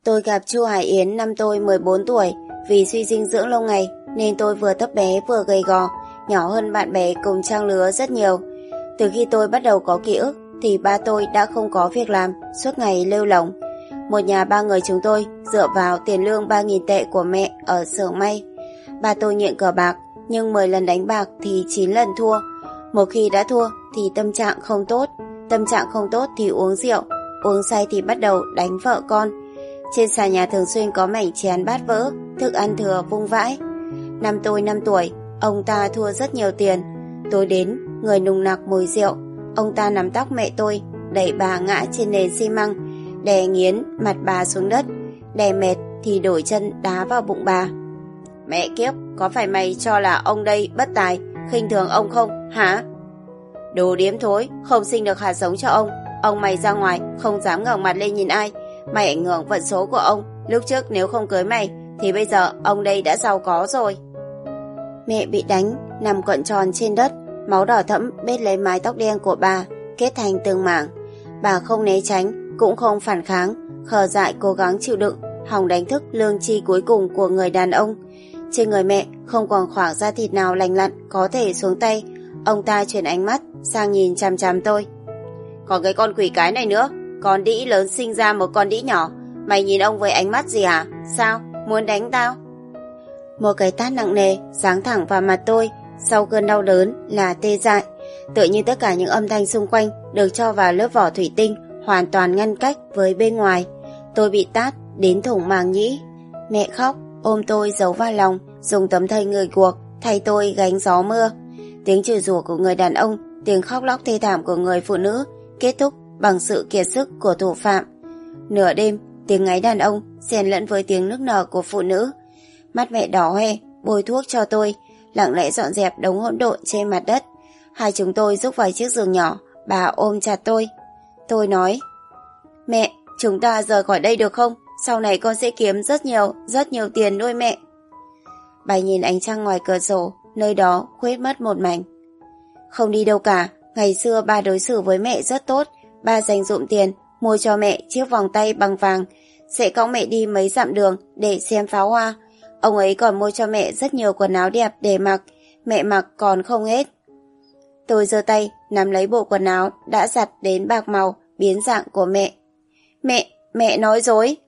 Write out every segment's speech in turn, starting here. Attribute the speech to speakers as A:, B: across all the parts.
A: Tôi gặp Chu Hải Yến năm tôi 14 tuổi, vì suy dinh dưỡng lâu ngày nên tôi vừa thấp bé vừa gầy gò, nhỏ hơn bạn bè cùng trang lứa rất nhiều. Từ khi tôi bắt đầu có ký ức thì ba tôi đã không có việc làm, suốt ngày lêu lổng. Một nhà ba người chúng tôi dựa vào tiền lương 3.000 tệ của mẹ ở xưởng may. Ba tôi nghiện cờ bạc, nhưng 10 lần đánh bạc thì 9 lần thua. Một khi đã thua thì tâm trạng không tốt, thì uống rượu, uống say thì bắt đầu đánh vợ con. Trên sàn nhà thường xuyên có mảnh chén bát vỡ, thức ăn thừa vung vãi. Năm tôi 5 tuổi, ông ta thua rất nhiều tiền. Tối đến, người nùng nặc mùi rượu, ông ta nắm tóc mẹ tôi, đẩy bà ngã trên nền xi măng, đè nghiến mặt bà xuống đất, đè mệt thì đổi chân đá vào bụng bà. Mẹ kiếp, có phải mày cho là ông đây bất tài, khinh thường ông không, hả? Đồ điếm thối, không sinh được hạt giống cho ông mày ra ngoài, không dám ngẩng mặt lên nhìn ai. Mày ảnh hưởng vận số của ông, lúc trước nếu không cưới mày, thì bây giờ ông đây đã giàu có rồi. Mẹ bị đánh, nằm cuộn tròn trên đất, máu đỏ thẫm bết lấy mái tóc đen của bà, kết thành từng mảng. Bà không né tránh, cũng không phản kháng, khờ dại cố gắng chịu đựng, hòng đánh thức lương tri cuối cùng của người đàn ông. Trên người mẹ không còn khoảng da thịt nào lành lặn có thể xuống tay. Ông ta chuyển ánh mắt sang nhìn chằm chằm tôi. Còn cái con quỷ cái này nữa, con đĩ lớn sinh ra một con đĩ nhỏ, mày nhìn ông với ánh mắt gì hả? Sao? Muốn đánh tao? Một cái tát nặng nề giáng thẳng vào mặt tôi, sau cơn đau đớn là tê dại. Tự như tất cả những âm thanh xung quanh được cho vào lớp vỏ thủy tinh, hoàn toàn ngăn cách với bên ngoài. Tôi bị tát đến thủng màng nhĩ. Mẹ khóc, ôm tôi giấu vào lòng, dùng tấm thây người guộc thay tôi gánh gió mưa. Tiếng chửi rủa của người đàn ông, tiếng khóc lóc thê thảm của người phụ nữ kết thúc bằng sự kiệt sức của thủ phạm. Nửa đêm, tiếng ngáy đàn ông xen lẫn với tiếng nức nở của phụ nữ. Mắt mẹ đỏ hoe, bôi thuốc cho tôi, lặng lẽ dọn dẹp đống hỗn độn trên mặt đất. Hai chúng tôi rúc vào chiếc giường nhỏ, bà ôm chặt tôi. Tôi nói, mẹ, chúng ta rời khỏi đây được không? Sau này con sẽ kiếm rất nhiều tiền nuôi mẹ. Bà nhìn ánh trăng ngoài cửa sổ, nơi đó khuếch mất một mảnh. Không đi đâu cả, ngày xưa ba đối xử với mẹ rất tốt. Ba dành dụm tiền, mua cho mẹ chiếc vòng tay bằng vàng, sẽ cõng mẹ đi mấy dặm đường để xem pháo hoa. Ông ấy còn mua cho mẹ rất nhiều quần áo đẹp để mặc, mẹ mặc còn không hết. Tôi giơ tay nắm lấy bộ quần áo đã giặt đến bạc màu, biến dạng của mẹ. Mẹ nói dối.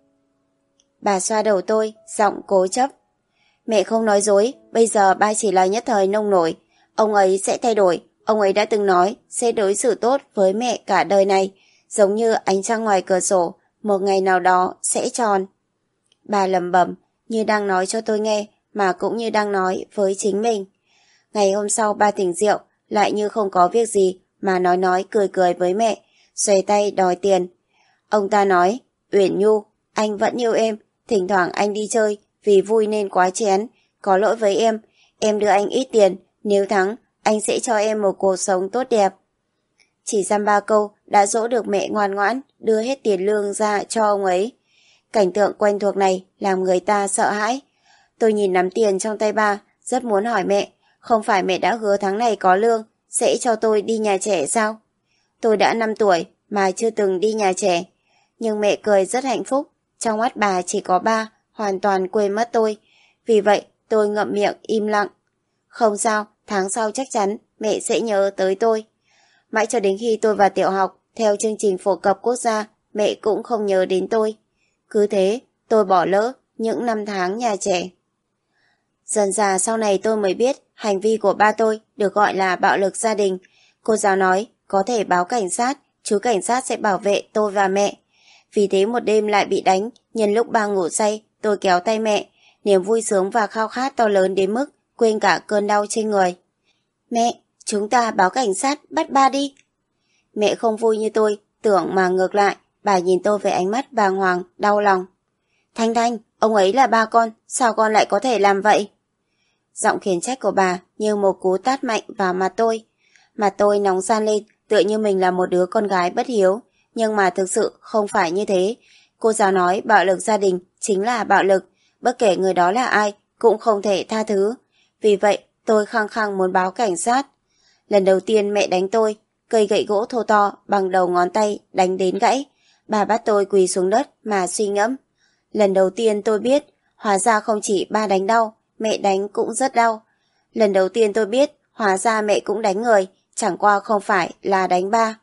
A: Bà xoa đầu tôi, giọng cố chấp. Mẹ không nói dối, bây giờ ba chỉ là nhất thời nông nổi. Ông ấy sẽ thay đổi, ông ấy đã từng nói sẽ đối xử tốt với mẹ cả đời này, giống như ánh trăng ngoài cửa sổ, một ngày nào đó sẽ tròn. Bà lẩm bẩm, như đang nói cho tôi nghe, mà cũng như đang nói với chính mình. Ngày hôm sau ba tỉnh rượu, lại như không có việc gì mà nói cười với mẹ, xuề tay đòi tiền. Ông ta nói, Uyển Nhu, anh vẫn yêu em, thỉnh thoảng anh đi chơi, vì vui nên quá chén, có lỗi với em đưa anh ít tiền, nếu thắng, anh sẽ cho em một cuộc sống tốt đẹp. Chỉ dăm 3 câu đã dỗ được mẹ ngoan ngoãn, đưa hết tiền lương ra cho ông ấy. Cảnh tượng quen thuộc này làm người ta sợ hãi. Tôi nhìn nắm tiền trong tay ba, rất muốn hỏi mẹ, không phải mẹ đã hứa tháng này có lương, sẽ cho tôi đi nhà trẻ sao? Tôi đã 5 tuổi mà chưa từng đi nhà trẻ. Nhưng mẹ cười rất hạnh phúc, trong mắt bà chỉ có ba, hoàn toàn quên mất tôi. Vì vậy tôi ngậm miệng im lặng. Không sao, tháng sau chắc chắn mẹ sẽ nhớ tới tôi. Mãi cho đến khi tôi vào tiểu học, theo chương trình phổ cập quốc gia, mẹ cũng không nhớ đến tôi. Cứ thế, tôi bỏ lỡ những năm tháng nhà trẻ. Dần dà sau này tôi mới biết hành vi của ba tôi được gọi là bạo lực gia đình. Cô giáo nói có thể báo cảnh sát, chú cảnh sát sẽ bảo vệ tôi và mẹ. Vì thế một đêm lại bị đánh, nhân lúc ba ngủ say, tôi kéo tay mẹ, niềm vui sướng và khao khát to lớn đến mức quên cả cơn đau trên người. Mẹ, chúng ta báo cảnh sát bắt ba đi. Mẹ không vui như tôi, tưởng mà ngược lại, bà nhìn tôi với ánh mắt bàng hoàng, đau lòng. Thanh, ông ấy là ba con, sao con lại có thể làm vậy? Giọng khiển trách của bà như một cú tát mạnh vào mặt tôi. Mặt tôi nóng ran lên, tựa như mình là một đứa con gái bất hiếu, nhưng mà thực sự không phải như thế. Cô giáo nói bạo lực gia đình chính là bạo lực, bất kể người đó là ai cũng không thể tha thứ. Vì vậy tôi khăng khăng muốn báo cảnh sát. Lần đầu tiên mẹ đánh tôi, cây gậy gỗ thô to bằng đầu ngón tay đánh đến gãy. Bà bắt tôi quỳ xuống đất mà suy ngẫm. Lần đầu tiên tôi biết, hóa ra không chỉ ba đánh đau, mẹ đánh cũng rất đau. Lần đầu tiên tôi biết, hóa ra mẹ cũng đánh người, chẳng qua không phải là đánh ba.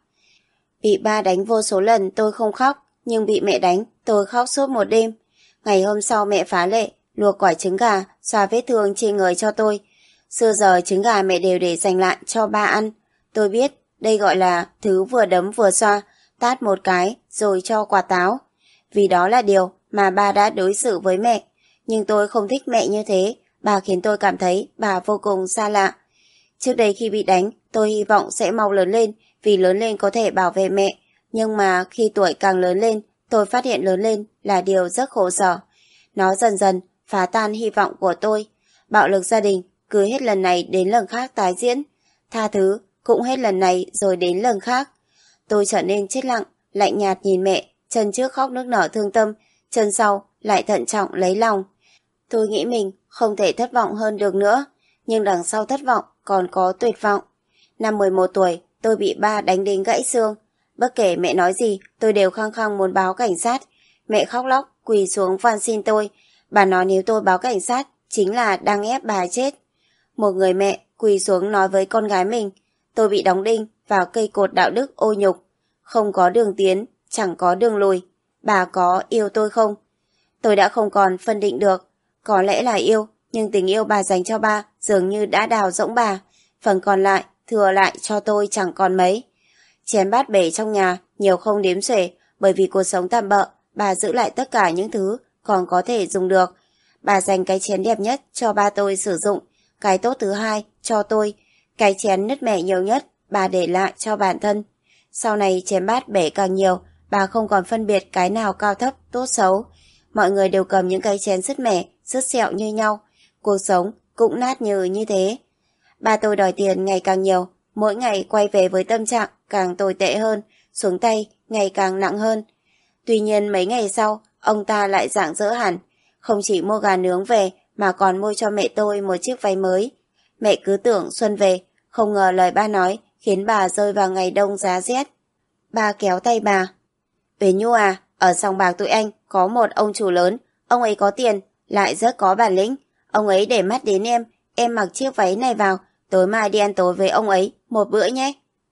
A: Bị ba đánh vô số lần tôi không khóc, nhưng bị mẹ đánh tôi khóc suốt một đêm. Ngày hôm sau mẹ phá lệ, luộc quả trứng gà, xoa vết thương trên người cho tôi. Xưa giờ trứng gà mẹ đều để dành lại cho ba ăn. Tôi biết, đây gọi là thứ vừa đấm vừa xoa, tát một cái rồi cho quả táo. Vì đó là điều mà ba đã đối xử với mẹ. Nhưng tôi không thích mẹ như thế, bà khiến tôi cảm thấy bà vô cùng xa lạ. Trước đây khi bị đánh, tôi hy vọng sẽ mau lớn lên, vì lớn lên có thể bảo vệ mẹ. Nhưng mà khi tuổi càng lớn lên, tôi phát hiện lớn lên là điều rất khổ sở. Nó dần dần phá tan hy vọng của tôi. Bạo lực gia đình cứ hết lần này đến lần khác tái diễn. Tha thứ cũng hết lần này rồi đến lần khác. Tôi trở nên chết lặng, lạnh nhạt nhìn mẹ, chân trước khóc nức nở thương tâm, chân sau lại thận trọng lấy lòng. Tôi nghĩ mình không thể thất vọng hơn được nữa, nhưng đằng sau thất vọng còn có tuyệt vọng. Năm 11 tuổi, tôi bị ba đánh đến gãy xương. Bất kể mẹ nói gì, tôi đều khăng khăng muốn báo cảnh sát. Mẹ khóc lóc, quỳ xuống van xin tôi. Bà nói nếu tôi báo cảnh sát, chính là đang ép bà chết. Một người mẹ quỳ xuống nói với con gái mình, tôi bị đóng đinh vào cây cột đạo đức ô nhục. Không có đường tiến, chẳng có đường lùi. Bà có yêu tôi không? Tôi đã không còn phân định được. Có lẽ là yêu, nhưng tình yêu bà dành cho ba dường như đã đào rỗng bà. Phần còn lại, thừa lại cho tôi chẳng còn mấy. Chén bát bể trong nhà, nhiều không đếm xuể, bởi vì cuộc sống tạm bợ, bà giữ lại tất cả những thứ còn có thể dùng được. Bà dành cái chén đẹp nhất cho ba tôi sử dụng, cái tốt thứ hai cho tôi, cái chén nứt mẻ nhiều nhất bà để lại cho bản thân. Sau này chén bát bể càng nhiều, bà không còn phân biệt cái nào cao thấp, tốt xấu. Mọi người đều cầm những cái chén sứt mẻ, sứt sẹo như nhau. Cuộc sống cũng nát như thế. Ba tôi đòi tiền ngày càng nhiều, mỗi ngày quay về với tâm trạng càng tồi tệ hơn, xuống tay ngày càng nặng hơn. Tuy nhiên mấy ngày sau, ông ta lại rạng rỡ hẳn, không chỉ mua gà nướng về mà còn mua cho mẹ tôi một chiếc váy mới. Mẹ cứ tưởng xuân về, không ngờ lời ba nói khiến bà rơi vào ngày đông giá rét. Ba kéo tay bà. Uyển Nhu à, ở sòng bạc tụi anh có một ông chủ lớn, ông ấy có tiền, lại rất có bản lĩnh. Ông ấy để mắt đến em mặc chiếc váy này vào, tối mai đi ăn tối với ông ấy một bữa nhé.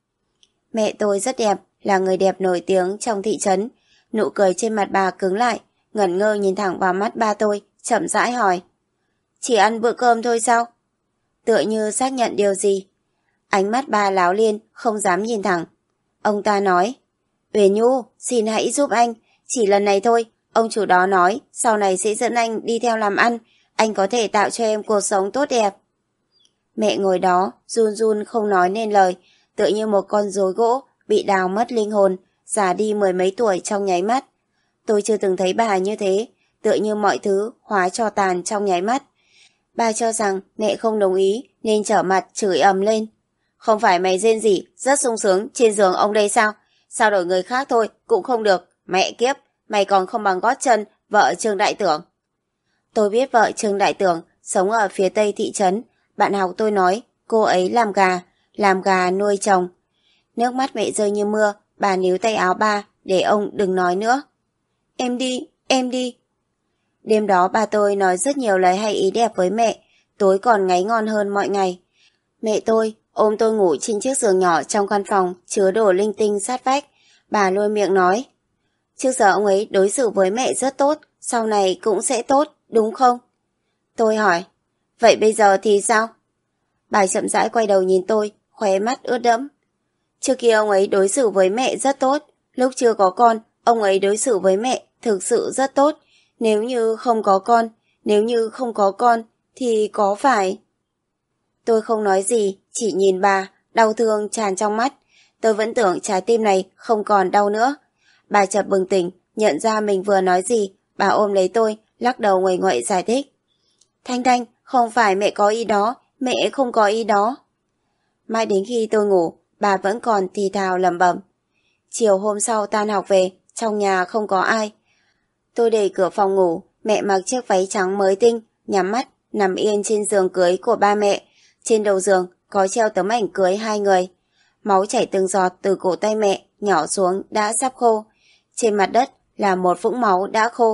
A: Mẹ tôi rất đẹp, là người đẹp nổi tiếng trong thị trấn. Nụ cười trên mặt bà cứng lại, ngẩn ngơ nhìn thẳng vào mắt ba tôi, chậm rãi hỏi. Chỉ ăn bữa cơm thôi sao? Tựa như xác nhận điều gì. Ánh mắt ba láo liên, không dám nhìn thẳng. Ông ta nói, Uyển Nhu, xin hãy giúp anh, chỉ lần này thôi. Ông chủ đó nói, sau này sẽ dẫn anh đi theo làm ăn, anh có thể tạo cho em cuộc sống tốt đẹp. Mẹ ngồi đó, run run không nói nên lời, tựa như một con rối gỗ, bị đào mất linh hồn, già đi mười mấy tuổi trong nháy mắt. Tôi chưa từng thấy bà như thế, tựa như mọi thứ hóa tro tàn trong nháy mắt. Ba cho rằng mẹ không đồng ý nên trở mặt chửi ầm lên. Không phải mày rên rỉ rất sung sướng trên giường ông đây sao? Sao đổi người khác thôi cũng không được? Mẹ kiếp, mày còn không bằng gót chân vợ Trương Đại Tưởng. Tôi biết vợ Trương Đại Tưởng sống ở phía tây thị trấn. Bạn học tôi nói cô ấy làm gà nuôi chồng. Nước mắt mẹ rơi như mưa, bà níu tay áo ba để ông đừng nói nữa. Em đi. Đêm đó ba tôi nói rất nhiều lời hay ý đẹp với mẹ, tối còn ngáy ngon hơn mọi ngày. Mẹ tôi ôm tôi ngủ trên chiếc giường nhỏ trong căn phòng chứa đồ linh tinh sát vách. Bà luôn miệng nói, trước giờ ông ấy đối xử với mẹ rất tốt, sau này cũng sẽ tốt, đúng không? Tôi hỏi, vậy bây giờ thì sao? Bà chậm rãi quay đầu nhìn tôi, khóe mắt ướt đẫm. Trước kia ông ấy đối xử với mẹ rất tốt, lúc chưa có con, ông ấy đối xử với mẹ thực sự rất tốt. Nếu như không có con, thì có phải... Tôi không nói gì, chỉ nhìn bà, đau thương tràn trong mắt. Tôi vẫn tưởng trái tim này không còn đau nữa. Bà chợt bừng tỉnh, nhận ra mình vừa nói gì, bà ôm lấy tôi, lắc đầu nguầy nguậy giải thích. Thanh, không phải mẹ có ý đó, mẹ không có ý đó. Mãi đến khi tôi ngủ, bà vẫn còn thì thào lẩm bẩm. Chiều hôm sau tan học về, trong nhà không có ai. Tôi đẩy cửa phòng ngủ, mẹ mặc chiếc váy trắng mới tinh, nhắm mắt, nằm yên trên giường cưới của ba mẹ. Trên đầu giường có treo tấm ảnh cưới hai người. Máu chảy từng giọt từ cổ tay mẹ, nhỏ xuống đã sắp khô. Trên mặt đất là một vũng máu đã khô.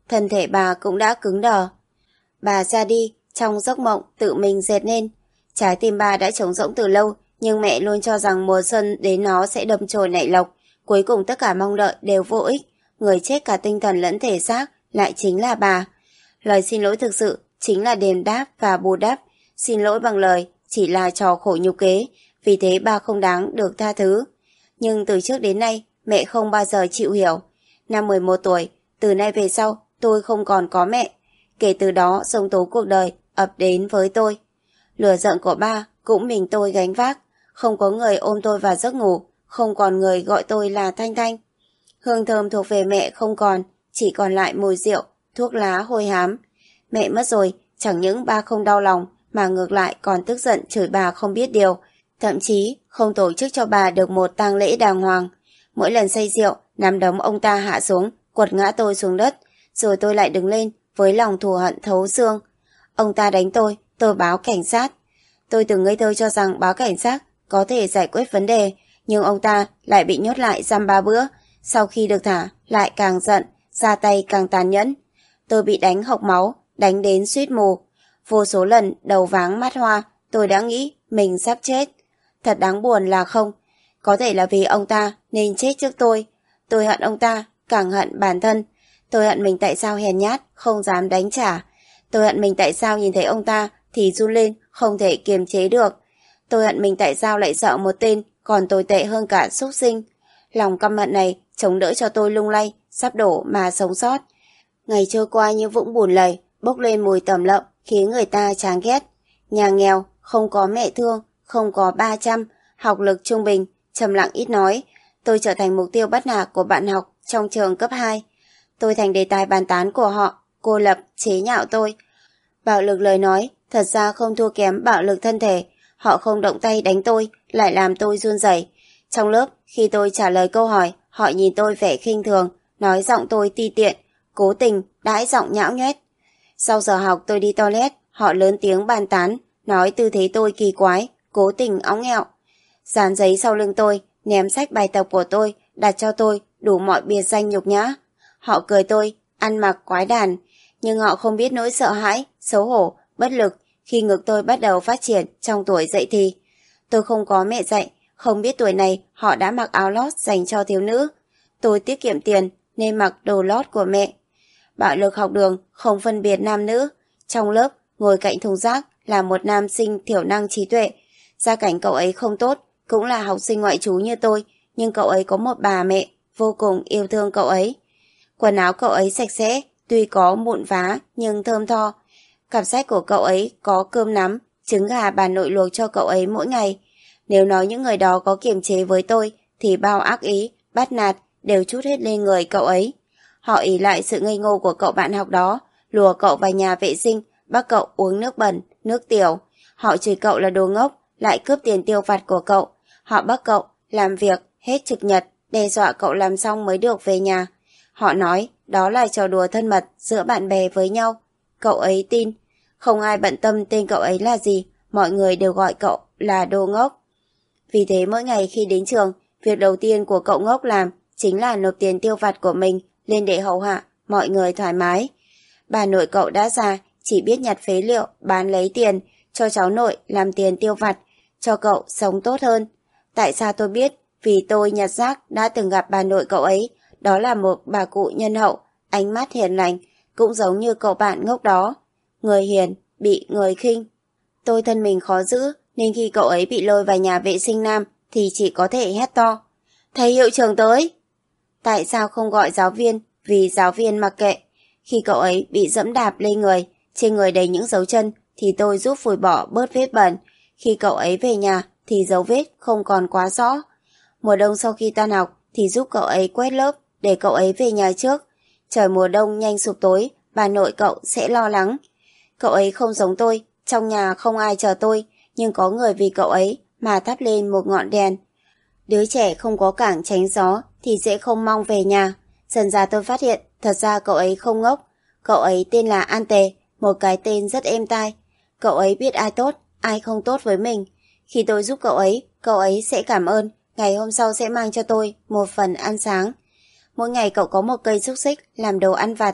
A: thân thể bà cũng đã cứng đờ. Bà ra đi, trong giấc mộng tự mình dệt nên. Trái tim bà đã trống rỗng từ lâu, nhưng mẹ luôn cho rằng mùa xuân đến nó sẽ đâm chồi nảy lộc. Cuối cùng tất cả mong đợi đều vô ích, người chết cả tinh thần lẫn thể xác lại chính là bà. Lời xin lỗi thực sự chính là đền đáp và bù đắp. Xin lỗi bằng lời chỉ là trò khổ nhục kế, vì thế bà không đáng được tha thứ. Nhưng từ trước đến nay, mẹ không bao giờ chịu hiểu. Năm 11 tuổi, từ nay về sau, tôi không còn có mẹ. Kể từ đó, giông tố cuộc đời ập đến với tôi. Lửa giận của ba cũng mình tôi gánh vác. Không có người ôm tôi vào giấc ngủ, không còn người gọi tôi là Thanh Thanh. Hương thơm thuộc về mẹ không còn, chỉ còn lại mùi rượu, thuốc lá hôi hám. Mẹ mất rồi, chẳng những ba không đau lòng, mà ngược lại còn tức giận chửi bà không biết điều. Thậm chí không tổ chức cho bà được một tang lễ đàng hoàng. Mỗi lần say rượu, nắm đấm ông ta hạ xuống, quật ngã tôi xuống đất, rồi tôi lại đứng lên với lòng thù hận thấu xương. Ông ta đánh tôi báo cảnh sát. Tôi từng ngây thơ cho rằng báo cảnh sát có thể giải quyết vấn đề, nhưng ông ta lại bị nhốt lại giam 3 bữa. Sau khi được thả, lại càng giận, ra tay càng tàn nhẫn. Tôi bị đánh hộc máu, đánh đến suýt mù. Vô số lần đầu váng mắt hoa, tôi đã nghĩ mình sắp chết. Thật đáng buồn là không. Có thể là vì ông ta nên chết trước tôi. Tôi hận ông ta, càng hận bản thân. Tôi hận mình tại sao hèn nhát, không dám đánh trả. Tôi hận mình tại sao nhìn thấy ông ta thì run lên, không thể kiềm chế được. Tôi hận mình tại sao lại sợ một tên còn tồi tệ hơn cả súc sinh. Lòng căm hận này chống đỡ cho tôi lung lay, sắp đổ mà sống sót. Ngày trôi qua như vũng bùn lầy, bốc lên mùi tẩm lợm khiến người ta chán ghét. Nhà nghèo, không có mẹ thương, không có 300, học lực trung bình, trầm lặng ít nói. Tôi trở thành mục tiêu bắt nạt của bạn học trong trường cấp 2. Tôi thành đề tài bàn tán của họ, cô lập, chế nhạo tôi. Bạo lực lời nói, thật ra không thua kém bạo lực thân thể. Họ không động tay đánh tôi, lại làm tôi run rẩy. Trong lớp, khi tôi trả lời câu hỏi, họ nhìn tôi vẻ khinh thường, nói giọng tôi ti tiện, cố tình, đãi giọng nhão nhoét. Sau giờ học tôi đi toilet, họ lớn tiếng bàn tán, nói tư thế tôi kỳ quái, cố tình óng ẹo. Dán giấy sau lưng tôi, ném sách bài tập của tôi, đặt cho tôi đủ mọi biệt danh nhục nhã. Họ cười tôi, ăn mặc quái đản, nhưng họ không biết nỗi sợ hãi, xấu hổ, bất lực khi ngực tôi bắt đầu phát triển trong tuổi dậy thì. Tôi không có mẹ dạy, không biết tuổi này họ đã mặc áo lót dành cho thiếu nữ. Tôi tiết kiệm tiền nên mặc đồ lót của mẹ. Bạo lực học đường không phân biệt nam nữ. Trong lớp, ngồi cạnh thùng rác là một nam sinh thiểu năng trí tuệ. Gia cảnh cậu ấy không tốt, cũng là học sinh ngoại trú như tôi, nhưng cậu ấy có một bà mẹ vô cùng yêu thương cậu ấy. Quần áo cậu ấy sạch sẽ, tuy có mụn vá nhưng thơm tho. Cặp sách của cậu ấy có cơm nắm, trứng gà bà nội luộc cho cậu ấy mỗi ngày. Nếu nói những người đó có kiềm chế với tôi, thì bao ác ý, bắt nạt đều trút hết lên người cậu ấy. Họ ỷ lại sự ngây ngô của cậu bạn học đó, lùa cậu vào nhà vệ sinh, bắt cậu uống nước bẩn, nước tiểu. Họ chửi cậu là đồ ngốc, lại cướp tiền tiêu vặt của cậu. Họ bắt cậu làm việc hết trực nhật, đe dọa cậu làm xong mới được về nhà. Họ nói đó là trò đùa thân mật giữa bạn bè với nhau. Cậu ấy tin. Không ai bận tâm tên cậu ấy là gì, mọi người đều gọi cậu là đồ ngốc. Vì thế mỗi ngày khi đến trường, việc đầu tiên của cậu ngốc làm chính là nộp tiền tiêu vặt của mình lên để hầu hạ mọi người thoải mái. Bà nội cậu đã già, chỉ biết nhặt phế liệu, bán lấy tiền, cho cháu nội làm tiền tiêu vặt, cho cậu sống tốt hơn. Tại sao tôi biết? Vì tôi nhặt rác đã từng gặp bà nội cậu ấy. Đó là một bà cụ nhân hậu, ánh mắt hiền lành, cũng giống như cậu bạn ngốc đó. Người hiền, bị người khinh. Tôi thân mình khó giữ, nên khi cậu ấy bị lôi vào nhà vệ sinh nam, thì chỉ có thể hét to. Thầy hiệu trưởng tới! Tại sao không gọi giáo viên? Vì giáo viên mặc kệ. Khi cậu ấy bị dẫm đạp lên người, trên người đầy những dấu chân, thì tôi giúp phủi bỏ bớt vết bẩn. Khi cậu ấy về nhà, thì dấu vết không còn quá rõ. Mùa đông sau khi tan học, thì giúp cậu ấy quét lớp, để cậu ấy về nhà trước. Trời mùa đông nhanh sụp tối, bà nội cậu sẽ lo lắng. Cậu ấy không giống tôi, trong nhà không ai chờ tôi, nhưng có người vì cậu ấy mà thắp lên một ngọn đèn. Đứa trẻ không có cảng tránh gió thì sẽ không mong về nhà. Dần ra tôi phát hiện, thật ra cậu ấy không ngốc. Cậu ấy tên là An Tề, một cái tên rất êm tai. Cậu ấy biết ai tốt, ai không tốt với mình. Khi tôi giúp cậu ấy sẽ cảm ơn, ngày hôm sau sẽ mang cho tôi một phần ăn sáng. Mỗi ngày cậu có một cây xúc xích làm đồ ăn vặt,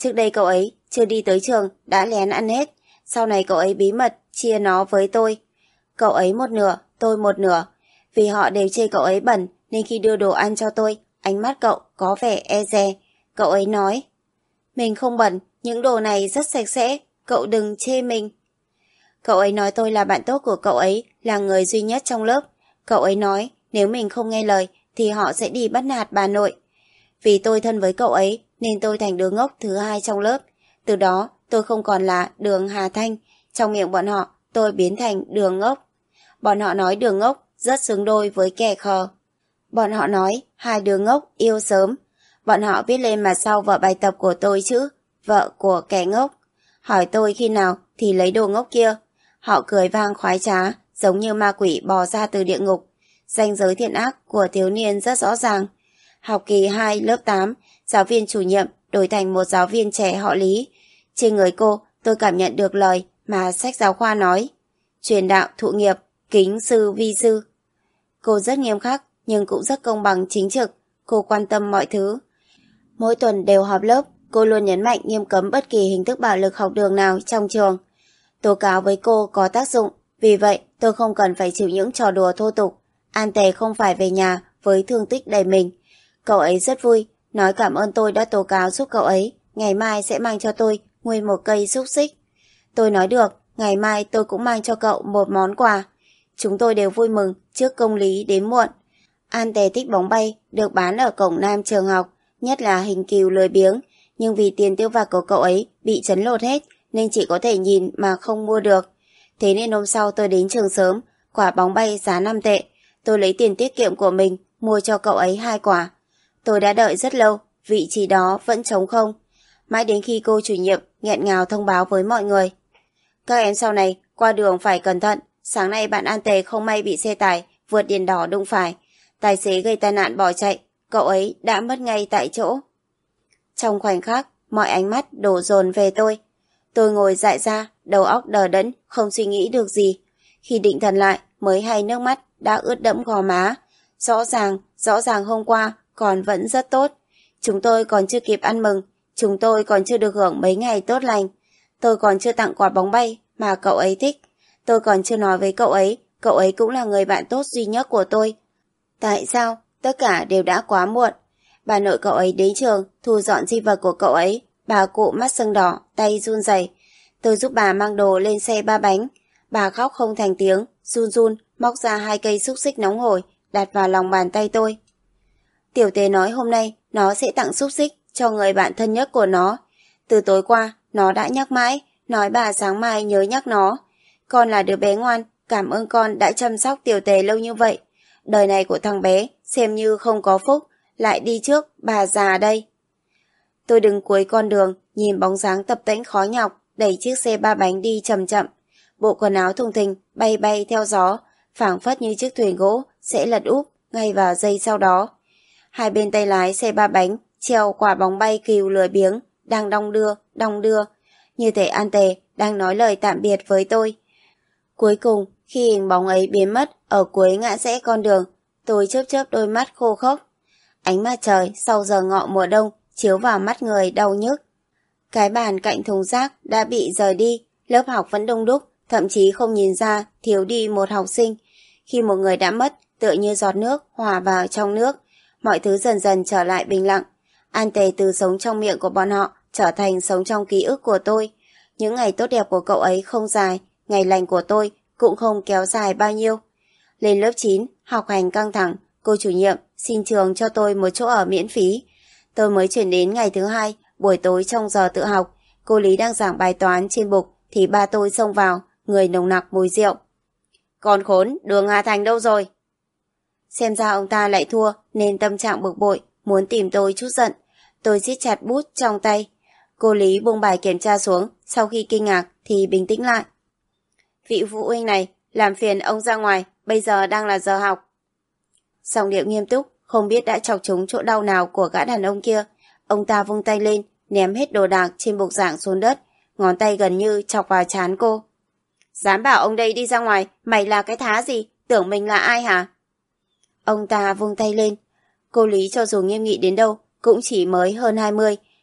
A: Trước đây cậu ấy chưa đi tới trường đã lén ăn hết, sau này cậu ấy bí mật chia nó với tôi. Cậu ấy một nửa, tôi một nửa. Vì họ đều chê cậu ấy bẩn nên khi đưa đồ ăn cho tôi, ánh mắt cậu có vẻ e dè. Cậu ấy nói, mình không bẩn, những đồ này rất sạch sẽ, cậu đừng chê mình. Cậu ấy nói tôi là bạn tốt của cậu ấy, là người duy nhất trong lớp. Cậu ấy nói nếu mình không nghe lời thì họ sẽ đi bắt nạt bà nội. Vì tôi thân với cậu ấy nên tôi thành đứa ngốc thứ hai trong lớp. Từ đó tôi không còn là Đường Hà Thanh. Trong miệng bọn họ tôi biến thành Đường Ngốc. Bọn họ nói Đường Ngốc rất xứng đôi với kẻ khờ. Bọn họ nói hai đứa ngốc yêu sớm. Bọn họ viết lên mặt sau vở bài tập của tôi chữ vợ của kẻ ngốc. Hỏi tôi khi nào thì lấy đồ ngốc kia. Họ cười vang khoái trá, giống như ma quỷ bò ra từ địa ngục. Ranh giới thiện ác của thiếu niên rất rõ ràng. Học kỳ 2 lớp 8, giáo viên chủ nhiệm đổi thành một giáo viên trẻ họ Lý. Trên người cô, tôi cảm nhận được lời mà sách giáo khoa nói. Truyền đạo thụ nghiệp, kính sư vi sư. Cô rất nghiêm khắc, nhưng cũng rất công bằng chính trực. Cô quan tâm mọi thứ. Mỗi tuần đều họp lớp, cô luôn nhấn mạnh nghiêm cấm bất kỳ hình thức bạo lực học đường nào trong trường. Tố cáo với cô có tác dụng, vì vậy tôi không cần phải chịu những trò đùa thô tục. An Tề không phải về nhà với thương tích đầy mình. Cậu ấy rất vui, nói cảm ơn tôi đã tố cáo giúp cậu ấy, ngày mai sẽ mang cho tôi nguyên một cây xúc xích. Tôi nói được, ngày mai tôi cũng mang cho cậu một món quà. Chúng tôi đều vui mừng trước công lý đến muộn. An Tề thích bóng bay được bán ở cổng nam trường học, nhất là hình cừu lười biếng, nhưng vì tiền tiêu vặt của cậu ấy bị trấn lột hết nên chỉ có thể nhìn mà không mua được. Thế nên hôm sau tôi đến trường sớm, quả bóng bay giá 5 tệ. Tôi lấy tiền tiết kiệm của mình mua cho cậu ấy 2 quả. Tôi đã đợi rất lâu, vị trí đó vẫn trống không. Mãi đến khi cô chủ nhiệm nghẹn ngào thông báo với mọi người. Các em sau này qua đường phải cẩn thận, sáng nay bạn An Tề không may bị xe tải vượt đèn đỏ đụng phải. Tài xế gây tai nạn bỏ chạy, cậu ấy đã mất ngay tại chỗ. Trong khoảnh khắc, mọi ánh mắt đổ dồn về tôi. Tôi ngồi dại ra, đầu óc đờ đẫn, không suy nghĩ được gì. Khi định thần lại, mới hay nước mắt đã ướt đẫm gò má. Rõ ràng hôm qua còn vẫn rất tốt. Chúng tôi còn chưa kịp ăn mừng, chúng tôi còn chưa được hưởng mấy ngày tốt lành. Tôi còn chưa tặng quả bóng bay mà cậu ấy thích. Tôi còn chưa nói với cậu ấy cũng là người bạn tốt duy nhất của tôi. Tại sao? Tất cả đều đã quá muộn. Bà nội cậu ấy đến trường, thu dọn di vật của cậu ấy. Bà cụ mắt sưng đỏ, tay run rẩy. Tôi giúp bà mang đồ lên xe 3 bánh. Bà khóc không thành tiếng, run run, móc ra 2 cây xúc xích nóng hổi, đặt vào lòng bàn tay tôi. Tiểu Tế nói hôm nay nó sẽ tặng xúc xích cho người bạn thân nhất của nó. Từ tối qua, nó đã nhắc mãi, nói bà sáng mai nhớ nhắc nó. Con là đứa bé ngoan, cảm ơn con đã chăm sóc Tiểu Tề lâu như vậy. Đời này của thằng bé xem như không có phúc, lại đi trước bà già đây. Tôi đứng cuối con đường, nhìn bóng dáng tập tễnh khó nhọc, đẩy chiếc xe 3 bánh đi chậm chậm. Bộ quần áo thùng thình bay bay theo gió, phảng phất như chiếc thuyền gỗ sẽ lật úp ngay vào giây sau đó. Hai bên tay lái xe 3 bánh treo quả bóng bay cừu lười biếng, đang đong đưa, như thể An Tề đang nói lời tạm biệt với tôi. Cuối cùng, khi hình bóng ấy biến mất ở cuối ngã rẽ con đường, tôi chớp chớp đôi mắt khô khốc. Ánh mặt trời sau giờ ngọ mùa đông chiếu vào mắt người đau nhức. Cái bàn cạnh thùng rác đã bị rời đi, lớp học vẫn đông đúc, thậm chí không nhìn ra thiếu đi một học sinh. Khi một người đã mất, tựa như giọt nước hòa vào trong nước, mọi thứ dần dần trở lại bình lặng. An Tề từ sống trong miệng của bọn họ trở thành sống trong ký ức của tôi. Những ngày tốt đẹp của cậu ấy không dài, ngày lành của tôi cũng không kéo dài bao nhiêu. Lên lớp 9, học hành căng thẳng, cô chủ nhiệm xin trường cho tôi một chỗ ở miễn phí. Tôi mới chuyển đến ngày thứ 2, buổi tối trong giờ tự học, cô Lý đang giảng bài toán trên bục thì ba tôi xông vào, người nồng nặc mùi rượu. Con khốn, Đường Hà Thành đâu rồi? Xem ra ông ta lại thua nên tâm trạng bực bội, muốn tìm tôi chút giận. Tôi siết chặt bút trong tay. Cô Lý buông bài kiểm tra xuống, sau khi kinh ngạc thì bình tĩnh lại. Vị phụ huynh này, làm phiền ông ra ngoài, bây giờ đang là giờ học. Giọng điệu nghiêm túc, không biết đã chọc trúng chỗ đau nào của gã đàn ông kia. Ông ta vung tay lên, ném hết đồ đạc trên bục giảng xuống đất, ngón tay gần như chọc vào trán cô. Dám bảo ông đây đi ra ngoài, mày là cái thá gì? Tưởng mình là ai hả? Ông ta vung tay lên. Cô Lý cho dù nghiêm nghị đến đâu, cũng chỉ mới hơn 20,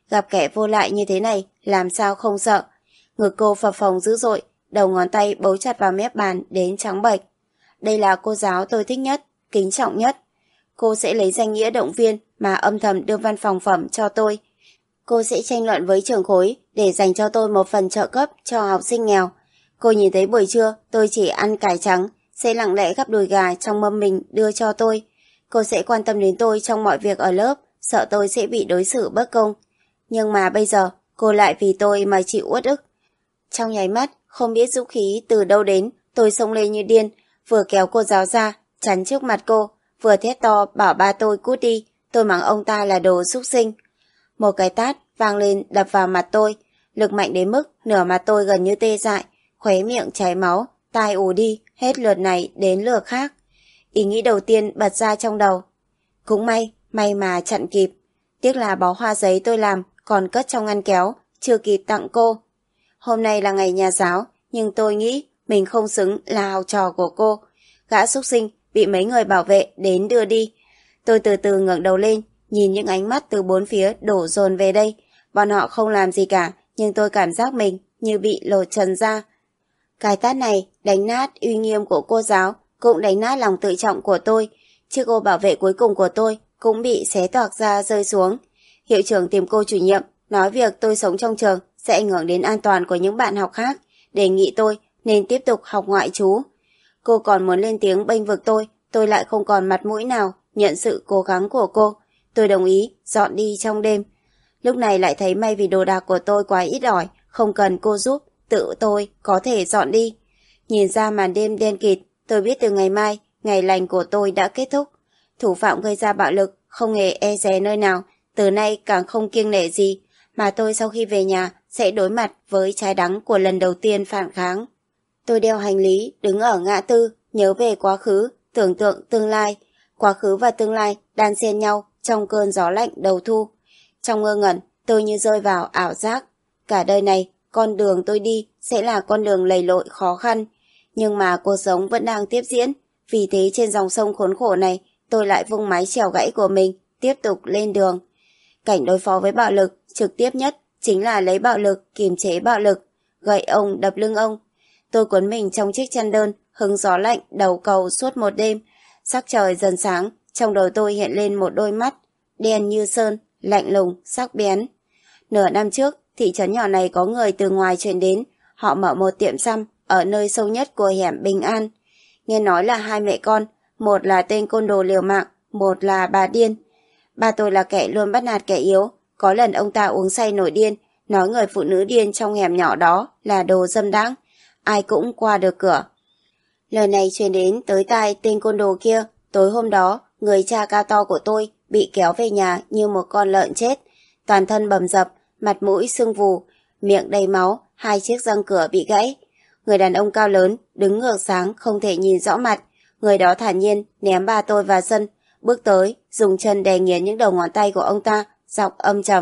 A: gặp kẻ vô lại như thế này, làm sao không sợ. Ngực cô phập phồng dữ dội, đầu ngón tay bấu chặt vào mép bàn đến trắng bệch. Đây là cô giáo tôi thích nhất, kính trọng nhất. Cô sẽ lấy danh nghĩa động viên mà âm thầm đưa văn phòng phẩm cho tôi. Cô sẽ tranh luận với trưởng khối để dành cho tôi một phần trợ cấp cho học sinh nghèo. Cô nhìn thấy buổi trưa tôi chỉ ăn cải trắng, sẽ lặng lẽ gắp đùi gà trong mâm mình đưa cho tôi. Cô sẽ quan tâm đến tôi trong mọi việc ở lớp, sợ tôi sẽ bị đối xử bất công. Nhưng mà bây giờ, cô lại vì tôi mà chịu uất ức. Trong nháy mắt, không biết dũng khí từ đâu đến, tôi xông lên như điên, vừa kéo cô giáo ra, chắn trước mặt cô, vừa thét to bảo ba tôi cút đi, tôi mắng ông ta là đồ súc sinh. Một cái tát vang lên đập vào mặt tôi, lực mạnh đến mức nửa mặt tôi gần như tê dại, khóe miệng chảy máu, tai ù đi, hết lượt này đến lượt khác. Ý nghĩ đầu tiên bật ra trong đầu. Cũng may mà chặn kịp. Tiếc là bó hoa giấy tôi làm còn cất trong ngăn kéo, chưa kịp tặng cô. Hôm nay là ngày nhà giáo, nhưng tôi nghĩ mình không xứng là học trò của cô. Gã súc sinh bị mấy người bảo vệ đến đưa đi. Tôi từ từ ngẩng đầu lên, nhìn những ánh mắt từ bốn phía đổ dồn về đây. Bọn họ không làm gì cả, nhưng tôi cảm giác mình như bị lột trần ra. Cái tát này đánh nát uy nghiêm của cô giáo, cũng đánh nát lòng tự trọng của tôi. Chiếc ô bảo vệ cuối cùng của tôi cũng bị xé toạc ra rơi xuống. Hiệu trưởng tìm cô chủ nhiệm, nói việc tôi sống trong trường sẽ ảnh hưởng đến an toàn của những bạn học khác, đề nghị tôi nên tiếp tục học ngoại trú. Cô còn muốn lên tiếng bênh vực tôi lại không còn mặt mũi nào nhận sự cố gắng của cô. Tôi đồng ý dọn đi trong đêm. Lúc này lại thấy may vì đồ đạc của tôi quá ít ỏi, không cần cô giúp, tự tôi có thể dọn đi. Nhìn ra màn đêm đen kịt, tôi biết từ ngày mai, ngày lành của tôi đã kết thúc. Thủ phạm gây ra bạo lực không hề e dè nơi nào, từ nay càng không kiêng nể gì, mà tôi sau khi về nhà sẽ đối mặt với trái đắng của lần đầu tiên phản kháng. Tôi đeo hành lý, đứng ở ngã tư, nhớ về quá khứ, tưởng tượng tương lai. Quá khứ và tương lai đan xen nhau trong cơn gió lạnh đầu thu. Trong ngơ ngẩn, tôi như rơi vào ảo giác. Cả đời này, con đường tôi đi sẽ là con đường lầy lội khó khăn. Nhưng mà cuộc sống vẫn đang tiếp diễn. Vì thế trên dòng sông khốn khổ này, tôi lại vung mái chèo gãy của mình, tiếp tục lên đường. Cảnh đối phó với bạo lực, trực tiếp nhất, chính là lấy bạo lực, kiềm chế bạo lực, gậy ông đập lưng ông. Tôi cuốn mình trong chiếc chăn đơn, hứng gió lạnh, đầu cầu suốt một đêm. Sắc trời dần sáng, trong đầu tôi hiện lên một đôi mắt, đen như sơn, lạnh lùng, sắc bén. Nửa năm trước, thị trấn nhỏ này có người từ ngoài chuyển đến, họ mở một tiệm xăm ở nơi sâu nhất của hẻm Bình An. Nghe nói là hai mẹ con, một là tên côn đồ liều mạng, một là bà điên. Ba tôi là kẻ luôn bắt nạt kẻ yếu, có lần ông ta uống say nổi điên, nói người phụ nữ điên trong hẻm nhỏ đó là đồ dâm đãng, ai cũng qua được cửa. Lời này truyền đến tới tai tên côn đồ kia. Tối hôm đó, người cha cao to của tôi bị kéo về nhà như một con lợn chết, toàn thân bầm dập, mặt mũi sưng vù, miệng đầy máu, hai chiếc răng cửa bị gãy. Người đàn ông cao lớn, đứng ngược sáng không thể nhìn rõ mặt. Người đó thản nhiên ném ba tôi vào sân, bước tới, dùng chân đè nghiến những đầu ngón tay của ông ta, giọng âm trầm.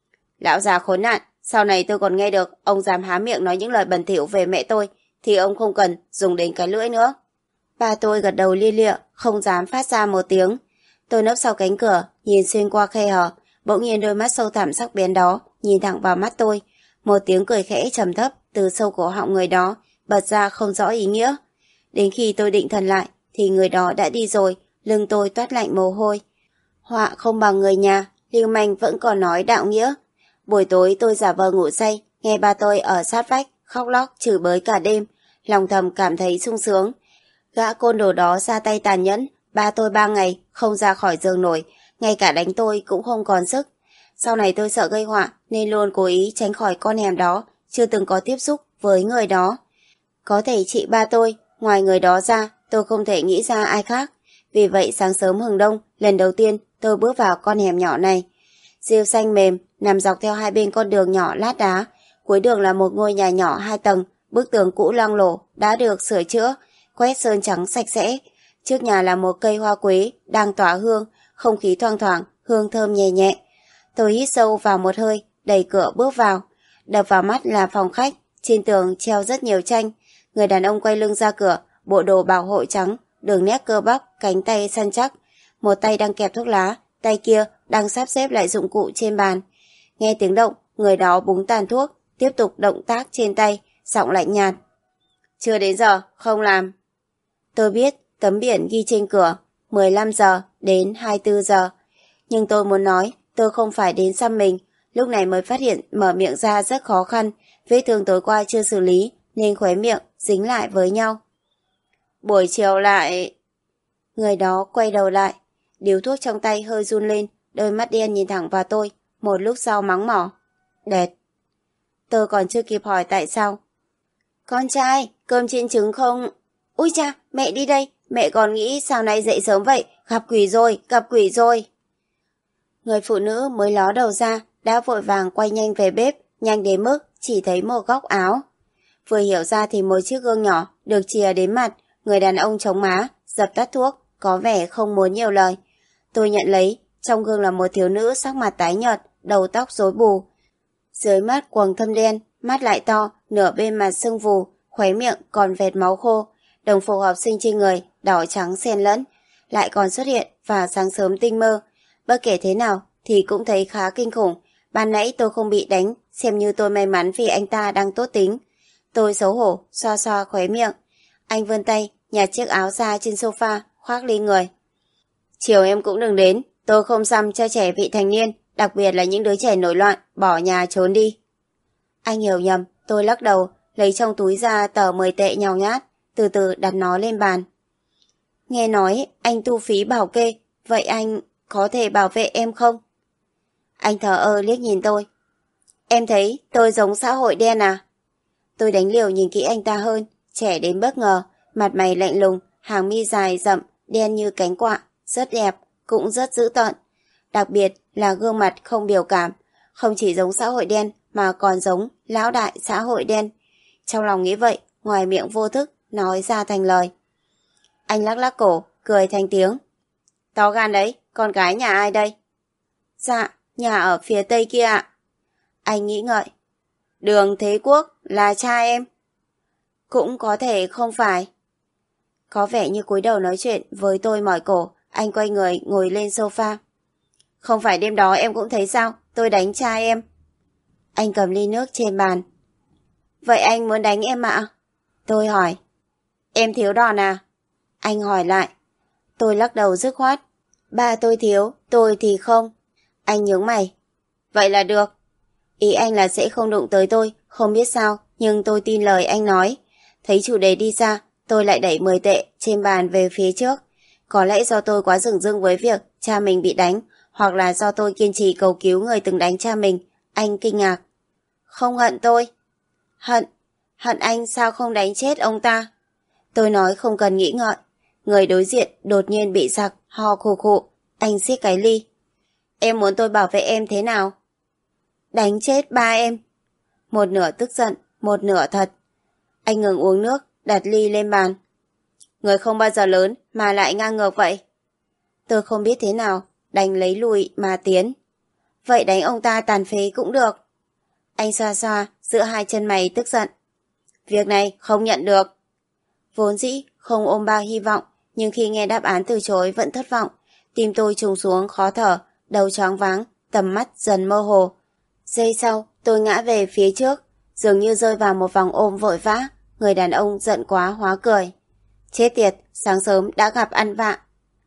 A: Lão già khốn nạn, sau này tôi còn nghe được ông dám há miệng nói những lời bẩn thỉu về mẹ tôi, thì ông không cần dùng đến cái lưỡi nữa. Ba tôi gật đầu lia lịa, không dám phát ra một tiếng. Tôi nấp sau cánh cửa, nhìn xuyên qua khe hở, bỗng nhiên đôi mắt sâu thẳm sắc bén đó nhìn thẳng vào mắt tôi. Một tiếng cười khẽ trầm thấp từ sâu cổ họng người đó bật ra không rõ ý nghĩa. Đến khi tôi định thần lại thì người đó đã đi rồi, lưng tôi toát lạnh mồ hôi. Họa không bằng người nhà, lưu manh vẫn còn nói đạo nghĩa. Buổi tối tôi giả vờ ngủ say, nghe ba tôi ở sát vách khóc lóc chửi bới cả đêm, lòng thầm cảm thấy sung sướng. Gã côn đồ đó ra tay tàn nhẫn, ba tôi 3 ngày không ra khỏi giường nổi, ngay cả đánh tôi cũng không còn sức. Sau này tôi sợ gây họa nên luôn cố ý tránh khỏi con hẻm đó, chưa từng có tiếp xúc với người đó. Có thể trị ba tôi, ngoài người đó ra, tôi không thể nghĩ ra ai khác. Vì vậy sáng sớm hừng đông, lần đầu tiên tôi bước vào con hẻm nhỏ này. Rêu xanh mềm nằm dọc theo hai bên con đường nhỏ lát đá. Cuối đường là một ngôi nhà nhỏ 2 tầng, bức tường cũ loang lổ đã được sửa chữa, quét sơn trắng sạch sẽ. Trước nhà là một cây hoa quế đang tỏa hương, không khí thoang thoảng, hương thơm nhẹ nhẹ. Tôi hít sâu vào một hơi, đẩy cửa bước vào. Đập vào mắt là phòng khách, trên tường treo rất nhiều tranh. Người đàn ông quay lưng ra cửa, bộ đồ bảo hộ trắng, đường nét cơ bắp, cánh tay săn chắc. Một tay đang kẹp thuốc lá, tay kia đang sắp xếp lại dụng cụ trên bàn. Nghe tiếng động, người đó búng tàn thuốc, tiếp tục động tác trên tay, giọng lạnh nhạt. Chưa đến giờ, không làm. Tôi biết tấm biển ghi trên cửa 15 giờ đến 24 giờ. Nhưng tôi muốn nói tôi không phải đến xăm mình. Lúc này mới phát hiện mở miệng ra rất khó khăn. Vết thương tối qua chưa xử lý nên khóe miệng dính lại với nhau. Buổi chiều lại... Người đó quay đầu lại. Điếu thuốc trong tay hơi run lên. Đôi mắt đen nhìn thẳng vào tôi. Một lúc sau mắng mỏ. Đệt. Tôi còn chưa kịp hỏi tại sao. Con trai, cơm chiên trứng không... Ui cha, mẹ đi đây. Mẹ còn nghĩ sao nay dậy sớm vậy. Gặp quỷ rồi, gặp quỷ rồi. Người phụ nữ mới ló đầu ra, đã vội vàng quay nhanh về bếp, nhanh đến mức chỉ thấy một góc áo. Vừa hiểu ra thì một chiếc gương nhỏ được chìa đến mặt, người đàn ông chống má, dập tắt thuốc, có vẻ không muốn nhiều lời. Tôi nhận lấy, trong gương là một thiếu nữ sắc mặt tái nhợt, đầu tóc rối bù. Dưới mắt quầng thâm đen, mắt lại to, nửa bên mặt sưng vù, khóe miệng còn vệt máu khô, đồng phục học sinh trên người, đỏ trắng xen lẫn, lại còn xuất hiện vào sáng sớm tinh mơ. Bất kể thế nào thì cũng thấy khá kinh khủng. Ban nãy tôi không bị đánh, xem như tôi may mắn vì anh ta đang tốt tính. Tôi xấu hổ, xoa xoa khóe miệng. Anh vươn tay, nhặt chiếc áo ra trên sofa, khoác lên người. Chiều em cũng đừng đến, tôi không xăm cho trẻ vị thành niên, đặc biệt là những đứa trẻ nổi loạn, bỏ nhà trốn đi. Anh hiểu nhầm, tôi lắc đầu, lấy trong túi ra tờ 10 tệ nhàu nhát, từ từ đặt nó lên bàn. Nghe nói anh thu phí bảo kê, vậy anh có thể bảo vệ em không? Anh thờ ơ liếc nhìn tôi. Em thấy tôi giống xã hội đen à? Tôi đánh liều nhìn kỹ anh ta hơn, trẻ đến bất ngờ, mặt mày lạnh lùng, hàng mi dài rậm, đen như cánh quạ, rất đẹp, cũng rất dữ tợn. Đặc biệt là gương mặt không biểu cảm, không chỉ giống xã hội đen mà còn giống lão đại xã hội đen. Trong lòng nghĩ vậy, ngoài miệng vô thức, nói ra thành lời. Anh lắc lắc cổ, cười thành tiếng. To gan đấy, con gái nhà ai đây? Dạ, nhà ở phía tây kia ạ. Anh nghĩ ngợi. Đường Thế Quốc là cha em? Cũng có thể không phải. Có vẻ như cúi đầu nói chuyện với tôi mỏi cổ, anh quay người ngồi lên sofa. Không phải đêm đó em cũng thấy sao, tôi đánh cha em. Anh cầm ly nước trên bàn. Vậy anh muốn đánh em ạ? Tôi hỏi. Em thiếu đòn à? Anh hỏi lại. Tôi lắc đầu dứt khoát. Ba tôi thiếu, tôi thì không. Anh nhướng mày. Vậy là được. Ý anh là sẽ không đụng tới tôi, không biết sao, nhưng tôi tin lời anh nói. Thấy chủ đề đi xa, tôi lại đẩy 10 tệ trên bàn về phía trước. Có lẽ do tôi quá dửng dưng với việc cha mình bị đánh, hoặc là do tôi kiên trì cầu cứu người từng đánh cha mình. Anh kinh ngạc. Không hận tôi. Hận anh sao không đánh chết ông ta? Tôi nói không cần nghĩ ngợi. Người đối diện đột nhiên bị sặc, ho khụ khụ. Anh siết cái ly. Em muốn tôi bảo vệ em thế nào? Đánh chết ba em. Một nửa tức giận, một nửa thật. Anh ngừng uống nước, đặt ly lên bàn. Người không bao giờ lớn mà lại ngang ngược vậy. Tôi không biết thế nào, đành lấy lùi mà tiến. Vậy đánh ông ta tàn phế cũng được. Anh xoa xoa giữa hai chân mày tức giận. Việc này không nhận được. Vốn dĩ không ôm bao hy vọng, nhưng khi nghe đáp án từ chối vẫn thất vọng. Tim tôi trùng xuống khó thở, đầu choáng váng, tầm mắt dần mơ hồ. Giây sau, tôi ngã về phía trước, dường như rơi vào một vòng ôm vội vã. Người đàn ông giận quá hóa cười. Chết tiệt, sáng sớm đã gặp ăn vạ.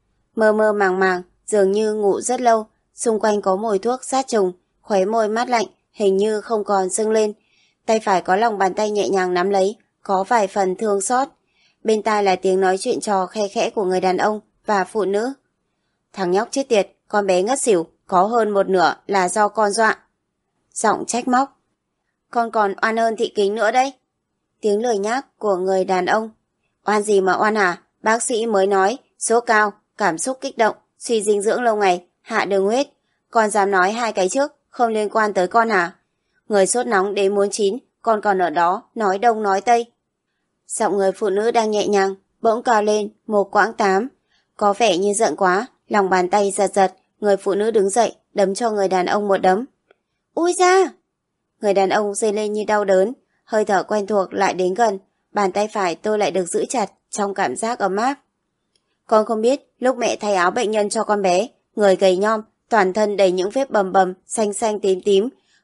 A: Mơ mơ màng màng, dường như ngủ rất lâu, xung quanh có mùi thuốc sát trùng, khóe môi mát lạnh, hình như không còn sưng lên. Tay phải có lòng bàn tay nhẹ nhàng nắm lấy, có vài phần thương xót. Bên tai là tiếng nói chuyện trò khe khẽ của người đàn ông và phụ nữ. Thằng nhóc chết tiệt, con bé ngất xỉu, có hơn một nửa là do con dọa. Giọng trách móc. Con còn oan hơn thị kính nữa đấy. Tiếng lười nhác của người đàn ông. Oan gì mà oan hả? Bác sĩ mới nói, sốt cao, cảm xúc kích động, suy dinh dưỡng lâu ngày, hạ đường huyết. Con dám nói hai cái trước, không liên quan tới con hả? Người sốt nóng đến muốn chín, con còn ở đó, nói đông nói tây. Giọng người phụ nữ đang nhẹ nhàng, bỗng cao lên, một quãng tám. Có vẻ như giận quá, lòng bàn tay giật giật, người phụ nữ đứng dậy, đấm cho người đàn ông một đấm. Ui da! Người đàn ông rên lên như đau đớn, hơi thở quen thuộc lại đến gần, bàn tay phải tôi lại được giữ chặt trong cảm giác ấm áp. Con không biết, lúc mẹ thay áo bệnh nhân cho con bé, người gầy nhom, toàn thân đầy những vết bầm bầm, xanh xanh tím tím,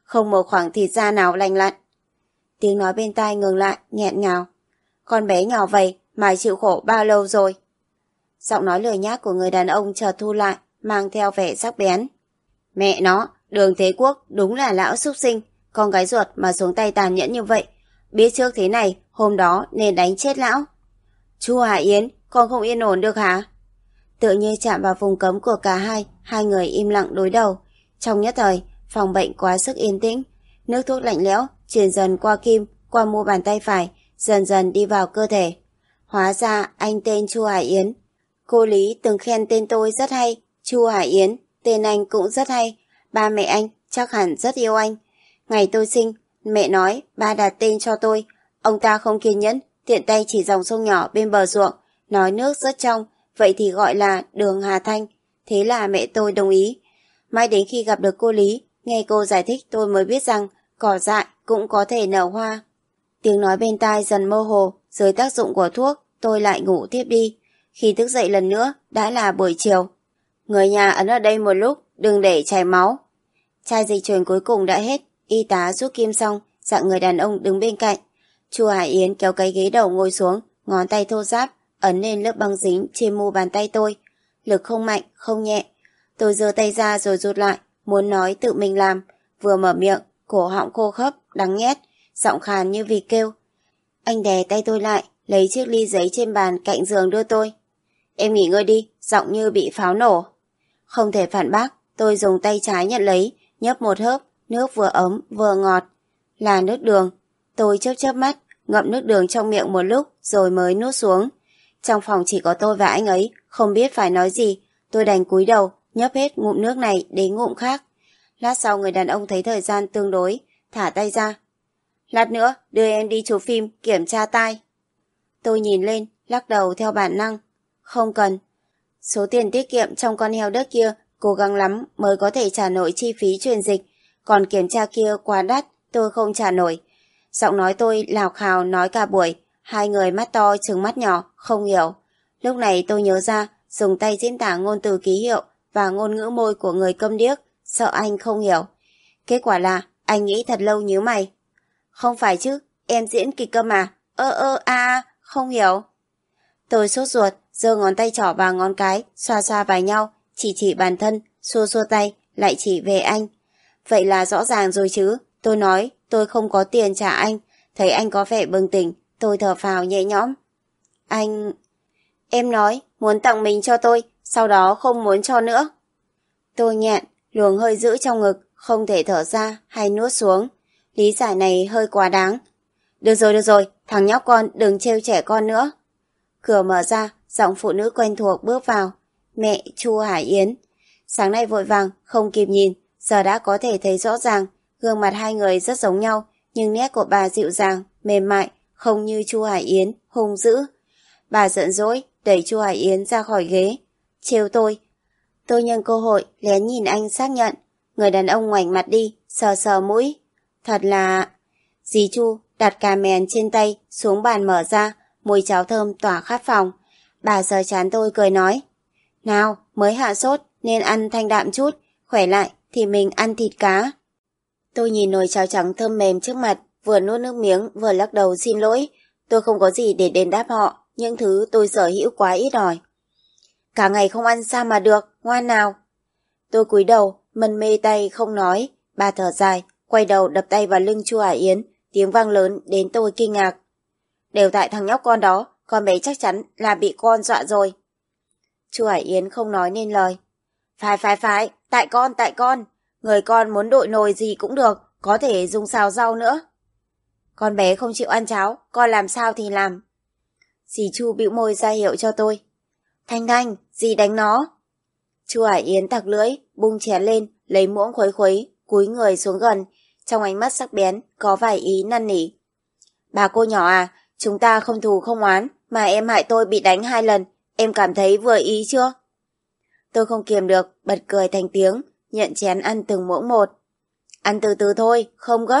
A: không một khoảng thịt da nào lành lặn. Tiếng nói bên tai ngừng lại, nghẹn ngào. Con bé nhỏ vậy mà chịu khổ bao lâu rồi? Giọng nói lười nhác của người đàn ông chợt thu lại, mang theo vẻ sắc bén. Mẹ nó, Đường Thế Quốc đúng là lão súc sinh, con gái ruột mà xuống tay tàn nhẫn như vậy. Biết trước thế này, hôm đó nên đánh chết lão. Chu Hải Yến, con không yên ổn được hả? Tự như chạm vào vùng cấm của cả hai người im lặng đối đầu. Trong nhất thời, phòng bệnh quá sức yên tĩnh. Nước thuốc lạnh lẽo truyền dần qua kim, qua mu bàn tay phải, dần dần đi vào cơ thể. Hóa ra anh tên Chu Hải Yến. Cô Lý từng khen tên tôi rất hay. Chu Hải Yến, tên anh cũng rất hay. Ba mẹ anh chắc hẳn rất yêu anh. Ngày tôi sinh, mẹ nói ba đặt tên cho tôi. Ông ta không kiên nhẫn, tiện tay chỉ dòng sông nhỏ bên bờ ruộng, nói nước rất trong, vậy thì gọi là đường Hà Thanh. Thế là mẹ tôi đồng ý. Mãi đến khi gặp được cô Lý, nghe cô giải thích tôi mới biết rằng cỏ dại cũng có thể nở hoa. Tiếng nói bên tai dần mơ hồ, dưới tác dụng của thuốc, tôi lại ngủ thiếp đi. Khi thức dậy lần nữa, đã là buổi chiều. Người nhà ấn ở đây một lúc, đừng để chảy máu. Chai dịch truyền cuối cùng đã hết, y tá rút kim xong, dặn người đàn ông đứng bên cạnh. Chu Hải Yến kéo cái ghế đầu ngồi xuống, ngón tay thô ráp, ấn lên lớp băng dính trên mu bàn tay tôi. Lực không mạnh, không nhẹ. Tôi giơ tay ra rồi rụt lại, muốn nói tự mình làm. Vừa mở miệng, cổ họng khô khốc, đắng nghét, giọng khàn như vịt kêu. Anh đè tay tôi lại, lấy chiếc ly giấy trên bàn cạnh giường đưa tôi. Em nghỉ ngơi đi, giọng như bị pháo nổ. Không thể phản bác, tôi dùng tay trái nhận lấy, nhấp một hớp, nước vừa ấm vừa ngọt. Là nước đường. Tôi chớp mắt, ngậm nước đường trong miệng một lúc rồi mới nuốt xuống. Trong phòng chỉ có tôi và anh ấy, không biết phải nói gì. Tôi đành cúi đầu, nhấp hết ngụm nước này đến ngụm khác. Lát sau người đàn ông thấy thời gian tương đối, thả tay ra. Lát nữa, đưa em đi chụp phim, kiểm tra tai. Tôi nhìn lên, lắc đầu theo bản năng. Không cần. Số tiền tiết kiệm trong con heo đất kia cố gắng lắm mới có thể trả nổi chi phí truyền dịch. Còn kiểm tra kia quá đắt, tôi không trả nổi. Giọng nói tôi lào khào nói cả buổi. Hai người mắt to trừng mắt nhỏ, không hiểu. Lúc này tôi nhớ ra, dùng tay diễn tả ngôn từ ký hiệu và ngôn ngữ môi của người câm điếc, sợ anh không hiểu. Kết quả là, anh nghĩ thật lâu nhíu mày. Không phải chứ, em diễn kịch cơ mà. Không hiểu. Tôi sốt ruột, giơ ngón tay trỏ và ngón cái, xoa xoa vào nhau, chỉ bản thân, xua tay, lại chỉ về anh. Vậy là rõ ràng rồi chứ, tôi nói, tôi không có tiền trả anh. Thấy anh có vẻ bừng tỉnh, tôi thở phào nhẹ nhõm. Anh... Em nói, muốn tặng mình cho tôi, sau đó không muốn cho nữa. Tôi nghẹn, luồng hơi giữ trong ngực, không thể thở ra hay nuốt xuống. Lý giải này hơi quá đáng. Được rồi, thằng nhóc con đừng trêu trẻ con nữa. Cửa mở ra, giọng phụ nữ quen thuộc bước vào. Mẹ Chu Hải Yến. Sáng nay vội vàng, không kịp nhìn, giờ đã có thể thấy rõ ràng. Gương mặt hai người rất giống nhau, nhưng nét của bà dịu dàng, mềm mại, không như Chu Hải Yến, hung dữ. Bà giận dỗi, đẩy Chu Hải Yến ra khỏi ghế. Trêu tôi. Tôi nhân cơ hội, lén nhìn anh xác nhận. Người đàn ông ngoảnh mặt đi, sờ mũi. Thật là... Dì Chu đặt cà mèn trên tay, xuống bàn mở ra, mùi cháo thơm tỏa khắp phòng. Bà sờ trán tôi cười nói. Nào, mới hạ sốt, nên ăn thanh đạm chút, khỏe lại thì mình ăn thịt cá. Tôi nhìn nồi cháo trắng thơm mềm trước mặt, vừa nuốt nước miếng, vừa lắc đầu xin lỗi. Tôi không có gì để đền đáp họ, những thứ tôi sở hữu quá ít ỏi. Cả ngày không ăn sao mà được, ngoan nào. Tôi cúi đầu, mân mê tay không nói. Bà thở dài, quay đầu đập tay vào lưng Chu Hải Yến, tiếng vang lớn đến tôi kinh ngạc. Đều tại thằng nhóc con đó, con bé chắc chắn là bị con dọa rồi. Chu Hải Yến không nói nên lời. Phải, tại con. Người con muốn đội nồi gì cũng được, có thể dùng xào rau nữa. Con bé không chịu ăn cháo, con làm sao thì làm. Dì Chu bĩu môi ra hiệu cho tôi. Thanh, dì đánh nó. Chu Hải Yến tặc lưỡi, bung chén lên, lấy muỗng khuấy, cúi người xuống gần, trong ánh mắt sắc bén, có vài ý năn nỉ. Bà cô nhỏ à, chúng ta không thù không oán, mà em hại tôi bị đánh 2 lần, em cảm thấy vừa ý chưa? Tôi không kiềm được, bật cười thành tiếng, nhận chén ăn từng muỗng một. Ăn từ từ thôi, không gấp.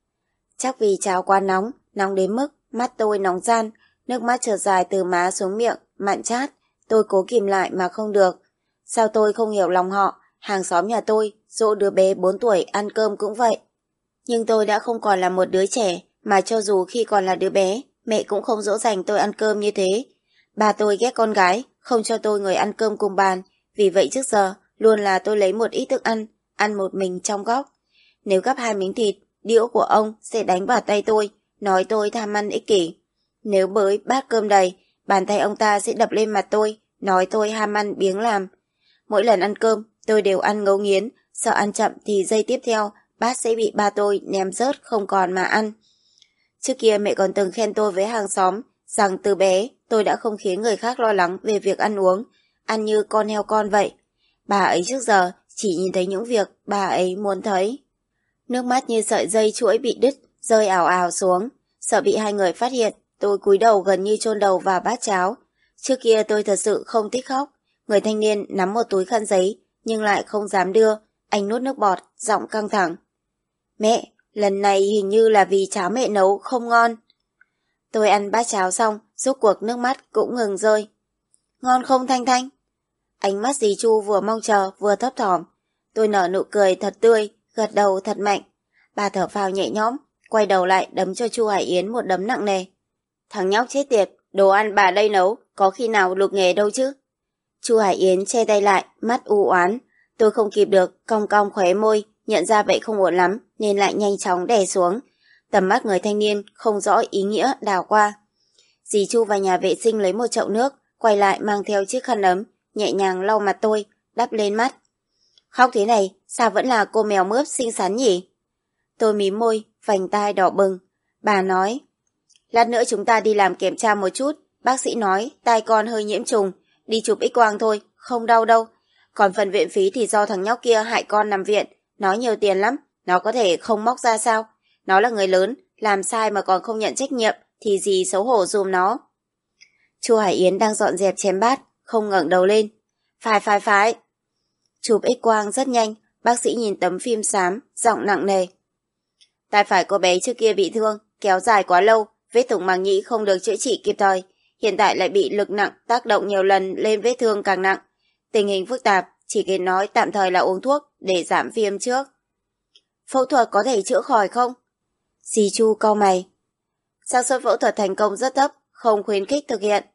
A: Chắc vì cháo quá nóng đến mức mắt tôi nóng ran, nước mắt trượt dài từ má xuống miệng, mặn chát. Tôi cố kìm lại mà không được. Sao tôi không hiểu lòng họ, hàng xóm nhà tôi, dỗ đứa bé 4 tuổi ăn cơm cũng vậy. Nhưng tôi đã không còn là một đứa trẻ, mà cho dù khi còn là đứa bé, mẹ cũng không dỗ dành tôi ăn cơm như thế. Bà tôi ghét con gái, không cho tôi ngồi ăn cơm cùng bàn, vì vậy trước giờ luôn là tôi lấy một ít thức ăn một mình trong góc. Nếu gắp 2 miếng thịt, đĩu của ông sẽ đánh vào tay tôi, nói tôi tham ăn ích kỷ. Nếu bới bát cơm đầy, bàn tay ông ta sẽ đập lên mặt tôi, nói tôi ham ăn biếng làm. Mỗi lần ăn cơm, tôi đều ăn ngấu nghiến, sợ ăn chậm thì giây tiếp theo, bát sẽ bị ba tôi ném rớt không còn mà ăn. Trước kia mẹ còn từng khen tôi với hàng xóm, rằng từ bé tôi đã không khiến người khác lo lắng về việc ăn uống, ăn như con heo con vậy. Bà ấy trước giờ chỉ nhìn thấy những việc bà ấy muốn thấy. Nước mắt như sợi dây chuỗi bị đứt, rơi ào ào xuống. Sợ bị hai người phát hiện, tôi cúi đầu gần như chôn đầu vào bát cháo. Trước kia tôi thật sự không thích khóc. Người thanh niên nắm một túi khăn giấy, nhưng lại không dám đưa. Anh nuốt nước bọt, giọng căng thẳng. Mẹ, lần này hình như là vì cháo mẹ nấu không ngon. Tôi ăn bát cháo xong, rốt cuộc nước mắt cũng ngừng rơi. Ngon không Thanh Thanh? Ánh mắt dì Chu vừa mong chờ vừa thấp thỏm. Tôi nở nụ cười thật tươi, gật đầu thật mạnh. Bà thở phào nhẹ nhõm, quay đầu lại đấm cho Chu Hải Yến một đấm nặng nề. Thằng nhóc chết tiệt, đồ ăn bà đây nấu, có khi nào lục nghề đâu chứ? Chu Hải Yến che tay lại, mắt u oán. Tôi không kịp được, cong cong khóe môi, nhận ra vậy không ổn lắm, nên lại nhanh chóng đè xuống. Tầm mắt người thanh niên không rõ ý nghĩa đảo qua. Dì Chu vào nhà vệ sinh lấy một chậu nước, quay lại mang theo chiếc khăn ấm, nhẹ nhàng lau mặt tôi, đắp lên mắt. Khóc thế này, sao vẫn là cô mèo mướp xinh xắn nhỉ? Tôi mím môi, vành tai đỏ bừng. Bà nói, lát nữa chúng ta đi làm kiểm tra một chút, bác sĩ nói tai con hơi nhiễm trùng, đi chụp X-quang thôi, không đau đâu. Còn phần viện phí thì do thằng nhóc kia hại con nằm viện, nó nhiều tiền lắm, nó có thể không móc ra sao? Nó là người lớn, làm sai mà còn không nhận trách nhiệm, thì gì xấu hổ dùm nó. Chu Hải Yến đang dọn dẹp chén bát, không ngẩng đầu lên. Phải. Chụp X-quang rất nhanh, bác sĩ nhìn tấm phim xám, giọng nặng nề. Tai phải cô bé trước kia bị thương, kéo dài quá lâu, vết thủng màng nhĩ không được chữa trị kịp thời, hiện tại lại bị lực nặng tác động nhiều lần lên vết thương càng nặng. Tình hình phức tạp, chỉ kịp nói tạm thời là uống thuốc để giảm viêm trước. Phẫu thuật có thể chữa khỏi không? Dì Chu cau mày. Xác suất phẫu thuật thành công rất thấp, không khuyến khích thực hiện.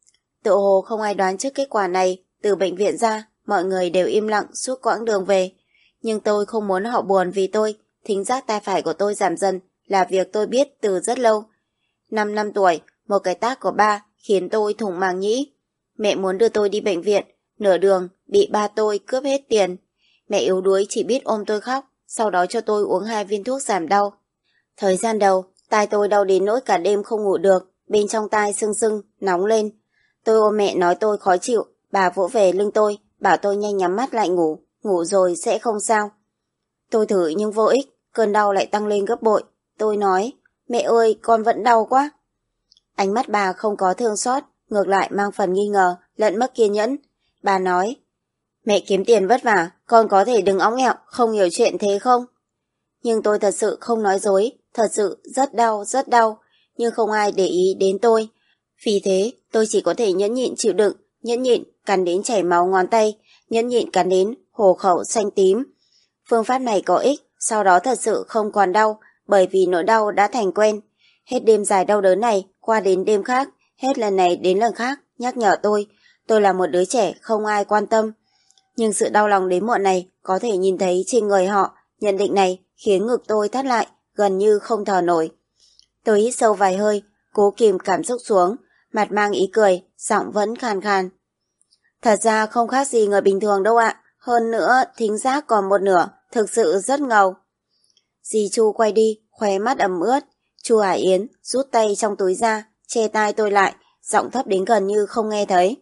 A: Tự hồ không ai đoán trước kết quả này, từ bệnh viện ra, mọi người đều im lặng suốt quãng đường về. Nhưng tôi không muốn họ buồn vì tôi, thính giác tai phải của tôi giảm dần là việc tôi biết từ rất lâu. 5 năm tuổi, một cái tát của ba khiến tôi thủng màng nhĩ. Mẹ muốn đưa tôi đi bệnh viện, nửa đường bị ba tôi cướp hết tiền. Mẹ yếu đuối chỉ biết ôm tôi khóc, sau đó cho tôi uống 2 viên thuốc giảm đau. Thời gian đầu, tai tôi đau đến nỗi cả đêm không ngủ được, bên trong tai sưng sưng, nóng lên. Tôi ôm mẹ nói tôi khó chịu, bà vỗ về lưng tôi, bảo tôi nhanh nhắm mắt lại ngủ rồi sẽ không sao. Tôi thử nhưng vô ích, cơn đau lại tăng lên gấp bội. Tôi nói, mẹ ơi, con vẫn đau quá. Ánh mắt bà không có thương xót, ngược lại mang phần nghi ngờ, lẫn mất kiên nhẫn. Bà nói, mẹ kiếm tiền vất vả, con có thể đừng óng ẹo, không hiểu chuyện thế không? Nhưng tôi thật sự không nói dối, thật sự rất đau, nhưng không ai để ý đến tôi. Vì thế, tôi chỉ có thể nhẫn nhịn chịu đựng, nhẫn nhịn cắn đến chảy máu ngón tay, nhẫn nhịn cắn đến hồ khẩu xanh tím. Phương pháp này có ích, sau đó thật sự không còn đau, bởi vì nỗi đau đã thành quen. Hết đêm dài đau đớn này, qua đến đêm khác, hết lần này đến lần khác, nhắc nhở tôi là một đứa trẻ không ai quan tâm. Nhưng sự đau lòng đến muộn này có thể nhìn thấy trên người họ, nhận định này khiến ngực tôi thắt lại, gần như không thở nổi. Tôi hít sâu vài hơi, cố kìm cảm xúc xuống, mặt mang ý cười, giọng vẫn khàn khàn. Thật ra không khác gì người bình thường đâu ạ, hơn nữa thính giác còn một nửa, thực sự rất ngầu. Dì Chu quay đi, khóe mắt ẩm ướt. Chu Hải Yến rút tay trong túi ra, che tai tôi lại, giọng thấp đến gần như không nghe thấy.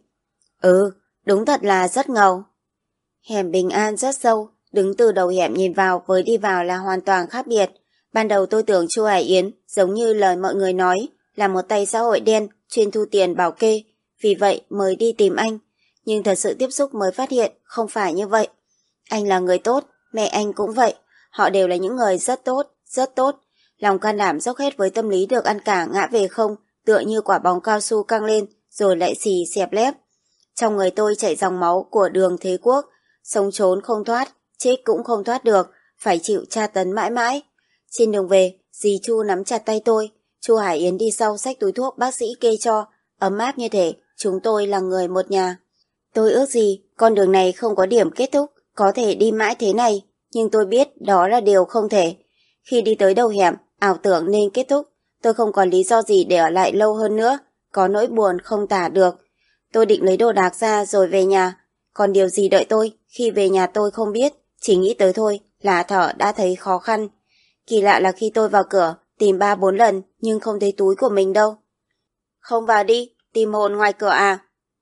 A: Đúng thật là rất ngầu. Hẻm Bình An rất sâu, đứng từ đầu hẻm nhìn vào với đi vào là hoàn toàn khác biệt. Ban đầu tôi tưởng Chu Hải Yến giống như lời mọi người nói, là một tay xã hội đen chuyên thu tiền bảo kê, vì vậy mới đi tìm anh. Nhưng thật sự tiếp xúc mới phát hiện không phải như vậy. Anh là người tốt, mẹ anh cũng vậy, họ đều là những người rất tốt. Lòng can đảm dốc hết với tâm lý được ăn cả ngã về không, tựa như quả bóng cao su căng lên rồi lại xì xẹp lép. Trong người tôi chảy dòng máu của Đường Thế Quốc, sống trốn không thoát, chết cũng không thoát được, phải chịu tra tấn mãi mãi. Trên đường về, dì Chu nắm chặt tay tôi, Chu Hải Yến đi sau xách túi thuốc bác sĩ kê cho, ấm áp như thể chúng tôi là người một nhà. Tôi ước gì con đường này không có điểm kết thúc, có thể đi mãi thế này, nhưng tôi biết đó là điều không thể. Khi đi tới đầu hẻm, ảo tưởng nên kết thúc, tôi không còn lý do gì để ở lại lâu hơn nữa, có nỗi buồn không tả được. Tôi định lấy đồ đạc ra rồi về nhà, còn điều gì đợi tôi khi về nhà tôi không biết, chỉ nghĩ tới thôi là thở đã thấy khó khăn. Kỳ lạ là khi tôi vào cửa, tìm 3-4 lần nhưng không thấy túi của mình đâu. Không vào đi, tìm hồn ngoài cửa à?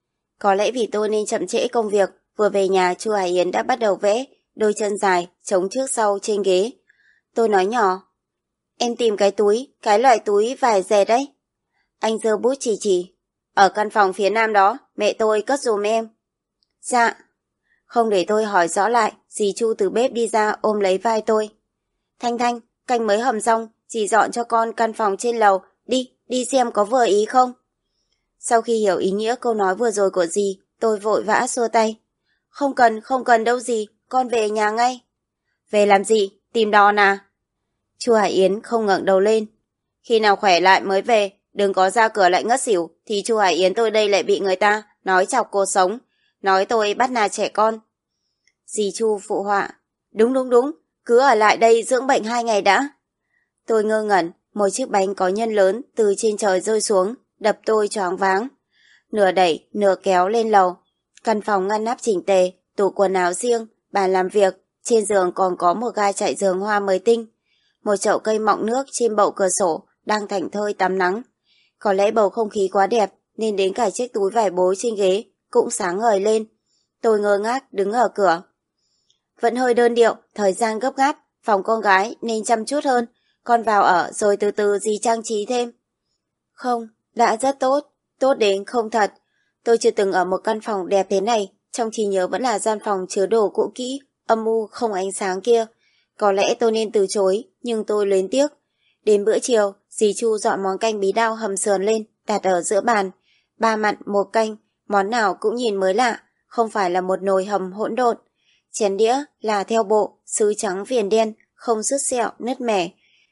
A: Có lẽ vì tôi nên chậm trễ công việc, vừa về nhà Chu Hải Yến đã bắt đầu vẽ, đôi chân dài, chống trước sau trên ghế. Tôi nói nhỏ, em tìm cái túi, cái loại túi vải dệt đấy. Anh giơ bút chỉ, ở căn phòng phía nam đó, mẹ tôi cất giùm em. Dạ. Không để tôi hỏi rõ lại, dì Chu từ bếp đi ra ôm lấy vai tôi. Thanh Thanh, canh mới hầm xong, dì dọn cho con căn phòng trên lầu, đi xem có vừa ý không? Sau khi hiểu ý nghĩa câu nói vừa rồi của dì, tôi vội vã xua tay. Không cần đâu dì, con về nhà ngay. Về làm gì? Tìm đòn à? Chu Hải Yến không ngẩng đầu lên. Khi nào khỏe lại mới về, đừng có ra cửa lại ngất xỉu, thì Chu Hải Yến tôi đây lại bị người ta nói chọc cô sống, nói tôi bắt nạt trẻ con. Dì Chu phụ họa. Đúng, cứ ở lại đây dưỡng bệnh 2 ngày đã. Tôi ngơ ngẩn, một chiếc bánh có nhân lớn từ trên trời rơi xuống, đập tôi choáng váng. Nửa đẩy, nửa kéo lên lầu. Căn phòng ngăn nắp chỉnh tề, tủ quần áo riêng, bàn làm việc, trên giường còn có một gai chạy giường hoa mới tinh. Một chậu cây mọng nước trên bậu cửa sổ đang thảnh thơi tắm nắng. Có lẽ bầu không khí quá đẹp nên đến cả chiếc túi vải bố trên ghế cũng sáng ngời lên. Tôi ngơ ngác đứng ở cửa. Vẫn hơi đơn điệu, thời gian gấp gáp, phòng con gái nên chăm chút hơn. Con vào ở rồi từ từ dì trang trí thêm. Không, đã rất tốt đến không thật. Tôi chưa từng ở một căn phòng đẹp thế này, trong trí nhớ vẫn là gian phòng chứa đồ cũ kỹ, âm u không ánh sáng kia. Có lẽ tôi nên từ chối, nhưng tôi luyến tiếc. Đến bữa chiều, dì Chu dọn món canh bí đao hầm sườn lên, đặt ở giữa bàn. 3 mặn 1 canh, món nào cũng nhìn mới lạ, không phải là một nồi hầm hỗn độn. Chén đĩa là theo bộ, sứ trắng viền đen, không sứt sẹo, nứt mẻ.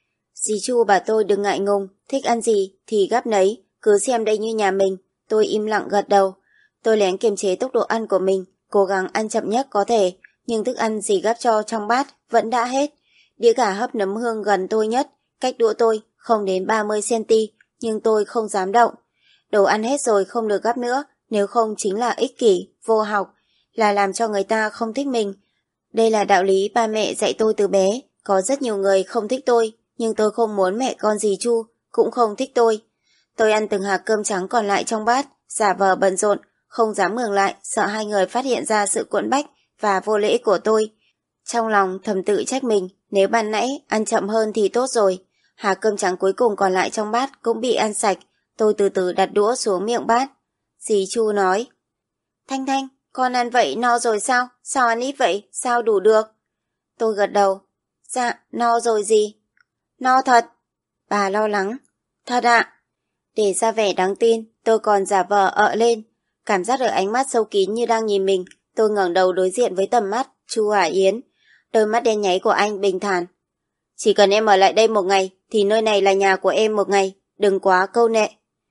A: Dì Chu bảo tôi đừng ngại ngùng, thích ăn gì thì gắp nấy, cứ xem đây như nhà mình. Tôi im lặng gật đầu. Tôi lén kiềm chế tốc độ ăn của mình, cố gắng ăn chậm nhất có thể, nhưng thức ăn dì gắp cho trong bát vẫn đã hết. Đĩa gà hấp nấm hương gần tôi nhất, cách đũa tôi không đến 30cm, nhưng tôi không dám động. Đồ ăn hết rồi không được gắp nữa, nếu không chính là ích kỷ, vô học, là làm cho người ta không thích mình. Đây là đạo lý ba mẹ dạy tôi từ bé, có rất nhiều người không thích tôi, nhưng tôi không muốn mẹ con dì Chu cũng không thích tôi. Tôi ăn từng hạt cơm trắng còn lại trong bát, giả vờ bận rộn, không dám ngừng lại, sợ hai người phát hiện ra sự cuộn bách và vô lễ của tôi. Trong lòng thầm tự trách mình, nếu ban nãy ăn chậm hơn thì tốt rồi. Hạt cơm trắng cuối cùng còn lại trong bát cũng bị ăn sạch, tôi từ từ đặt đũa xuống miệng bát. Dì Chu nói, Thanh Thanh, con ăn vậy no rồi sao? Sao ăn ít vậy? Sao đủ được? Tôi gật đầu, dạ, no rồi dì. No thật. Bà lo lắng, thật ạ. Để ra vẻ đáng tin, tôi còn giả vờ ợ lên. Cảm giác được ánh mắt sâu kín như đang nhìn mình, tôi ngẩng đầu đối diện với tầm mắt Chu Hải Yến. Đôi mắt đen nháy của anh bình thản. Chỉ cần em ở lại đây 1 ngày, thì nơi này là nhà của em 1 ngày, đừng quá câu nệ.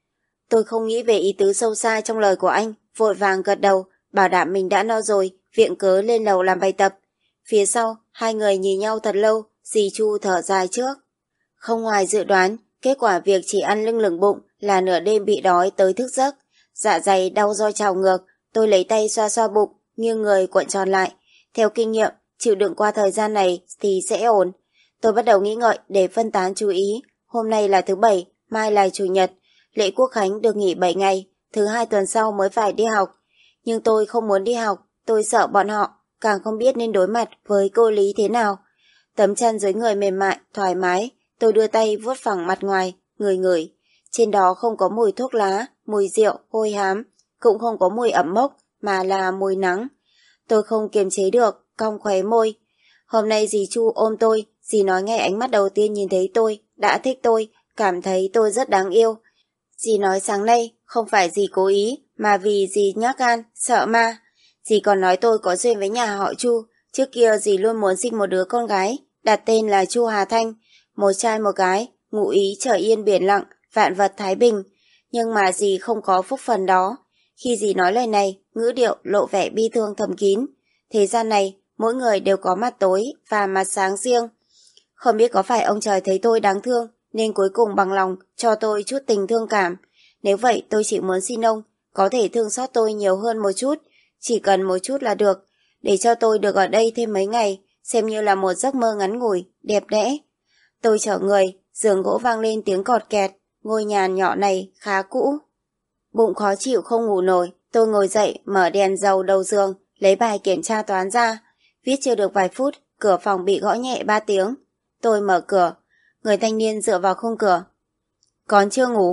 A: Tôi không nghĩ về ý tứ sâu xa trong lời của anh, vội vàng gật đầu, bảo đảm mình đã no rồi, viện cớ lên lầu làm bài tập. Phía sau, hai người nhìn nhau thật lâu, dì Chu thở dài trước. Không ngoài dự đoán, kết quả việc chỉ ăn lưng lửng bụng là nửa đêm bị đói tới thức giấc. Dạ dày đau do trào ngược, tôi lấy tay xoa xoa bụng, nghiêng người cuộn tròn lại. Theo kinh nghiệm, chịu đựng qua thời gian này thì sẽ ổn. Tôi bắt đầu nghĩ ngợi để phân tán chú ý. Hôm nay là thứ Bảy, mai là Chủ nhật. Lễ Quốc Khánh được nghỉ 7 ngày, thứ 2 tuần sau mới phải đi học. Nhưng tôi không muốn đi học, tôi sợ bọn họ, càng không biết nên đối mặt với cô Lý thế nào. Tấm chăn dưới người mềm mại, thoải mái, tôi đưa tay vuốt phẳng mặt ngoài, ngửi. Trên đó không có mùi thuốc lá, mùi rượu, hôi hám, cũng không có mùi ẩm mốc, mà là mùi nắng. Tôi không kiềm chế được, cong khóe môi. Hôm nay dì Chu ôm tôi, dì nói ngay ánh mắt đầu tiên nhìn thấy tôi, đã thích tôi, cảm thấy tôi rất đáng yêu. Dì nói sáng nay, không phải dì cố ý, mà vì dì nhát gan, sợ ma. Dì còn nói tôi có duyên với nhà họ Chu, trước kia dì luôn muốn sinh một đứa con gái, đặt tên là Chu Hà Thanh. một trai một gái, ngụ ý trời yên biển lặng, vạn vật thái bình. Nhưng mà dì không có phúc phần đó. Khi dì nói lời này, ngữ điệu lộ vẻ bi thương thầm kín. Thế gian này, mỗi người đều có mặt tối và mặt sáng riêng. Không biết có phải ông trời thấy tôi đáng thương, nên cuối cùng bằng lòng cho tôi chút tình thương cảm. Nếu vậy tôi chỉ muốn xin ông, có thể thương xót tôi nhiều hơn một chút, chỉ cần một chút là được, để cho tôi được ở đây thêm mấy ngày, xem như là một giấc mơ ngắn ngủi, đẹp đẽ. Tôi trở người, giường gỗ vang lên tiếng cọt kẹt, ngôi nhà nhỏ này khá cũ. Bụng khó chịu không ngủ nổi, tôi ngồi dậy, mở đèn dầu đầu giường, lấy bài kiểm tra toán ra. Viết chưa được vài phút, cửa phòng bị gõ nhẹ 3 tiếng. Tôi mở cửa, người thanh niên dựa vào khung cửa. Còn chưa ngủ?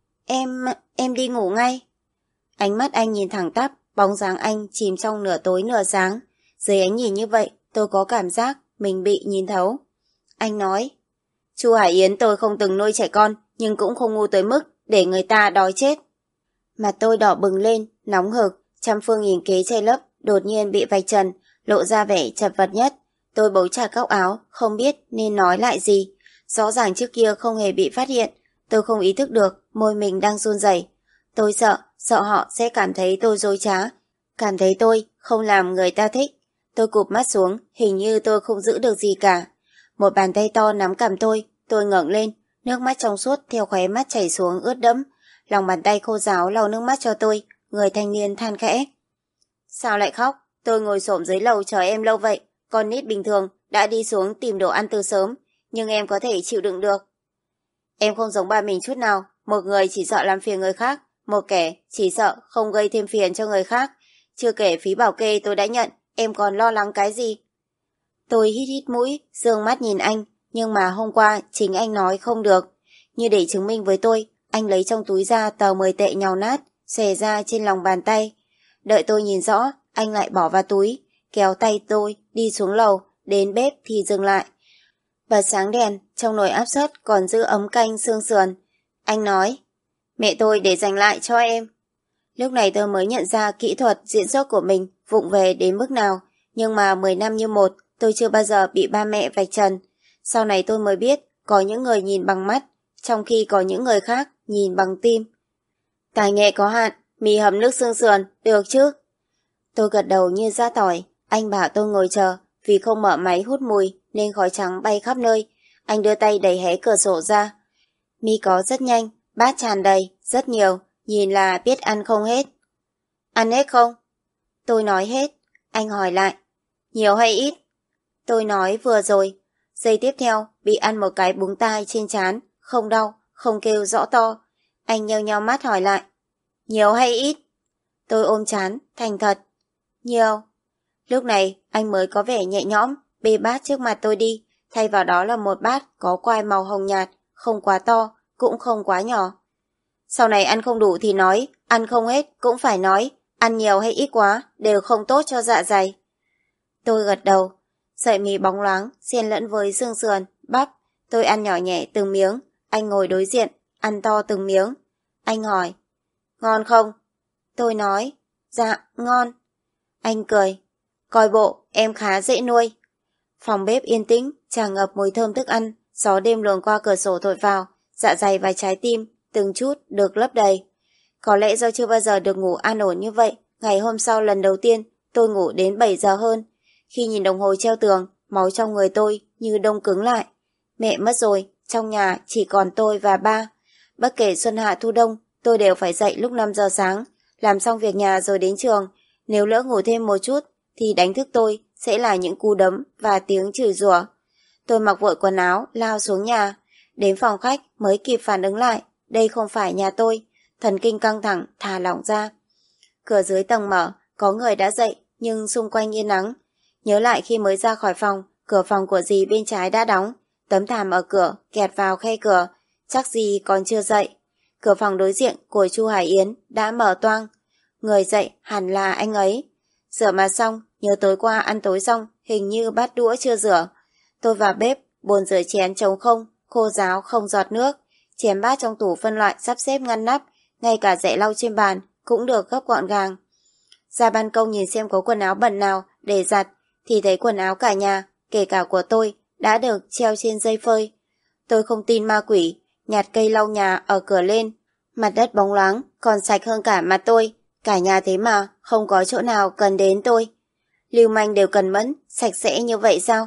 A: Em đi ngủ ngay. Ánh mắt anh nhìn thẳng tắp, bóng dáng anh chìm trong nửa tối nửa sáng. Dưới ánh nhìn như vậy, tôi có cảm giác mình bị nhìn thấu. Anh nói, Chu Hải Yến tôi không từng nuôi trẻ con, nhưng cũng không ngu tới mức để người ta đói chết. Mặt tôi đỏ bừng lên, nóng hực, trăm phương nghìn kế che lấp, đột nhiên bị vạch trần, lộ ra vẻ chật vật nhất. Tôi bấu chặt góc áo, không biết nên nói lại gì. Rõ ràng trước kia không hề bị phát hiện, tôi không ý thức được môi mình đang run rẩy. Tôi sợ họ sẽ cảm thấy tôi dối trá, cảm thấy tôi không làm người ta thích. Tôi cụp mắt xuống, hình như tôi không giữ được gì cả. Một bàn tay to nắm cằm tôi ngẩng lên, nước mắt trong suốt theo khóe mắt chảy xuống ướt đẫm. Lòng bàn tay khô ráo lau nước mắt cho tôi, người thanh niên than khẽ. Sao lại khóc? Tôi ngồi xổm dưới lầu chờ em lâu vậy, con nít bình thường đã đi xuống tìm đồ ăn từ sớm, nhưng em có thể chịu đựng được. Em không giống ba mình chút nào, một người chỉ sợ làm phiền người khác, một kẻ chỉ sợ không gây thêm phiền cho người khác. Chưa kể phí bảo kê tôi đã nhận, em còn lo lắng cái gì? Tôi hít hít mũi, dương mắt nhìn anh, nhưng mà hôm qua chính anh nói không được. Như để chứng minh với tôi, anh lấy trong túi ra tờ 10 tệ nhàu nát, xòe ra trên lòng bàn tay. Đợi tôi nhìn rõ, anh lại bỏ vào túi, kéo tay tôi đi xuống lầu, đến bếp thì dừng lại. Bật sáng đèn, trong nồi áp suất còn giữ ấm canh xương sườn. Anh nói, mẹ tôi để dành lại cho em. Lúc này tôi mới nhận ra kỹ thuật diễn xuất của mình vụng về đến mức nào, nhưng mà 10 năm như một, tôi chưa bao giờ bị ba mẹ vạch trần. Sau này tôi mới biết, có những người nhìn bằng mắt, trong khi có những người khác nhìn bằng tim. Tài nghệ có hạn, mì hầm nước xương sườn, được chứ? Tôi gật đầu như giã tỏi, anh bảo tôi ngồi chờ, vì không mở máy hút mùi nên khói trắng bay khắp nơi. Anh đưa tay đẩy hé cửa sổ ra. Mì có rất nhanh, bát tràn đầy, rất nhiều, nhìn là biết ăn không hết. Ăn hết không? Tôi nói hết. Anh hỏi lại, nhiều hay ít? Tôi nói vừa rồi. Giây tiếp theo, bị ăn một cái búng tai trên trán, không đau, không kêu rõ to. Anh nheo nheo mắt hỏi lại, nhiều hay ít? Tôi ôm trán, thành thật. Nhiều. Lúc này, anh mới có vẻ nhẹ nhõm, bê bát trước mặt tôi đi, thay vào đó là một bát có quai màu hồng nhạt, không quá to, cũng không quá nhỏ. Sau này ăn không đủ thì nói, ăn không hết cũng phải nói, ăn nhiều hay ít quá đều không tốt cho dạ dày. Tôi gật đầu, sợi mì bóng loáng, xen lẫn với xương sườn, bắp. Tôi ăn nhỏ nhẹ từng miếng, anh ngồi đối diện, ăn to từng miếng. Anh hỏi, ngon không? Tôi nói, dạ, ngon. Anh cười, coi bộ, em khá dễ nuôi. Phòng bếp yên tĩnh, tràn ngập mùi thơm thức ăn, gió đêm luồng qua cửa sổ thổi vào, dạ dày và trái tim, từng chút được lấp đầy. Có lẽ do chưa bao giờ được ngủ an ổn như vậy, ngày hôm sau lần đầu tiên, tôi ngủ đến 7 giờ hơn. Khi nhìn đồng hồ treo tường, máu trong người tôi như đông cứng lại. Mẹ mất rồi, trong nhà chỉ còn tôi và ba. Bất kể xuân hạ thu đông, tôi đều phải dậy lúc 5 giờ sáng, làm xong việc nhà rồi đến trường. Nếu lỡ ngủ thêm một chút, thì đánh thức tôi sẽ là những cú đấm và tiếng chửi rủa. Tôi mặc vội quần áo, lao xuống nhà. Đến phòng khách mới kịp phản ứng lại, đây không phải nhà tôi. Thần kinh căng thẳng, thả lỏng ra. Cửa dưới tầng mở, có người đã dậy, nhưng xung quanh yên ắng. Nhớ lại khi mới ra khỏi phòng, cửa phòng của dì bên trái đã đóng. Tấm thảm ở cửa kẹt vào khe cửa, chắc dì còn chưa dậy. Cửa phòng đối diện của Chu Hải Yến đã mở toang. Người dậy hẳn là anh ấy. Rửa mặt xong, nhớ tối qua ăn tối xong, hình như bát đũa chưa rửa. Tôi vào bếp, bồn rửa chén trống không, khô ráo không giọt nước. Chén bát trong tủ phân loại sắp xếp ngăn nắp, ngay cả dãy lau trên bàn cũng được gấp gọn gàng. Ra ban công nhìn xem có quần áo bẩn nào để giặt, thì thấy quần áo cả nhà, kể cả của tôi, đã được treo trên dây phơi. Tôi không tin ma quỷ, nhặt cây lau nhà ở cửa lên. Mặt đất bóng loáng, còn sạch hơn cả mặt tôi. Cả nhà thế mà, không có chỗ nào cần đến tôi. Lưu manh đều cần mẫn, sạch sẽ như vậy sao?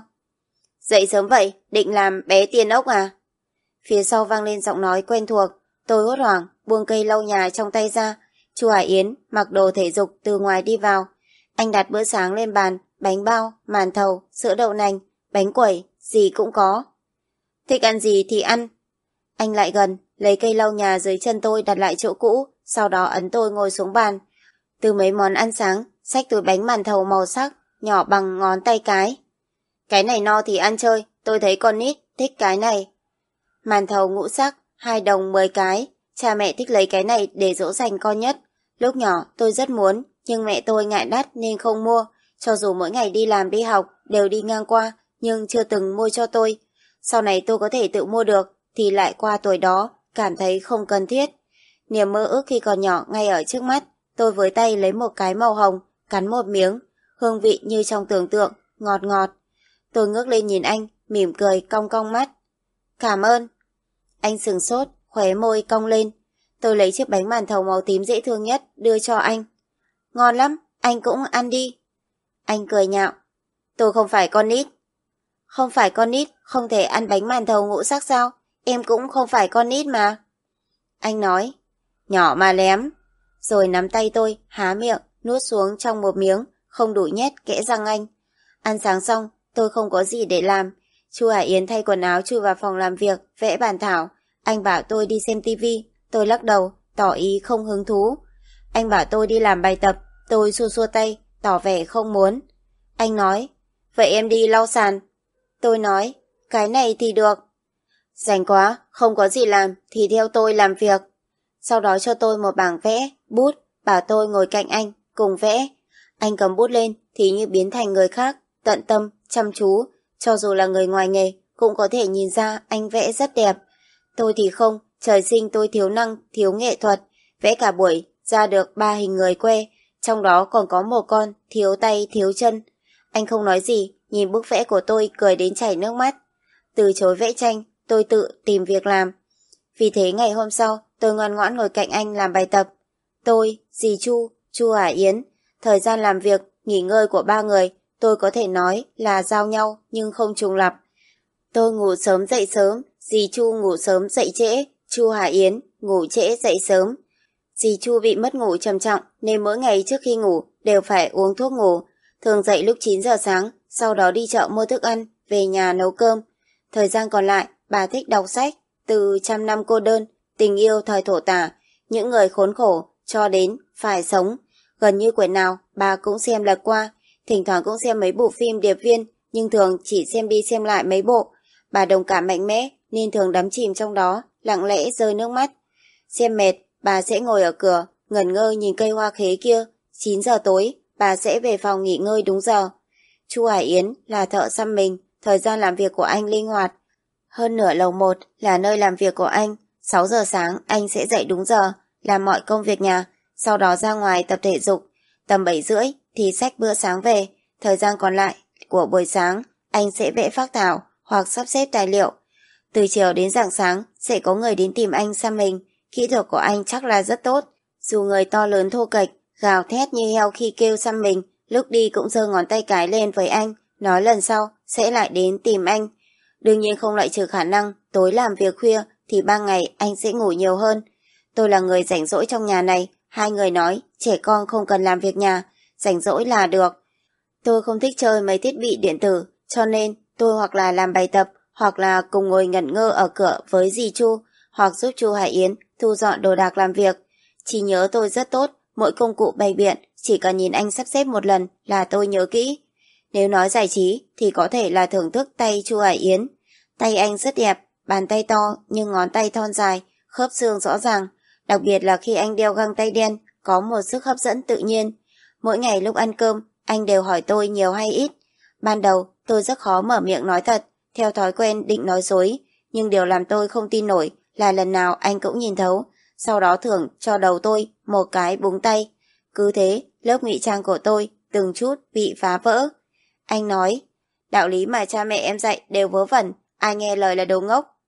A: Dậy sớm vậy, định làm bé tiên ốc à? Phía sau vang lên giọng nói quen thuộc. Tôi hốt hoảng, buông cây lau nhà trong tay ra. Chu Hải Yến mặc đồ thể dục từ ngoài đi vào. Anh đặt bữa sáng lên bàn, bánh bao, màn thầu, sữa đậu nành, bánh quẩy, gì cũng có. Thích ăn gì thì ăn. Anh lại gần, lấy cây lau nhà dưới chân tôi đặt lại chỗ cũ, sau đó ấn tôi ngồi xuống bàn. Từ mấy món ăn sáng, xách túi bánh màn thầu màu sắc, nhỏ bằng ngón tay cái. Cái này no thì ăn chơi, tôi thấy con nít thích cái này. Màn thầu ngũ sắc, 2 đồng 10 cái, cha mẹ thích lấy cái này để dỗ dành con nhất. Lúc nhỏ tôi rất muốn, nhưng mẹ tôi ngại đắt nên không mua, cho dù mỗi ngày đi làm đi học đều đi ngang qua, nhưng chưa từng mua cho tôi. Sau này tôi có thể tự mua được, thì lại qua tuổi đó, cảm thấy không cần thiết. Niềm mơ ước khi còn nhỏ ngay ở trước mắt, tôi với tay lấy một cái màu hồng, cắn một miếng, hương vị như trong tưởng tượng, ngọt ngọt. Tôi ngước lên nhìn anh, mỉm cười cong cong mắt. Cảm ơn. Anh sừng sốt, khóe môi cong lên. Tôi lấy chiếc bánh màn thầu màu tím dễ thương nhất, đưa cho anh. Ngon lắm, anh cũng ăn đi. Anh cười nhạo. Tôi không phải con nít. Không phải con nít, không thể ăn bánh màn thầu ngũ sắc sao? Em cũng không phải con nít mà. Anh nói. Nhỏ mà lém. Rồi nắm tay tôi, há miệng, nuốt xuống trong một miếng, không đủ nhét kẽ răng anh. Ăn sáng xong, tôi không có gì để làm. Chu Hải Yến thay quần áo chui vào phòng làm việc, vẽ bản thảo. Anh bảo tôi đi xem tivi, tôi lắc đầu, tỏ ý không hứng thú. Anh bảo tôi đi làm bài tập, tôi xua xua tay, tỏ vẻ không muốn. Anh nói, vậy em đi lau sàn. Tôi nói, cái này thì được. Rảnh quá, không có gì làm thì theo tôi làm việc. Sau đó cho tôi một bảng vẽ, bút, bảo tôi ngồi cạnh anh, cùng vẽ. Anh cầm bút lên thì như biến thành người khác, tận tâm, chăm chú. Cho dù là người ngoài nghề, cũng có thể nhìn ra anh vẽ rất đẹp. Tôi thì không, trời sinh tôi thiếu năng, thiếu nghệ thuật. Vẽ cả buổi, ra được 3 hình người que, trong đó còn có một con, thiếu tay, thiếu chân. Anh không nói gì, nhìn bức vẽ của tôi cười đến chảy nước mắt. Từ chối vẽ tranh, tôi tự tìm việc làm. Vì thế ngày hôm sau, tôi ngoan ngoãn ngồi cạnh anh làm bài tập. Tôi, dì Chu, Chu Hải Yến, thời gian làm việc, nghỉ ngơi của 3 người, tôi có thể nói là giao nhau nhưng không trùng lặp. Tôi ngủ sớm dậy sớm, dì Chu ngủ sớm dậy trễ, Chu Hải Yến ngủ trễ dậy sớm. Dì Chu bị mất ngủ trầm trọng nên mỗi ngày trước khi ngủ đều phải uống thuốc ngủ, thường dậy lúc 9 giờ sáng, sau đó đi chợ mua thức ăn, về nhà nấu cơm. Thời gian còn lại, bà thích đọc sách, từ Trăm năm cô đơn, Tình yêu thời thổ tả, Những người khốn khổ, cho đến Phải sống. Gần như quyển nào bà cũng xem lật qua, thỉnh thoảng cũng xem mấy bộ phim điệp viên, nhưng thường chỉ xem đi xem lại mấy bộ. Bà đồng cảm mạnh mẽ nên thường đắm chìm trong đó, lặng lẽ rơi nước mắt. Xem mệt, bà sẽ ngồi ở cửa, ngẩn ngơ nhìn cây hoa khế kia. 9 giờ tối, bà sẽ về phòng nghỉ ngơi đúng giờ. Chu Hải Yến là thợ xăm mình, thời gian làm việc của anh linh hoạt. Hơn nửa lầu 1 là nơi làm việc của anh. 6 giờ sáng anh sẽ dậy đúng giờ, làm mọi công việc nhà, sau đó ra ngoài tập thể dục. Tầm 7 rưỡi thì xách bữa sáng về. Thời gian còn lại của buổi sáng, anh sẽ vẽ phác thảo hoặc sắp xếp tài liệu. Từ chiều đến rạng sáng sẽ có người đến tìm anh xăm mình. Kỹ thuật của anh chắc là rất tốt. Dù người to lớn thô kệch, gào thét như heo khi kêu xăm mình, lúc đi cũng giơ ngón tay cái lên với anh, nói lần sau sẽ lại đến tìm anh. Đương nhiên không loại trừ khả năng tối làm việc khuya thì ban ngày anh sẽ ngủ nhiều hơn. Tôi là người rảnh rỗi trong nhà này, hai người nói trẻ con không cần làm việc nhà, rảnh rỗi là được. Tôi không thích chơi mấy thiết bị điện tử, cho nên tôi hoặc là làm bài tập, hoặc là cùng ngồi ngẩn ngơ ở cửa với dì Chu, hoặc giúp Chu Hải Yến thu dọn đồ đạc làm việc. Trí nhớ tôi rất tốt, mỗi công cụ bày biện, chỉ cần nhìn anh sắp xếp một lần là tôi nhớ kỹ. Nếu nói giải trí thì có thể là thưởng thức tay Chu Hải Yến. Tay anh rất đẹp, bàn tay to nhưng ngón tay thon dài, khớp xương rõ ràng. Đặc biệt là khi anh đeo găng tay đen, có một sức hấp dẫn tự nhiên. Mỗi ngày lúc ăn cơm, anh đều hỏi tôi nhiều hay ít. Ban đầu, tôi rất khó mở miệng nói thật, theo thói quen định nói dối. Nhưng điều làm tôi không tin nổi là lần nào anh cũng nhìn thấu, sau đó thưởng cho đầu tôi một cái búng tay. Cứ thế, lớp ngụy trang của tôi từng chút bị phá vỡ. Anh nói, đạo lý mà cha mẹ em dạy đều vớ vẩn, ai nghe lời là đồ ngốc.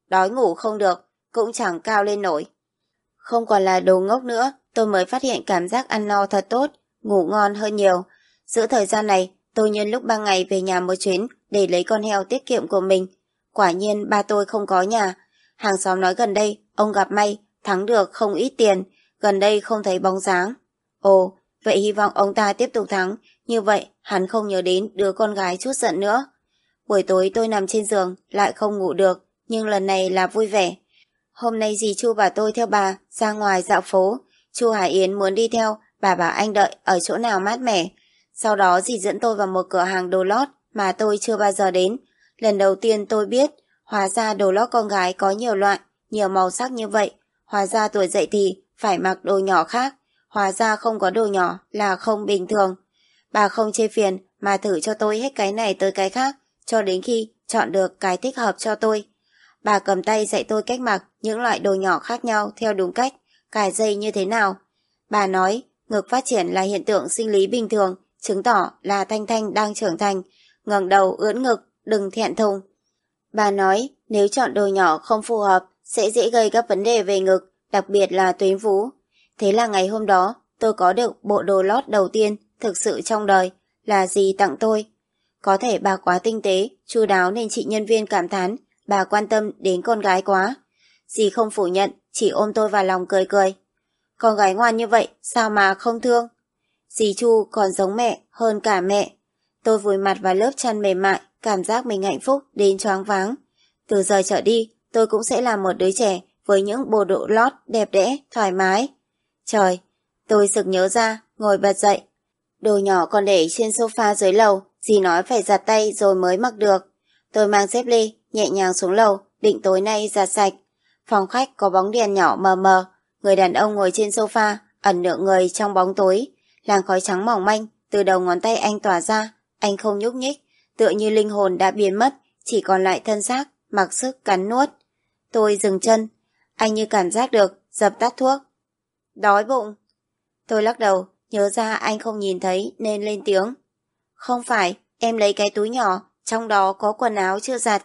A: đói ngủ không được, cũng chẳng cao lên nổi. Không còn là đồ ngốc nữa, tôi mới phát hiện cảm giác ăn no thật tốt, ngủ ngon hơn nhiều. Giữa thời gian này, tôi nhân lúc 3 ngày về nhà một chuyến để lấy con heo tiết kiệm của mình. Quả nhiên ba tôi không có nhà. Hàng xóm nói gần đây, ông gặp may, thắng được không ít tiền, gần đây không thấy bóng dáng. Ồ, vậy hy vọng ông ta tiếp tục thắng, như vậy hắn không nhớ đến đứa con gái chút giận nữa. Buổi tối tôi nằm trên giường, lại không ngủ được, nhưng lần này là vui vẻ. Hôm nay dì Chu bảo tôi theo bà ra ngoài dạo phố. Chu Hải Yến muốn đi theo, bà bảo anh đợi ở chỗ nào mát mẻ. Sau đó dì dẫn tôi vào một cửa hàng đồ lót mà tôi chưa bao giờ đến. Lần đầu tiên tôi biết, hóa ra đồ lót con gái có nhiều loại, nhiều màu sắc như vậy. Hóa ra tuổi dậy thì phải mặc đồ nhỏ khác. Hóa ra không có đồ nhỏ là không bình thường. Bà không chê phiền mà thử cho tôi hết cái này tới cái khác, cho đến khi chọn được cái thích hợp cho tôi. Bà cầm tay dạy tôi cách mặc những loại đồ nhỏ khác nhau theo đúng cách, cài dây như thế nào. Bà nói, ngực phát triển là hiện tượng sinh lý bình thường, chứng tỏ là Thanh Thanh đang trưởng thành. Ngẩng đầu ưỡn ngực, đừng thẹn thùng. Bà nói, nếu chọn đồ nhỏ không phù hợp, sẽ dễ gây các vấn đề về ngực, đặc biệt là tuyến vú. Thế là ngày hôm đó, tôi có được bộ đồ lót đầu tiên thực sự trong đời, là dì tặng tôi. Có thể bà quá tinh tế, chu đáo nên chị nhân viên cảm thán, bà quan tâm đến con gái quá. Dì không phủ nhận, chỉ ôm tôi vào lòng cười cười. Con gái ngoan như vậy, sao mà không thương? Dì Chu còn giống mẹ hơn cả mẹ. Tôi vùi mặt vào lớp chăn mềm mại, cảm giác mình hạnh phúc đến choáng váng. Từ giờ trở đi, tôi cũng sẽ là một đứa trẻ với những bộ đồ lót đẹp đẽ, thoải mái. Trời, tôi sực nhớ ra, ngồi bật dậy. Đồ nhỏ còn để trên sofa dưới lầu, dì nói phải giặt tay rồi mới mặc được. Tôi mang dép lê, nhẹ nhàng xuống lầu, định tối nay giặt sạch. Phòng khách có bóng đèn nhỏ mờ mờ, người đàn ông ngồi trên sofa, ẩn nửa người trong bóng tối. Làn khói trắng mỏng manh, từ đầu ngón tay anh tỏa ra, anh không nhúc nhích, tựa như linh hồn đã biến mất, chỉ còn lại thân xác, mặc sức cắn nuốt. Tôi dừng chân, anh như cảm giác được, dập tắt thuốc. Đói bụng. Tôi lắc đầu, nhớ ra anh không nhìn thấy nên lên tiếng. Không phải, em lấy cái túi nhỏ, trong đó có quần áo chưa giặt.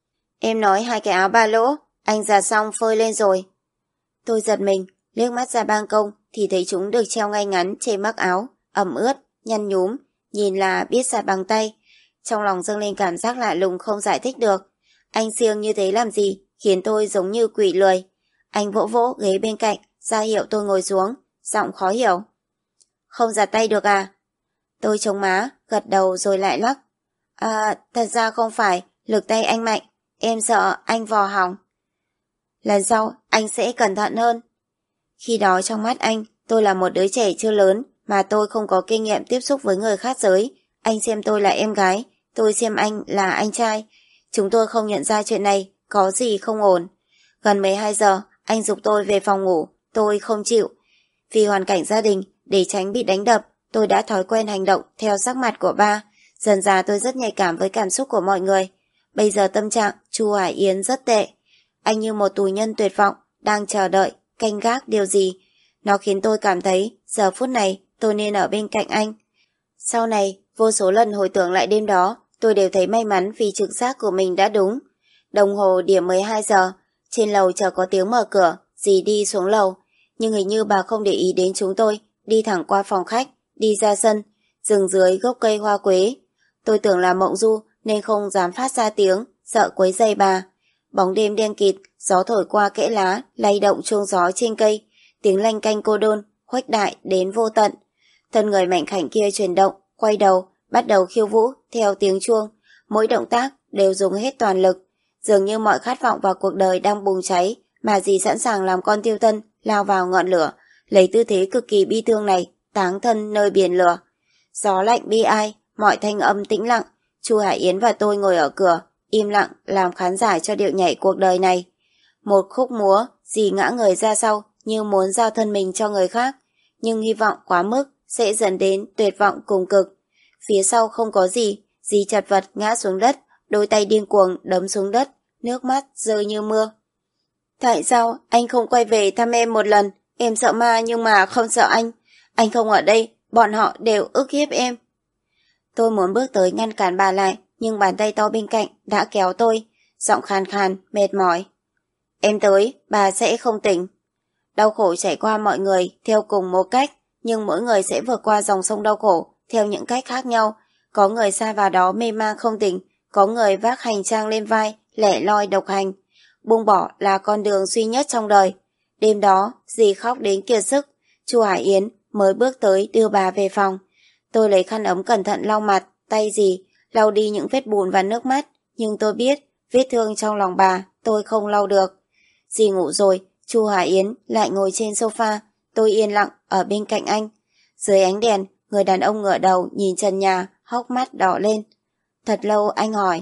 A: Em nói 2 cái áo ba lỗ, anh giặt xong phơi lên rồi. Tôi giật mình, liếc mắt ra ban công thì thấy chúng được treo ngay ngắn trên mắc áo, ẩm ướt, nhăn nhúm, nhìn là biết giặt bằng tay. Trong lòng dâng lên cảm giác lạ lùng không giải thích được. Anh siêng như thế làm gì, khiến tôi giống như quỷ lười. Anh vỗ vỗ ghế bên cạnh, ra hiệu tôi ngồi xuống, giọng khó hiểu. Không giặt tay được à? Tôi chống má, gật đầu rồi lại lắc. À, thật ra không phải, lực tay anh mạnh, em sợ anh vò hỏng. Lần sau, anh sẽ cẩn thận hơn. Khi đó trong mắt anh, tôi là một đứa trẻ chưa lớn, mà tôi không có kinh nghiệm tiếp xúc với người khác giới. Anh xem tôi là em gái, tôi xem anh là anh trai. Chúng tôi không nhận ra chuyện này, có gì không ổn. Gần 12 giờ, anh giục tôi về phòng ngủ, tôi không chịu. Vì hoàn cảnh gia đình, để tránh bị đánh đập, tôi đã thói quen hành động theo sắc mặt của ba. Dần dà tôi rất nhạy cảm với cảm xúc của mọi người. Bây giờ tâm trạng Chu Hải Yến rất tệ. Anh như một tù nhân tuyệt vọng, đang chờ đợi, canh gác điều gì. Nó khiến tôi cảm thấy giờ phút này tôi nên ở bên cạnh anh. Sau này, vô số lần hồi tưởng lại đêm đó, tôi đều thấy may mắn vì trực giác của mình đã đúng. Đồng hồ điểm 12 giờ, trên lầu chợt có tiếng mở cửa, dì đi xuống lầu. Nhưng hình như bà không để ý đến chúng tôi, đi thẳng qua phòng khách, đi ra sân, dừng dưới gốc cây hoa quế. Tôi tưởng là mộng du nên không dám phát ra tiếng, sợ quấy rầy bà. Bóng đêm đen kịt, gió thổi qua kẽ lá, lay động chuông gió trên cây, tiếng lanh canh cô đơn, khuếch đại đến vô tận. Thân người mảnh khảnh kia chuyển động, quay đầu, bắt đầu khiêu vũ theo tiếng chuông. Mỗi động tác đều dùng hết toàn lực, dường như mọi khát vọng vào cuộc đời đang bùng cháy, mà dì sẵn sàng làm con tiêu tân lao vào ngọn lửa, lấy tư thế cực kỳ bi thương này táng thân nơi biển lửa. Gió lạnh bi ai, mọi thanh âm tĩnh lặng. Chu Hải Yến và tôi ngồi ở cửa, im lặng làm khán giả cho điệu nhảy cuộc đời này. Một khúc múa, dì ngã người ra sau như muốn giao thân mình cho người khác, nhưng hy vọng quá mức sẽ dẫn đến tuyệt vọng cùng cực. Phía sau không có gì, dì chật vật ngã xuống đất, đôi tay điên cuồng đấm xuống đất, nước mắt rơi như mưa. Tại sao anh không quay về thăm em một lần? Em sợ ma nhưng mà không sợ anh. Anh không ở đây, bọn họ đều ức hiếp em. Tôi muốn bước tới ngăn cản bà lại, nhưng bàn tay to bên cạnh đã kéo tôi, giọng khàn khàn, mệt mỏi. em tới, bà sẽ không tỉnh. Đau khổ trải qua mọi người theo cùng một cách, nhưng mỗi người sẽ vượt qua dòng sông đau khổ theo những cách khác nhau. Có người sa vào đó mê man không tỉnh, có người vác hành trang lên vai, lẻ loi độc hành. Buông bỏ là con đường duy nhất trong đời. Đêm đó, dì khóc đến kiệt sức. Chu Hải Yến mới bước tới đưa bà về phòng. Tôi lấy khăn ấm cẩn thận lau mặt, tay dì, lau đi những vết bùn và nước mắt. Nhưng tôi biết, vết thương trong lòng bà, tôi không lau được. Dì ngủ rồi, Chu Hải Yến lại ngồi trên sofa. Tôi yên lặng ở bên cạnh anh. Dưới ánh đèn, người đàn ông ngửa đầu nhìn trần nhà, hốc mắt đỏ lên. Thật lâu anh hỏi.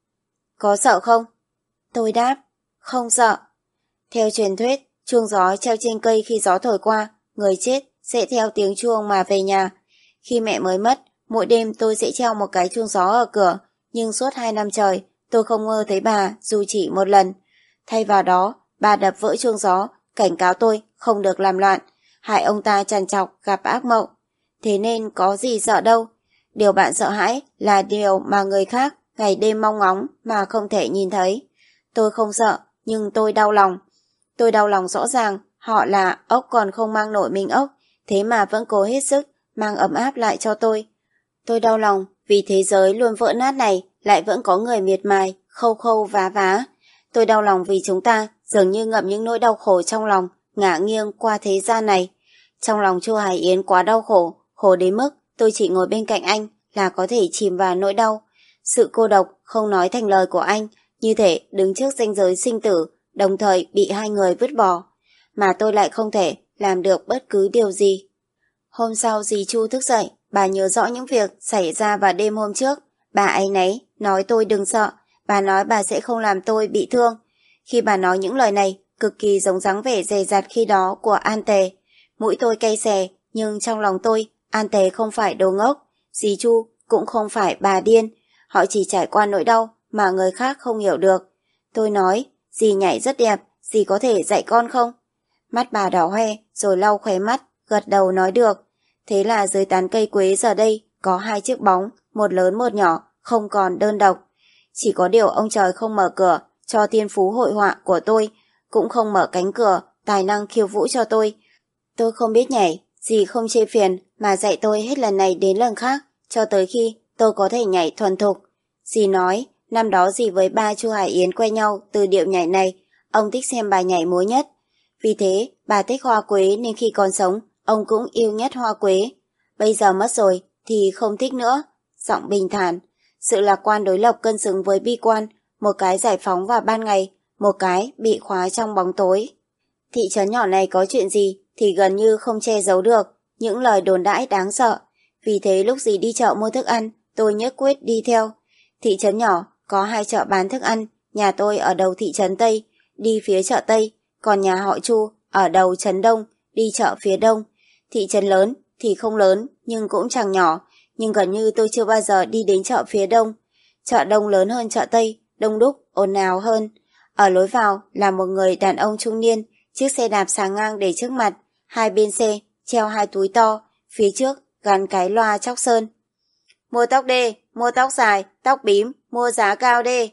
A: Có sợ không? Tôi đáp. Không sợ. Theo truyền thuyết, chuông gió treo trên cây khi gió thổi qua, người chết sẽ theo tiếng chuông mà về nhà. Khi mẹ mới mất, mỗi đêm tôi sẽ treo một cái chuông gió ở cửa, nhưng suốt 2 năm trời, tôi không mơ thấy bà dù chỉ một lần. Thay vào đó, bà đập vỡ chuông gió, cảnh cáo tôi không được làm loạn, hại ông ta trằn trọc gặp ác mộng. Thế nên có gì sợ đâu. Điều bạn sợ hãi là điều mà người khác ngày đêm mong ngóng mà không thể nhìn thấy. Tôi không sợ, nhưng tôi đau lòng. Tôi đau lòng rõ ràng, họ là ốc còn không mang nổi mình ốc, thế mà vẫn cố hết sức mang ấm áp lại cho tôi. Tôi đau lòng vì thế giới luôn vỡ nát này lại vẫn có người miệt mài, khâu khâu vá vá. Tôi đau lòng vì chúng ta dường như ngậm những nỗi đau khổ trong lòng, ngả nghiêng qua thế gian này. Trong lòng Chu Hải Yến quá đau khổ, khổ đến mức tôi chỉ ngồi bên cạnh anh là có thể chìm vào nỗi đau. Sự cô độc không nói thành lời của anh, như thể đứng trước ranh giới sinh tử, đồng thời bị hai người vứt bỏ. Mà tôi lại không thể làm được bất cứ điều gì. Hôm sau dì Chu thức dậy, bà nhớ rõ những việc xảy ra vào đêm hôm trước. Bà áy náy, nói tôi đừng sợ, bà nói bà sẽ không làm tôi bị thương. Khi bà nói những lời này, cực kỳ giống dáng vẻ dè dặt khi đó của An Tề. Mũi tôi cay xè, nhưng trong lòng tôi, An Tề không phải đồ ngốc, dì Chu cũng không phải bà điên. Họ chỉ trải qua nỗi đau mà người khác không hiểu được. Tôi nói, dì nhảy rất đẹp, dì có thể dạy con không? Mắt bà đỏ hoe, rồi lau khóe mắt, gật đầu nói được. Thế là dưới tán cây quế giờ đây có 2 chiếc bóng, một lớn một nhỏ, không còn đơn độc. Chỉ có điều ông trời không mở cửa cho thiên phú hội họa của tôi, cũng không mở cánh cửa tài năng khiêu vũ cho tôi. Tôi không biết nhảy, dì không chê phiền mà dạy tôi hết lần này đến lần khác, cho tới khi tôi có thể nhảy thuần thục. Dì nói, năm đó dì với ba Chu Hải Yến quen nhau từ điệu nhảy này, ông thích xem bà nhảy múa nhất. Vì thế, bà thích hoa quế nên khi còn sống, ông cũng yêu nhất hoa quế. Bây giờ mất rồi thì không thích nữa. Giọng bình thản, sự lạc quan đối lập cân xứng với bi quan, một cái giải phóng vào ban ngày, một cái bị khóa trong bóng tối. Thị trấn nhỏ này có chuyện gì thì gần như không che giấu được, những lời đồn đãi đáng sợ. Vì thế lúc dì đi chợ mua thức ăn, tôi nhất quyết đi theo. Thị trấn nhỏ có 2 chợ bán thức ăn, nhà tôi ở đầu thị trấn Tây, đi phía chợ Tây, còn nhà họ Chu ở đầu trấn Đông, đi chợ phía Đông. Thị trấn lớn thì không lớn nhưng cũng chẳng nhỏ, nhưng gần như tôi chưa bao giờ đi đến chợ phía Đông. Chợ Đông lớn hơn chợ Tây, đông đúc, ồn ào hơn. Ở lối vào là một người đàn ông trung niên, chiếc xe đạp sáng ngang để trước mặt, 2 bên xe treo 2 túi to, phía trước gắn cái loa chóc sơn. Mua tóc đê, mua tóc dài, tóc bím, mua giá cao đê.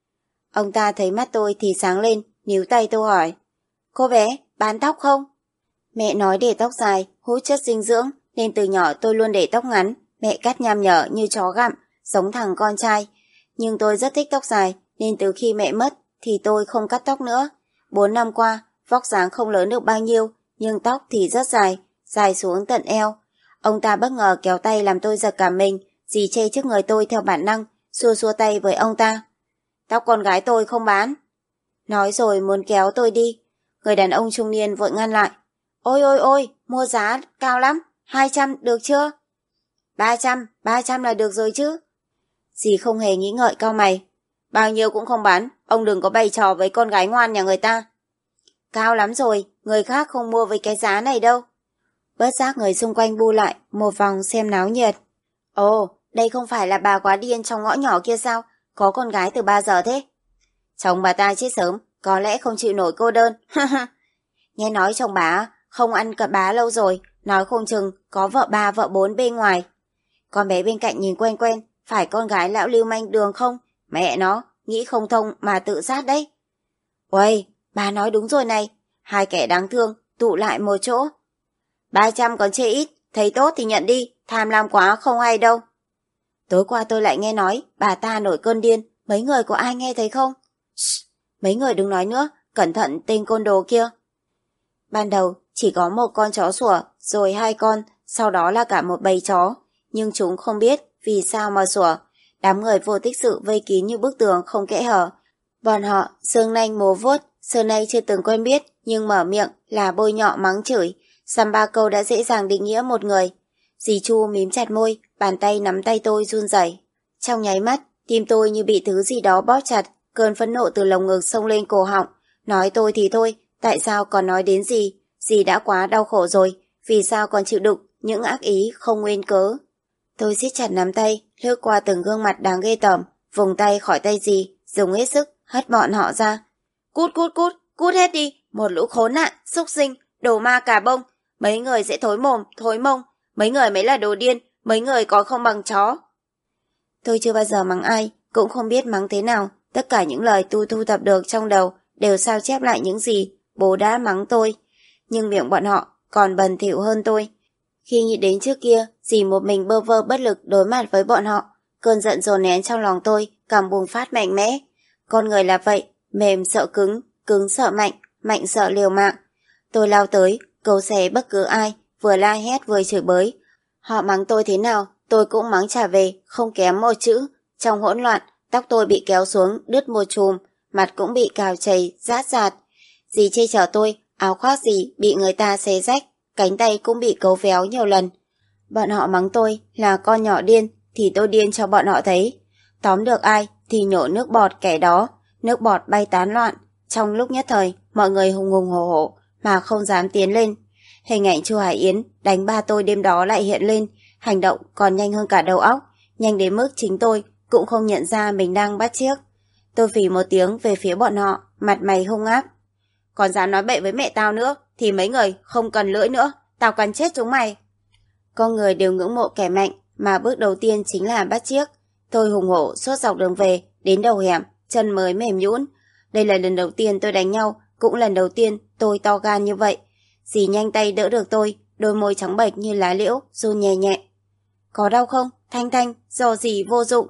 A: Ông ta thấy mắt tôi thì sáng lên, níu tay tôi hỏi. Cô bé, bán tóc không? Mẹ nói để tóc dài, hút chất dinh dưỡng, nên từ nhỏ tôi luôn để tóc ngắn, mẹ cắt nham nhở như chó gặm, giống thằng con trai. Nhưng tôi rất thích tóc dài, nên từ khi mẹ mất thì tôi không cắt tóc nữa. 4 năm qua, vóc dáng không lớn được bao nhiêu, nhưng tóc thì rất dài, dài xuống tận eo. Ông ta bất ngờ kéo tay làm tôi giật cả mình, dì che trước người tôi theo bản năng, xua xua tay với ông ta. Tóc con gái tôi không bán. Nói rồi muốn kéo tôi đi. Người đàn ông trung niên vội ngăn lại. Ôi ôi ôi, mua giá cao lắm, 200 được chưa? 300 là được rồi chứ. Dì không hề nghĩ ngợi cau mày. Bao nhiêu cũng không bán, ông đừng có bày trò với con gái ngoan nhà người ta. Cao lắm rồi, người khác không mua với cái giá này đâu. Bất giác người xung quanh bu lại một vòng xem náo nhiệt. Ồ, đây không phải là bà quá điên trong ngõ nhỏ kia sao? Có con gái từ bao giờ thế? Chồng bà ta chết sớm, có lẽ không chịu nổi cô đơn. Nghe nói chồng bà không ăn cặp bá lâu rồi, nói không chừng có vợ 3 vợ 4 bên ngoài. Con bé bên cạnh nhìn quen quen, phải con gái lão lưu manh đường không? Mẹ nó, nghĩ không thông mà tự sát đấy. Uầy, bà nói đúng rồi này, hai kẻ đáng thương tụ lại một chỗ. 300 còn chê ít, thấy tốt thì nhận đi, tham lam quá không hay đâu. Tối qua tôi lại nghe nói bà ta nổi cơn điên, mấy người có ai nghe thấy không? Mấy người đừng nói nữa, cẩn thận tên côn đồ kia. Ban đầu chỉ có một con chó sủa, rồi hai con, sau đó là cả một bầy chó, nhưng chúng không biết vì sao mà sủa. Đám người vô tích sự vây kín như bức tường không kẽ hở. Bọn họ giương nanh múa vuốt, xưa nay chưa từng quen biết, nhưng mở miệng là bôi nhọ mắng chửi. Dăm ba câu đã dễ dàng định nghĩa một người. Dì Chu mím chặt môi, bàn tay nắm tay tôi run rẩy. Trong nháy mắt, tim tôi như bị thứ gì đó bóp chặt, cơn phẫn nộ từ lồng ngực xông lên cổ họng. Nói tôi thì thôi, tại sao còn nói đến dì? Dì đã quá đau khổ rồi, vì sao còn chịu đựng những ác ý không nguyên cớ? Tôi siết chặt nắm tay, lướt qua từng gương mặt đáng ghê tởm, vùng tay khỏi tay dì, dùng hết sức hất bọn họ ra. Cút cút cút, cút hết đi, một lũ khốn nạn, xúc sinh, đồ ma cà bông. Mấy người sẽ thối mồm, thối mông, mấy người mới là đồ điên, mấy người có không bằng chó. Tôi chưa bao giờ mắng ai, cũng không biết mắng thế nào. Tất cả những lời tôi thu thập được trong đầu đều sao chép lại những gì bố đã mắng tôi. Nhưng miệng bọn họ còn bẩn thỉu hơn tôi. Khi nghĩ đến trước kia, dì một mình bơ vơ bất lực đối mặt với bọn họ. Cơn giận dồn nén trong lòng tôi càng bùng phát mạnh mẽ. Con người là vậy, mềm sợ cứng, cứng sợ mạnh, mạnh sợ liều mạng. Tôi lao tới, cấu xé bất cứ ai, vừa la hét vừa chửi bới. Họ mắng tôi thế nào, tôi cũng mắng trả về, không kém một chữ. Trong hỗn loạn, tóc tôi bị kéo xuống, đứt một chùm, mặt cũng bị cào chảy, rát rạt. Dì chê chở tôi, áo khoác dì bị người ta xé rách, cánh tay cũng bị cấu véo nhiều lần. Bọn họ mắng tôi là con nhỏ điên, thì tôi điên cho bọn họ thấy. Tóm được ai thì nhổ nước bọt kẻ đó, nước bọt bay tán loạn. Trong lúc nhất thời, mọi người hùng hùng hổ hổ mà không dám tiến lên. Hình ảnh Chu Hải Yến đánh ba tôi đêm đó lại hiện lên, hành động còn nhanh hơn cả đầu óc, nhanh đến mức chính tôi cũng không nhận ra mình đang bắt chước. Tôi phì một tiếng về phía bọn họ, mặt mày hung ác. Còn dám nói bậy với mẹ tao nữa, thì mấy người không cần lưỡi nữa, tao cắn chết chúng mày. Con người đều ngưỡng mộ kẻ mạnh, mà bước đầu tiên chính là bắt chước. Tôi hùng hổ suốt dọc đường về, đến đầu hẻm, chân mới mềm nhũn. Đây là lần đầu tiên tôi đánh nhau, cũng lần đầu tiên tôi to gan như vậy. Dì nhanh tay đỡ được tôi, đôi môi trắng bệch như lá liễu, run nhẹ nhẹ. Có đau không? Thanh Thanh, do gì vô dụng.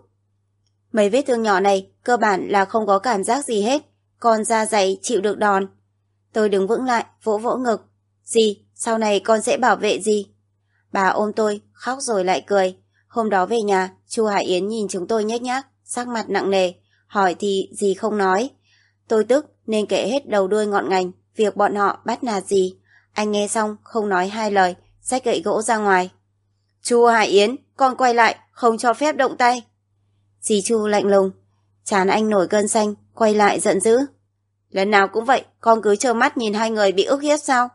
A: Mấy vết thương nhỏ này, cơ bản là không có cảm giác gì hết, còn da dày chịu được đòn. Tôi đứng vững lại, vỗ vỗ ngực. Dì, sau này con sẽ bảo vệ dì. Bà ôm tôi, khóc rồi lại cười. Hôm đó về nhà, Chu Hải Yến nhìn chúng tôi nhếch nhác, sắc mặt nặng nề, hỏi thì dì không nói. Tôi tức nên kể hết đầu đuôi ngọn ngành việc bọn họ bắt nạt dì. Anh nghe xong không nói hai lời, xách gậy gỗ ra ngoài. Chu Hải Yến, con quay lại, không cho phép động tay. Dì Chu lạnh lùng. Trán anh nổi gân xanh, quay lại giận dữ. Lần nào cũng vậy, con cứ trơ mắt nhìn hai người bị ức hiếp sao?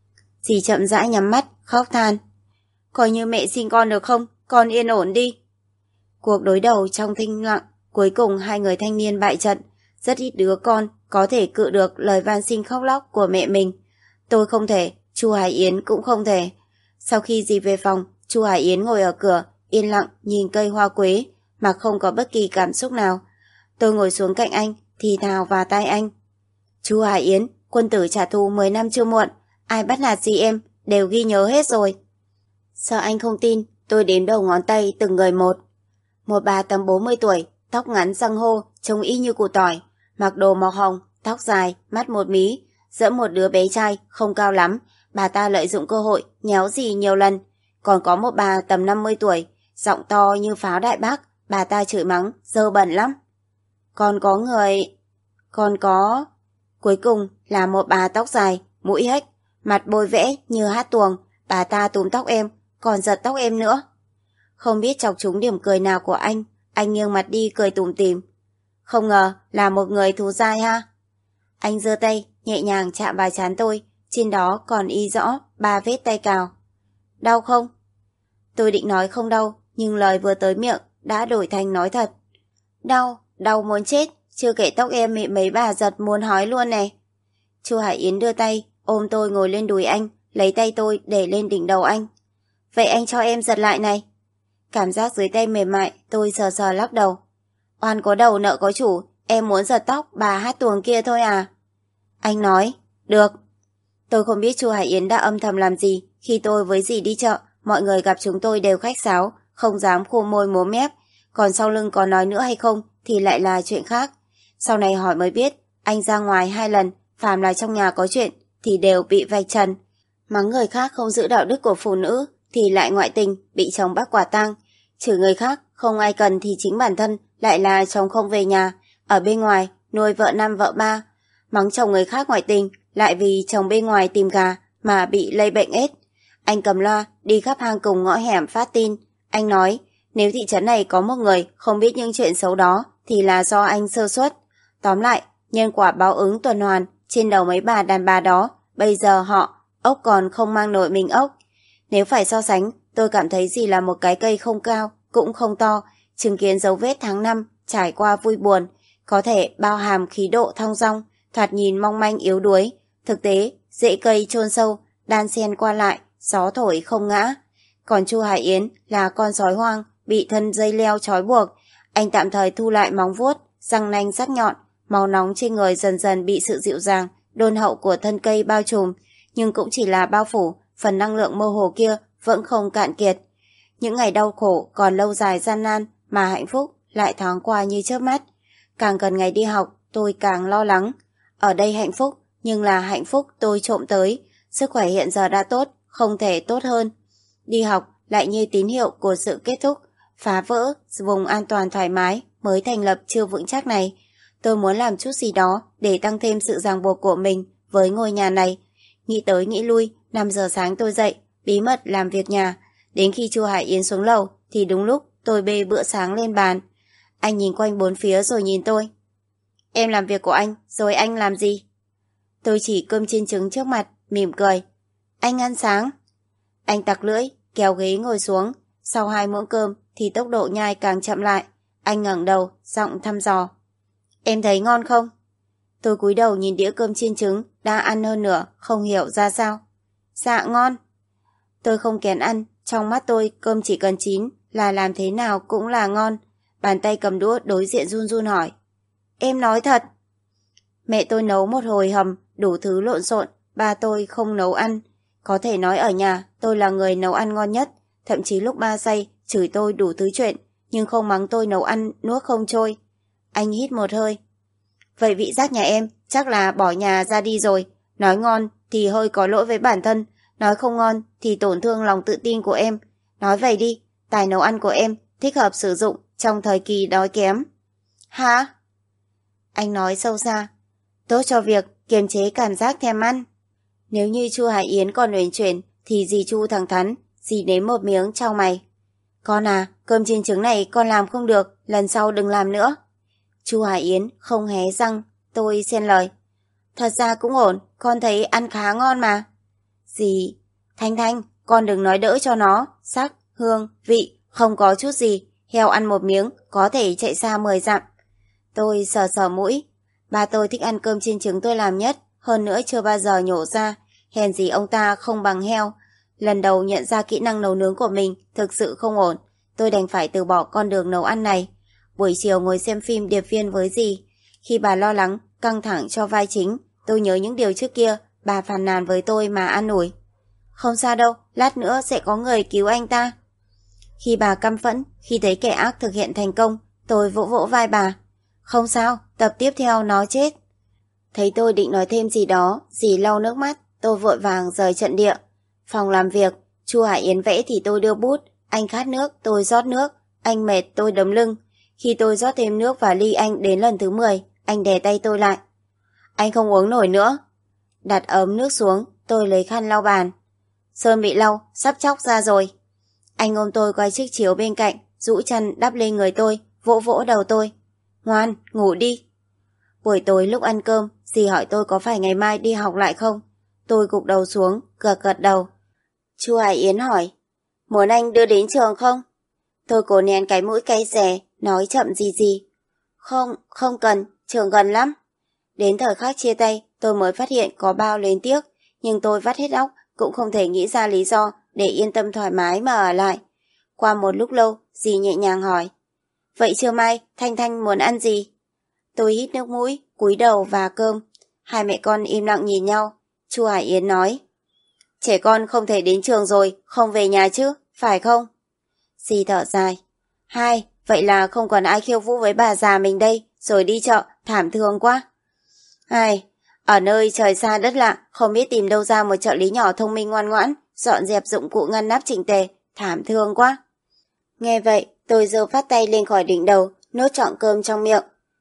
A: Dì chậm rãi nhắm mắt, khóc than. Coi như mẹ sinh con được không, con yên ổn đi. Cuộc đối đầu trong thinh lặng, cuối cùng hai người thanh niên bại trận. Rất ít đứa con có thể cự được lời van xin khóc lóc của mẹ mình. Tôi không thể, Chu Hải Yến cũng không thể. Sau khi dì về phòng, Chu Hải Yến ngồi ở cửa, yên lặng nhìn cây hoa quế mà không có bất kỳ cảm xúc nào. Tôi ngồi xuống cạnh anh, thì thào vào tai anh. Chu Hải Yến, quân tử trả thù 10 năm chưa muộn, ai bắt nạt gì em đều ghi nhớ hết rồi. Sợ anh không tin, tôi đếm đầu ngón tay từng người một. Một bà tầm 40 tuổi, tóc ngắn răng hô, trông y như củ tỏi, mặc đồ màu hồng, tóc dài, mắt một mí, dẫn một đứa bé trai không cao lắm. Bà ta lợi dụng cơ hội nhéo dì nhiều lần. Còn có một bà tầm 50 tuổi, giọng to như pháo Đại Bác, bà ta chửi mắng, dơ bẩn lắm. Còn có... Cuối cùng là một bà tóc dài, mũi hếch, mặt bôi vẽ như hát tuồng. Bà ta túm tóc em, còn giật tóc em nữa. Không biết chọc trúng điểm cười nào của anh nghiêng mặt đi cười tủm tỉm. Không ngờ là một người thú dai ha. Anh giơ tay, nhẹ nhàng chạm vào trán tôi, trên đó còn y rõ 3 vết tay cào. Đau không? Tôi định nói không đau, nhưng lời vừa tới miệng đã đổi thành nói thật. Đau, đau muốn chết, chưa kể tóc em bị mấy bà giật muốn hói luôn này. Chu Hải Yến đưa tay, ôm tôi ngồi lên đùi anh, lấy tay tôi để lên đỉnh đầu anh. Vậy anh cho em giật lại này. Cảm giác dưới tay mềm mại, tôi sờ sờ lắc đầu. Oan có đầu nợ có chủ, em muốn giật tóc bà hát tuồng kia thôi à. Anh nói, được. Tôi không biết Chu Hải Yến đã âm thầm làm gì. Khi tôi với dì đi chợ, mọi người gặp chúng tôi đều khách sáo, không dám khô môi múa mép. Còn sau lưng có nói nữa hay không thì lại là chuyện khác. Sau này hỏi mới biết, anh ra ngoài 2 lần, phàm là trong nhà có chuyện thì đều bị vạch trần. Mắng người khác không giữ đạo đức của phụ nữ thì lại ngoại tình, bị chồng bắt quả tang. Chửi người khác không ai cần thì chính bản thân lại là chồng không về nhà, ở bên ngoài nuôi vợ 5 vợ 3. Mắng chồng người khác ngoại tình lại vì chồng bên ngoài tìm gà mà bị lây bệnh AIDS. Anh cầm loa đi khắp hang cùng ngõ hẻm phát tin. Anh nói nếu thị trấn này có một người không biết những chuyện xấu đó thì là do anh sơ suất. Tóm lại, nhân quả báo ứng tuần hoàn trên đầu mấy bà đàn bà đó. Bây giờ họ, ốc còn không mang nổi mình ốc. Nếu phải so sánh, tôi cảm thấy gì là một cái cây không cao, cũng không to, chứng kiến dấu vết tháng năm trải qua vui buồn, có thể bao hàm khí độ thong dong, thoạt nhìn mong manh yếu đuối. Thực tế, rễ cây chôn sâu, đan xen qua lại, gió thổi không ngã. Còn Chu Hải Yến là con sói hoang, bị thân dây leo trói buộc. Anh tạm thời thu lại móng vuốt, răng nanh sắc nhọn, máu nóng trên người dần dần bị sự dịu dàng, đôn hậu của thân cây bao trùm, nhưng cũng chỉ là bao phủ, phần năng lượng mơ hồ kia vẫn không cạn kiệt. Những ngày đau khổ còn lâu dài gian nan mà hạnh phúc lại thoáng qua như chớp mắt. Càng gần ngày đi học, tôi càng lo lắng. Ở đây hạnh phúc, nhưng là hạnh phúc tôi trộm tới. Sức khỏe hiện giờ đã tốt, không thể tốt hơn. Đi học lại như tín hiệu của sự kết thúc, phá vỡ vùng an toàn thoải mái mới thành lập chưa vững chắc này. Tôi muốn làm chút gì đó để tăng thêm sự ràng buộc của mình với ngôi nhà này. Nghĩ tới nghĩ lui, 5 giờ sáng tôi dậy, bí mật làm việc nhà. Đến khi Chu Hải Yến xuống lầu thì đúng lúc tôi bê bữa sáng lên bàn. Anh nhìn quanh bốn phía rồi nhìn tôi. Em làm việc của anh, rồi anh làm gì? Tôi chỉ cơm chiên trứng trước mặt, mỉm cười. Anh ăn sáng. Anh tặc lưỡi, kéo ghế ngồi xuống. Sau 2 muỗng cơm thì tốc độ nhai càng chậm lại. Anh ngẩng đầu, giọng thăm dò. Em thấy ngon không? Tôi cúi đầu nhìn đĩa cơm chiên trứng đã ăn hơn nửa, không hiểu ra sao. Dạ ngon. Tôi không kén ăn, trong mắt tôi cơm chỉ cần chín là làm thế nào cũng là ngon. Bàn tay cầm đũa đối diện run run hỏi. Em nói thật. Mẹ tôi nấu một hồi hầm, đủ thứ lộn xộn, ba tôi không nấu ăn. Có thể nói ở nhà tôi là người nấu ăn ngon nhất, thậm chí lúc ba say chửi tôi đủ thứ chuyện, nhưng không mắng tôi nấu ăn nuốt không trôi. Anh hít một hơi. Vậy vị giác nhà em chắc là bỏ nhà ra đi rồi. Nói ngon thì hơi có lỗi với bản thân, nói không ngon thì tổn thương lòng tự tin của em. Nói vậy đi, tài nấu ăn của em thích hợp sử dụng trong thời kỳ đói kém. Hả? Anh nói sâu xa. Tốt cho việc kiềm chế cảm giác thèm ăn. Nếu như Chu Hải Yến còn uyển chuyển thì dì Chu thẳng thắn, dì nếm một miếng chau mày. Con à, cơm chiên trứng này con làm không được, lần sau đừng làm nữa. Chu Hải Yến không hé răng, tôi xen lời. Thật ra cũng ổn, con thấy ăn khá ngon mà. Dì, Thanh Thanh, con đừng nói đỡ cho nó, sắc, hương, vị, không có chút gì. Heo ăn một miếng, có thể chạy xa 10 dặm. Tôi sờ sờ mũi. Ba tôi thích ăn cơm chiên trứng tôi làm nhất, hơn nữa chưa bao giờ nhổ ra. Hèn gì ông ta không bằng heo. Lần đầu nhận ra kỹ năng nấu nướng của mình thực sự không ổn. Tôi đành phải từ bỏ con đường nấu ăn này. Buổi chiều ngồi xem phim điệp viên với dì. Khi bà lo lắng, căng thẳng cho vai chính, tôi nhớ những điều trước kia bà phàn nàn với tôi mà an ủi. Không sao đâu, lát nữa sẽ có người cứu anh ta. Khi bà căm phẫn, khi thấy kẻ ác thực hiện thành công, tôi vỗ vỗ vai bà. Không sao, tập tiếp theo nó chết. Thấy tôi định nói thêm gì đó, dì lau nước mắt, tôi vội vàng rời trận địa. Phòng làm việc, Chu Hải Yến vẽ thì tôi đưa bút, anh khát nước, tôi rót nước, anh mệt, tôi đấm lưng. Khi tôi rót thêm nước vào ly anh đến lần thứ 10, anh đè tay tôi lại. Anh không uống nổi nữa. Đặt ấm nước xuống, tôi lấy khăn lau bàn. Sơn bị lau, sắp chóc ra rồi. Anh ôm tôi qua chiếc chiếu bên cạnh, rũ chăn đắp lên người tôi, vỗ vỗ đầu tôi. Ngoan, ngủ đi. Buổi tối lúc ăn cơm, dì hỏi tôi có phải ngày mai đi học lại không. Tôi gục đầu xuống, gật gật đầu. Chu Hải Yến hỏi, muốn anh đưa đến trường không? Tôi cố nén cái mũi cay xè, nói chậm gì gì. Không, không cần, trường gần lắm. Đến thời khắc chia tay, tôi mới phát hiện có bao luyến tiếc, nhưng tôi vắt hết óc, cũng không thể nghĩ ra lý do để yên tâm thoải mái mà ở lại. Qua một lúc lâu, dì nhẹ nhàng hỏi, vậy trưa mai Thanh Thanh muốn ăn gì? Tôi hít nước mũi, cúi đầu và cơm. Hai mẹ con im lặng nhìn nhau. Chu Hải Yến nói, trẻ con không thể đến trường rồi, không về nhà chứ, phải không? Dì thở dài, hai, vậy là không còn ai khiêu vũ với bà già mình đây, rồi đi chợ, thảm thương quá. Hai, ở nơi trời xa đất lạ, không biết tìm đâu ra một trợ lý nhỏ thông minh ngoan ngoãn, dọn dẹp dụng cụ ngăn nắp chỉnh tề, thảm thương quá. Nghe vậy, tôi giơ phát tay lên khỏi đỉnh đầu, nuốt trọn cơm trong miệng.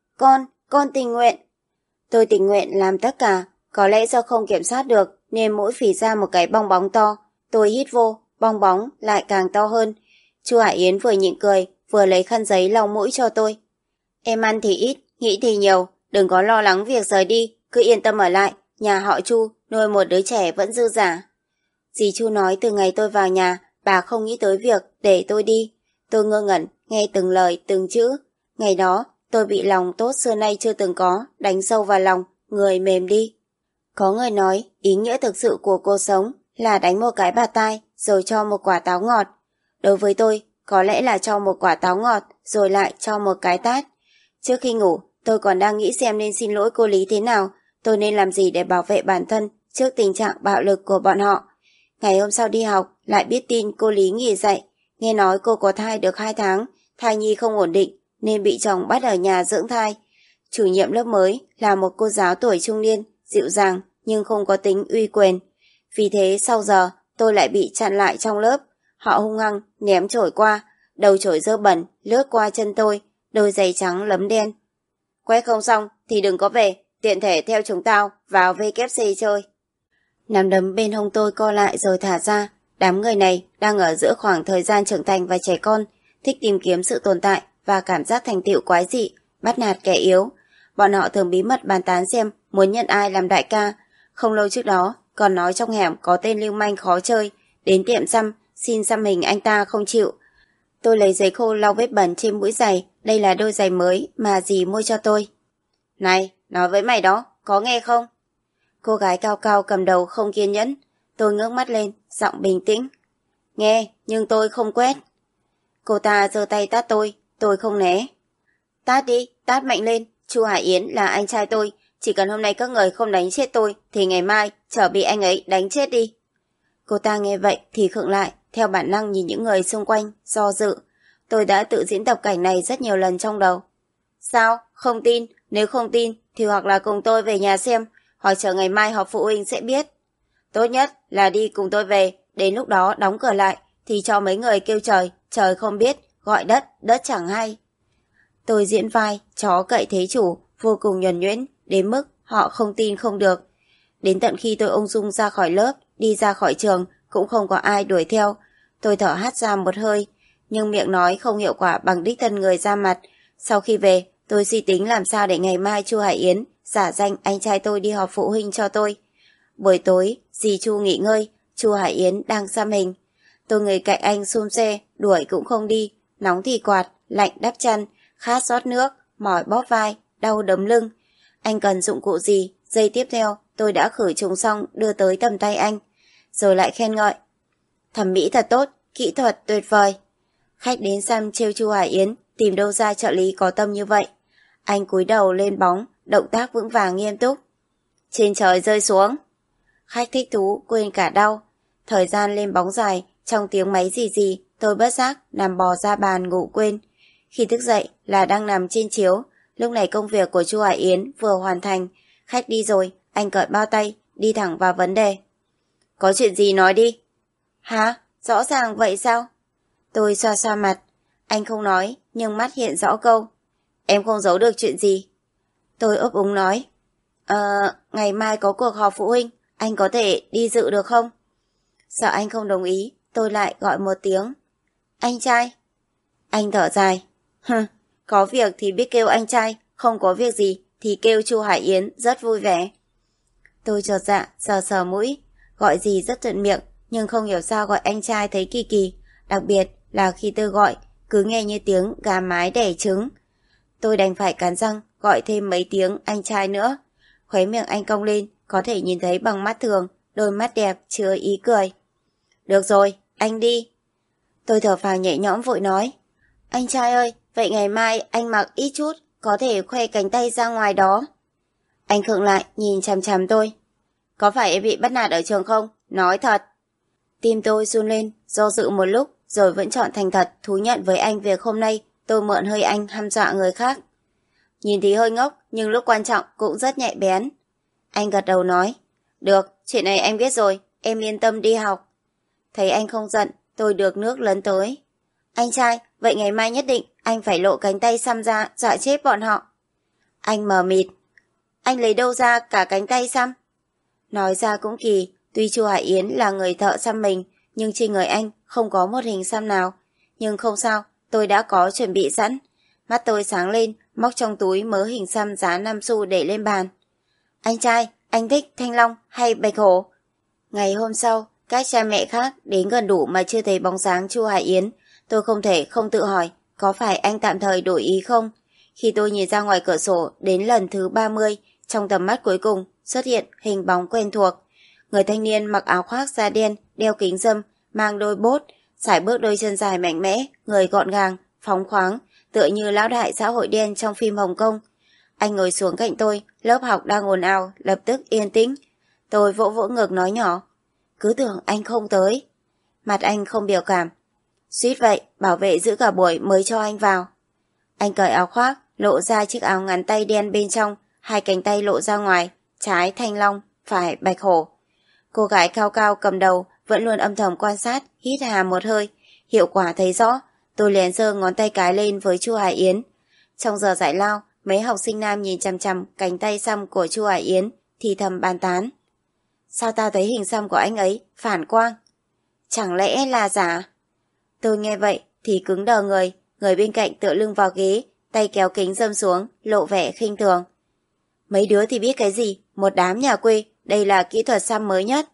A: Con tình nguyện. Tôi tình nguyện làm tất cả, có lẽ do không kiểm soát được nên mũi phì ra một cái bong bóng to. Tôi hít vô, bong bóng lại càng to hơn. Chu Hải Yến vừa nhịn cười, vừa lấy khăn giấy lau mũi cho tôi. Em ăn thì ít, nghĩ thì nhiều, đừng có lo lắng việc rời đi, cứ yên tâm ở lại, nhà họ Chu nuôi một đứa trẻ vẫn dư dả. Dì Chu nói từ ngày tôi vào nhà, bà không nghĩ tới việc để tôi đi. Tôi ngơ ngẩn, nghe từng lời, từng chữ. Ngày đó, tôi bị lòng tốt xưa nay chưa từng có, đánh sâu vào lòng, người mềm đi. Có người nói, ý nghĩa thực sự của cuộc sống là đánh một cái bạt tai, rồi cho một quả táo ngọt. Đối với tôi, có lẽ là cho một quả táo ngọt, rồi lại cho một cái tát. Trước khi ngủ, tôi còn đang nghĩ xem nên xin lỗi cô Lý thế nào, tôi nên làm gì để bảo vệ bản thân trước tình trạng bạo lực của bọn họ. Ngày hôm sau đi học, lại biết tin cô Lý nghỉ dạy. Nghe nói cô có thai được 2 tháng, thai nhi không ổn định, nên bị chồng bắt ở nhà dưỡng thai. Chủ nhiệm lớp mới là một cô giáo tuổi trung niên, dịu dàng nhưng không có tính uy quyền. Vì thế sau giờ tôi lại bị chặn lại trong lớp. Họ hung hăng ném chổi qua, đầu chổi dơ bẩn lướt qua chân tôi, đôi giày trắng lấm đen. Quét không xong thì đừng có về, tiện thể theo chúng tao vào WC chơi. Nắm đấm bên hông tôi co lại rồi thả ra. Đám người này đang ở giữa khoảng thời gian trưởng thành và trẻ con, thích tìm kiếm sự tồn tại và cảm giác thành tựu quái dị, bắt nạt kẻ yếu. Bọn họ thường bí mật bàn tán xem muốn nhận ai làm đại ca. Không lâu trước đó còn nói trong hẻm có tên lưu manh khó chơi, đến tiệm xăm xin xăm hình anh ta không chịu. Tôi lấy giấy khô lau vết bẩn trên mũi giày, đây là đôi giày mới mà dì mua cho tôi. Này, nói với mày đó, có nghe không? Cô gái cao cao cầm đầu không kiên nhẫn. Tôi ngước mắt lên, giọng bình tĩnh. Nghe, nhưng tôi không quét. Cô ta giơ tay tát tôi không né. Tát đi, tát mạnh lên, Chu Hải Yến là anh trai tôi, chỉ cần hôm nay các người không đánh chết tôi, thì ngày mai trở bị anh ấy đánh chết đi. Cô ta nghe vậy thì khựng lại, theo bản năng nhìn những người xung quanh, do dự. Tôi đã tự diễn tập cảnh này rất nhiều lần trong đầu. Sao? Không tin? Nếu không tin, thì hoặc là cùng tôi về nhà xem, hoặc chờ ngày mai họp phụ huynh sẽ biết. Tốt nhất là đi cùng tôi về, đến lúc đó đóng cửa lại, thì cho mấy người kêu trời, trời không biết, gọi đất, đất chẳng hay. Tôi diễn vai, chó cậy thế chủ, vô cùng nhuần nhuyễn, đến mức họ không tin không được. Đến tận khi tôi ung dung ra khỏi lớp, đi ra khỏi trường, cũng không có ai đuổi theo. Tôi thở hắt ra một hơi, nhưng miệng nói không hiệu quả bằng đích thân người ra mặt. Sau khi về, tôi suy tính làm sao để ngày mai Chu Hải Yến giả danh anh trai tôi đi họp phụ huynh cho tôi. Buổi tối, dì Chu nghỉ ngơi, Chu Hải Yến đang xăm hình. Tôi ngồi cạnh anh xum xe, đuổi cũng không đi, nóng thì quạt, lạnh đắp chăn, khát rót nước, mỏi bóp vai, đau đấm lưng. Anh cần dụng cụ gì? Giây tiếp theo, tôi đã khử trùng xong đưa tới tầm tay anh, rồi lại khen ngợi. Thẩm mỹ thật tốt, kỹ thuật tuyệt vời. Khách đến xăm trêu Chu Hải Yến, tìm đâu ra trợ lý có tâm như vậy. Anh cúi đầu lên bóng, động tác vững vàng nghiêm túc. Trên trời rơi xuống. Khách thích thú, quên cả đau. Thời gian lên bóng dài, trong tiếng máy gì, tôi bất giác nằm bò ra bàn ngủ quên. Khi thức dậy là đang nằm trên chiếu, lúc này công việc của Chu Hải Yến vừa hoàn thành. Khách đi rồi, anh cởi bao tay, đi thẳng vào vấn đề. Có chuyện gì nói đi. Hả? Rõ ràng vậy sao? Tôi xoa xoa mặt. Anh không nói, nhưng mắt hiện rõ câu. Em không giấu được chuyện gì. Tôi ấp úng nói. Ngày mai có cuộc họp phụ huynh, anh có thể đi dự được không? Sợ anh không đồng ý, tôi lại gọi một tiếng. Anh trai. Anh thở dài. Có việc thì biết kêu anh trai, không có việc gì thì kêu Chu Hải Yến rất vui vẻ. Tôi chột dạ, sờ sờ mũi, gọi gì rất thuận miệng, nhưng không hiểu sao gọi anh trai thấy kỳ kỳ, đặc biệt là khi tôi gọi, cứ nghe như tiếng gà mái đẻ trứng. Tôi đành phải cắn răng, gọi thêm mấy tiếng anh trai nữa. Khóe miệng anh cong lên, có thể nhìn thấy bằng mắt thường, đôi mắt đẹp chứa ý cười. Được rồi, anh đi. Tôi thở phào nhẹ nhõm vội nói. Anh trai ơi, vậy ngày mai anh mặc ít chút, có thể khoe cánh tay ra ngoài đó. Anh khựng lại nhìn chằm chằm tôi. Có phải em bị bắt nạt ở trường không? Nói thật. Tim tôi run lên, do dự một lúc rồi vẫn chọn thành thật thú nhận với anh việc hôm nay tôi mượn hơi anh hăm dọa người khác. Nhìn thì hơi ngốc nhưng lúc quan trọng cũng rất nhạy bén. Anh gật đầu nói. Được, chuyện này anh biết rồi, em yên tâm đi học. Thấy anh không giận, tôi được nước lấn tới. Anh trai, vậy ngày mai nhất định anh phải lộ cánh tay xăm ra dọa chết bọn họ. Anh mờ mịt. Anh lấy đâu ra cả cánh tay xăm? Nói ra cũng kỳ, tuy Chu Hải Yến là người thợ xăm mình, nhưng trên người anh không có một hình xăm nào. Nhưng không sao, tôi đã có chuẩn bị sẵn. Mắt tôi sáng lên, móc trong túi mớ hình xăm giá 5 xu để lên bàn. Anh trai, anh thích thanh long hay bạch hổ? Ngày hôm sau, các cha mẹ khác đến gần đủ mà chưa thấy bóng dáng Chu Hải Yến. Tôi không thể không tự hỏi, có phải anh tạm thời đổi ý không? Khi tôi nhìn ra ngoài cửa sổ đến lần thứ 30, trong tầm mắt cuối cùng xuất hiện hình bóng quen thuộc. Người thanh niên mặc áo khoác da đen, đeo kính râm, mang đôi bốt, sải bước đôi chân dài mạnh mẽ, người gọn gàng, phóng khoáng, tựa như lão đại xã hội đen trong phim Hồng Kông. Anh ngồi xuống cạnh tôi, lớp học đang ồn ào, lập tức yên tĩnh. Tôi vỗ vỗ ngực nói nhỏ. Cứ tưởng anh không tới. Mặt anh không biểu cảm. Suýt vậy, bảo vệ giữ cả buổi mới cho anh vào. Anh cởi áo khoác, lộ ra chiếc áo ngắn tay đen bên trong, hai cánh tay lộ ra ngoài, trái thanh long, phải bạch hổ. Cô gái cao cao cầm đầu vẫn luôn âm thầm quan sát, hít hà một hơi. Hiệu quả thấy rõ, tôi liền giơ ngón tay cái lên với Chu Hải Yến. Trong giờ giải lao, mấy học sinh nam nhìn chằm chằm cánh tay xăm của Chu Hải Yến, thì thầm bàn tán. Sao tao thấy hình xăm của anh ấy phản quang? Chẳng lẽ là giả? Tôi nghe vậy thì cứng đờ người bên cạnh tựa lưng vào ghế, tay kéo kính râm xuống, lộ vẻ khinh thường. Mấy đứa thì biết cái gì, một đám nhà quê, đây là kỹ thuật xăm mới nhất.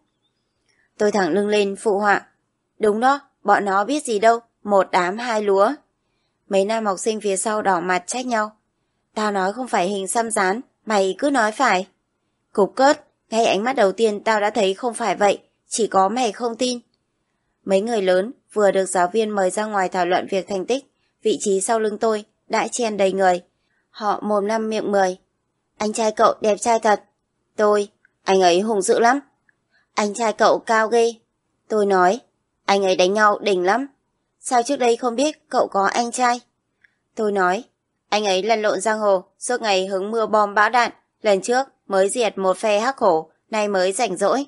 A: Tôi thẳng lưng lên phụ họa. Đúng đó, bọn nó biết gì đâu, một đám hai lúa. Mấy nam học sinh phía sau đỏ mặt trách nhau. Tao nói không phải hình xăm dán, mày cứ nói phải. Cục cớt, ngay ánh mắt đầu tiên tao đã thấy không phải vậy, chỉ có mày không tin. Mấy người lớn vừa được giáo viên mời ra ngoài thảo luận việc thành tích, vị trí sau lưng tôi đã chen đầy người. Họ mồm năm miệng mười. Anh trai cậu đẹp trai thật. Tôi, anh ấy hùng dữ lắm. Anh trai cậu cao ghê. Tôi nói, anh ấy đánh nhau đỉnh lắm. Sao trước đây không biết cậu có anh trai? Tôi nói, anh ấy lăn lộn giang hồ, suốt ngày hứng mưa bom bão đạn. Lần trước mới diệt một phe hắc hổ, nay mới rảnh rỗi.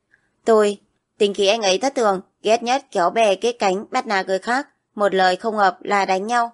A: Tôi, tính khí anh ấy thất thường, ghét nhất kéo bè kết cánh bắt nạt người khác, một lời không hợp là đánh nhau.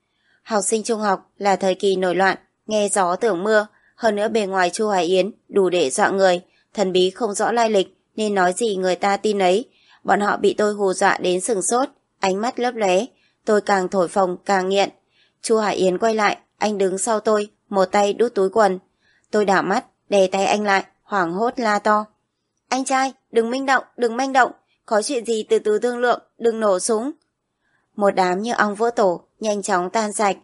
A: Học sinh trung học là thời kỳ nổi loạn, nghe gió tưởng mưa, hơn nữa bề ngoài Chu Hải Yến đủ để dọa người, thần bí không rõ lai lịch nên nói gì người ta tin ấy. Bọn họ bị tôi hù dọa đến sửng sốt, ánh mắt lấp lóe, tôi càng thổi phồng càng nghiện. Chu Hải Yến quay lại, anh đứng sau tôi, một tay đút túi quần. Tôi đảo mắt, đè tay anh lại, hoảng hốt la to. Anh trai, đừng manh động, có chuyện gì từ từ thương lượng, đừng nổ súng. Một đám như ong vỡ tổ, nhanh chóng tan sạch.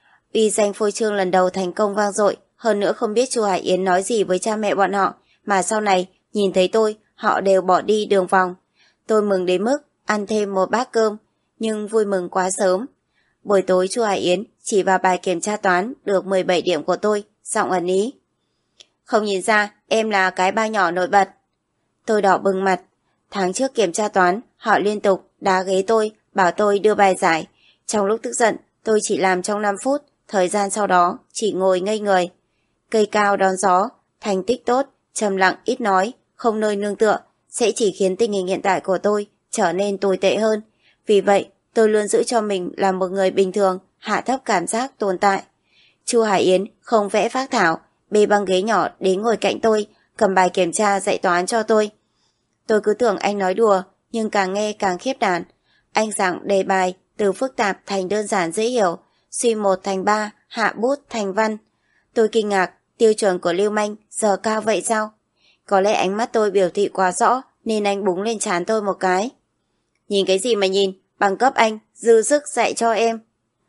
A: Uy danh phô trương lần đầu thành công vang dội, hơn nữa không biết Chu Hải Yến nói gì với cha mẹ bọn họ, mà sau này nhìn thấy tôi, họ đều bỏ đi đường vòng. Tôi mừng đến mức ăn thêm một bát cơm, nhưng vui mừng quá sớm. Buổi tối Chu Hải Yến chỉ vào bài kiểm tra toán được 17 điểm của tôi, giọng ẩn ý. Không nhìn ra em là cái ba nhỏ nổi bật. Tôi đỏ bừng mặt. Tháng trước kiểm tra toán, họ liên tục đá ghế tôi, bảo tôi đưa bài giải. Trong lúc tức giận, tôi chỉ làm trong 5 phút, thời gian sau đó chỉ ngồi ngây người. Cây cao đón gió, thành tích tốt, trầm lặng ít nói, không nơi nương tựa, sẽ chỉ khiến tình hình hiện tại của tôi trở nên tồi tệ hơn. Vì vậy, tôi luôn giữ cho mình là một người bình thường, hạ thấp cảm giác tồn tại. Chu Hải Yến không vẽ phác thảo, bê băng ghế nhỏ đến ngồi cạnh tôi, cầm bài kiểm tra dạy toán cho tôi. Tôi cứ tưởng anh nói đùa, nhưng càng nghe càng khiếp đảm. Anh giảng đề bài từ phức tạp thành đơn giản dễ hiểu, suy 1 thành 3, hạ bút thành văn. Tôi kinh ngạc, tiêu chuẩn của lưu manh giờ cao vậy sao? Có lẽ ánh mắt tôi biểu thị quá rõ nên anh búng lên trán tôi một cái. Nhìn cái gì mà nhìn, bằng cấp anh, dư sức dạy cho em.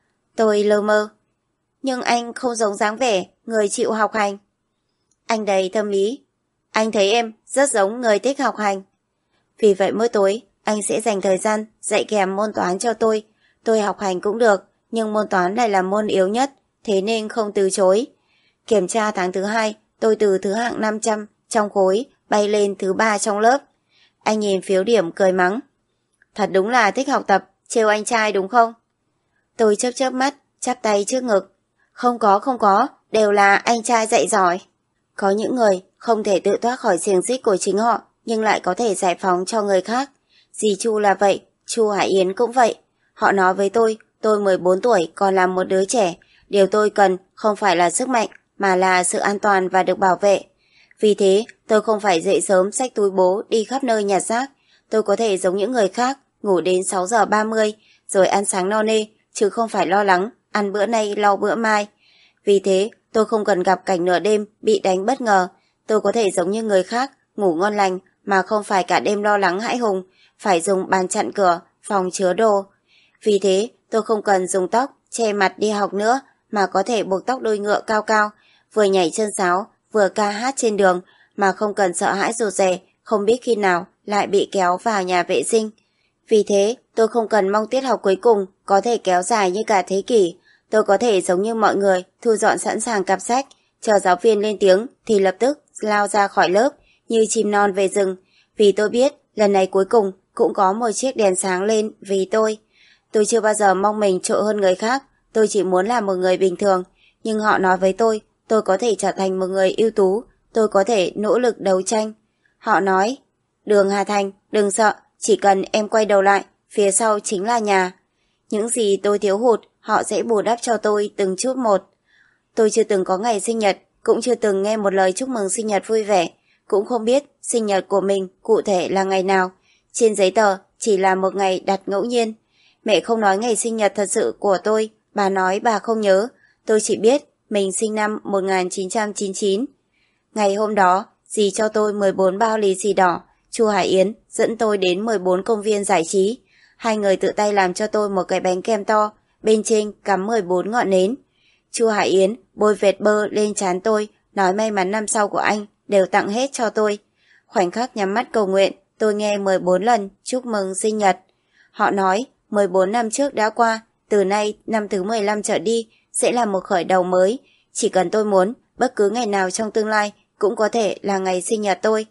A: Tôi lơ mơ. Nhưng anh không giống dáng vẻ người chịu học hành. Anh đầy tâm lý. Anh thấy em rất giống người thích học hành. Vì vậy mỗi tối anh sẽ dành thời gian dạy kèm môn toán cho tôi. Tôi học hành cũng được, nhưng môn toán lại là môn yếu nhất, thế nên không từ chối. Kiểm tra tháng thứ 2, tôi từ thứ hạng 500 trong khối bay lên thứ 3 trong lớp. Anh nhìn phiếu điểm cười mắng. Thật đúng là thích học tập, trêu anh trai đúng không? Tôi chớp chớp mắt, chắp tay trước ngực. Không có, đều là anh trai dạy giỏi. Có những người không thể tự thoát khỏi xiềng xích của chính họ, nhưng lại có thể giải phóng cho người khác. Dì Chu là vậy, Chu Hải Yến cũng vậy. Họ nói với tôi 14 tuổi còn là một đứa trẻ. Điều tôi cần không phải là sức mạnh, mà là sự an toàn và được bảo vệ. Vì thế, tôi không phải dậy sớm xách túi bố đi khắp nơi nhặt rác. Tôi có thể giống những người khác, ngủ đến 6 giờ 30, rồi ăn sáng no nê, chứ không phải lo lắng, ăn bữa nay lo bữa mai. Vì thế, tôi không cần gặp cảnh nửa đêm bị đánh bất ngờ. Tôi có thể giống như người khác, ngủ ngon lành, mà không phải cả đêm lo lắng hãi hùng, phải dùng bàn chặn cửa, phòng chứa đồ. Vì thế, tôi không cần dùng tóc, che mặt đi học nữa, mà có thể buộc tóc đuôi ngựa cao cao, vừa nhảy chân sáo, vừa ca hát trên đường, mà không cần sợ hãi rụt rè, không biết khi nào lại bị kéo vào nhà vệ sinh. Vì thế, tôi không cần mong tiết học cuối cùng có thể kéo dài như cả thế kỷ. Tôi có thể giống như mọi người, thu dọn sẵn sàng cặp sách, chờ giáo viên lên tiếng thì lập tức lao ra khỏi lớp, như chim non về rừng. Vì tôi biết, lần này cuối cùng cũng có một chiếc đèn sáng lên vì tôi. Tôi chưa bao giờ mong mình trội hơn người khác, tôi chỉ muốn là một người bình thường. Nhưng họ nói với tôi có thể trở thành một người ưu tú, tôi có thể nỗ lực đấu tranh. Họ nói, Đường Hà Thành, đừng sợ, chỉ cần em quay đầu lại, phía sau chính là nhà. Những gì tôi thiếu hụt, họ sẽ bù đắp cho tôi từng chút một. Tôi chưa từng có ngày sinh nhật, cũng chưa từng nghe một lời chúc mừng sinh nhật vui vẻ, cũng không biết sinh nhật của mình cụ thể là ngày nào. Trên giấy tờ chỉ là một ngày đặt ngẫu nhiên. Mẹ không nói ngày sinh nhật thật sự của tôi, bà nói bà không nhớ. Tôi chỉ biết mình sinh năm 1999. Ngày hôm đó, dì cho tôi 14 bao lì xì đỏ. Chu Hải Yến dẫn tôi đến 14 công viên giải trí. Hai người tự tay làm cho tôi một cái bánh kem to, bên trên cắm 14 ngọn nến. Chu Hải Yến bôi vệt bơ lên trán tôi, nói may mắn năm sau của anh đều tặng hết cho tôi. Khoảnh khắc nhắm mắt cầu nguyện, tôi nghe 14 lần chúc mừng sinh nhật. Họ nói 14 năm trước đã qua, từ nay năm thứ 15 trở đi sẽ là một khởi đầu mới. Chỉ cần tôi muốn, bất cứ ngày nào trong tương lai cũng có thể là ngày sinh nhật tôi.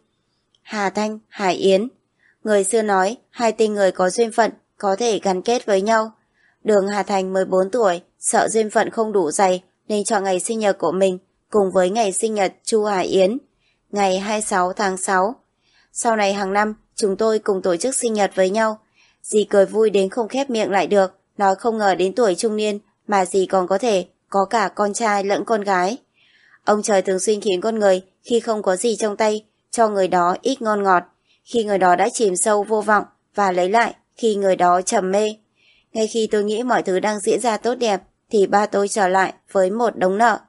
A: Hà Thanh, Hải Yến. Người xưa nói, hai tình người có duyên phận có thể gắn kết với nhau. Đường Hà Thành 14 tuổi, sợ duyên phận không đủ dày nên chọn ngày sinh nhật của mình cùng với ngày sinh nhật Chu Hải Yến, ngày 26 tháng 6. Sau này hàng năm, chúng tôi cùng tổ chức sinh nhật với nhau. Dì cười vui đến không khép miệng lại được, nói không ngờ đến tuổi trung niên mà dì còn có thể có cả con trai lẫn con gái. Ông trời thường xuyên khiến con người khi không có gì trong tay, cho người đó ít ngon ngọt, khi người đó đã chìm sâu vô vọng và lấy lại khi người đó trầm mê. Ngay khi tôi nghĩ mọi thứ đang diễn ra tốt đẹp thì ba tôi trở lại với một đống nợ.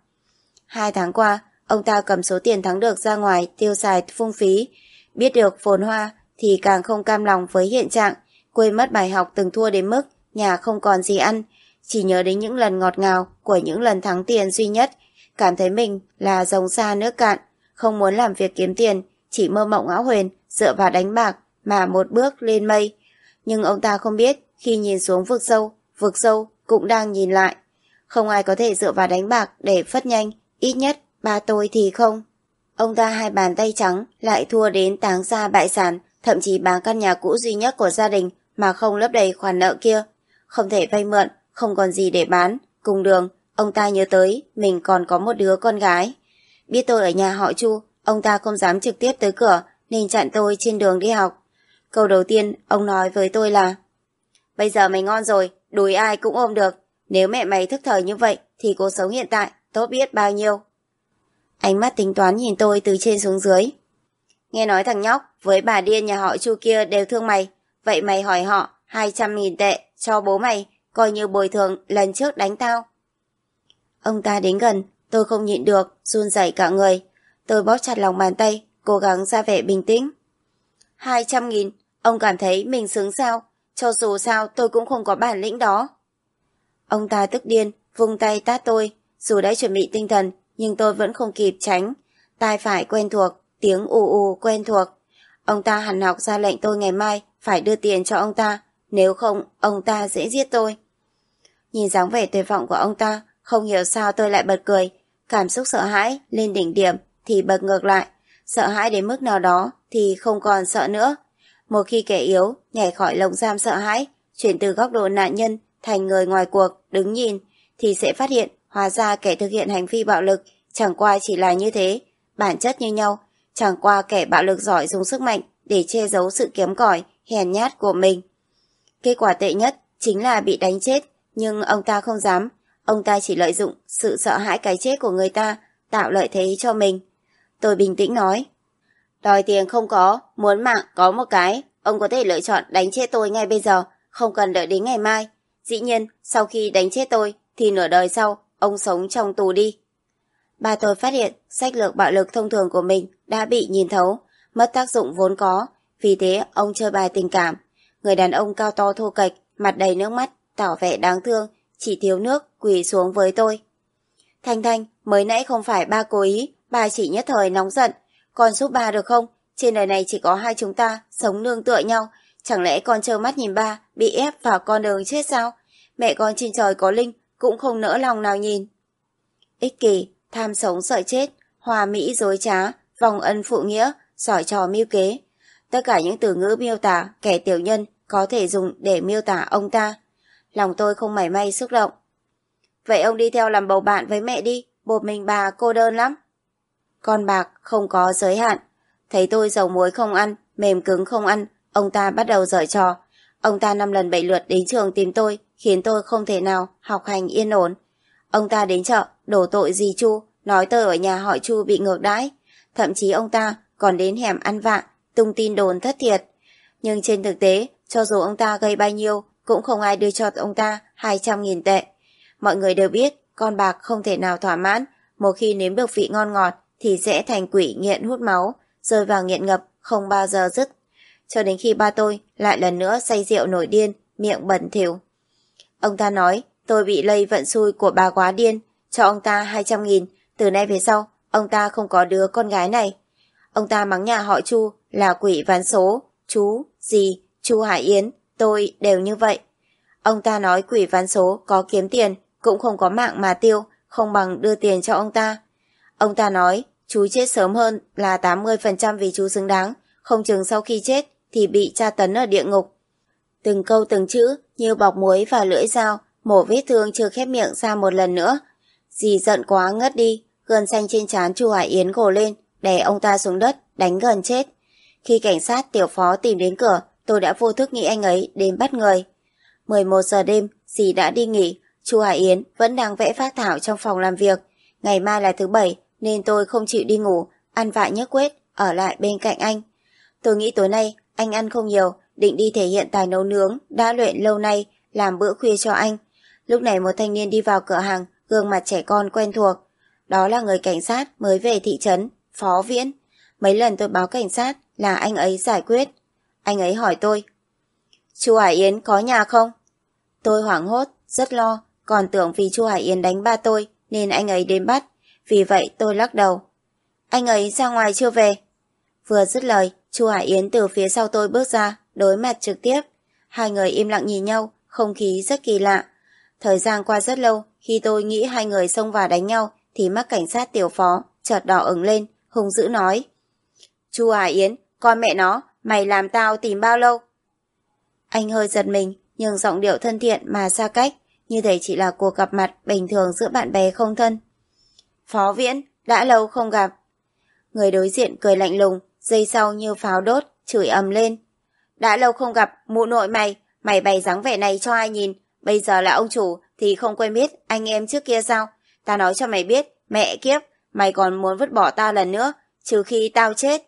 A: 2 tháng qua, ông ta cầm số tiền thắng được ra ngoài tiêu xài phung phí. Biết được phồn hoa thì càng không cam lòng với hiện trạng, quên mất bài học từng thua đến mức nhà không còn gì ăn, chỉ nhớ đến những lần ngọt ngào của những lần thắng tiền duy nhất, cảm thấy mình là rồng xa nước cạn, không muốn làm việc kiếm tiền, chỉ mơ mộng ảo huyền dựa vào đánh bạc mà một bước lên mây. Nhưng ông ta không biết, khi nhìn xuống vực sâu cũng đang nhìn lại. Không ai có thể dựa vào đánh bạc để phất nhanh, ít nhất ba tôi thì không. Ông ta hai bàn tay trắng lại thua đến táng gia bại sản, thậm chí bán căn nhà cũ duy nhất của gia đình mà không lấp đầy khoản nợ kia. Không thể vay mượn, không còn gì để bán. Cùng đường, ông ta nhớ tới mình còn có một đứa con gái. Biết tôi ở nhà họ Chu, ông ta không dám trực tiếp tới cửa nên chặn tôi trên đường đi học. Câu đầu tiên ông nói với tôi là: Bây giờ mày ngon rồi, đùi ai cũng ôm được. Nếu mẹ mày thức thời như vậy thì cuộc sống hiện tại tốt biết bao nhiêu. Ánh mắt tính toán nhìn tôi từ trên xuống dưới. Nghe nói thằng nhóc với bà điên nhà họ Chu kia đều thương mày. Vậy mày hỏi họ 200.000 tệ cho bố mày, coi như bồi thường lần trước đánh tao. Ông ta đến gần, tôi không nhịn được, run rẩy cả người. Tôi bóp chặt lòng bàn tay, cố gắng ra vẻ bình tĩnh. 200.000, ông cảm thấy mình xứng sao? Cho dù sao tôi cũng không có bản lĩnh đó. Ông ta tức điên, vung tay tát tôi. Dù đã chuẩn bị tinh thần, nhưng tôi vẫn không kịp tránh. Tai phải quen thuộc, tiếng ù ù quen thuộc. Ông ta hằn học ra lệnh tôi ngày mai phải đưa tiền cho ông ta, nếu không ông ta sẽ giết tôi. Nhìn dáng vẻ tuyệt vọng của ông ta, không hiểu sao tôi lại bật cười. Cảm xúc sợ hãi lên đỉnh điểm thì bật ngược lại, sợ hãi đến mức nào đó thì không còn sợ nữa. Một khi kẻ yếu nhảy khỏi lồng giam sợ hãi, chuyển từ góc độ nạn nhân thành người ngoài cuộc đứng nhìn, thì sẽ phát hiện hóa ra kẻ thực hiện hành vi bạo lực chẳng qua chỉ là như thế, bản chất như nhau, chẳng qua kẻ bạo lực giỏi dùng sức mạnh để che giấu sự kém cỏi, hèn nhát của mình. Kết quả tệ nhất chính là bị đánh chết, nhưng ông ta không dám, ông ta chỉ lợi dụng sự sợ hãi cái chết của người ta, tạo lợi thế cho mình. Tôi bình tĩnh nói, đòi tiền không có, muốn mạng có một cái, ông có thể lựa chọn đánh chết tôi ngay bây giờ, không cần đợi đến ngày mai. Dĩ nhiên, sau khi đánh chết tôi, thì nửa đời sau, ông sống trong tù đi. Ba tôi phát hiện sách lược bạo lực thông thường của mình đã bị nhìn thấu, mất tác dụng vốn có, vì thế ông chơi bài tình cảm. Người đàn ông cao to thô kệch, mặt đầy nước mắt, tỏ vẻ đáng thương, chỉ thiếu nước quỳ xuống với tôi. Thanh Thanh, mới nãy không phải ba cố ý, ba chỉ nhất thời nóng giận. Con giúp ba được không? Trên đời này chỉ có hai chúng ta, sống nương tựa nhau. Chẳng lẽ con trơ mắt nhìn ba bị ép vào con đường chết sao? Mẹ con trên trời có linh, cũng không nỡ lòng nào nhìn. Ích kỷ, tham sống sợ chết, hòa mỹ dối trá, vòng ân phụ nghĩa, giỏi trò mưu kế. Tất cả những từ ngữ miêu tả kẻ tiểu nhân có thể dùng để miêu tả ông ta. Lòng tôi không mảy may xúc động. Vậy ông đi theo làm bầu bạn với mẹ đi, một mình bà cô đơn lắm. Con bạc không có giới hạn. Thấy tôi dầu muối không ăn, mềm cứng không ăn, ông ta bắt đầu giở trò. Ông ta 5 lần 7 lượt đến trường tìm tôi, khiến tôi không thể nào học hành yên ổn. Ông ta đến chợ, đổ tội dì Chu, nói tôi ở nhà họ Chu bị ngược đãi. Thậm chí ông ta còn đến hẻm ăn vạ, tung tin đồn thất thiệt. Nhưng trên thực tế, cho dù ông ta gây bao nhiêu, cũng không ai đưa cho ông ta 200.000 tệ. Mọi người đều biết, con bạc không thể nào thỏa mãn, một khi nếm được vị ngon ngọt thì sẽ thành quỷ nghiện hút máu, rơi vào nghiện ngập không bao giờ dứt. Cho đến khi ba tôi lại lần nữa say rượu nổi điên, miệng bẩn thỉu. Ông ta nói tôi bị lây vận xui của bà quá điên, cho ông ta 200.000, từ nay về sau ông ta không có đứa con gái này. Ông ta mắng nhà họ Chu là quỷ ván số, chú, dì, Chu Hải Yến, tôi đều như vậy. Ông ta nói quỷ ván số có kiếm tiền cũng không có mạng mà tiêu, không bằng đưa tiền cho ông ta. Ông ta nói chú chết sớm hơn là 80% vì chú xứng đáng, không chừng sau khi chết thì bị tra tấn ở địa ngục. Từng câu từng chữ như bọc muối vào lưỡi dao, mổ vết thương chưa khép miệng ra một lần nữa. Dì giận quá ngất đi, gân xanh trên trán Chu Hải Yến gồ lên, đè ông ta xuống đất, đánh gần chết. Khi cảnh sát tiểu phó tìm đến cửa, tôi đã vô thức nghĩ anh ấy đến bắt người. 11 giờ đêm, dì đã đi nghỉ, Chu Hải Yến vẫn đang vẽ phác thảo trong phòng làm việc. Ngày mai là thứ Bảy nên tôi không chịu đi ngủ, ăn vạ nhấc quết, ở lại bên cạnh anh. Tôi nghĩ tối nay anh ăn không nhiều, định đi thể hiện tài nấu nướng đã luyện lâu nay, làm bữa khuya cho anh. Lúc này một thanh niên đi vào cửa hàng, gương mặt trẻ con quen thuộc. Đó là người cảnh sát mới về thị trấn, Phó Viễn. Mấy lần tôi báo cảnh sát là anh ấy giải quyết. Anh ấy hỏi tôi, Chu Hải Yến có nhà không? Tôi hoảng hốt, rất lo, còn tưởng vì Chu Hải Yến đánh ba tôi nên anh ấy đến bắt. Vì vậy tôi lắc đầu. Anh ấy ra ngoài chưa về? Vừa dứt lời, Chu Hải Yến từ phía sau tôi bước ra, đối mặt trực tiếp. Hai người im lặng nhìn nhau, không khí rất kỳ lạ. Thời gian qua rất lâu, khi tôi nghĩ hai người xông vào đánh nhau thì mắt cảnh sát tiểu phó chợt đỏ ửng lên, hung dữ nói. Chu Hải Yến, con mẹ nó, mày làm tao tìm bao lâu? Anh hơi giật mình, nhưng giọng điệu thân thiện mà xa cách, như thể chỉ là cuộc gặp mặt bình thường giữa bạn bè không thân. Phó Viễn, đã lâu không gặp. Người đối diện cười lạnh lùng, giây sau như pháo đốt, chửi ầm lên. Đã lâu không gặp, mụ nội mày, mày bày dáng vẻ này cho ai nhìn, bây giờ là ông chủ thì không quen biết anh em trước kia sao? Ta nói cho mày biết, mẹ kiếp, mày còn muốn vứt bỏ tao lần nữa, trừ khi tao chết.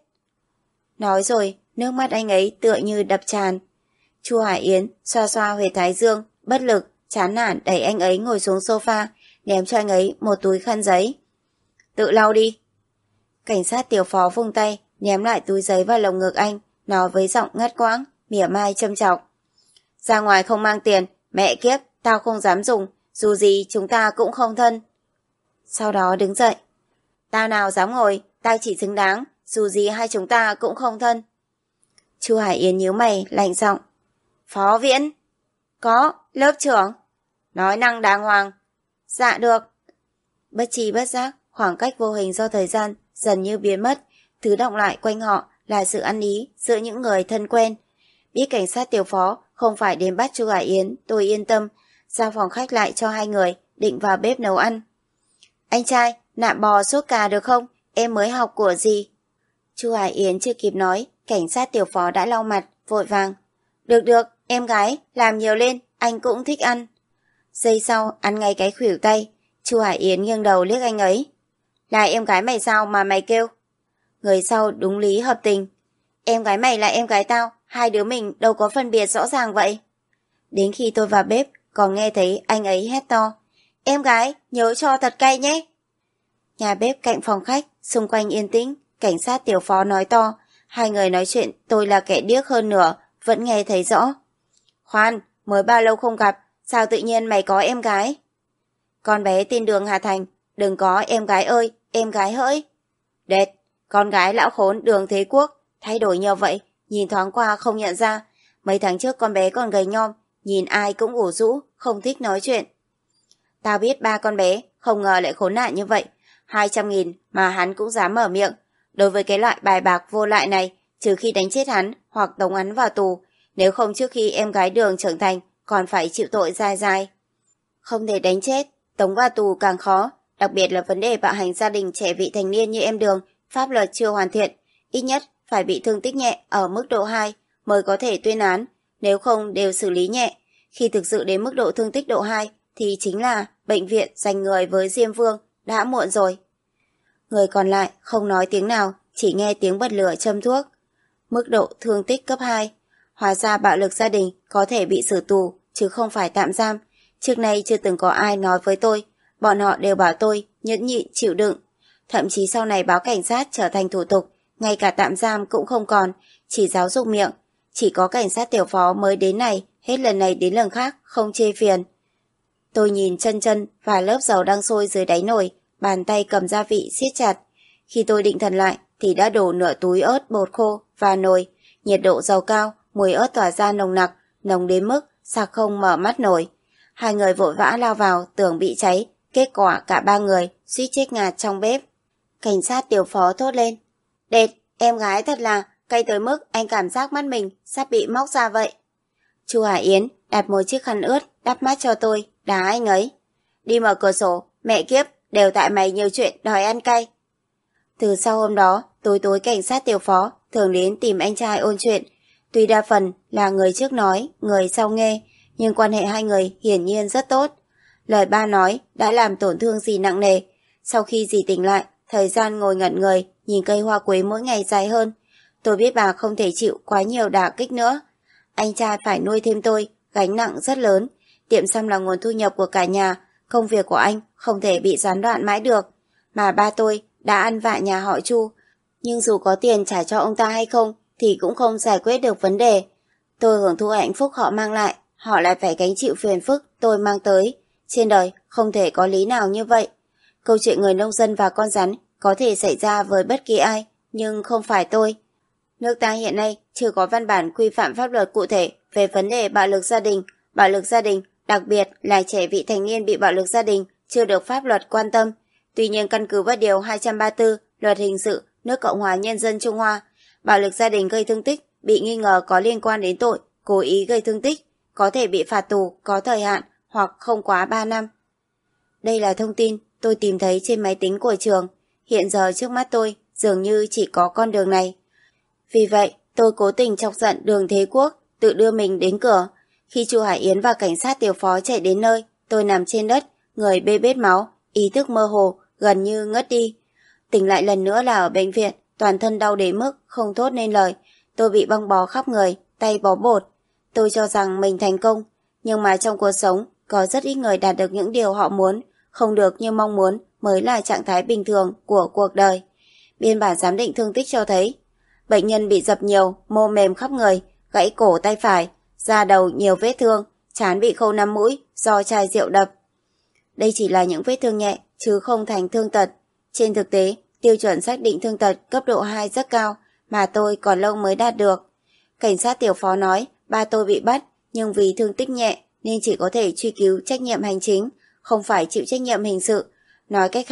A: Nói rồi, nước mắt anh ấy tựa như đập tràn. Chu Hải Yến xoa xoa huyệt thái dương, bất lực, chán nản đẩy anh ấy ngồi xuống sofa, ném cho anh ấy một túi khăn giấy. Tự lau đi. Cảnh sát tiểu phó vung tay, ném lại túi giấy vào lồng ngực anh, nói với giọng ngắt quãng, mỉa mai châm chọc. Ra ngoài không mang tiền, mẹ kiếp, tao không dám dùng, dù gì chúng ta cũng không thân. Sau đó đứng dậy. Tao nào dám ngồi, tao chỉ xứng đáng, dù gì hai chúng ta cũng không thân. Chu Hải Yến nhíu mày, lạnh giọng. Phó Viễn. Có, lớp trưởng. Nói năng đàng hoàng. Dạ được. Bất tri bất giác, khoảng cách vô hình do thời gian dần như biến mất, thứ đọng lại quanh họ là sự ăn ý giữa những người thân quen. Biết cảnh sát Tiểu Phó không phải đến bắt Chu Hải Yến, tôi yên tâm, giao phòng khách lại cho hai người, định vào bếp nấu ăn. Anh trai, nạm bò sốt cà được không? Em mới học của gì? Chu Hải Yến chưa kịp nói, cảnh sát Tiểu Phó đã lau mặt, vội vàng. Được, em gái, làm nhiều lên, anh cũng thích ăn. Giây sau, ăn ngay cái khuỷu tay, Chu Hải Yến nghiêng đầu liếc anh ấy. Là em gái mày sao mà mày kêu? Người sau đúng lý hợp tình. Em gái mày là em gái tao, hai đứa mình đâu có phân biệt rõ ràng vậy. Đến khi tôi vào bếp, còn nghe thấy anh ấy hét to. Em gái, nhớ cho thật cay nhé. Nhà bếp cạnh phòng khách, xung quanh yên tĩnh, cảnh sát Tiểu Phó nói to. Hai người nói chuyện, tôi là kẻ điếc hơn nửa, vẫn nghe thấy rõ. Khoan, mới bao lâu không gặp, sao tự nhiên mày có em gái? Con bé tên Đường Hà Thành, đừng có em gái ơi, em gái hỡi. Đệt, con gái lão khốn Đường Thế Quốc, thay đổi nhiều vậy, nhìn thoáng qua không nhận ra. Mấy tháng trước con bé còn gầy nhom, nhìn ai cũng ủ rũ, không thích nói chuyện. Tao biết ba con bé, không ngờ lại khốn nạn như vậy. 200.000 mà hắn cũng dám mở miệng. Đối với cái loại bài bạc vô lại này, trừ khi đánh chết hắn hoặc tống hắn vào tù, nếu không trước khi em gái Đường trưởng thành còn phải chịu tội dai dai. Không thể đánh chết, tống vào tù càng khó, đặc biệt là vấn đề bạo hành gia đình trẻ vị thành niên như em Đường, pháp luật chưa hoàn thiện, ít nhất phải bị thương tích nhẹ ở mức độ 2 mới có thể tuyên án, nếu không đều xử lý nhẹ. Khi thực sự đến mức độ thương tích độ 2 thì chính là bệnh viện dành người với Diêm Vương, đã muộn rồi. Người còn lại không nói tiếng nào, chỉ nghe tiếng bật lửa châm thuốc. Mức độ thương tích cấp 2. Hóa ra bạo lực gia đình có thể bị xử tù, chứ không phải tạm giam. Trước nay chưa từng có ai nói với tôi, bọn họ đều bảo tôi nhẫn nhịn chịu đựng. Thậm chí sau này báo cảnh sát trở thành thủ tục, ngay cả tạm giam cũng không còn, chỉ giáo dục miệng. Chỉ có cảnh sát Tiểu Phó mới đến này, hết lần này đến lần khác, không chê phiền. Tôi nhìn chân và lớp dầu đang sôi dưới đáy nồi, bàn tay cầm gia vị siết chặt. Khi tôi định thần lại thì đã đổ nửa túi ớt bột khô vào nồi, nhiệt độ dầu cao, mùi ớt tỏa ra nồng nặc, nồng đến mức sạc không mở mắt nổi. Hai người vội vã lao vào, tưởng bị cháy, kết quả cả ba người suýt chết ngạt trong bếp. Cảnh sát Tiểu Phó thốt lên. Đệt, em gái thật là cay tới mức anh cảm giác mắt mình sắp bị móc ra vậy. Chu Hải Yến đặt một chiếc khăn ướt đắp mắt cho tôi, đá anh ấy. Đi mở cửa sổ, mẹ kiếp, đều tại mày nhiều chuyện đòi ăn cay. Từ sau hôm đó, tối cảnh sát Tiểu Phó thường đến tìm anh trai ôn chuyện. Tuy đa phần là người trước nói, người sau nghe, nhưng quan hệ hai người hiển nhiên rất tốt. Lời ba nói đã làm tổn thương dì nặng nề. Sau khi dì tỉnh lại, thời gian ngồi ngẩn người, nhìn cây hoa quế mỗi ngày dài hơn. Tôi biết bà không thể chịu quá nhiều đả kích nữa. Anh trai phải nuôi thêm tôi, gánh nặng rất lớn. Tiệm xăm là nguồn thu nhập của cả nhà, công việc của anh không thể bị gián đoạn mãi được. Mà ba tôi đã ăn vạ nhà họ Chu, nhưng dù có tiền trả cho ông ta hay không thì cũng không giải quyết được vấn đề. Tôi hưởng thụ hạnh phúc họ mang lại, họ lại phải gánh chịu phiền phức tôi mang tới. Trên đời không thể có lý nào như vậy. Câu chuyện người nông dân và con rắn có thể xảy ra với bất kỳ ai, nhưng không phải tôi. Nước ta hiện nay chưa có văn bản quy phạm pháp luật cụ thể về vấn đề bạo lực gia đình. Bạo lực gia đình, đặc biệt là trẻ vị thành niên bị bạo lực gia đình, chưa được pháp luật quan tâm. Tuy nhiên căn cứ vào điều 234 Luật Hình sự nước Cộng hòa Nhân dân Trung Hoa, bạo lực gia đình gây thương tích bị nghi ngờ có liên quan đến tội cố ý gây thương tích, có thể bị phạt tù có thời hạn hoặc không quá 3 năm. Đây là thông tin tôi tìm thấy trên máy tính của trường. Hiện giờ trước mắt tôi dường như chỉ có con đường này. Vì vậy, tôi cố tình chọc giận Đường Thế Quốc, tự đưa mình đến cửa. Khi Chu Hải Yến và cảnh sát Tiểu Phó chạy đến nơi, tôi nằm trên đất, người bê bết máu, ý thức mơ hồ, gần như ngất đi. Tỉnh lại lần nữa là ở bệnh viện, toàn thân đau đến mức không thốt nên lời. Tôi bị băng bó khắp người, tay bó bột. Tôi cho rằng mình thành công, nhưng mà trong cuộc sống có rất ít người đạt được những điều họ muốn, không được như mong muốn mới là trạng thái bình thường của cuộc đời. Biên bản giám định thương tích cho thấy, bệnh nhân bị dập nhiều, mô mềm khắp người, gãy cổ tay phải, da đầu nhiều vết thương, trán bị khâu 5 mũi do chai rượu đập. Đây chỉ là những vết thương nhẹ, chứ không thành thương tật. Trên thực tế, tiêu chuẩn xác định thương tật cấp độ 2 rất cao, mà tôi còn lâu mới đạt được. Cảnh sát Tiểu Phó nói, ba tôi bị bắt, nhưng vì thương tích nhẹ nên chỉ có thể truy cứu trách nhiệm hành chính, không phải chịu trách nhiệm hình sự. Nói cách khác,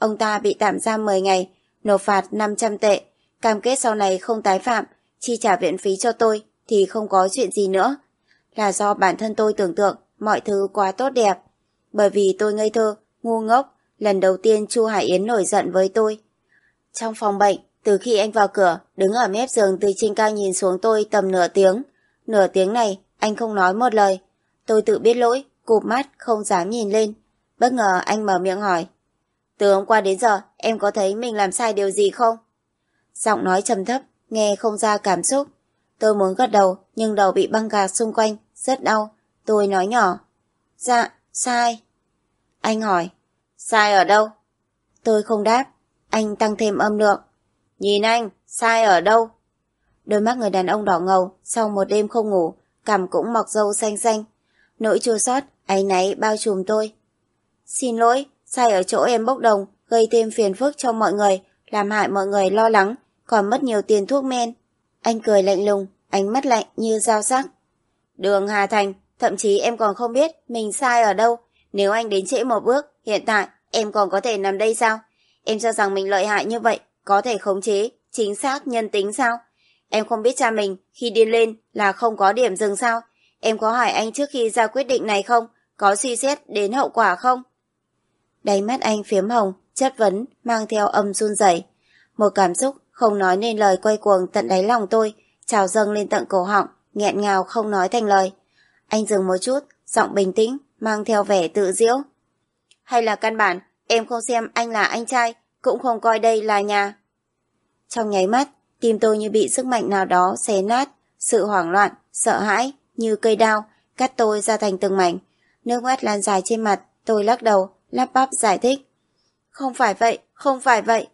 A: ông ta bị tạm giam 10 ngày, nộp phạt 500 tệ, cam kết sau này không tái phạm, chi trả viện phí cho tôi thì không có chuyện gì nữa. Là do bản thân tôi tưởng tượng mọi thứ quá tốt đẹp. Bởi vì tôi ngây thơ, ngu ngốc, lần đầu tiên Chu Hải Yến nổi giận với tôi. Trong phòng bệnh, từ khi anh vào cửa, đứng ở mép giường từ trên cao nhìn xuống tôi tầm nửa tiếng. Nửa tiếng này, anh không nói một lời. Tôi tự biết lỗi, cụp mắt, không dám nhìn lên. Bất ngờ anh mở miệng hỏi. Từ hôm qua đến giờ, em có thấy mình làm sai điều gì không? Giọng nói trầm thấp, nghe không ra cảm xúc. Tôi muốn gật đầu, nhưng đầu bị băng gạc xung quanh, rất đau. Tôi nói nhỏ. Dạ, sai. Anh hỏi. Sai ở đâu? Tôi không đáp. Anh tăng thêm âm lượng. Nhìn anh, sai ở đâu? Đôi mắt người đàn ông đỏ ngầu, sau một đêm không ngủ, cằm cũng mọc râu xanh xanh. Nỗi chua xót, áy náy bao trùm tôi. Xin lỗi, sai ở chỗ em bốc đồng, gây thêm phiền phức cho mọi người, làm hại mọi người lo lắng, còn mất nhiều tiền thuốc men. Anh cười lạnh lùng, ánh mắt lạnh như dao sắc. Đường Hà Thành, thậm chí em còn không biết mình sai ở đâu. Nếu anh đến trễ một bước, hiện tại em còn có thể nằm đây sao? Em cho rằng mình lợi hại như vậy, có thể khống chế, chính xác nhân tính sao? Em không biết cha mình khi điên lên là không có điểm dừng sao? Em có hỏi anh trước khi ra quyết định này không? Có suy xét đến hậu quả không? Đáy mắt anh phiếm hồng, chất vấn, mang theo âm run rẩy. Một cảm xúc không nói nên lời quay cuồng tận đáy lòng tôi, trào dâng lên tận cổ họng, nghẹn ngào không nói thành lời. Anh dừng một chút, giọng bình tĩnh, mang theo vẻ tự giễu. Hay là căn bản, em không xem anh là anh trai, cũng không coi đây là nhà. Trong nháy mắt, tim tôi như bị sức mạnh nào đó xé nát, sự hoảng loạn, sợ hãi, như cây đao, cắt tôi ra thành từng mảnh. Nước mắt lan dài trên mặt, tôi lắc đầu, lắp bắp giải thích. Không phải vậy, không phải vậy.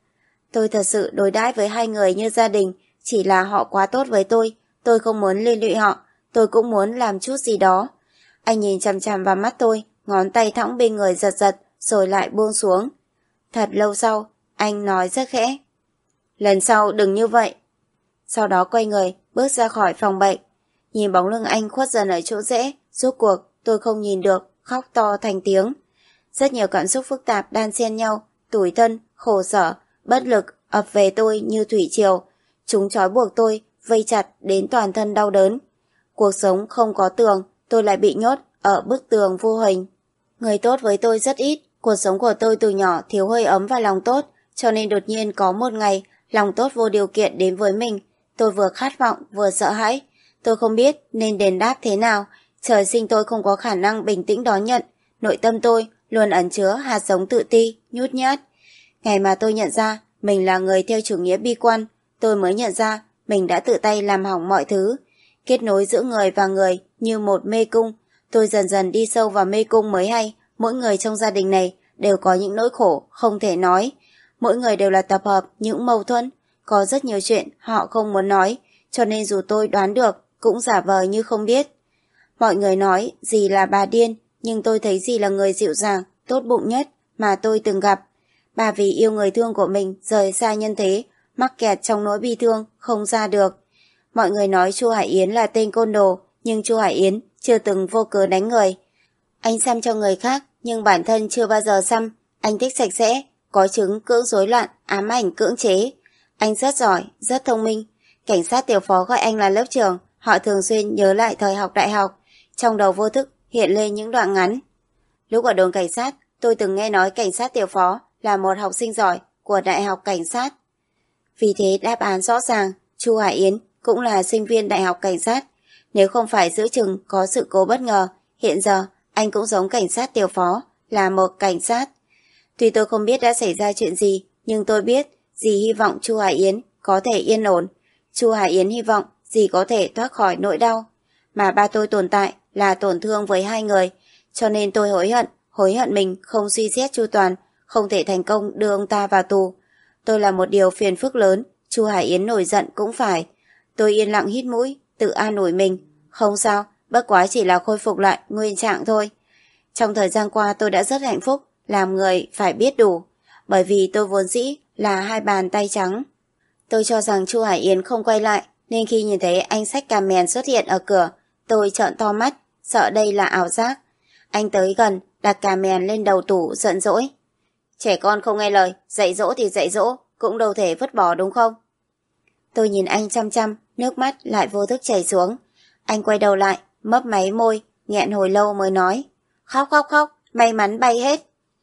A: Tôi thật sự đối đãi với hai người như gia đình, chỉ là họ quá tốt với tôi không muốn liên lụy họ, tôi cũng muốn làm chút gì đó. Anh nhìn chằm chằm vào mắt tôi, ngón tay thõng bên người giật giật, rồi lại buông xuống. Thật lâu sau, anh nói rất khẽ. Lần sau đừng như vậy. Sau đó quay người, bước ra khỏi phòng bệnh. Nhìn bóng lưng anh khuất dần ở chỗ rẽ, rốt cuộc tôi không nhìn được, khóc to thành tiếng. Rất nhiều cảm xúc phức tạp đan xen nhau, tủi thân, khổ sở, bất lực ập về tôi như thủy triều. Chúng trói buộc tôi, vây chặt đến toàn thân đau đớn. Cuộc sống không có tường, tôi lại bị nhốt ở bức tường vô hình. Người tốt với tôi rất ít, cuộc sống của tôi từ nhỏ thiếu hơi ấm và lòng tốt, cho nên đột nhiên có một ngày, lòng tốt vô điều kiện đến với mình. Tôi vừa khát vọng vừa sợ hãi. Tôi không biết nên đền đáp thế nào, trời sinh tôi không có khả năng bình tĩnh đón nhận. Nội tâm tôi luôn ẩn chứa hạt giống tự ti, nhút nhát. Ngày mà tôi nhận ra mình là người theo chủ nghĩa bi quan, tôi mới nhận ra mình đã tự tay làm hỏng mọi thứ. Kết nối giữa người và người như một mê cung. Tôi dần dần đi sâu vào mê cung mới hay, mỗi người trong gia đình này đều có những nỗi khổ không thể nói. Mỗi người đều là tập hợp những mâu thuẫn, có rất nhiều chuyện họ không muốn nói, cho nên dù tôi đoán được cũng giả vờ như không biết. Mọi người nói dì là bà điên, nhưng tôi thấy dì là người dịu dàng, tốt bụng nhất mà tôi từng gặp. Bà vì yêu người thương của mình rời xa nhân thế, mắc kẹt trong nỗi bi thương, không ra được. Mọi người nói Chu Hải Yến là tên côn đồ, nhưng Chu Hải Yến chưa từng vô cớ đánh người. Anh xăm cho người khác, nhưng bản thân chưa bao giờ xăm. Anh thích sạch sẽ, có chứng cưỡng rối loạn, ám ảnh cưỡng chế. Anh rất giỏi, rất thông minh. Cảnh sát tiểu phó gọi anh là lớp trưởng, họ thường xuyên nhớ lại thời học đại học. Trong đầu vô thức hiện lên những đoạn ngắn. Lúc ở đồn cảnh sát, tôi từng nghe nói cảnh sát tiểu phó là một học sinh giỏi của đại học cảnh sát. Vì thế đáp án rõ ràng, Chu Hải Yến cũng là sinh viên đại học cảnh sát. Nếu không phải giữa chừng có sự cố bất ngờ, hiện giờ anh cũng giống cảnh sát tiểu phó, là một cảnh sát. Tuy tôi không biết đã xảy ra chuyện gì, nhưng tôi biết dì hy vọng Chu Hải Yến có thể yên ổn. Chu Hải Yến hy vọng dì có thể thoát khỏi nỗi đau. Mà ba tôi tồn tại là tổn thương với hai người, cho nên tôi hối hận mình không suy xét chu toàn, không thể thành công đưa ông ta vào tù. Tôi là một điều phiền phức lớn, Chu Hải Yến nổi giận cũng phải. Tôi yên lặng hít mũi, tự an ủi mình. Không sao, bất quá chỉ là khôi phục lại nguyên trạng thôi. Trong thời gian qua tôi đã rất hạnh phúc, làm người phải biết đủ. Bởi vì tôi vốn dĩ là hai bàn tay trắng. Tôi cho rằng Chu Hải Yến không quay lại, nên khi nhìn thấy anh xách cà mèn xuất hiện ở cửa, tôi trợn to mắt, sợ đây là ảo giác. Anh tới gần, đặt cà mèn lên đầu tủ giận dỗi. Trẻ con không nghe lời, dạy dỗ thì dạy dỗ, cũng đâu thể vứt bỏ đúng không? Tôi nhìn anh chăm chăm, nước mắt lại vô thức chảy xuống. Anh quay đầu lại, mấp máy môi, nghẹn hồi lâu mới nói. Khóc khóc khóc, may mắn bay hết.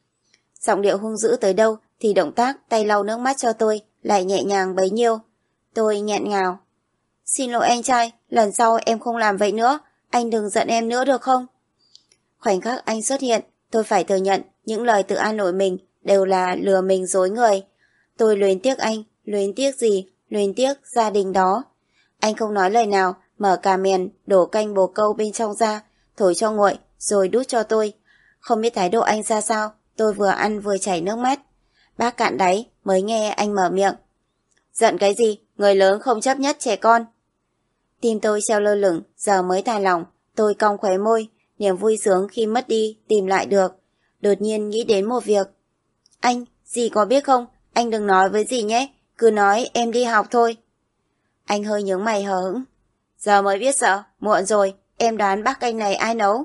A: Giọng điệu hung dữ tới đâu thì động tác tay lau nước mắt cho tôi lại nhẹ nhàng bấy nhiêu. Tôi nghẹn ngào. Xin lỗi anh trai, lần sau em không làm vậy nữa, anh đừng giận em nữa được không? Khoảnh khắc anh xuất hiện, tôi phải thừa nhận những lời tự an ủi mình đều là lừa mình dối người. Tôi luyến tiếc anh, luyến tiếc gì, luyến tiếc gia đình đó. Anh không nói lời nào, mở cà mèn, đổ canh bồ câu bên trong ra, thổi cho nguội, rồi đút cho tôi. Không biết thái độ anh ra sao, tôi vừa ăn vừa chảy nước mắt. Bác cạn đáy mới nghe anh mở miệng. Giận cái gì, người lớn không chấp nhất trẻ con. Tim tôi treo lơ lửng, giờ mới thả lỏng, tôi cong khóe môi, niềm vui sướng khi mất đi tìm lại được. Đột nhiên nghĩ đến một việc. Anh, dì có biết không, anh đừng nói với dì nhé, cứ nói em đi học thôi. Anh hơi nhướng mày hờ hững. Giờ mới biết sợ, muộn rồi, em đoán bác canh này ai nấu?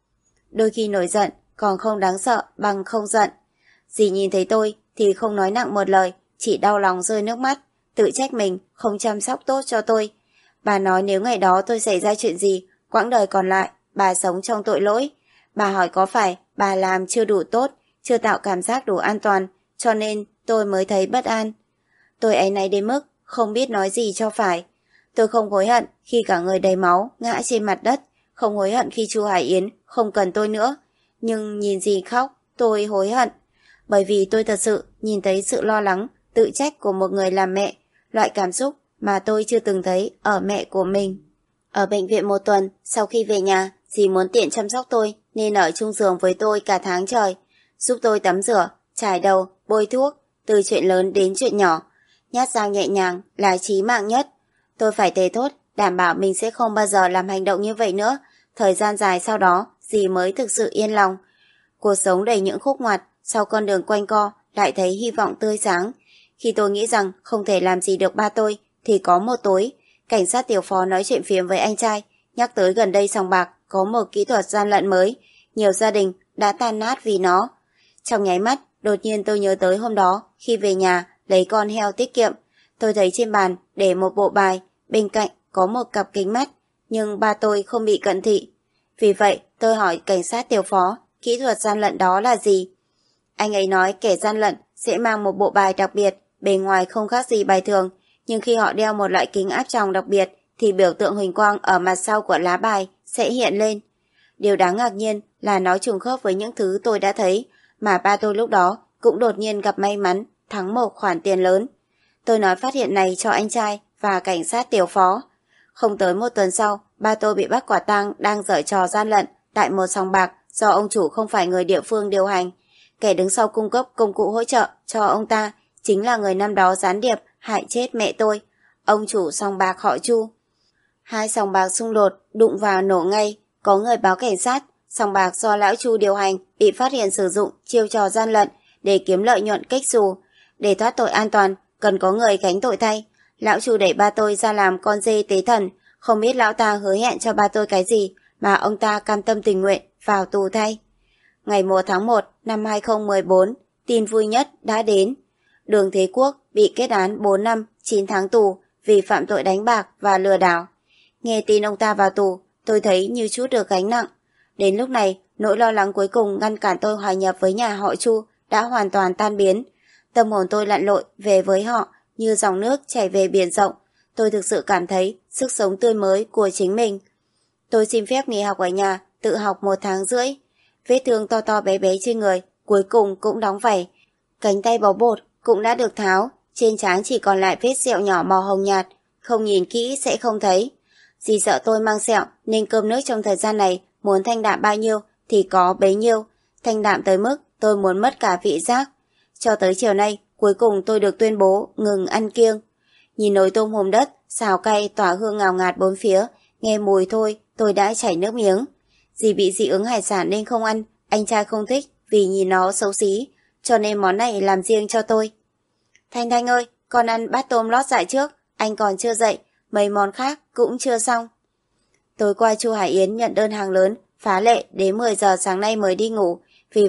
A: Đôi khi nổi giận còn không đáng sợ bằng không giận. Dì nhìn thấy tôi thì không nói nặng một lời, chỉ đau lòng rơi nước mắt, tự trách mình không chăm sóc tốt cho tôi. Bà nói nếu ngày đó tôi xảy ra chuyện gì, quãng đời còn lại bà sống trong tội lỗi. Bà hỏi có phải bà làm chưa đủ tốt, chưa tạo cảm giác đủ an toàn, cho nên tôi mới thấy bất an. Tôi áy náy đến mức không biết nói gì cho phải. Tôi không hối hận khi cả người đầy máu ngã trên mặt đất, không hối hận khi Chu Hải Yến không cần tôi nữa. Nhưng nhìn dì khóc, tôi hối hận. Bởi vì tôi thật sự nhìn thấy sự lo lắng, tự trách của một người làm mẹ, loại cảm xúc mà tôi chưa từng thấy ở mẹ của mình. Ở bệnh viện một tuần, sau khi về nhà, dì muốn tiện chăm sóc tôi nên ở chung giường với tôi cả tháng trời, giúp tôi tắm rửa, chải đầu, bôi thuốc, từ chuyện lớn đến chuyện nhỏ. Nhát dao nhẹ nhàng là chí mạng nhất. Tôi phải thề thốt, đảm bảo mình sẽ không bao giờ làm hành động như vậy nữa. Thời gian dài sau đó, dì mới thực sự yên lòng. Cuộc sống đầy những khúc ngoặt, sau con đường quanh co, lại thấy hy vọng tươi sáng. Khi tôi nghĩ rằng không thể làm gì được ba tôi, thì có một tối, cảnh sát tiểu phó nói chuyện phiếm với anh trai, nhắc tới gần đây sòng bạc có một kỹ thuật gian lận mới, nhiều gia đình đã tan nát vì nó. Trong nháy mắt, đột nhiên tôi nhớ tới hôm đó, khi về nhà lấy con heo tiết kiệm, tôi thấy trên bàn để một bộ bài, bên cạnh có một cặp kính mắt, nhưng ba tôi không bị cận thị. Vì vậy, tôi hỏi cảnh sát tiểu phó, kỹ thuật gian lận đó là gì? Anh ấy nói kẻ gian lận sẽ mang một bộ bài đặc biệt, bề ngoài không khác gì bài thường, nhưng khi họ đeo một loại kính áp tròng đặc biệt thì biểu tượng huỳnh quang ở mặt sau của lá bài sẽ hiện lên. Điều đáng ngạc nhiên là nó trùng khớp với những thứ tôi đã thấy, mà ba tôi lúc đó cũng đột nhiên gặp may mắn thắng một khoản tiền lớn. Tôi nói phát hiện này cho anh trai và cảnh sát tiểu phó. Không tới một tuần sau, ba tôi bị bắt quả tang đang giở trò gian lận tại một sòng bạc do ông chủ không phải người địa phương điều hành. Kẻ đứng sau cung cấp công cụ hỗ trợ cho ông ta chính là người năm đó gián điệp hại chết mẹ tôi, ông chủ sòng bạc họ Chu. Hai sòng bạc xung đột, đụng vào nổ ngay, có người báo cảnh sát, sòng bạc do lão Chu điều hành bị phát hiện sử dụng chiêu trò gian lận để kiếm lợi nhuận cách xù. Để thoát tội an toàn, cần có người gánh tội thay. Lão Chu đẩy ba tôi ra làm con dê tế thần, không biết lão ta hứa hẹn cho ba tôi cái gì mà ông ta cam tâm tình nguyện vào tù thay. Ngày 1 tháng 1 năm 2014, tin vui nhất đã đến. Đường Thế Quốc bị kết án 4 năm 9 tháng tù vì phạm tội đánh bạc và lừa đảo. Nghe tin ông ta vào tù, tôi thấy như chút được gánh nặng. Đến lúc này, nỗi lo lắng cuối cùng ngăn cản tôi hòa nhập với nhà họ Chu đã hoàn toàn tan biến. Tâm hồn tôi lặn lội về với họ như dòng nước chảy về biển rộng. Tôi thực sự cảm thấy sức sống tươi mới của chính mình. Tôi xin phép nghỉ học ở nhà, tự học 1 tháng rưỡi. Vết thương to to bé bé trên người cuối cùng cũng đóng vảy. Cánh tay bó bột cũng đã được tháo, trên trán chỉ còn lại vết sẹo nhỏ màu hồng nhạt, không nhìn kỹ sẽ không thấy. Dì sợ tôi mang sẹo nên cơm nước trong thời gian này muốn thanh đạm bao nhiêu thì có bấy nhiêu, thanh đạm tới mức tôi muốn mất cả vị giác. Cho tới chiều nay, cuối cùng tôi được tuyên bố ngừng ăn kiêng. Nhìn nồi tôm hùm đất, xào cay tỏa hương ngào ngạt bốn phía, nghe mùi thôi tôi đã chảy nước miếng. Dì bị dị ứng hải sản nên không ăn, anh trai không thích vì nhìn nó xấu xí, cho nên món này làm riêng cho tôi. Thanh Thanh ơi, con ăn bát tôm lót dạ trước, anh còn chưa dậy, mấy món khác cũng chưa xong. Tối qua Chu Hải Yến nhận đơn hàng lớn, phá lệ đến 10 giờ sáng nay mới đi ngủ, vì vậy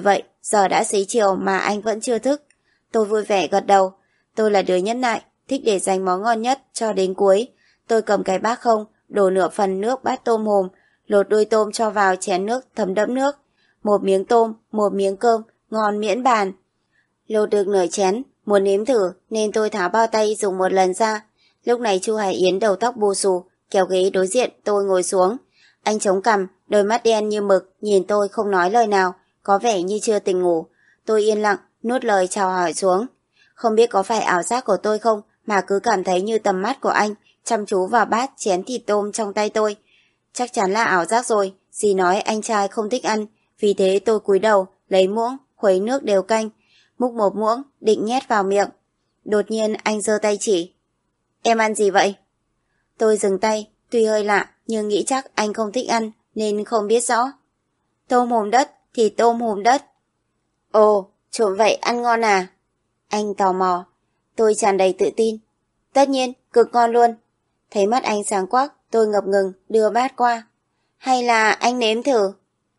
A: Giờ đã xế chiều mà anh vẫn chưa thức. Tôi vui vẻ gật đầu. Tôi là đứa nhẫn nại, thích để dành món ngon nhất cho đến cuối. Tôi cầm cái bát không, đổ nửa phần nước bát tôm hùm, lột đuôi tôm cho vào chén nước thấm đẫm nước. Một miếng tôm, một miếng cơm, ngon miễn bàn. Lột được nửa chén, muốn nếm thử nên tôi tháo bao tay dùng một lần ra. Lúc này Chu Hải Yến đầu tóc bù xù, kéo ghế đối diện tôi ngồi xuống. Anh chống cằm, đôi mắt đen như mực, nhìn tôi không nói lời nào, có vẻ như chưa tỉnh ngủ. Tôi yên lặng, nuốt lời chào hỏi xuống. Không biết có phải ảo giác của tôi không mà cứ cảm thấy như tầm mắt của anh chăm chú vào bát chén thịt tôm trong tay tôi. Chắc chắn là ảo giác rồi, dì nói anh trai không thích ăn, vì thế tôi cúi đầu, lấy muỗng, khuấy nước đều canh, múc một muỗng, định nhét vào miệng. Đột nhiên anh giơ tay chỉ. Em ăn gì vậy? Tôi dừng tay, tuy hơi lạ, nhưng nghĩ chắc anh không thích ăn, nên không biết rõ. Tôm hùm đất thì tôm hùm đất. Ồ, trộm vậy ăn ngon à? Anh tò mò. Tôi tràn đầy tự tin. Tất nhiên, cực ngon luôn. Thấy mắt anh sáng quắc, tôi ngập ngừng, đưa bát qua. Hay là anh nếm thử?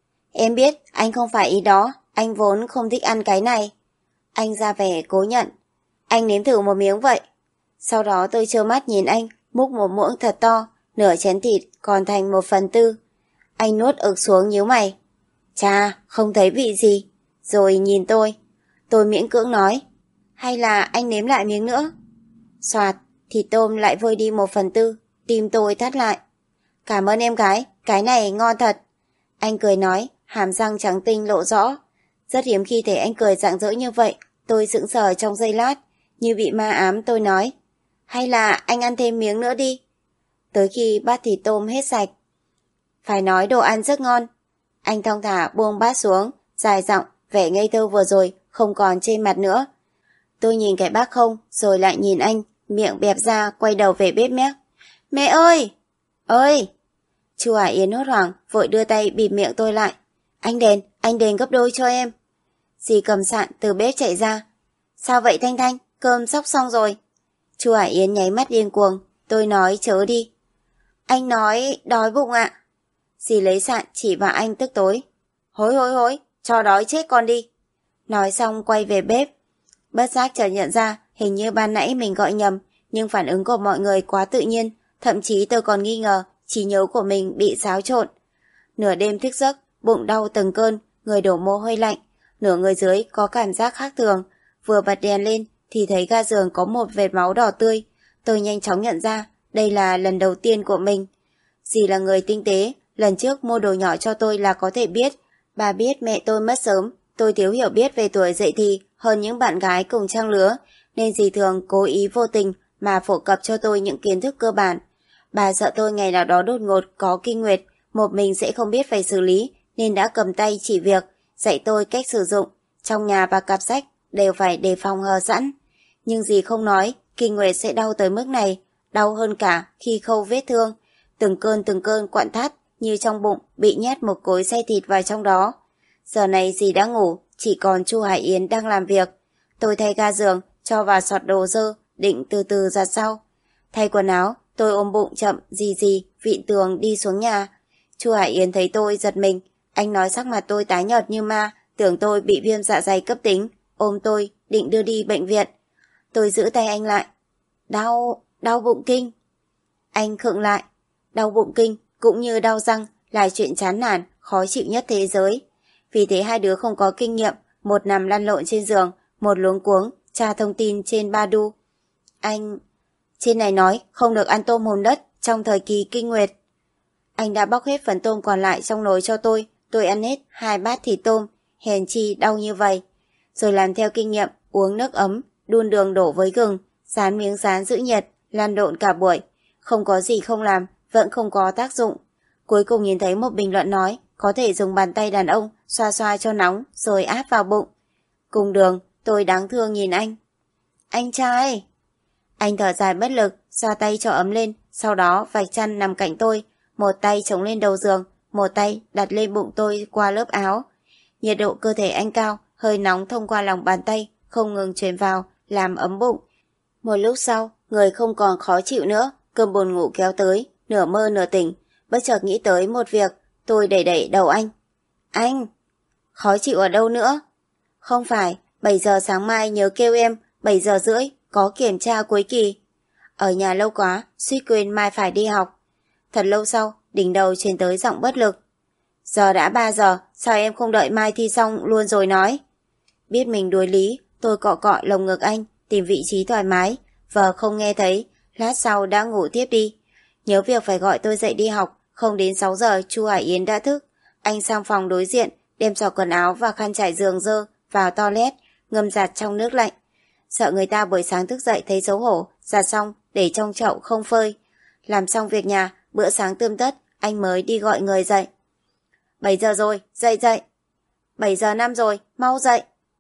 A: Em biết, anh không phải ý đó, anh vốn không thích ăn cái này. Anh ra vẻ cố nhận. Anh nếm thử một miếng vậy. Sau đó tôi trơ mắt nhìn anh, múc một muỗng thật to, nửa chén thịt còn thành 1/4. Anh nuốt ực xuống nhíu mày. Chà, không thấy vị gì. Rồi nhìn tôi. Tôi miễn cưỡng nói. Hay là anh nếm lại miếng nữa? Soạt, thịt tôm lại vơi đi 1/4, tim tôi thắt lại. Cảm ơn em gái, cái này ngon thật. Anh cười nói, hàm răng trắng tinh lộ rõ. Rất hiếm khi thấy anh cười rạng rỡ như vậy. Tôi sững sờ trong giây lát, như bị ma ám. Tôi nói, hay là anh ăn thêm miếng nữa đi. Tới khi bát thịt tôm hết sạch. Phải nói đồ ăn rất ngon. Anh thong thả buông bát xuống, dài giọng, vẻ ngây thơ vừa rồi không còn trên mặt nữa. Tôi nhìn cái bát không, rồi lại nhìn anh, miệng bẹp ra, quay đầu về bếp méc. Mẹ ơi! Ơi! Chu Hải Yến hốt hoảng, vội đưa tay bịt miệng tôi lại. Anh đền gấp đôi cho em. Dì cầm sạn từ bếp chạy ra. Sao vậy Thanh Thanh, cơm sắp xong rồi. Chu Hải Yến nháy mắt điên cuồng, tôi nói chớ đi. Anh nói đói bụng ạ. Dì lấy sạn chỉ vào anh tức tối. Hối, cho đói chết con đi. Nói xong quay về bếp. Bất giác chợt nhận ra hình như ban nãy mình gọi nhầm, nhưng phản ứng của mọi người quá tự nhiên, thậm chí tôi còn nghi ngờ trí nhớ của mình bị xáo trộn. Nửa đêm thức giấc, bụng đau từng cơn, người đổ mồ hôi lạnh, nửa người dưới có cảm giác khác thường. Vừa bật đèn lên thì thấy ga giường có một vệt máu đỏ tươi. Tôi nhanh chóng nhận ra đây là lần đầu tiên của mình. Dì là người tinh tế, lần trước mua đồ nhỏ cho tôi là có thể biết. Bà biết mẹ tôi mất sớm, tôi thiếu hiểu biết về tuổi dậy thì hơn những bạn gái cùng trang lứa, nên dì thường cố ý vô tình mà phổ cập cho tôi những kiến thức cơ bản. Bà sợ tôi ngày nào đó đột ngột có kinh nguyệt, một mình sẽ không biết phải xử lý, nên đã cầm tay chỉ việc, dạy tôi cách sử dụng. Trong nhà và cặp sách đều phải đề phòng hờ sẵn. Nhưng dì không nói, kinh nguyệt sẽ đau tới mức này, đau hơn cả khi khâu vết thương. Từng cơn quặn thắt, như trong bụng bị nhét một cối xay thịt vào trong đó. Giờ này dì đã ngủ, chỉ còn Chu Hải Yến đang làm việc. Tôi thay ga giường, cho vào xọt đồ dơ, định từ từ giặt sau. Thay quần áo, tôi ôm bụng chậm, rì vịn tường đi xuống nhà. Chu Hải Yến thấy tôi giật mình, anh nói sắc mặt tôi tái nhợt như ma, tưởng tôi bị viêm dạ dày cấp tính, ôm tôi, định đưa đi bệnh viện. Tôi giữ tay anh lại. Đau bụng kinh. Anh khựng lại. Đau bụng kinh, cũng như đau răng, là chuyện chán nản, khó chịu nhất thế giới. Vì thế hai đứa không có kinh nghiệm, một nằm lăn lộn trên giường, một luống cuống, tra thông tin trên Badu. Anh... Trên này nói không được ăn tôm hùm đất trong thời kỳ kinh nguyệt. Anh đã bóc hết phần tôm còn lại trong nồi cho tôi ăn hết 2 bát thịt tôm, hèn chi đau như vậy. Rồi làm theo kinh nghiệm, uống nước ấm, đun đường đổ với gừng, rán miếng rán giữ nhiệt, lăn lộn cả buổi. Không có gì không làm, vẫn không có tác dụng. Cuối cùng nhìn thấy một bình luận nói có thể dùng bàn tay đàn ông xoa xoa cho nóng rồi áp vào bụng. Cùng đường, tôi đáng thương nhìn anh. Anh trai! Anh thở dài bất lực, xoa tay cho ấm lên, sau đó vạch chăn nằm cạnh tôi, một tay chống lên đầu giường, một tay đặt lên bụng tôi qua lớp áo. Nhiệt độ cơ thể anh cao, hơi nóng thông qua lòng bàn tay, không ngừng truyền vào, làm ấm bụng. Một lúc sau, người không còn khó chịu nữa, cơn buồn ngủ kéo tới, nửa mơ nửa tỉnh. Bất chợt nghĩ tới một việc, tôi đẩy đầu anh. Anh! Khó chịu ở đâu nữa? Không phải, 7 giờ sáng mai nhớ kêu em, 7 giờ rưỡi, có kiểm tra cuối kỳ. Ở nhà lâu quá, suýt quên mai phải đi học. Thật lâu sau, đỉnh đầu truyền tới giọng bất lực. Giờ đã 3 giờ, sao em không đợi mai thi xong luôn rồi nói? Biết mình đuối lý, tôi cọ cọ lồng ngực anh, tìm vị trí thoải mái, vờ không nghe thấy, lát sau đã ngủ tiếp đi. Nhớ việc phải gọi tôi dậy đi học, không đến 6 giờ Chu Hải Yến đã thức. Anh sang phòng đối diện, đem giỏ quần áo và khăn trải giường dơ vào toilet, ngâm giặt trong nước lạnh. Sợ người ta buổi sáng thức dậy thấy xấu hổ, giặt xong để trong chậu không phơi. Làm xong việc nhà, bữa sáng tươm tất, anh mới đi gọi người dậy. 7 giờ rồi, dậy dậy. 7 giờ 5 rồi, mau dậy.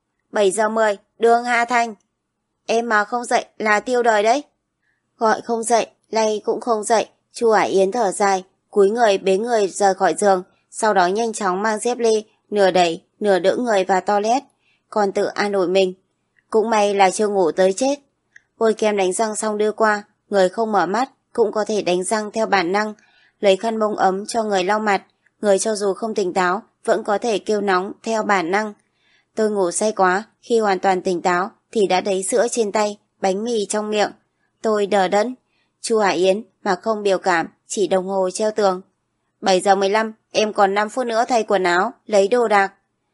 A: 7 giờ 10, đường Hà Thành. Em mà không dậy là tiêu đời đấy. Gọi không dậy, lay cũng không dậy. Chu Hải Yến thở dài, cúi người bế người rời khỏi giường, sau đó nhanh chóng mang dép lê, nửa đẩy, nửa đỡ người vào toilet, còn tự an ủi mình. Cũng may là chưa ngủ tới chết. Bôi kem đánh răng xong đưa qua, người không mở mắt cũng có thể đánh răng theo bản năng, lấy khăn bông ấm cho người lau mặt, người cho dù không tỉnh táo vẫn có thể kêu nóng theo bản năng. Tôi ngủ say quá, khi hoàn toàn tỉnh táo thì đã thấy sữa trên tay, bánh mì trong miệng. Tôi đờ đẫn. Chu Hải Yến mà không biểu cảm, chỉ đồng hồ treo tường. 7 giờ 15, em còn 5 phút nữa thay quần áo, lấy đồ đạc.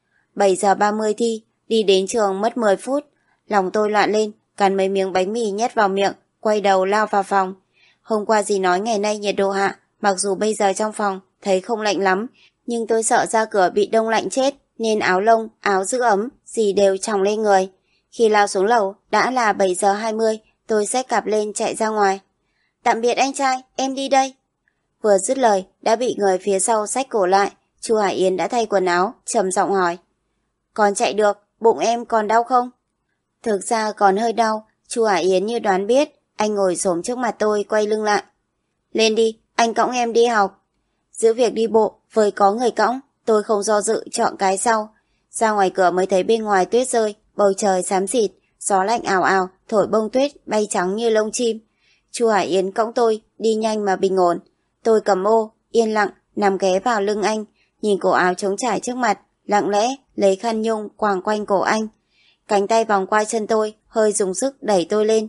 A: 7 giờ 30 thi, đi đến trường mất 10 phút. Lòng tôi loạn lên, cắn mấy miếng bánh mì nhét vào miệng, quay đầu lao vào phòng. Hôm qua dì nói ngày nay nhiệt độ hạ, mặc dù bây giờ trong phòng thấy không lạnh lắm, nhưng tôi sợ ra cửa bị đông lạnh chết, nên áo lông, áo giữ ấm, dì đều chòng lên người. Khi lao xuống lầu, đã là 7 giờ 20, tôi xách cặp lên chạy ra ngoài. Tạm biệt anh trai, em đi đây. Vừa dứt lời, đã bị người phía sau xách cổ lại. Chu Hải Yến đã thay quần áo, trầm giọng hỏi. Còn chạy được, bụng em còn đau không? Thực ra còn hơi đau, Chu Hải Yến như đoán biết, anh ngồi xổm trước mặt tôi quay lưng lại. Lên đi, anh cõng em đi học. Giữa việc đi bộ với có người cõng, tôi không do dự chọn cái sau. Ra ngoài cửa mới thấy bên ngoài tuyết rơi, bầu trời xám xịt, gió lạnh ào ào, thổi bông tuyết bay trắng như lông chim. Chu Hải Yến cõng tôi, đi nhanh mà bình ổn. Tôi cầm ô, yên lặng, nằm ghé vào lưng anh, nhìn cổ áo trống trải trước mặt, lặng lẽ lấy khăn nhung quàng quanh cổ anh. Cánh tay vòng qua chân tôi, hơi dùng sức đẩy tôi lên.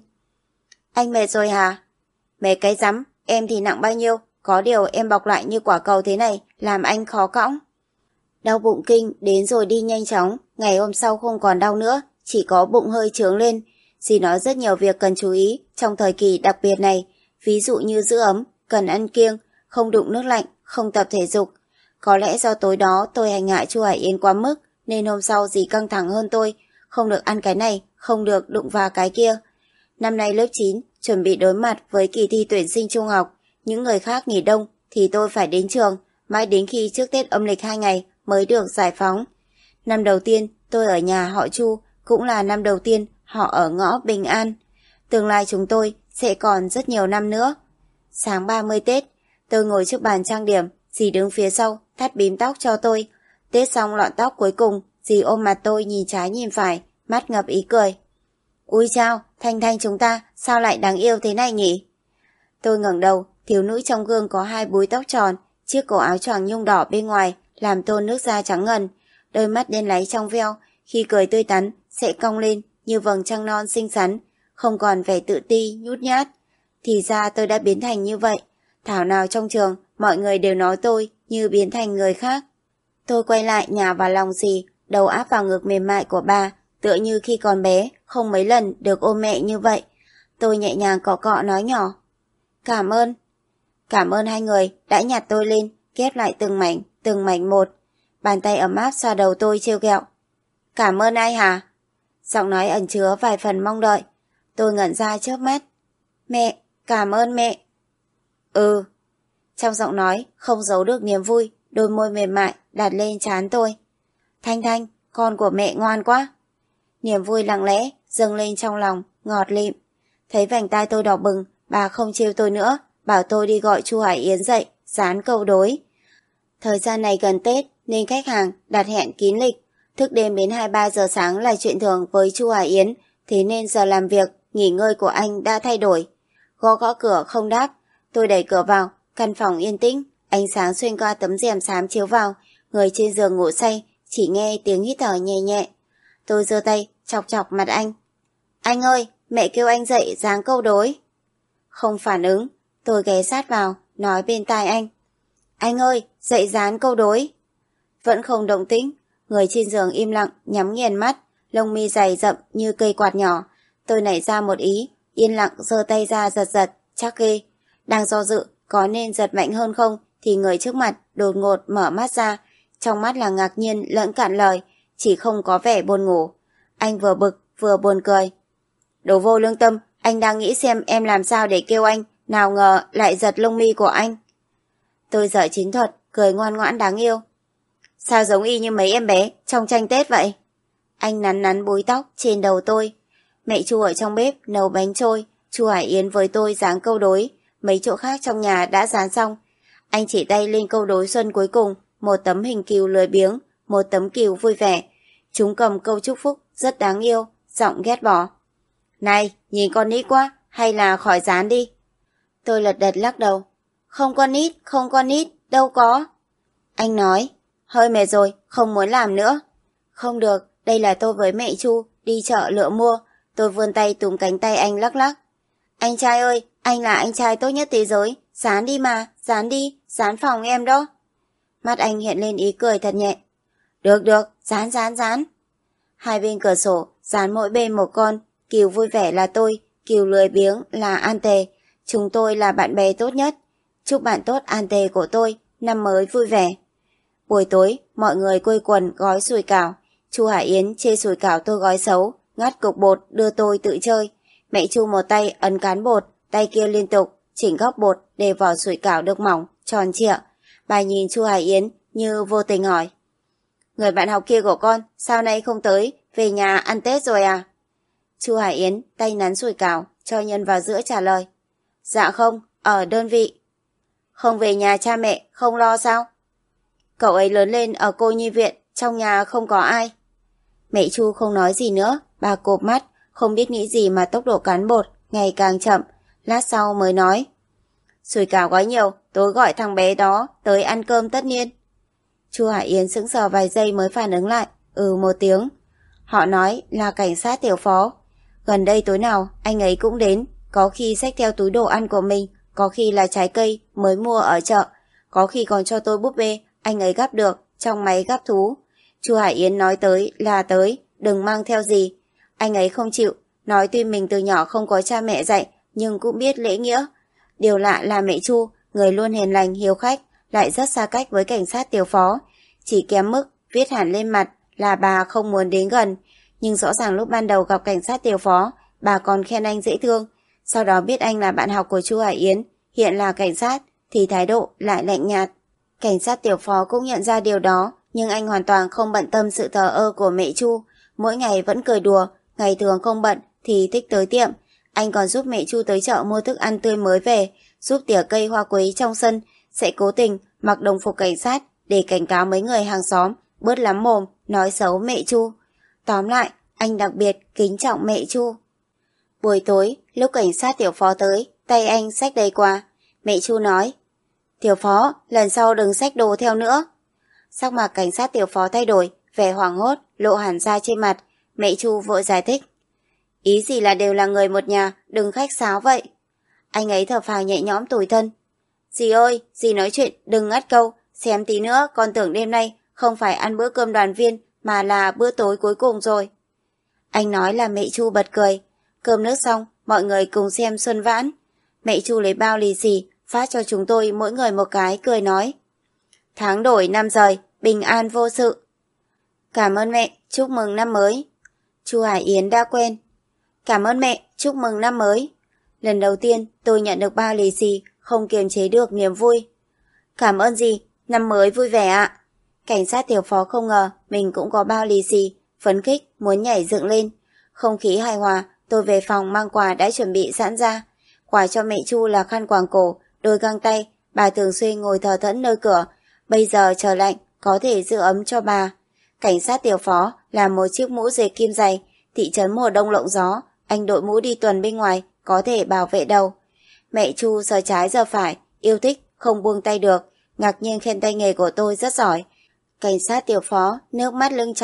A: Anh mệt rồi hả? Mệt cái rắm, em thì nặng bao nhiêu, có điều em bọc lại như quả cầu thế này, làm anh khó cõng. Đau bụng kinh, đến rồi đi nhanh chóng, ngày hôm sau không còn đau nữa, chỉ có bụng hơi trướng lên. Dì nói rất nhiều việc cần chú ý trong thời kỳ đặc biệt này, ví dụ như giữ ấm, cần ăn kiêng, không đụng nước lạnh, không tập thể dục. Có lẽ do tối đó tôi hành hạ Chu Hải Yến quá mức, nên hôm sau dì căng thẳng hơn tôi, không được ăn cái này, không được đụng vào cái kia. Năm nay lớp 9, chuẩn bị đối mặt với kỳ thi tuyển sinh trung học, những người khác nghỉ đông thì tôi phải đến trường, mãi đến khi trước Tết âm lịch 2 ngày mới được giải phóng. Năm đầu tiên tôi ở nhà họ Chu, cũng là năm đầu tiên họ ở ngõ Bình An. Tương lai chúng tôi sẽ còn rất nhiều năm nữa. Sáng 30 Tết, tôi ngồi trước bàn trang điểm, dì đứng phía sau, thắt bím tóc cho tôi. Tết xong lọn tóc cuối cùng, dì ôm mặt tôi nhìn trái nhìn phải, mắt ngập ý cười. Ui chao, Thanh Thanh chúng ta sao lại đáng yêu thế này nhỉ? Tôi ngẩng đầu, thiếu nữ trong gương có 2 búi tóc tròn, chiếc cổ áo choàng nhung đỏ bên ngoài làm tôn nước da trắng ngần, đôi mắt đen láy trong veo, khi cười tươi tắn sẽ cong lên như vầng trăng non xinh xắn, không còn vẻ tự ti nhút nhát. Thì ra tôi đã biến thành như vậy, thảo nào trong trường mọi người đều nói tôi như biến thành người khác. Tôi quay lại nhào vào lòng dì, đầu áp vào ngực mềm mại của bà, tựa như khi còn bé không mấy lần được ôm mẹ như vậy. Tôi nhẹ nhàng cọ cọ nói nhỏ. Cảm ơn. Cảm ơn hai người đã nhặt tôi lên, ghép lại từng mảnh một. Bàn tay ấm áp xoa đầu tôi trêu ghẹo. Cảm ơn ai hả? Giọng nói ẩn chứa vài phần mong đợi. Tôi ngẩn ra chớp mắt. Mẹ, cảm ơn mẹ. Ừ. Trong giọng nói không giấu được niềm vui, đôi môi mềm mại đặt lên trán tôi. Thanh Thanh, con của mẹ ngoan quá. Niềm vui lặng lẽ dâng lên trong lòng, ngọt lịm. Thấy vành tai tôi đỏ bừng, bà không trêu tôi nữa, bảo tôi đi gọi Chu Hải Yến dậy, dán câu đối. Thời gian này gần Tết nên khách hàng đặt hẹn kín lịch, thức đêm đến 2-3 giờ sáng là chuyện thường với Chu Hải Yến, thế nên giờ làm việc, nghỉ ngơi của anh đã thay đổi. Gõ gõ cửa không đáp, tôi đẩy cửa vào, căn phòng yên tĩnh, ánh sáng xuyên qua tấm rèm xám chiếu vào, người trên giường ngủ say, chỉ nghe tiếng hít thở nhẹ nhẹ. Tôi giơ tay, chọc chọc mặt anh. Anh ơi, mẹ kêu anh dậy dáng câu đối. Không phản ứng, tôi ghé sát vào, nói bên tai anh. Anh ơi, dậy dán câu đối. Vẫn không động tĩnh, người trên giường im lặng, nhắm nghiền mắt, lông mi dày rậm như cây quạt nhỏ. Tôi nảy ra một ý, yên lặng giơ tay ra giật giật, chắc ghê. Đang do dự, có nên giật mạnh hơn không, thì người trước mặt đột ngột mở mắt ra. Trong mắt là ngạc nhiên lẫn cạn lời, chỉ không có vẻ buồn ngủ. Anh vừa bực, vừa buồn cười. Đồ vô lương tâm, anh đang nghĩ xem em làm sao để kêu anh, nào ngờ lại giật lông mi của anh. Tôi dở chiến thuật, cười ngoan ngoãn đáng yêu. Sao giống y như mấy em bé trong tranh Tết vậy? Anh nắn nắn búi tóc trên đầu tôi. Mẹ Chu ở trong bếp nấu bánh trôi, Chu Hải Yến với tôi dáng câu đối, mấy chỗ khác trong nhà đã dán xong. Anh chỉ tay lên câu đối xuân cuối cùng, một tấm hình cừu lười biếng, một tấm cừu vui vẻ. Chúng cầm câu chúc phúc rất đáng yêu, giọng ghét bỏ. Này, nhìn con nít quá, hay là khỏi dán đi. Tôi lật đật lắc đầu. Không con nít, đâu có. Anh nói, hơi mệt rồi, không muốn làm nữa. Không được, đây là tôi với mẹ Chu, đi chợ lựa mua. Tôi vươn tay túm cánh tay anh lắc lắc. Anh trai ơi, anh là anh trai tốt nhất thế giới, dán đi mà, dán đi, dán phòng em đó. Mắt anh hiện lên ý cười thật nhẹ. Được, dán. Hai bên cửa sổ, dán mỗi bên một con, cừu vui vẻ là tôi, cừu lười biếng là An Tề. Chúng tôi là bạn bè tốt nhất. Chúc bạn tốt An Tề của tôi, năm mới vui vẻ. Buổi tối, mọi người quây quần gói sủi cảo. Chu Hải Yến chê sủi cảo tôi gói xấu, ngắt cục bột đưa tôi tự chơi. Mẹ Chu một tay ấn cán bột, tay kia liên tục chỉnh góc bột để vỏ sủi cảo được mỏng, tròn trịa. Bà nhìn Chu Hải Yến như vô tình hỏi. Người bạn học kia của con, sao nay không tới, về nhà ăn Tết rồi à? Chu Hải Yến tay nắn sủi cảo, cho nhân vào giữa trả lời. Dạ không, ở đơn vị. Không về nhà cha mẹ, không lo sao? Cậu ấy lớn lên ở cô nhi viện, trong nhà không có ai. Mẹ Chu không nói gì nữa, bà cụp mắt, không biết nghĩ gì mà tốc độ cán bột ngày càng chậm, lát sau mới nói. Sủi cảo gói nhiều, tối gọi thằng bé đó tới ăn cơm tất niên. Chu Hải Yến sững sờ vài giây mới phản ứng lại, một tiếng. Họ nói là cảnh sát tiểu phó. Gần đây tối nào anh ấy cũng đến, có khi xách theo túi đồ ăn của mình, có khi là trái cây mới mua ở chợ, có khi còn cho tôi búp bê anh ấy gắp được trong máy gắp thú. Chu Hải Yến nói tới là tới, đừng mang theo gì. Anh ấy không chịu, nói tuy mình từ nhỏ không có cha mẹ dạy, nhưng cũng biết lễ nghĩa. Điều lạ là mẹ Chu, người luôn hiền lành hiếu khách, lại rất xa cách với cảnh sát tiểu phó. Chỉ kém mức viết hẳn lên mặt là bà không muốn đến gần, nhưng rõ ràng lúc ban đầu gặp cảnh sát tiểu phó, bà còn khen anh dễ thương. Sau đó biết anh là bạn học của Chu Hải Yến, hiện là cảnh sát, thì thái độ lại lạnh nhạt. Cảnh sát tiểu phó cũng nhận ra điều đó, nhưng anh hoàn toàn không bận tâm sự thờ ơ của mẹ Chu. Mỗi ngày vẫn cười đùa, ngày thường không bận thì thích tới tiệm. Anh còn giúp mẹ Chu tới chợ mua thức ăn tươi mới về, giúp tỉa cây hoa quế trong sân, sẽ cố tình mặc đồng phục cảnh sát để cảnh cáo mấy người hàng xóm bớt lắm mồm nói xấu mẹ Chu. Tóm lại, anh đặc biệt kính trọng mẹ Chu. Buổi tối, lúc cảnh sát tiểu phó tới, tay anh xách đầy quà. Mẹ Chu nói, tiểu phó, lần sau đừng xách đồ theo nữa. Sắc mặt cảnh sát tiểu phó thay đổi, vẻ hoảng hốt lộ hẳn ra trên mặt. Mẹ Chu vội giải thích, ý gì là đều là người một nhà, đừng khách sáo vậy. Anh ấy thở phào nhẹ nhõm tủi thân. Dì ơi, dì nói chuyện đừng ngắt câu, xem tí nữa con tưởng đêm nay không phải ăn bữa cơm đoàn viên mà là bữa tối cuối cùng rồi. Anh nói là mẹ Chu bật cười. Cơm nước xong, mọi người cùng xem xuân vãn. Mẹ Chu lấy bao lì xì phát cho chúng tôi mỗi người một cái, cười nói, tháng đổi năm rời, bình an vô sự. Cảm ơn mẹ, chúc mừng năm mới. Chu Hải Yến đã quen. Cảm ơn mẹ, chúc mừng năm mới. Lần đầu tiên tôi nhận được bao lì xì, không kiềm chế được niềm vui. Cảm ơn gì, năm mới vui vẻ ạ. Cảnh sát tiểu phó không ngờ mình cũng có bao lì xì, phấn khích muốn nhảy dựng lên. Không khí hài hòa, tôi về phòng mang quà đã chuẩn bị sẵn ra. Quà cho mẹ Chu là khăn quàng cổ, đôi găng tay, bà thường xuyên ngồi thờ thẫn nơi cửa. Bây giờ trời lạnh, có thể giữ ấm cho bà. Cảnh sát tiểu phó là một chiếc mũ dệt kim dày. Thị trấn mùa đông lộng gió, anh đội mũ đi tuần bên ngoài, có thể bảo vệ đầu. Mẹ Chu giờ trái giờ phải, yêu thích, không buông tay được, ngạc nhiên khen tay nghề của tôi rất giỏi. Cảnh sát tiểu phó, nước mắt lưng tròng,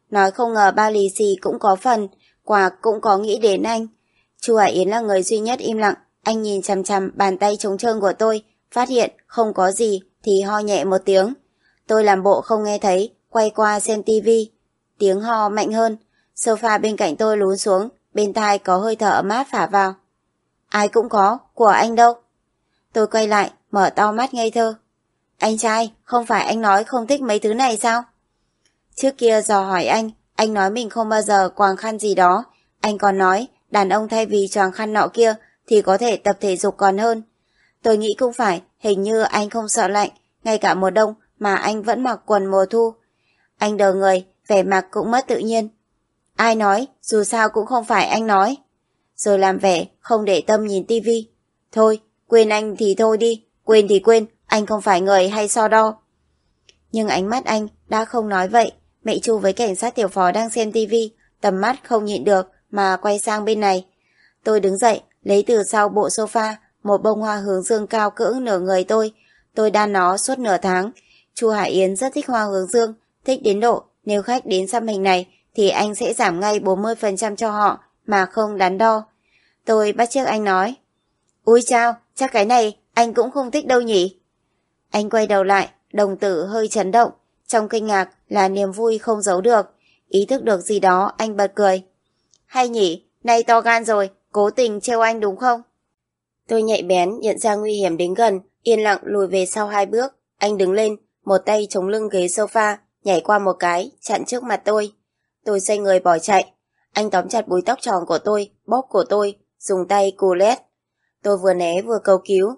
A: nói không ngờ bao lì xì cũng có phần, quà cũng có nghĩ đến anh. Chu Hải Yến là người duy nhất im lặng, anh nhìn chằm chằm bàn tay trống trơn của tôi, phát hiện không có gì thì ho nhẹ một tiếng. Tôi làm bộ không nghe thấy, quay qua xem tivi. Tiếng ho mạnh hơn, sofa bên cạnh tôi lún xuống, bên tai có hơi thở ấm áp phả vào. Ai cũng có, của anh đâu? Tôi quay lại, mở to mắt ngây thơ. Anh trai, không phải anh nói không thích mấy thứ này sao? Trước kia dò hỏi anh nói mình không bao giờ quàng khăn gì đó. Anh còn nói, đàn ông thay vì choàng khăn nọ kia thì có thể tập thể dục còn hơn. Tôi nghĩ cũng phải, hình như anh không sợ lạnh, ngay cả mùa đông mà anh vẫn mặc quần mùa thu. Anh đờ người, vẻ mặt cũng mất tự nhiên. Ai nói, dù sao cũng không phải anh nói. Rồi làm vẻ, không để tâm nhìn tivi. Thôi, quên anh thì thôi đi, quên thì quên, anh không phải người hay so đo. Nhưng ánh mắt anh đã không nói vậy. Mẹ Chu với cảnh sát tiểu phó đang xem tivi, tầm mắt không nhịn được mà quay sang bên này. Tôi đứng dậy, lấy từ sau bộ sofa một bông hoa hướng dương cao cỡ nửa người tôi đan nó suốt nửa tháng. Chu Hải Yến rất thích hoa hướng dương, thích đến độ nếu khách đến xăm hình này thì anh sẽ giảm ngay 40% cho họ mà không đắn đo. Tôi bắt chước anh nói, ui chao, chắc cái này anh cũng không thích đâu nhỉ. Anh quay đầu lại, đồng tử hơi chấn động, trong kinh ngạc là niềm vui không giấu được. Ý thức được gì đó, anh bật cười. Hay nhỉ, nay to gan rồi, cố tình trêu anh đúng không? Tôi nhạy bén nhận ra nguy hiểm đến gần, yên lặng lùi về sau 2 bước. Anh đứng lên, một tay chống lưng ghế sofa, nhảy qua một cái, chặn trước mặt tôi. Tôi xoay người bỏ chạy. Anh tóm chặt búi tóc tròn của tôi, bóp cổ tôi, dùng tay cù lét. Tôi vừa né vừa cầu cứu.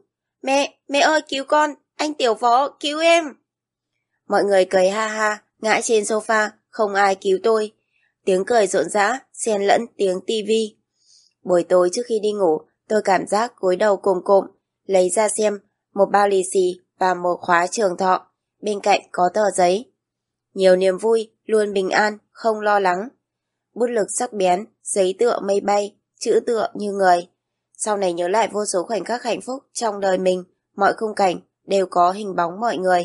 A: Mẹ ơi cứu con, anh tiểu phó, cứu em. Mọi người cười ha ha, ngã trên sofa, không ai cứu tôi. Tiếng cười rộn rã, xen lẫn tiếng tivi. Buổi tối trước khi đi ngủ, tôi cảm giác gối đầu cồm cộm, lấy ra xem, một bao lì xì và một khóa trường thọ. Bên cạnh có tờ giấy. Nhiều niềm vui, luôn bình an, không lo lắng. Bút lực sắc bén, giấy tựa mây bay, chữ tựa như người. Sau này nhớ lại vô số khoảnh khắc hạnh phúc trong đời mình, mọi khung cảnh đều có hình bóng mọi người.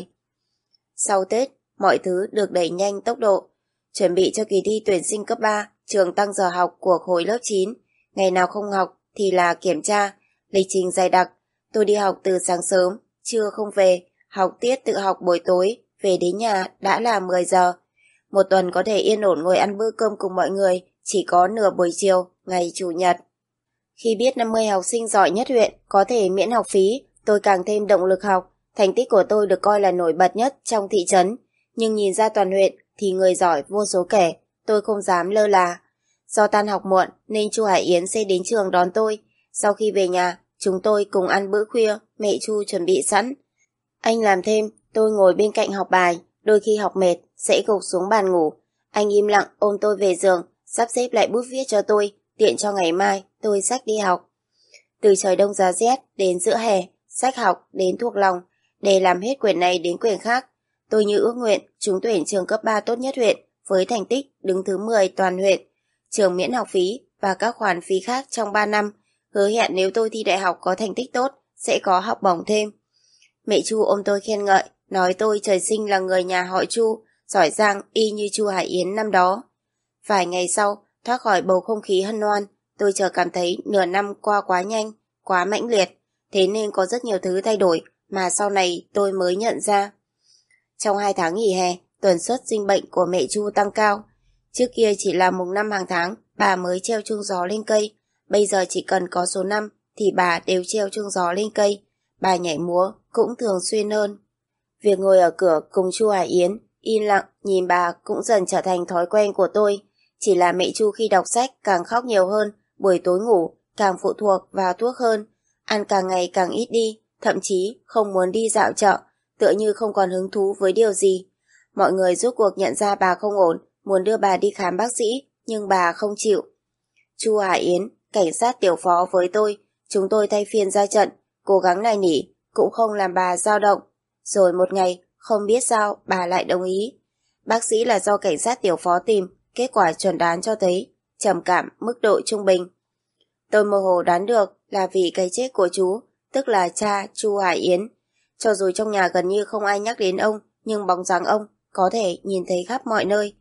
A: Sau Tết, mọi thứ được đẩy nhanh tốc độ. Chuẩn bị cho kỳ thi tuyển sinh cấp 3, trường tăng giờ học của khối lớp 9. Ngày nào không học thì là kiểm tra, lịch trình dày đặc. Tôi đi học từ sáng sớm, trưa không về, học tiết tự học buổi tối, về đến nhà đã là 10 giờ. Một tuần có thể yên ổn ngồi ăn bữa cơm cùng mọi người, chỉ có nửa buổi chiều, ngày Chủ nhật. Khi biết 50 học sinh giỏi nhất huyện có thể miễn học phí, tôi càng thêm động lực học. Thành tích của tôi được coi là nổi bật nhất trong thị trấn, nhưng nhìn ra toàn huyện thì người giỏi vô số kể, tôi không dám lơ là. Do tan học muộn nên Chu Hải Yến sẽ đến trường đón tôi. Sau khi về nhà, chúng tôi cùng ăn bữa khuya, mẹ Chu chuẩn bị sẵn. Anh làm thêm, tôi ngồi bên cạnh học bài, đôi khi học mệt, sẽ gục xuống bàn ngủ. Anh im lặng ôm tôi về giường, sắp xếp lại bút viết cho tôi, tiện cho ngày mai tôi xách đi học. Từ trời đông giá rét đến giữa hè, sách học đến thuộc lòng, để làm hết quyển này đến quyển khác. Tôi như ước nguyện trúng tuyển trường cấp 3 tốt nhất huyện, với thành tích đứng thứ 10 toàn huyện, trường miễn học phí và các khoản phí khác trong 3 năm, hứa hẹn nếu tôi thi đại học có thành tích tốt, sẽ có học bổng thêm. Mẹ Chu ôm tôi khen ngợi, nói tôi trời sinh là người nhà họ Chu, giỏi giang y như Chu Hải Yến năm đó. Vài ngày sau, thoát khỏi bầu không khí hân hoan, tôi chợt cảm thấy nửa năm qua quá nhanh, quá mãnh liệt, thế nên có rất nhiều thứ thay đổi mà sau này tôi mới nhận ra. Trong 2 tháng nghỉ hè, tần suất sinh bệnh của mẹ Chu tăng cao. Trước kia chỉ là mùng 5 hàng tháng, bà mới treo chuông gió lên cây. Bây giờ chỉ cần có số 5 thì bà đều treo chuông gió lên cây. Bà nhảy múa cũng thường xuyên hơn. Việc ngồi ở cửa cùng Chu Hải Yến, yên lặng nhìn bà cũng dần trở thành thói quen của tôi. Chỉ là mẹ Chu khi đọc sách càng khóc nhiều hơn, buổi tối ngủ càng phụ thuộc vào thuốc hơn, ăn càng ngày càng ít đi, thậm chí không muốn đi dạo chợ, tựa như không còn hứng thú với điều gì. Mọi người rốt cuộc nhận ra bà không ổn, muốn đưa bà đi khám bác sĩ, nhưng bà không chịu. Chu Hải Yến, cảnh sát tiểu phó với tôi, chúng tôi thay phiên ra trận, cố gắng nài nỉ, cũng không làm bà dao động. Rồi một ngày, không biết sao bà lại đồng ý. Bác sĩ là do cảnh sát tiểu phó tìm, kết quả chuẩn đoán cho thấy trầm cảm mức độ trung bình. Tôi mơ hồ đoán được là vì cái chết của chú, tức là cha Chu Hải Yến. Cho dù trong nhà gần như không ai nhắc đến ông, nhưng bóng dáng ông có thể nhìn thấy khắp mọi nơi.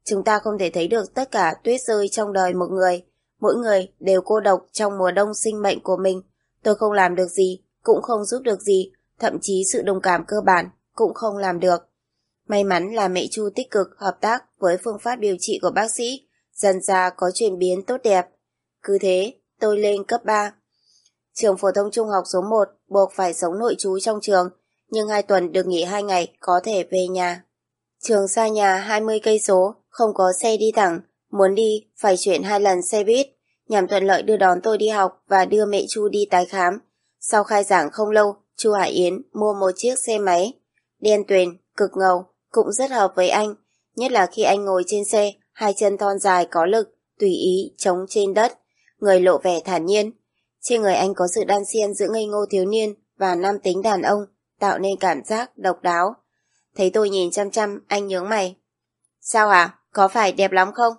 A: Chúng ta không thể thấy được tất cả tuyết rơi trong đời một người. Mỗi người đều cô độc trong mùa đông sinh mệnh của mình. Tôi không làm được gì, cũng không giúp được gì, thậm chí sự đồng cảm cơ bản cũng không làm được. May mắn là mẹ Chu tích cực hợp tác với phương pháp điều trị của bác sĩ, dần ra có chuyển biến tốt đẹp. Cứ thế, tôi lên cấp 3. Trường phổ thông trung học số 1 buộc phải sống nội trú trong trường, nhưng 2 tuần được nghỉ 2 ngày có thể về nhà. Trường xa nhà 20 cây số, không có xe đi thẳng, muốn đi phải chuyển 2 lần xe buýt, nhằm thuận lợi đưa đón tôi đi học và đưa mẹ Chu đi tái khám. Sau khai giảng không lâu, Chu Hải Yến mua một chiếc xe máy đen tuyền, cực ngầu, cũng rất hợp với anh, nhất là khi anh ngồi trên xe, 2 chân thon dài có lực, tùy ý chống trên đất, người lộ vẻ thản nhiên. Trên người anh có sự đan xen giữa ngây ngô thiếu niên và nam tính đàn ông, tạo nên cảm giác độc đáo. Thấy tôi nhìn chăm chăm, anh nhướng mày. Sao hả? Có phải đẹp lắm không?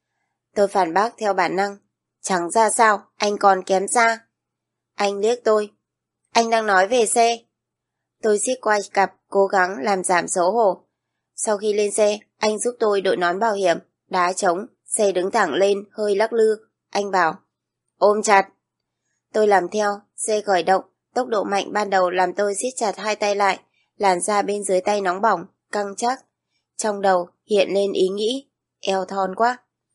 A: Tôi phản bác theo bản năng. Chẳng ra sao, anh còn kém xa. Anh liếc tôi. Anh đang nói về xe. Tôi siết quai cặp, cố gắng làm giảm xấu hổ. Sau khi lên xe, anh giúp tôi đội nón bảo hiểm, đá trống, xe đứng thẳng lên, hơi lắc lư. Anh bảo, ôm chặt. Tôi làm theo, xe khởi động, tốc độ mạnh ban đầu làm tôi siết chặt 2 tay lại, làn da bên dưới tay nóng bỏng, căng chắc. Trong đầu hiện lên ý nghĩ, eo thon quá.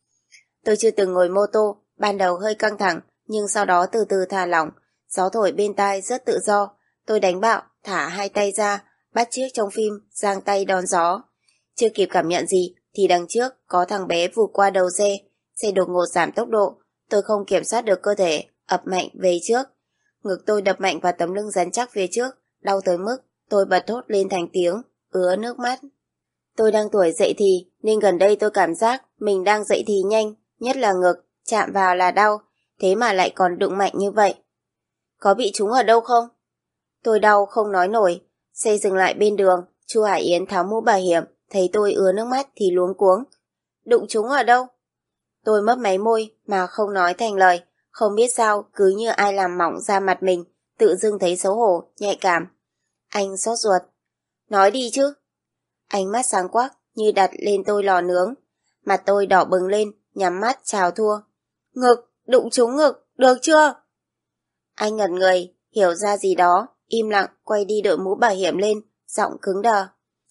A: Tôi chưa từng ngồi mô tô, ban đầu hơi căng thẳng, nhưng sau đó từ từ thả lỏng, gió thổi bên tai rất tự do. Tôi đánh bạo, thả 2 tay ra, bắt chước trong phim, giang tay đón gió. Chưa kịp cảm nhận gì, thì đằng trước có thằng bé vụt qua đầu xe đột ngột giảm tốc độ. Tôi không kiểm soát được cơ thể, ập mạnh về trước. Ngực tôi đập mạnh vào tấm lưng rắn chắc phía trước, đau tới mức tôi bật thốt lên thành tiếng, ứa nước mắt. Tôi đang tuổi dậy thì, nên gần đây tôi cảm giác mình đang dậy thì nhanh, nhất là ngực, chạm vào là đau, thế mà lại còn đụng mạnh như vậy. Có bị trúng ở đâu không? Tôi đau không nói nổi, xe dừng lại bên đường, Chu Hải Yến tháo mũ bảo hiểm, thấy tôi ứa nước mắt thì luống cuống. Đụng trúng ở đâu? Tôi mấp máy môi mà không nói thành lời, không biết sao cứ như ai làm mỏng da mặt mình, tự dưng thấy xấu hổ, nhạy cảm. Anh xót ruột. Nói đi chứ. Ánh mắt sáng quắc như đặt lên tôi lò nướng. Mặt tôi đỏ bừng lên, nhắm mắt chào thua. Ngực, đụng trúng ngực, được chưa? Anh ngẩn người, hiểu ra gì đó, im lặng quay đi đội mũ bảo hiểm lên, giọng cứng đờ.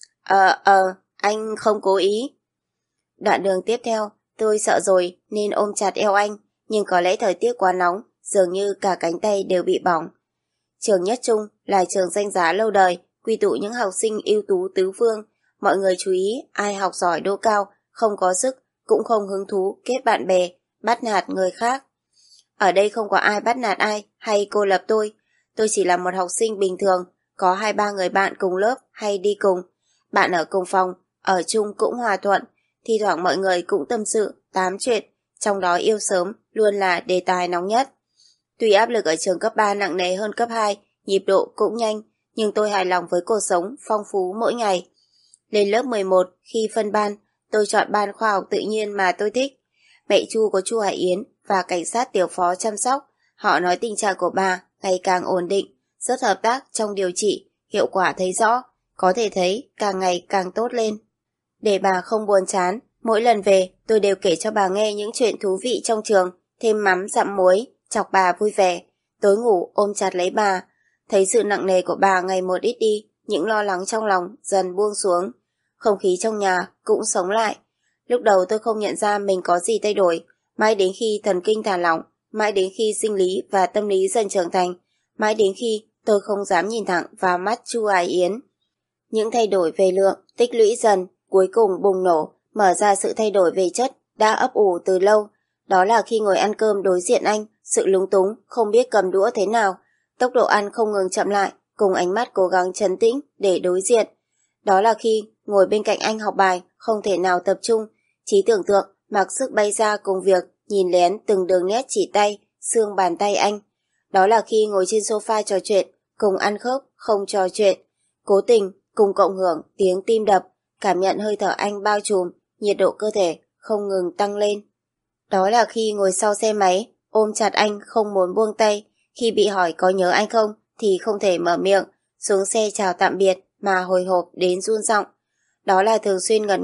A: Anh không cố ý. Đoạn đường tiếp theo, tôi sợ rồi nên ôm chặt eo anh, nhưng có lẽ thời tiết quá nóng, dường như cả cánh tay đều bị bỏng. Trường Nhất Trung là trường danh giá lâu đời, quy tụ những học sinh ưu tú tứ phương. Mọi người chú ý ai học giỏi đỗ cao, không có sức, cũng không hứng thú kết bạn bè, bắt nạt người khác. Ở đây không có ai bắt nạt ai hay cô lập tôi. Tôi chỉ là một học sinh bình thường, có 2-3 người bạn cùng lớp hay đi cùng. Bạn ở cùng phòng, ở chung cũng hòa thuận, thi thoảng mọi người cũng tâm sự, tám chuyện, trong đó yêu sớm luôn là đề tài nóng nhất. Tuy áp lực ở trường cấp 3 nặng nề hơn cấp 2, nhịp độ cũng nhanh, nhưng tôi hài lòng với cuộc sống phong phú mỗi ngày. Lên lớp 11, khi phân ban, tôi chọn ban khoa học tự nhiên mà tôi thích. Mẹ Chu có Chu Hải Yến và cảnh sát tiểu phó chăm sóc. Họ nói tình trạng của bà ngày càng ổn định, rất hợp tác trong điều trị, hiệu quả thấy rõ, có thể thấy càng ngày càng tốt lên. Để bà không buồn chán, mỗi lần về tôi đều kể cho bà nghe những chuyện thú vị trong trường, thêm mắm dặm muối, chọc bà vui vẻ. Tối ngủ ôm chặt lấy bà, thấy sự nặng nề của bà ngày một ít đi, những lo lắng trong lòng dần buông xuống. Không khí trong nhà cũng sống lại. Lúc đầu tôi không nhận ra mình có gì thay đổi, mãi đến khi thần kinh thả lỏng, mãi đến khi sinh lý và tâm lý dần trưởng thành, mãi đến khi tôi không dám nhìn thẳng vào mắt Chu Hải Yến. Những thay đổi về lượng tích lũy dần, cuối cùng bùng nổ, mở ra sự thay đổi về chất đã ấp ủ từ lâu. Đó là khi ngồi ăn cơm đối diện anh, sự lúng túng, không biết cầm đũa thế nào, tốc độ ăn không ngừng chậm lại, cùng ánh mắt cố gắng trấn tĩnh để đối diện. Đó là khi ngồi bên cạnh anh học bài, không thể nào tập trung, trí tưởng tượng mặc sức bay ra cùng việc nhìn lén từng đường nét chỉ tay, xương bàn tay anh. Đó là khi ngồi trên sofa trò chuyện, cùng ăn khớp, không trò chuyện, cố tình cùng cộng hưởng tiếng tim đập, cảm nhận hơi thở anh bao trùm, nhiệt độ cơ thể không ngừng tăng lên. Đó là khi ngồi sau xe máy, ôm chặt anh không muốn buông tay, khi bị hỏi có nhớ anh không thì không thể mở miệng, xuống xe chào tạm biệt mà hồi hộp đến run giọng. Đó là thường xuyên ngẩn người,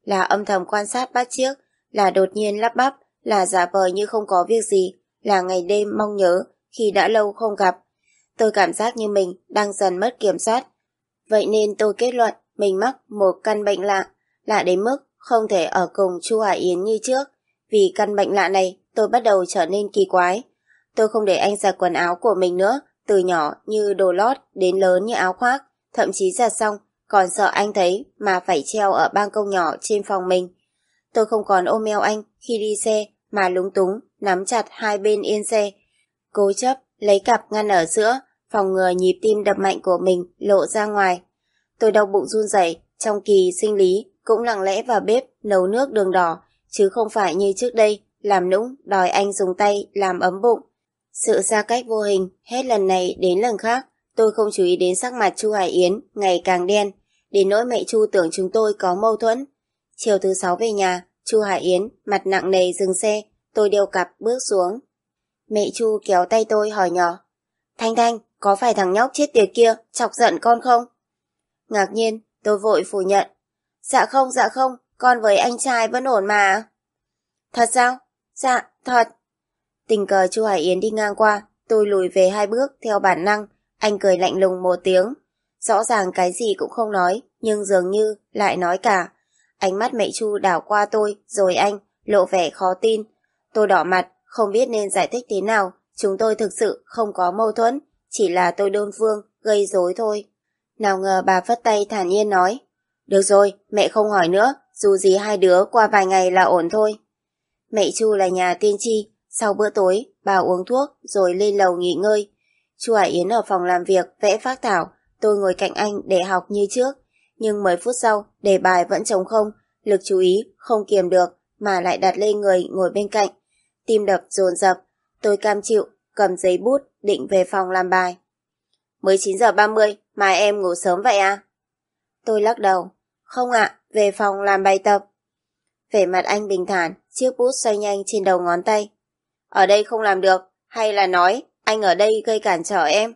A: là âm thầm quan sát bắt chước, là đột nhiên lắp bắp, là giả vờ như không có việc gì, là ngày đêm mong nhớ khi đã lâu không gặp. Tôi cảm giác như mình đang dần mất kiểm soát. Vậy nên tôi kết luận mình mắc một căn bệnh lạ, lạ đến mức không thể ở cùng Chu Hải Yến như trước. Vì căn bệnh lạ này, tôi bắt đầu trở nên kỳ quái. Tôi không để anh giặt quần áo của mình nữa, từ nhỏ như đồ lót đến lớn như áo khoác, thậm chí giặt xong còn sợ anh thấy mà phải treo ở ban công nhỏ trên phòng mình. Tôi không còn ôm eo anh khi đi xe mà lúng túng nắm chặt hai bên yên xe, cố chấp lấy cặp ngăn ở giữa, phòng ngừa nhịp tim đập mạnh của mình lộ ra ngoài. Tôi đau bụng run rẩy, trong kỳ sinh lý cũng lặng lẽ vào bếp nấu nước đường đỏ, chứ không phải như trước đây làm nũng đòi anh dùng tay làm ấm bụng. Sự xa cách vô hình hết lần này đến lần khác. Tôi không chú ý đến sắc mặt Chu Hải Yến ngày càng đen, đến nỗi mẹ Chu tưởng chúng tôi có mâu thuẫn. Chiều thứ 6 về nhà, Chu Hải Yến mặt nặng nề dừng xe, tôi đeo cặp bước xuống. Mẹ Chu kéo tay tôi hỏi nhỏ, Thanh Thanh, có phải thằng nhóc chết tiệt kia chọc giận con không? Ngạc nhiên, tôi vội phủ nhận. Dạ không, con với anh trai vẫn ổn mà. Thật sao? Dạ, thật. Tình cờ Chu Hải Yến đi ngang qua, tôi lùi về 2 bước theo bản năng, anh cười lạnh lùng một tiếng. Rõ ràng cái gì cũng không nói, nhưng dường như lại nói cả. Ánh mắt mẹ Chu đảo qua tôi, rồi anh, lộ vẻ khó tin. Tôi đỏ mặt, không biết nên giải thích thế nào, chúng tôi thực sự không có mâu thuẫn, chỉ là tôi đơn phương, gây rối thôi. Nào ngờ bà phất tay thản nhiên nói, được rồi, mẹ không hỏi nữa, dù gì hai đứa qua vài ngày là ổn thôi. Mẹ Chu là nhà tiên tri, sau bữa tối, bà uống thuốc rồi lên lầu nghỉ ngơi. Chu Hải Yến ở phòng làm việc vẽ phác thảo, tôi ngồi cạnh anh để học như trước. Nhưng 10 phút sau, đề bài vẫn trống không, lực chú ý không kiềm được mà lại đặt lên người ngồi bên cạnh. Tim đập dồn dập, tôi cam chịu, cầm giấy bút định về phòng làm bài. Mới 9:30 mà em ngủ sớm vậy à? Tôi lắc đầu, không ạ, về phòng làm bài tập. Vẻ mặt anh bình thản, chiếc bút xoay nhanh trên đầu ngón tay. Ở đây không làm được, hay là nói anh ở đây gây cản trở em?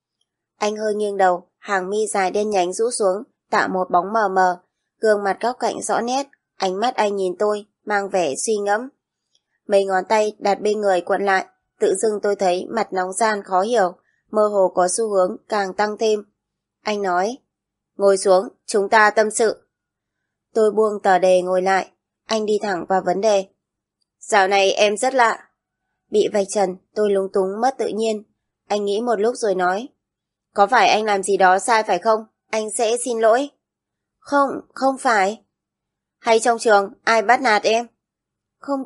A: Anh hơi nghiêng đầu, hàng mi dài đen nhánh rũ xuống, tạo một bóng mờ mờ, gương mặt góc cạnh rõ nét, ánh mắt anh nhìn tôi, mang vẻ suy ngẫm. Mấy ngón tay đặt bên người cuộn lại, tự dưng tôi thấy mặt nóng ran khó hiểu, mơ hồ có xu hướng càng tăng thêm. Anh nói, ngồi xuống, chúng ta tâm sự. Tôi buông tờ đề ngồi lại, anh đi thẳng vào vấn đề. Dạo này em rất lạ. Bị vạch trần, tôi lúng túng mất tự nhiên. Anh nghĩ một lúc rồi nói, có phải anh làm gì đó sai phải không? Anh sẽ xin lỗi. Không phải. Hay trong trường ai bắt nạt em? Không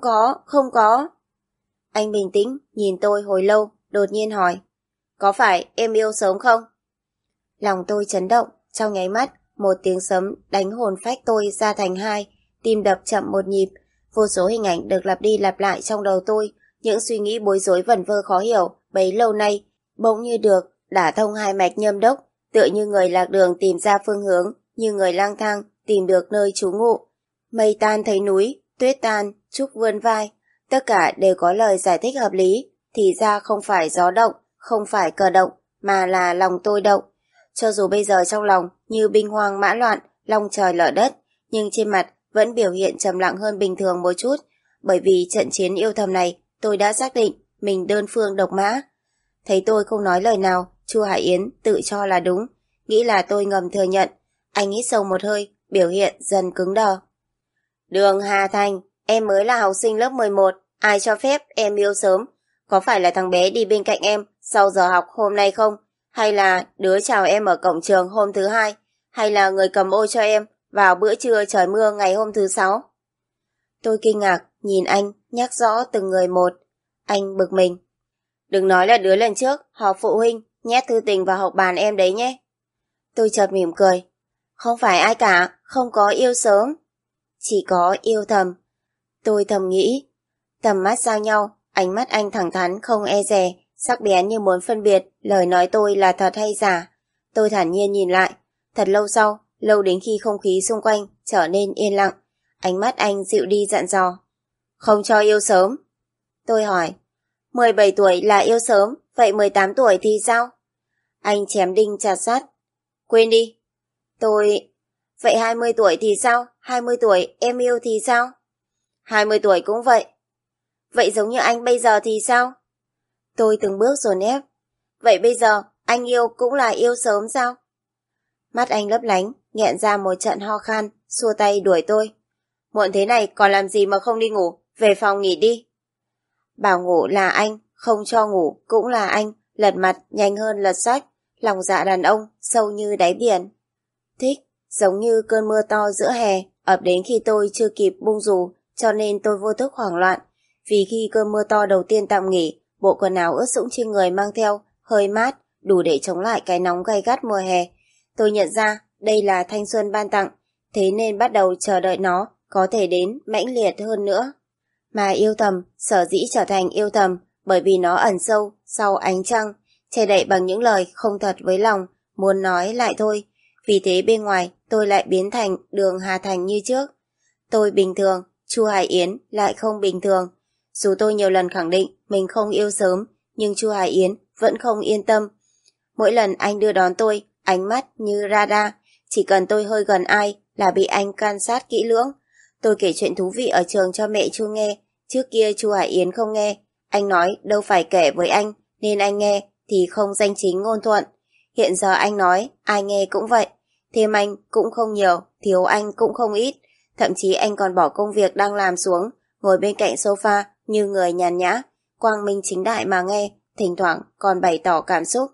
A: có. Anh bình tĩnh, nhìn tôi hồi lâu, đột nhiên hỏi, có phải em yêu sớm không? Lòng tôi chấn động, trong nháy mắt, một tiếng sấm đánh hồn phách tôi ra thành hai, tim đập chậm một nhịp, vô số hình ảnh được lặp đi lặp lại trong đầu tôi, những suy nghĩ bối rối vẩn vơ khó hiểu bấy lâu nay, bỗng như được đả thông hai mạch nhâm đốc, tựa như người lạc đường tìm ra phương hướng, như người lang thang tìm được nơi trú ngụ. Mây tan thấy núi, tuyết tan, trúc vươn vai, tất cả đều có lời giải thích hợp lý, thì ra không phải gió động, không phải cờ động, mà là lòng tôi động. Cho dù bây giờ trong lòng như binh hoang mã loạn, long trời lở đất, nhưng trên mặt vẫn biểu hiện trầm lặng hơn bình thường một chút, bởi vì trận chiến yêu thầm này, tôi đã xác định mình đơn phương độc mã. Thấy tôi không nói lời nào, Chu Hải Yến tự cho là đúng, nghĩ là tôi ngầm thừa nhận. Anh hít sâu một hơi, biểu hiện dần cứng đờ. Đường Hà Thành, em mới là học sinh lớp 11, ai cho phép em yêu sớm? Có phải là thằng bé đi bên cạnh em sau giờ học hôm nay không? Hay là đứa chào em ở cổng trường hôm thứ hai? Hay là người cầm ô cho em vào bữa trưa trời mưa ngày hôm thứ 6? Tôi kinh ngạc, nhìn anh, nhắc rõ từng người một. Anh bực mình. Đừng nói là đứa lần trước, họp phụ huynh, nhét thư tình vào hộc bàn em đấy nhé. Tôi chợt mỉm cười. Không phải ai cả, không có yêu sớm. Chỉ có yêu thầm. Tôi thầm nghĩ. Tầm mắt giao nhau, ánh mắt anh thẳng thắn không e dè, sắc bén như muốn phân biệt lời nói tôi là thật hay giả. Tôi thản nhiên nhìn lại. Thật lâu sau, lâu đến khi không khí xung quanh trở nên yên lặng, ánh mắt anh dịu đi dặn dò. Không cho yêu sớm. Tôi hỏi. 17 tuổi là yêu sớm, vậy 18 tuổi thì sao? Anh chém đinh chặt sắt. Quên đi. Vậy 20 tuổi thì sao? 20 tuổi em yêu thì sao? 20 tuổi cũng vậy. Vậy giống như anh bây giờ thì sao? Tôi từng bước dồn ép. Vậy bây giờ anh yêu cũng là yêu sớm sao? Mắt anh lấp lánh, nghẹn ra một trận ho khan, xua tay đuổi tôi. Muộn thế này còn làm gì mà không đi ngủ, về phòng nghỉ đi. Bảo ngủ là anh, không cho ngủ cũng là anh, lật mặt nhanh hơn lật sách, lòng dạ đàn ông sâu như đáy biển. Thích, giống như cơn mưa to giữa hè, ập đến khi tôi chưa kịp bung dù, cho nên tôi vô thức hoảng loạn. Vì khi cơn mưa to đầu tiên tạm nghỉ, bộ quần áo ướt sũng trên người mang theo, hơi mát, đủ để chống lại cái nóng gay gắt mùa hè. Tôi nhận ra đây là thanh xuân ban tặng, thế nên bắt đầu chờ đợi nó có thể đến mãnh liệt hơn nữa. Mà yêu thầm, sở dĩ trở thành yêu thầm, bởi vì nó ẩn sâu sau ánh trăng, che đậy bằng những lời không thật với lòng, muốn nói lại thôi. Vì thế bên ngoài tôi lại biến thành Đường Hà Thành như trước. Tôi bình thường, Chu Hải Yến lại không bình thường. Dù tôi nhiều lần khẳng định mình không yêu sớm, nhưng Chu Hải Yến vẫn không yên tâm. Mỗi lần anh đưa đón tôi, ánh mắt như radar, chỉ cần tôi hơi gần ai là bị anh can sát kỹ lưỡng. Tôi kể chuyện thú vị ở trường cho mẹ Chu nghe, trước kia Chu Hải Yến không nghe. Anh nói đâu phải kể với anh, nên anh nghe thì không danh chính ngôn thuận. Hiện giờ anh nói, ai nghe cũng vậy. Thêm anh cũng không nhiều, thiếu anh cũng không ít. Thậm chí anh còn bỏ công việc đang làm xuống, ngồi bên cạnh sofa như người nhàn nhã, quang minh chính đại mà nghe, thỉnh thoảng còn bày tỏ cảm xúc.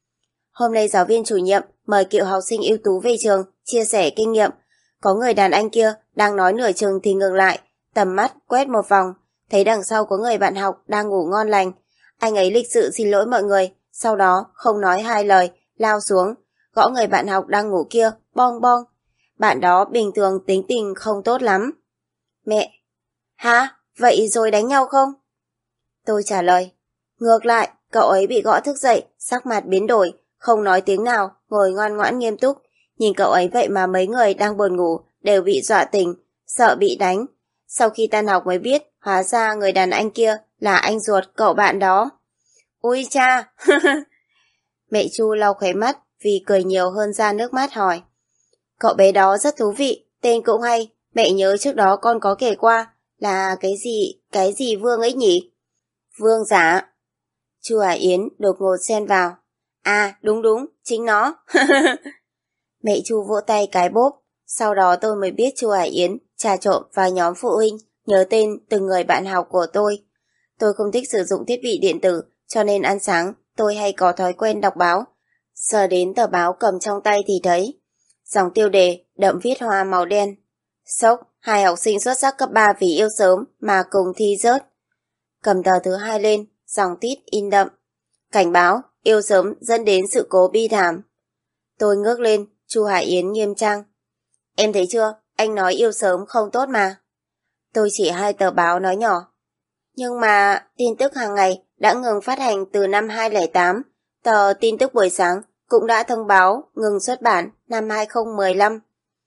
A: Hôm nay giáo viên chủ nhiệm mời cựu học sinh ưu tú về trường, chia sẻ kinh nghiệm. Có người đàn anh kia đang nói nửa chừng thì ngừng lại, tầm mắt quét một vòng, thấy đằng sau có người bạn học đang ngủ ngon lành. Anh ấy lịch sự xin lỗi mọi người, sau đó không nói hai lời, lao xuống, gõ người bạn học đang ngủ kia, bong bong. Bạn đó bình thường tính tình không tốt lắm. Mẹ! Hả? Vậy rồi đánh nhau không? Tôi trả lời. Ngược lại, cậu ấy bị gõ thức dậy, sắc mặt biến đổi, không nói tiếng nào, ngồi ngoan ngoãn nghiêm túc. Nhìn cậu ấy vậy mà mấy người đang buồn ngủ đều bị dọa tỉnh, sợ bị đánh. Sau khi tan học mới biết, hóa ra người đàn anh kia là anh ruột cậu bạn đó. Ui cha! Mẹ Chu lau khóe mắt vì cười nhiều hơn ra nước mắt hỏi. Cậu bé đó rất thú vị, tên cũng hay, mẹ nhớ trước đó con có kể qua, là cái gì Vương ấy nhỉ? Vương giả. Chu Hải Yến đột ngột xen vào. À đúng, chính nó. Mẹ Chu vỗ tay cái bốp, sau đó tôi mới biết Chu Hải Yến trà trộn vào nhóm phụ huynh, nhớ tên từng người bạn học của tôi. Tôi không thích sử dụng thiết bị điện tử, cho nên ăn sáng tôi hay có thói quen đọc báo. Sờ đến tờ báo cầm trong tay thì thấy dòng tiêu đề đậm viết hoa màu đen. Sốc, 2 học sinh xuất sắc cấp 3 vì yêu sớm mà cùng thi rớt. Cầm tờ thứ 2 lên, dòng tít in đậm. Cảnh báo, yêu sớm dẫn đến sự cố bi thảm. Tôi ngước lên, Chu Hải Yến nghiêm trang. Em thấy chưa, anh nói yêu sớm không tốt mà. Tôi chỉ 2 tờ báo nói nhỏ. Nhưng mà tin tức hàng ngày đã ngừng phát hành từ năm 2008. Tờ tin tức buổi sáng cũng đã thông báo ngừng xuất bản năm 2015.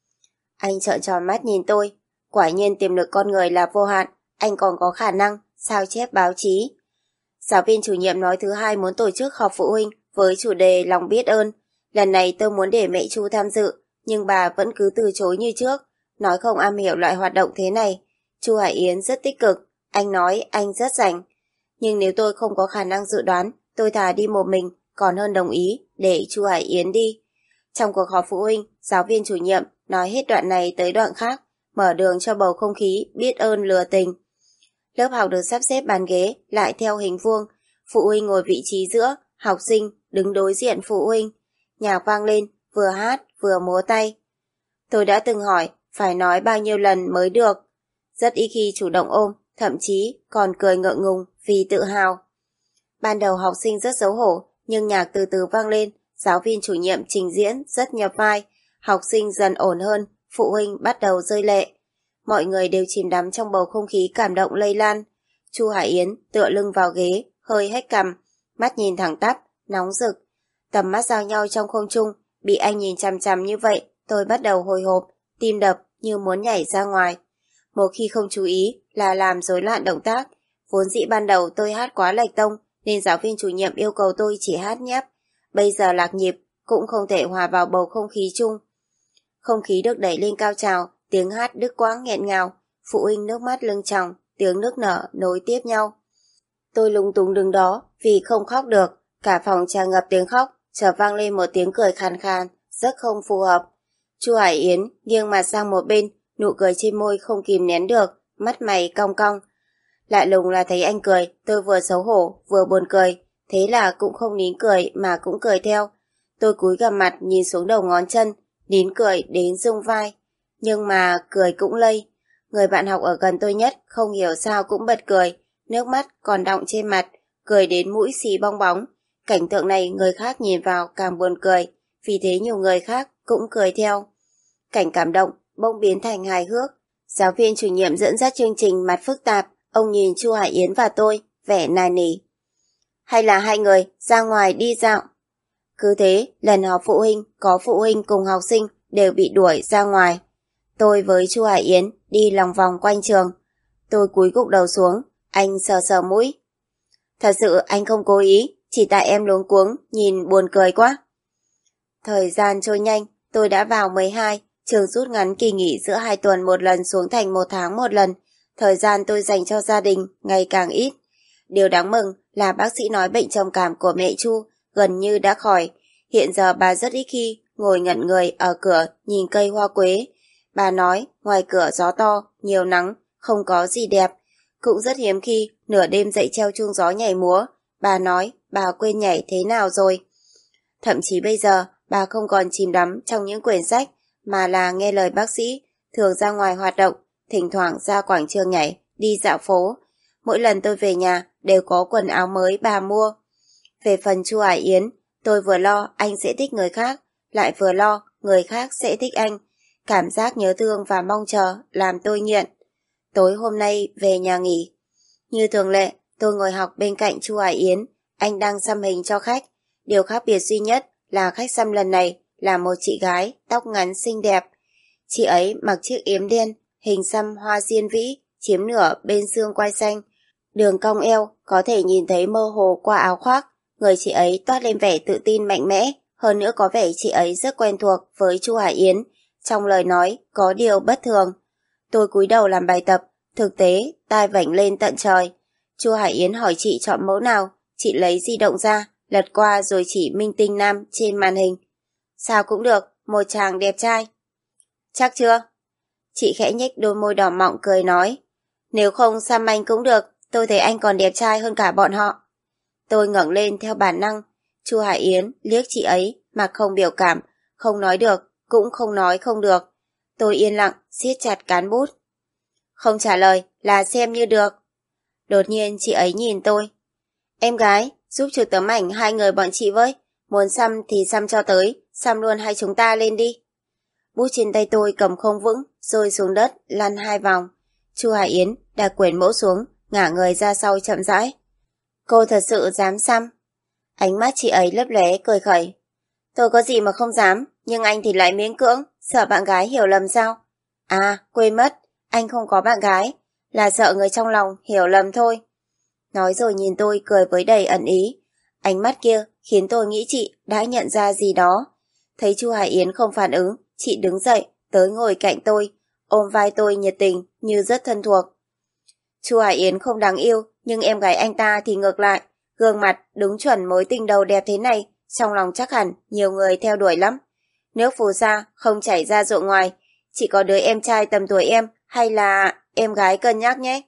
A: Anh trợn tròn mắt nhìn tôi. Quả nhiên tiềm lực con người là vô hạn, anh còn có khả năng sao chép báo chí. Giáo viên chủ nhiệm nói thứ 2 muốn tổ chức họp phụ huynh với chủ đề lòng biết ơn. Lần này tôi muốn để mẹ Chu tham dự, nhưng bà vẫn cứ từ chối như trước, nói không am hiểu loại hoạt động thế này. Chu Hải Yến rất tích cực, anh nói anh rất rảnh. Nhưng nếu tôi không có khả năng dự đoán, tôi thà đi một mình, còn hơn đồng ý để Chu Hải Yến đi. Trong cuộc họp phụ huynh, giáo viên chủ nhiệm nói hết đoạn này tới đoạn khác, mở đường cho bầu không khí biết ơn lừa tình. Lớp học được sắp xếp bàn ghế lại theo hình vuông, phụ huynh ngồi vị trí giữa, học sinh đứng đối diện phụ huynh. Nhạc vang lên, vừa hát vừa múa tay. Tôi đã từng hỏi phải nói bao nhiêu lần mới được. Rất ít khi chủ động ôm, thậm chí còn cười ngượng ngùng vì tự hào. Ban đầu học sinh rất xấu hổ, nhưng nhạc từ từ vang lên, giáo viên chủ nhiệm trình diễn rất nhập vai, học sinh dần ổn hơn, phụ huynh bắt đầu rơi lệ. Mọi người đều chìm đắm trong bầu không khí cảm động lây lan. Chu Hải Yến tựa lưng vào ghế, hơi hếch cằm, mắt nhìn thẳng tắp, nóng rực. Tầm mắt giao nhau trong không trung, bị anh nhìn chằm chằm như vậy, tôi bắt đầu hồi hộp, tim đập như muốn nhảy ra ngoài. Một khi không chú ý là làm rối loạn động tác. Vốn dĩ ban đầu tôi hát quá lệch tông, nên giáo viên chủ nhiệm yêu cầu tôi chỉ hát nhép. Bây giờ lạc nhịp, cũng không thể hòa vào bầu không khí chung. không khí được đẩy lên cao trào, tiếng hát đứt quãng nghẹn ngào, phụ huynh nước mắt lưng tròng, tiếng nức nở nối tiếp nhau. Tôi lúng túng đứng đó vì không khóc được, cả phòng tràn ngập tiếng khóc, chợt vang lên một tiếng cười khàn khàn, rất không phù hợp. Chu Hải Yến nghiêng mặt sang một bên, nụ cười trên môi không kìm nén được, mắt mày cong cong. Lạ lùng là thấy anh cười, tôi vừa xấu hổ vừa buồn cười, thế là cũng không nín cười mà cũng cười theo. Tôi cúi gằm mặt nhìn xuống đầu ngón chân, nín cười đến rung vai, nhưng mà cười cũng lây. Người bạn học ở gần tôi nhất không hiểu sao cũng bật cười, nước mắt còn đọng trên mặt, cười đến mũi xì bong bóng. Cảnh tượng này người khác nhìn vào càng buồn cười, vì thế nhiều người khác cũng cười theo. Cảnh cảm động bỗng biến thành hài hước. Giáo viên chủ nhiệm dẫn dắt chương trình mặt phức tạp, ông nhìn Chu Hải Yến và tôi, vẻ nài nỉ. Hay là hai người ra ngoài đi dạo? Cứ thế, lần họp phụ huynh, có phụ huynh cùng học sinh đều bị đuổi ra ngoài. Tôi với Chu Hải Yến đi lòng vòng quanh trường. Tôi cúi gục đầu xuống, anh sờ sờ mũi. Thật sự anh không cố ý, chỉ tại em luống cuống, nhìn buồn cười quá. Thời gian trôi nhanh, tôi đã vào 12, trường rút ngắn kỳ nghỉ giữa 2 tuần một lần xuống thành 1 tháng một lần. Thời gian tôi dành cho gia đình ngày càng ít. Điều đáng mừng là bác sĩ nói bệnh trầm cảm của mẹ Chu gần như đã khỏi. Hiện giờ bà rất ít khi ngồi ngẩn người ở cửa nhìn cây hoa quế. Bà nói ngoài cửa gió to, nhiều nắng, không có gì đẹp. Cũng rất hiếm khi nửa đêm dậy treo chuông gió nhảy múa. Bà nói bà quên nhảy thế nào rồi. Thậm chí bây giờ bà không còn chìm đắm trong những quyển sách mà là nghe lời bác sĩ, thường ra ngoài hoạt động, thỉnh thoảng ra quảng trường nhảy, đi dạo phố. Mỗi lần tôi về nhà đều có quần áo mới bà mua. Về phần Chu Hải Yến, tôi vừa lo anh sẽ thích người khác, lại vừa lo người khác sẽ thích anh. Cảm giác nhớ thương và mong chờ làm tôi nghiện. Tối hôm nay về nhà nghỉ. Như thường lệ, tôi ngồi học bên cạnh Chu Hải Yến, anh đang xăm hình cho khách. Điều khác biệt duy nhất là khách xăm lần này là một chị gái tóc ngắn xinh đẹp. Chị ấy mặc chiếc yếm đen, hình xăm hoa diên vĩ, chiếm nửa bên xương quai xanh. Đường cong eo có thể nhìn thấy mơ hồ qua áo khoác. Người chị ấy toát lên vẻ tự tin mạnh mẽ, hơn nữa có vẻ chị ấy rất quen thuộc với Chu Hải Yến. Trong lời nói có điều bất thường. Tôi cúi đầu làm bài tập, thực tế tai vảnh lên tận trời. Chu Hải Yến hỏi chị chọn mẫu nào, chị lấy di động ra, lật qua rồi chỉ minh tinh nam trên màn hình. Sao cũng được, một chàng đẹp trai. Chắc chưa? Chị khẽ nhếch đôi môi đỏ mọng cười nói. Nếu không xăm anh cũng được, tôi thấy anh còn đẹp trai hơn cả bọn họ. Tôi ngẩng lên theo bản năng. Chu Hải Yến liếc chị ấy mà không biểu cảm, không nói được, cũng không nói không được. Tôi yên lặng, siết chặt cán bút. Không trả lời là xem như được. Đột nhiên chị ấy nhìn tôi. Em gái, giúp chụp tấm ảnh hai người bọn chị với. Muốn xăm thì xăm cho tới, xăm luôn hai chúng ta lên đi. Bút trên tay tôi cầm không vững, rơi xuống đất, lăn 2 vòng. Chu Hải Yến đặt quyển mẫu xuống, ngả người ra sau chậm rãi. Cô thật sự dám xăm? Ánh mắt chị ấy lấp lóe cười khẩy. Tôi có gì mà không dám, nhưng anh thì lại miễn cưỡng, sợ bạn gái hiểu lầm sao? À, quên mất, anh không có bạn gái, là sợ người trong lòng hiểu lầm thôi. Nói rồi nhìn tôi cười với đầy ẩn ý. Ánh mắt kia khiến tôi nghĩ chị đã nhận ra gì đó. Thấy Chu Hải Yến không phản ứng, chị đứng dậy, tới ngồi cạnh tôi, ôm vai tôi nhiệt tình như rất thân thuộc. Chu Hải Yến không đáng yêu, nhưng em gái anh ta thì ngược lại. Gương mặt đúng chuẩn mối tình đầu đẹp thế này, trong lòng chắc hẳn nhiều người theo đuổi lắm. Nước phù sa không chảy ra ruộng ngoài, chỉ có đứa em trai tầm tuổi em hay là em gái cân nhắc nhé.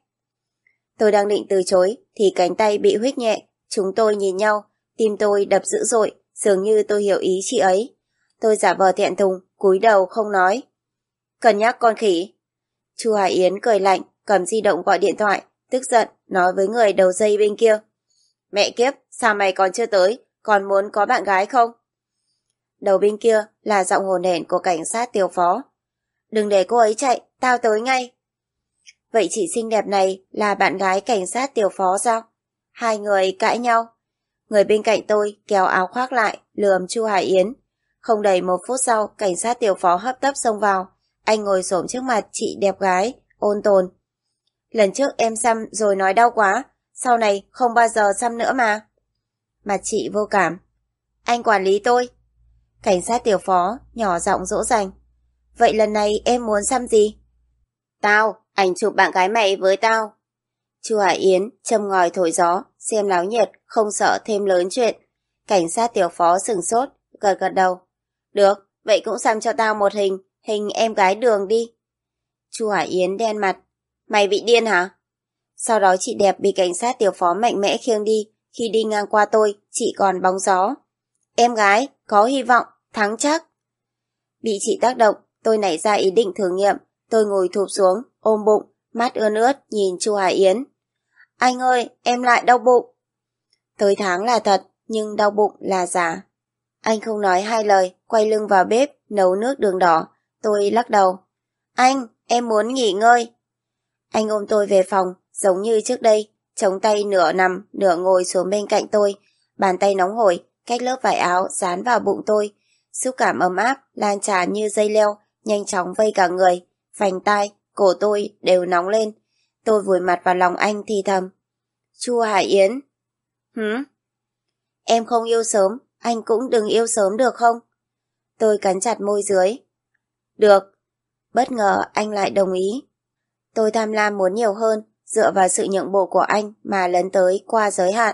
A: Tôi đang định từ chối thì cánh tay bị huých nhẹ, chúng tôi nhìn nhau, tim tôi đập dữ dội, dường như tôi hiểu ý chị ấy. Tôi giả vờ thẹn thùng, cúi đầu không nói. Cân nhắc con khỉ. Chu Hải Yến cười lạnh, cầm di động gọi điện thoại, tức giận nói với người đầu dây bên kia. Mẹ kiếp, sao mày còn chưa tới, còn muốn có bạn gái không? Đầu bên kia là giọng hồn hển của cảnh sát Tiểu Phó. Đừng để cô ấy chạy, tao tới ngay. Vậy chị xinh đẹp này là bạn gái cảnh sát Tiểu Phó sao? Hai người cãi nhau. Người bên cạnh tôi kéo áo khoác lại, lườm Chu Hải Yến. Không đầy 1 phút sau, cảnh sát Tiểu Phó hấp tấp xông vào. Anh ngồi xổm trước mặt chị đẹp gái, ôn tồn. Lần trước em xăm rồi nói đau quá, sau này không bao giờ xăm nữa mà. Mặt chị vô cảm. Anh quản lý tôi. Cảnh sát Tiểu Phó nhỏ giọng dỗ dành. vậy lần này em muốn xăm gì? Tao, ảnh chụp bạn gái mày với tao. Chu Hải Yến châm ngòi thổi gió, xem náo nhiệt, không sợ thêm lớn chuyện. Cảnh sát tiểu phó sửng sốt, gật gật đầu. Được, vậy cũng xăm cho tao một hình em gái Đường đi. Chu Hải Yến đen mặt. Mày bị điên hả? Sau đó chị đẹp bị cảnh sát tiểu phó mạnh mẽ khiêng đi. Khi đi ngang qua tôi, chị còn bóng gió. Em gái, có hy vọng, thắng chắc. Bị chị tác động, tôi nảy ra ý định thử nghiệm. Tôi ngồi thụp xuống, ôm bụng, mắt ươn ướt nhìn Chu Hải Yến. Anh ơi, em lại đau bụng. Tới tháng là thật, nhưng đau bụng là giả. Anh không nói hai lời, quay lưng vào bếp, nấu nước đường đỏ. Tôi lắc đầu. Anh, em muốn nghỉ ngơi. Anh ôm tôi về phòng, giống như trước đây, chống tay nửa nằm, nửa ngồi xuống bên cạnh tôi. Bàn tay nóng hổi, cách lớp vải áo dán vào bụng tôi. Xúc cảm ấm áp, lan tràn như dây leo, nhanh chóng vây cả người. Vành tai, cổ tôi đều nóng lên. Tôi vùi mặt vào lòng anh thì thầm. Chu Hải Yến. Em không yêu sớm, anh cũng đừng yêu sớm được không? Tôi cắn chặt môi dưới. Được. Bất ngờ anh lại đồng ý. Tôi tham lam muốn nhiều hơn, dựa vào sự nhượng bộ của anh mà lấn tới qua giới hạn.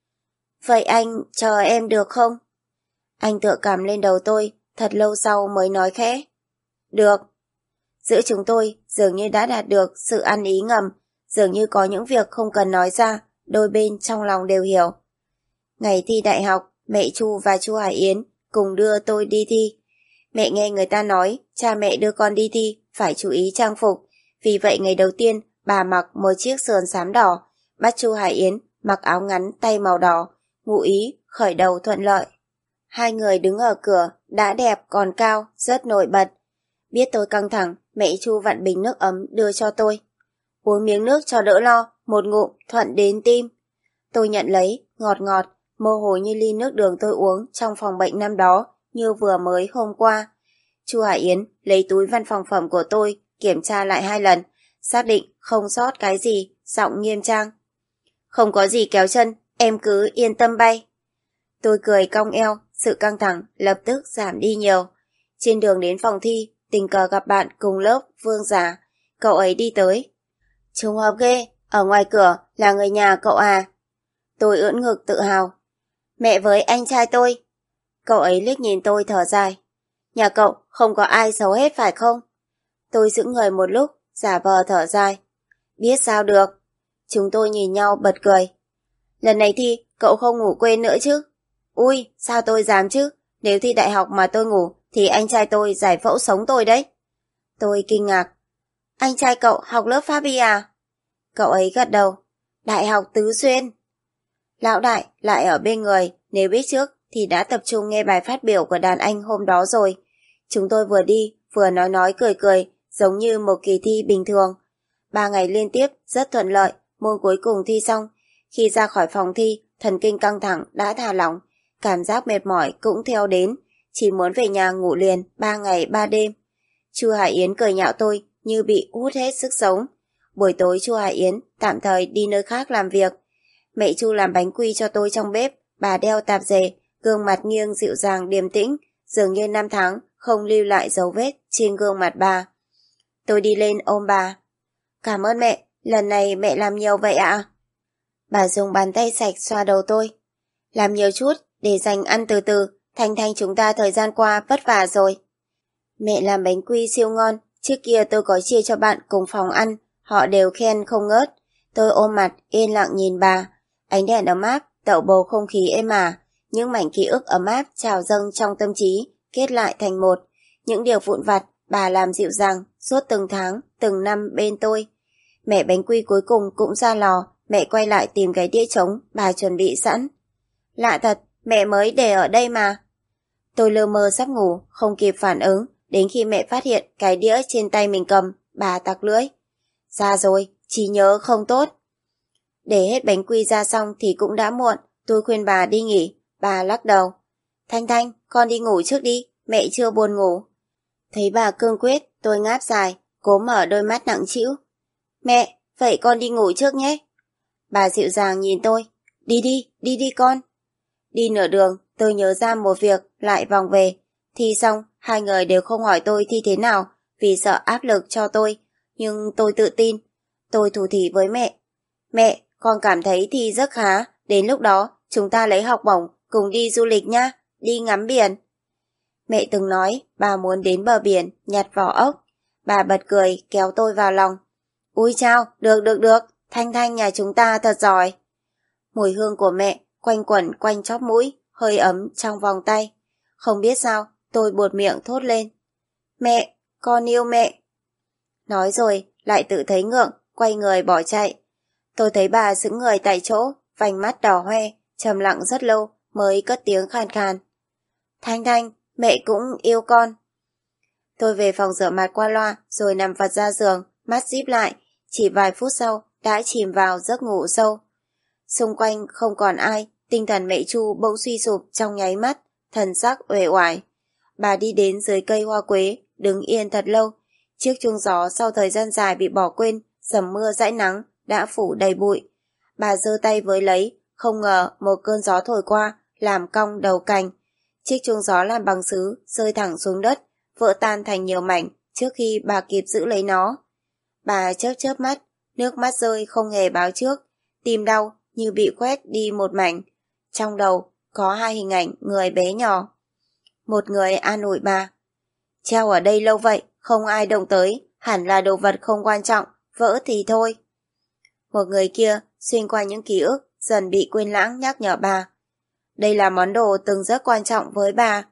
A: Vậy anh chờ em được không? Anh tựa cằm lên đầu tôi, thật lâu sau mới nói khẽ. Được. Giữa chúng tôi dường như đã đạt được sự ăn ý ngầm, dường như có những việc không cần nói ra, đôi bên trong lòng đều hiểu. Ngày thi đại học, mẹ Chu và Chu Hải Yến cùng đưa tôi đi thi. Mẹ nghe người ta nói cha mẹ đưa con đi thi phải chú ý trang phục, vì vậy ngày đầu tiên bà mặc một chiếc sườn xám đỏ, bắt Chu Hải Yến mặc áo ngắn tay màu đỏ, ngụ ý khởi đầu thuận lợi. Hai người đứng ở cửa, đã đẹp còn cao, rất nổi bật. Biết tôi căng thẳng, mẹ Chu vặn bình nước ấm đưa cho tôi. Uống miếng nước cho đỡ lo, một ngụm thuận đến tim. Tôi nhận lấy, ngọt ngọt, mơ hồ như ly nước đường tôi uống trong phòng bệnh năm đó, như vừa mới hôm qua. Chu Hải Yến lấy túi văn phòng phẩm của tôi, kiểm tra lại 2 lần, xác định không sót cái gì, giọng nghiêm trang. Không có gì kéo chân, em cứ yên tâm bay. Tôi cười cong eo, sự căng thẳng lập tức giảm đi nhiều. Trên đường đến phòng thi, tình cờ gặp bạn cùng lớp Vương Giả. Cậu ấy đi tới. Trùng hợp ghê, ở ngoài cửa là người nhà cậu à? Tôi ưỡn ngực tự hào. Mẹ với anh trai tôi. Cậu ấy liếc nhìn tôi thở dài. Nhà cậu không có ai xấu hết phải không? Tôi giữ người một lúc, giả vờ thở dài. Biết sao được. Chúng tôi nhìn nhau bật cười. Lần này thi, cậu không ngủ quên nữa chứ? Ui, sao tôi dám chứ? Nếu thi đại học mà tôi ngủ, thì anh trai tôi giải phẫu sống tôi đấy. Tôi kinh ngạc. Anh trai cậu học lớp pháp y à? Cậu ấy gật đầu. Đại học Tứ Xuyên. Lão đại lại ở bên người, nếu biết trước thì đã tập trung nghe bài phát biểu của đàn anh hôm đó rồi. Chúng tôi vừa đi, vừa nói cười cười, giống như một kỳ thi bình thường. 3 ngày liên tiếp, rất thuận lợi, môn cuối cùng thi xong. Khi ra khỏi phòng thi, thần kinh căng thẳng đã thả lỏng, cảm giác mệt mỏi cũng theo đến, chỉ muốn về nhà ngủ liền 3 ngày 3 đêm. Chu Hải Yến cười nhạo tôi như bị hút hết sức sống. Buổi tối Chu Hải Yến tạm thời đi nơi khác làm việc. Mẹ Chu làm bánh quy cho tôi trong bếp, bà đeo tạp dề, gương mặt nghiêng dịu dàng điềm tĩnh, dường như năm tháng không lưu lại dấu vết trên gương mặt bà. Tôi đi lên ôm bà. Cảm ơn mẹ, lần này mẹ làm nhiều vậy ạ? Bà dùng bàn tay sạch xoa đầu tôi. Làm nhiều chút, để dành ăn từ từ, Thanh Thanh chúng ta thời gian qua vất vả rồi. Mẹ làm bánh quy siêu ngon, trước kia tôi có chia cho bạn cùng phòng ăn, họ đều khen không ngớt. Tôi ôm mặt, yên lặng nhìn bà. Ánh đèn ấm áp, tẩu bầu không khí êm ả. Những mảnh ký ức ấm áp trào dâng trong tâm trí, kết lại thành một. Những điều vụn vặt, bà làm dịu dàng, suốt từng tháng, từng năm bên tôi. Mẹ bánh quy cuối cùng cũng ra lò, mẹ quay lại tìm cái đĩa trống bà chuẩn bị sẵn. Lạ thật, mẹ mới để ở đây mà. Tôi lơ mơ sắp ngủ, không kịp phản ứng, đến khi mẹ phát hiện cái đĩa trên tay mình cầm, bà tặc lưỡi. Ra rồi, trí nhớ không tốt. Để hết bánh quy ra xong thì cũng đã muộn, tôi khuyên bà đi nghỉ, bà lắc đầu. Thanh Thanh, con đi ngủ trước đi, mẹ chưa buồn ngủ. Thấy bà cương quyết, tôi ngáp dài, cố mở đôi mắt nặng trĩu. Mẹ, vậy con đi ngủ trước nhé. Bà dịu dàng nhìn tôi. Đi đi con. Đi nửa đường, tôi nhớ ra một việc, lại vòng về. Thi xong, hai người đều không hỏi tôi thi thế nào, vì sợ áp lực cho tôi, nhưng tôi tự tin. Tôi thủ thỉ với mẹ. Mẹ, con cảm thấy thi rất khá, đến lúc đó chúng ta lấy học bổng cùng đi du lịch nha, đi ngắm biển. Mẹ từng nói bà muốn đến bờ biển nhặt vỏ ốc. Bà bật cười kéo tôi vào lòng. Ui chao, được, Thanh Thanh nhà chúng ta thật giỏi. Mùi hương của mẹ quanh quẩn quanh chóp mũi, hơi ấm trong vòng tay. Không biết sao, tôi buột miệng thốt lên. Mẹ, con yêu mẹ. Nói rồi, lại tự thấy ngượng, quay người bỏ chạy. Tôi thấy bà sững người tại chỗ, vành mắt đỏ hoe, trầm lặng rất lâu mới cất tiếng khàn khàn. Thanh Thanh, mẹ cũng yêu con. Tôi về phòng rửa mặt qua loa rồi nằm vật ra giường, mắt díp lại, chỉ vài phút sau đã chìm vào giấc ngủ sâu. Xung quanh không còn ai, tinh thần mẹ Chu bỗng suy sụp trong nháy mắt, thần sắc uể oải. Bà đi đến dưới cây hoa quế, đứng yên thật lâu. Chiếc chuông gió sau thời gian dài bị bỏ quên, dầm mưa dãi nắng, đã phủ đầy bụi. Bà giơ tay với lấy, không ngờ một cơn gió thổi qua, làm cong đầu cành. Chiếc chuông gió làm bằng sứ, rơi thẳng xuống đất, vỡ tan thành nhiều mảnh trước khi bà kịp giữ lấy nó. Bà chớp chớp mắt, nước mắt rơi không hề báo trước, tim đau như bị quét đi một mảnh. Trong đầu có hai hình ảnh người bé nhỏ. Một người an ủi bà. Treo ở đây lâu vậy, không ai động tới, hẳn là đồ vật không quan trọng, vỡ thì thôi. Một người kia xuyên qua những ký ức dần bị quên lãng nhắc nhở bà. Đây là món đồ từng rất quan trọng với bà.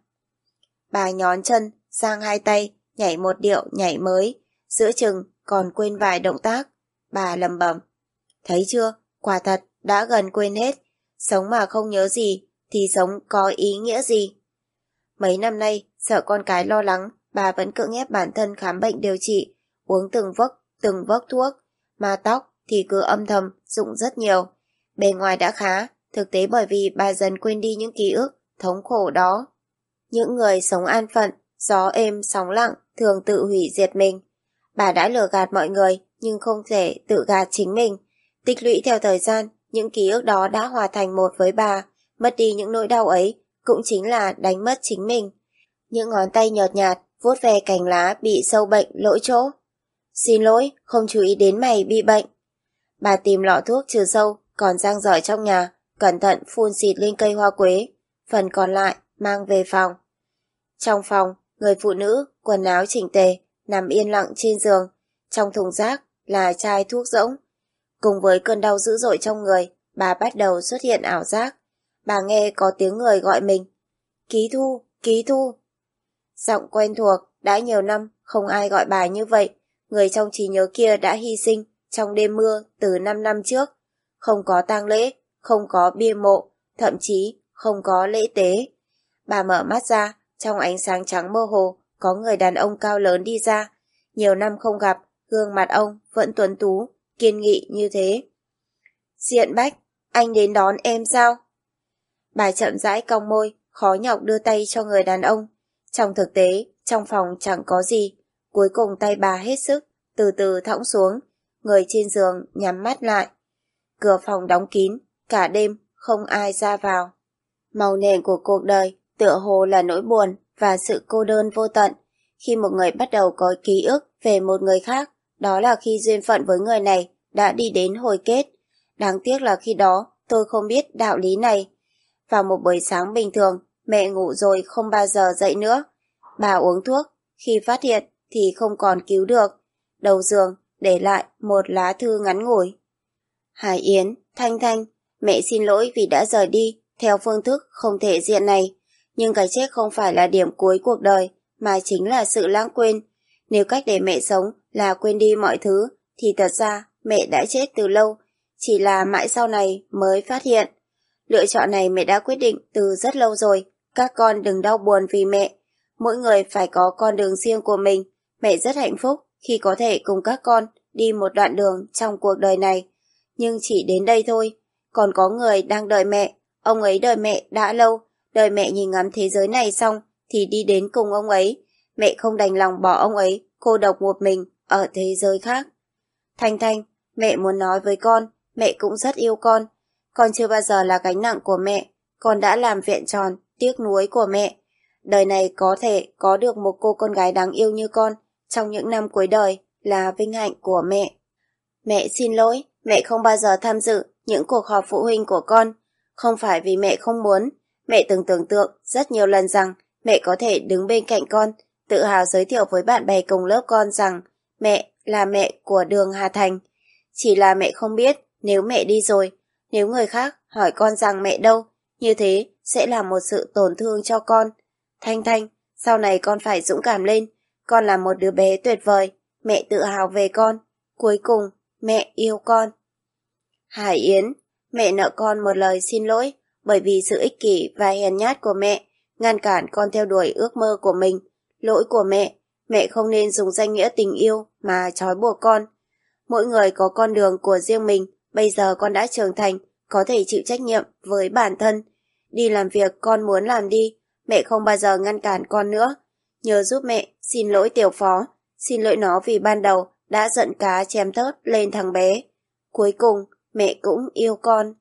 A: Bà nhón chân, giang hai tay, nhảy một điệu nhảy mới, giữa chừng còn quên vài động tác. Bà lẩm bẩm. Thấy chưa, quả thật đã gần quên hết. Sống mà không nhớ gì thì sống có ý nghĩa gì? Mấy năm nay, sợ con cái lo lắng, bà vẫn cưỡng ép bản thân khám bệnh điều trị, uống từng vốc thuốc, mà tóc thì cứ âm thầm rụng rất nhiều. Bề ngoài đã khá, thực tế bởi vì bà dần quên đi những ký ức thống khổ đó. Những người sống an phận, gió êm sóng lặng thường tự hủy diệt mình. Bà đã lừa gạt mọi người nhưng không thể tự gạt chính mình. Tích lũy theo thời gian, những ký ức đó đã hòa thành một với bà. Mất đi những nỗi đau ấy cũng chính là đánh mất chính mình. Những ngón tay nhợt nhạt vuốt ve cành lá bị sâu bệnh lỗi chỗ. Xin lỗi, không chú ý đến mày bị bệnh. Bà tìm lọ thuốc trừ sâu còn dang dở trong nhà, cẩn thận phun xịt lên cây hoa quế, phần còn lại mang về phòng. Trong phòng, người phụ nữ quần áo chỉnh tề nằm yên lặng trên giường, trong thùng rác là chai thuốc rỗng. Cùng với cơn đau dữ dội trong người, bà bắt đầu xuất hiện ảo giác. Bà nghe có tiếng người gọi mình. Ký Thu, Ký Thu. Giọng quen thuộc, đã nhiều năm không ai gọi bà như vậy. Người trong trí nhớ kia đã hy sinh trong đêm mưa từ 5 năm trước. Không có tang lễ, không có bia mộ, thậm chí không có lễ tế. Bà mở mắt ra, trong ánh sáng trắng mơ hồ, có người đàn ông cao lớn đi ra. Nhiều năm không gặp, gương mặt ông vẫn tuấn tú, kiên nghị như thế. Diện Bách, anh đến đón em sao? Bà chậm rãi cong môi, khó nhọc đưa tay cho người đàn ông. Trong thực tế, trong phòng chẳng có gì. Cuối cùng tay bà hết sức, từ từ thõng xuống. Người trên giường nhắm mắt lại. Cửa phòng đóng kín, cả đêm không ai ra vào. Màu nền của cuộc đời tựa hồ là nỗi buồn và sự cô đơn vô tận. Khi một người bắt đầu có ký ức về một người khác, đó là khi duyên phận với người này đã đi đến hồi kết. Đáng tiếc là khi đó tôi không biết đạo lý này. Vào một buổi sáng bình thường, mẹ ngủ rồi không bao giờ dậy nữa. Bà uống thuốc, khi phát hiện thì không còn cứu được. Đầu giường để lại một lá thư ngắn ngủi. Hải Yến, Thanh Thanh, mẹ xin lỗi vì đã rời đi theo phương thức không thể diện này. Nhưng cái chết không phải là điểm cuối cuộc đời, mà chính là sự lãng quên. Nếu cách để mẹ sống là quên đi mọi thứ, thì thật ra mẹ đã chết từ lâu, chỉ là mãi sau này mới phát hiện. Lựa chọn này mẹ đã quyết định từ rất lâu rồi, các con đừng đau buồn vì mẹ. Mỗi người phải có con đường riêng của mình, mẹ rất hạnh phúc khi có thể cùng các con đi một đoạn đường trong cuộc đời này. Nhưng chỉ đến đây thôi, còn có người đang đợi mẹ, ông ấy đợi mẹ đã lâu, đợi mẹ nhìn ngắm thế giới này xong thì đi đến cùng ông ấy. Mẹ không đành lòng bỏ ông ấy cô độc một mình ở thế giới khác. Thanh Thanh, mẹ muốn nói với con, mẹ cũng rất yêu con. Con chưa bao giờ là gánh nặng của mẹ, con đã làm vẹn tròn tiếc nuối của mẹ. Đời này có thể có được một cô con gái đáng yêu như con, trong những năm cuối đời là vinh hạnh của mẹ. Mẹ xin lỗi, mẹ không bao giờ tham dự những cuộc họp phụ huynh của con. Không phải vì mẹ không muốn, mẹ từng tưởng tượng rất nhiều lần rằng mẹ có thể đứng bên cạnh con, tự hào giới thiệu với bạn bè cùng lớp con rằng mẹ là mẹ của Đường Hà Thành. Chỉ là mẹ không biết nếu mẹ đi rồi, nếu người khác hỏi con rằng mẹ đâu, như thế sẽ là một sự tổn thương cho con. Thanh Thanh, sau này con phải dũng cảm lên, con là một đứa bé tuyệt vời, mẹ tự hào về con. Cuối cùng, mẹ yêu con. Hải Yến, mẹ nợ con một lời xin lỗi bởi vì sự ích kỷ và hèn nhát của mẹ ngăn cản con theo đuổi ước mơ của mình. Lỗi của mẹ không nên dùng danh nghĩa tình yêu mà trói buộc con. Mỗi người có con đường của riêng mình, bây giờ con đã trưởng thành, có thể chịu trách nhiệm với bản thân. Đi làm việc con muốn làm đi, mẹ không bao giờ ngăn cản con nữa. Nhớ giúp mẹ xin lỗi Tiểu Phó, xin lỗi nó vì ban đầu đã giận cá chém thớt lên thằng bé. Cuối cùng, mẹ cũng yêu con.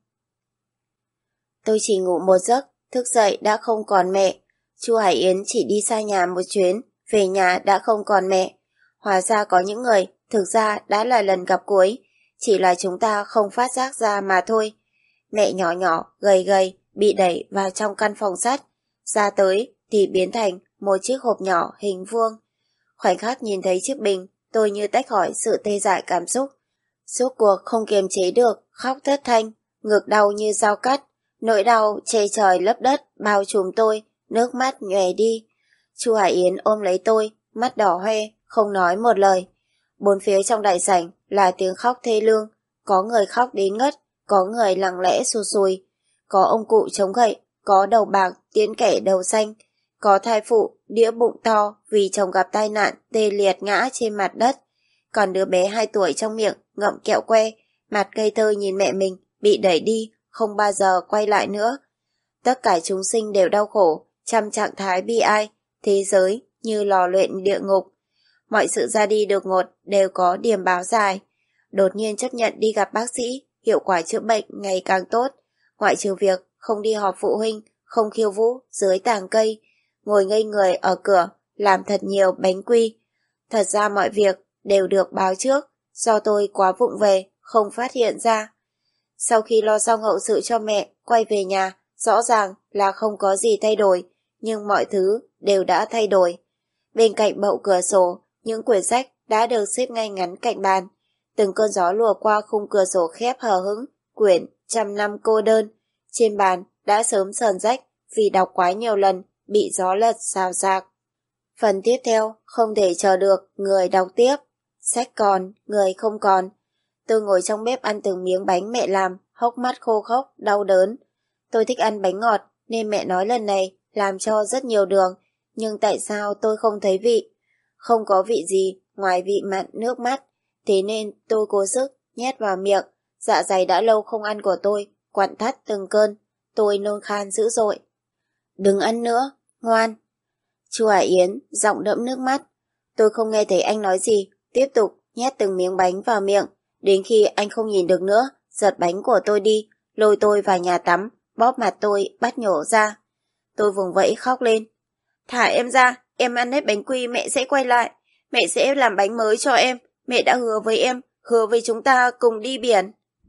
A: Tôi chỉ ngủ một giấc, thức dậy đã không còn mẹ. Chu Hải Yến chỉ đi xa nhà một chuyến, về nhà đã không còn mẹ. Hóa ra có những người, thực ra đã là lần gặp cuối, chỉ là chúng ta không phát giác ra mà thôi. Mẹ nhỏ nhỏ, gầy gầy, bị đẩy vào trong căn phòng sắt. Ra tới thì biến thành một chiếc hộp nhỏ hình vuông. Khoảnh khắc nhìn thấy chiếc bình, tôi như tách khỏi sự tê dại cảm xúc. Rốt cuộc không kiềm chế được, khóc thất thanh, ngực đau như dao cắt. Nỗi đau che trời lấp đất bao trùm tôi, nước mắt nhòe đi. Chu Hải Yến ôm lấy tôi, mắt đỏ hoe, không nói một lời. Bốn phía trong đại sảnh là tiếng khóc thê lương, có người khóc đến ngất, có người lặng lẽ sụt sùi, có ông cụ chống gậy, có đầu bạc tiễn kẻ đầu xanh, có thai phụ đĩa bụng to vì chồng gặp tai nạn tê liệt ngã trên mặt đất, còn đứa bé 2 tuổi trong miệng ngậm kẹo que, mặt ngây thơ nhìn mẹ mình bị đẩy đi, không bao giờ quay lại nữa. Tất cả chúng sinh đều đau khổ, trong trạng thái bi ai, thế giới như lò luyện địa ngục. Mọi sự ra đi đột ngột đều có điểm báo dài. Đột nhiên chấp nhận đi gặp bác sĩ, hiệu quả chữa bệnh ngày càng tốt. Ngoại trừ việc không đi họp phụ huynh, không khiêu vũ dưới tàng cây, ngồi ngây người ở cửa, làm thật nhiều bánh quy. Thật ra mọi việc đều được báo trước, do tôi quá vụng về, không phát hiện ra. Sau khi lo xong hậu sự cho mẹ, quay về nhà, rõ ràng là không có gì thay đổi, nhưng mọi thứ đều đã thay đổi. Bên cạnh bậu cửa sổ, những quyển sách đã được xếp ngay ngắn cạnh bàn. Từng cơn gió lùa qua khung cửa sổ khép hờ hững, quyển Trăm năm cô đơn. Trên bàn đã sớm sờn rách vì đọc quá nhiều lần, bị gió lật xào xạc. Phần tiếp theo không thể chờ được, người đọc tiếp. Sách còn, người không còn. Tôi ngồi trong bếp ăn từng miếng bánh mẹ làm, hốc mắt khô khốc, đau đớn. Tôi thích ăn bánh ngọt nên mẹ nói lần này làm cho rất nhiều đường, nhưng tại sao tôi không thấy vị? Không có vị gì ngoài vị mặn nước mắt, thế nên tôi cố sức nhét vào miệng. Dạ dày đã lâu không ăn của tôi quặn thắt từng cơn, tôi nôn khan dữ dội. Đừng ăn nữa, ngoan. Chu Hải Yến giọng đẫm nước mắt. Tôi không nghe thấy anh nói gì, tiếp tục nhét từng miếng bánh vào miệng, đến khi anh không nhìn được nữa, giật bánh của tôi đi, lôi tôi vào nhà tắm, bóp mặt tôi bắt nhổ ra. Tôi vùng vẫy khóc lên. Thả em ra, em ăn hết bánh quy mẹ sẽ quay lại, mẹ sẽ làm bánh mới cho em, mẹ đã hứa với em, hứa với chúng ta cùng đi biển.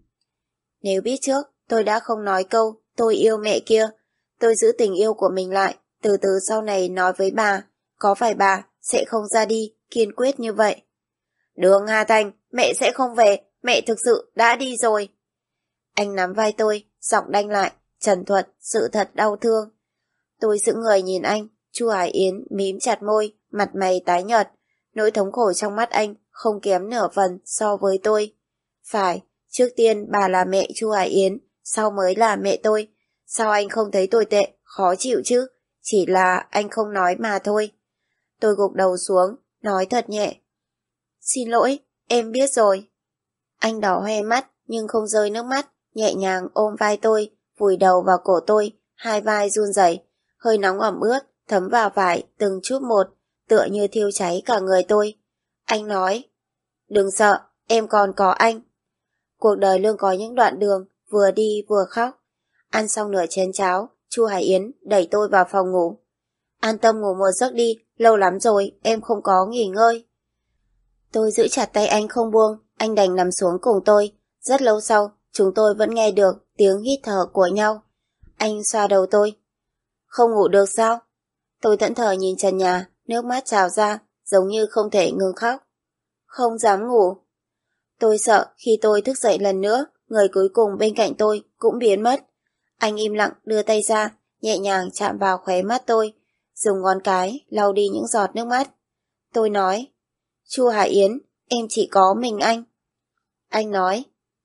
A: Nếu biết trước, tôi đã không nói câu tôi yêu mẹ kia. Tôi giữ tình yêu của mình lại, từ từ sau này nói với bà, có phải bà sẽ không ra đi, kiên quyết như vậy. Đường Hà Thành, mẹ sẽ không về, mẹ thực sự đã đi rồi. Anh nắm vai tôi, giọng đanh lại, trần thuật sự thật đau thương. Tôi sững người nhìn anh, Chu Hải Yến mím chặt môi, mặt mày tái nhợt, nỗi thống khổ trong mắt anh không kém nửa phần so với tôi. Phải, trước tiên bà là mẹ Chu Hải Yến, sau mới là mẹ tôi. Sao anh không thấy tồi tệ, khó chịu chứ? Chỉ là anh không nói mà thôi. Tôi gục đầu xuống, nói thật nhẹ. Xin lỗi, em biết rồi. Anh đỏ hoe mắt nhưng không rơi nước mắt, nhẹ nhàng ôm vai tôi, vùi đầu vào cổ tôi, hai vai run rẩy, hơi nóng ẩm ướt thấm vào vải từng chút một, tựa như thiêu cháy cả người tôi. Anh nói, đừng sợ, em còn có anh. Cuộc đời luôn có những đoạn đường, vừa đi vừa khóc. Ăn xong nửa chén cháo, Chu Hải Yến đẩy tôi vào phòng ngủ. An tâm ngủ một giấc đi, lâu lắm rồi em không có nghỉ ngơi. Tôi giữ chặt tay anh không buông, anh đành nằm xuống cùng tôi. Rất lâu sau, chúng tôi vẫn nghe được tiếng hít thở của nhau. Anh xoa đầu tôi. Không ngủ được sao? Tôi thẫn thờ nhìn trần nhà, nước mắt trào ra, giống như không thể ngừng khóc. Không dám ngủ. Tôi sợ khi tôi thức dậy lần nữa, người cuối cùng bên cạnh tôi cũng biến mất. Anh im lặng đưa tay ra, nhẹ nhàng chạm vào khóe mắt tôi, dùng ngón cái lau đi những giọt nước mắt. Tôi nói, Chu Hải Yến, em chỉ có mình anh. Anh nói,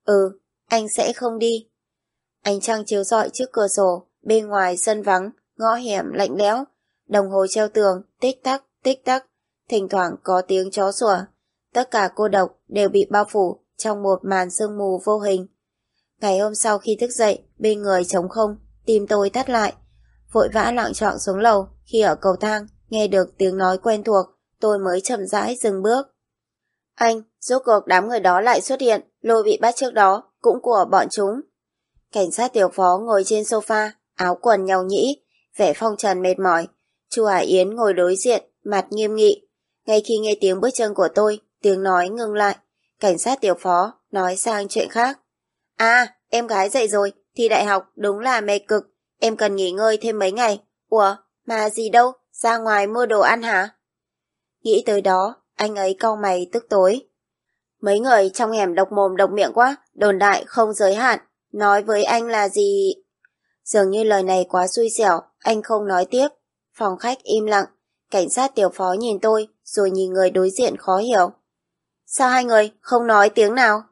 A: anh sẽ không đi. Ánh trăng chiếu rọi trước cửa sổ, bên ngoài sân vắng, ngõ hẻm lạnh lẽo, đồng hồ treo tường, tích tắc, thỉnh thoảng có tiếng chó sủa. Tất cả cô độc đều bị bao phủ trong một màn sương mù vô hình. Ngày hôm sau khi thức dậy, bên người trống không, tim tôi thắt lại. Vội vã loạng choạng xuống lầu, khi ở cầu thang, nghe được tiếng nói quen thuộc, tôi mới chậm rãi dừng bước. Anh, rốt cuộc đám người đó lại xuất hiện, lôi bị bắt trước đó, cũng của bọn chúng. Cảnh sát tiểu phó ngồi trên sofa, áo quần nhàu nhĩ, vẻ phong trần mệt mỏi. Chu Hải Yến ngồi đối diện, mặt nghiêm nghị. Ngay khi nghe tiếng bước chân của tôi, tiếng nói ngừng lại. Cảnh sát tiểu phó nói sang chuyện khác. À, em gái dậy rồi, thi đại học đúng là mệt cực. Em cần nghỉ ngơi thêm mấy ngày. Ủa, mà gì đâu, ra ngoài mua đồ ăn hả? Nghĩ tới đó, anh ấy cau mày tức tối. Mấy người trong hẻm độc mồm độc miệng quá, đồn đại không giới hạn. Nói với anh là gì? Dường như lời này quá xui xẻo, anh không nói tiếp. Phòng khách im lặng, cảnh sát tiểu phó nhìn tôi, rồi nhìn người đối diện khó hiểu. Sao hai người không nói tiếng nào?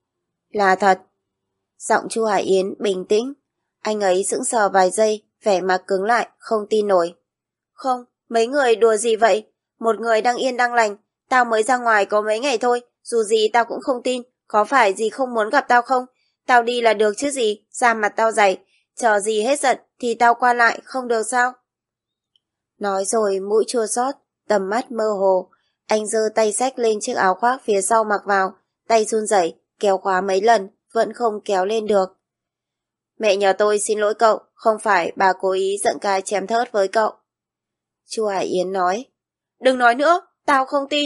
A: Là thật. Giọng Chu Hải Yến bình tĩnh. Anh ấy sững sờ vài giây, vẻ mặt cứng lại, không tin nổi. Không, mấy người đùa gì vậy? Một người đang yên đang lành, tao mới ra ngoài có mấy ngày thôi, dù gì tao cũng không tin, có phải gì không muốn gặp tao không? Tao đi là được chứ gì, da mặt tao dày, chờ gì hết giận thì tao qua lại không được sao? Nói rồi mũi chua xót, tầm mắt mơ hồ, anh giơ tay xách lên chiếc áo khoác phía sau mặc vào, tay run rẩy, kéo khóa mấy lần, vẫn không kéo lên được. Mẹ nhờ tôi xin lỗi cậu, không phải bà cố ý giận ca chém thớt với cậu. Chu Hải Yến nói. Đừng nói nữa, tao không tin.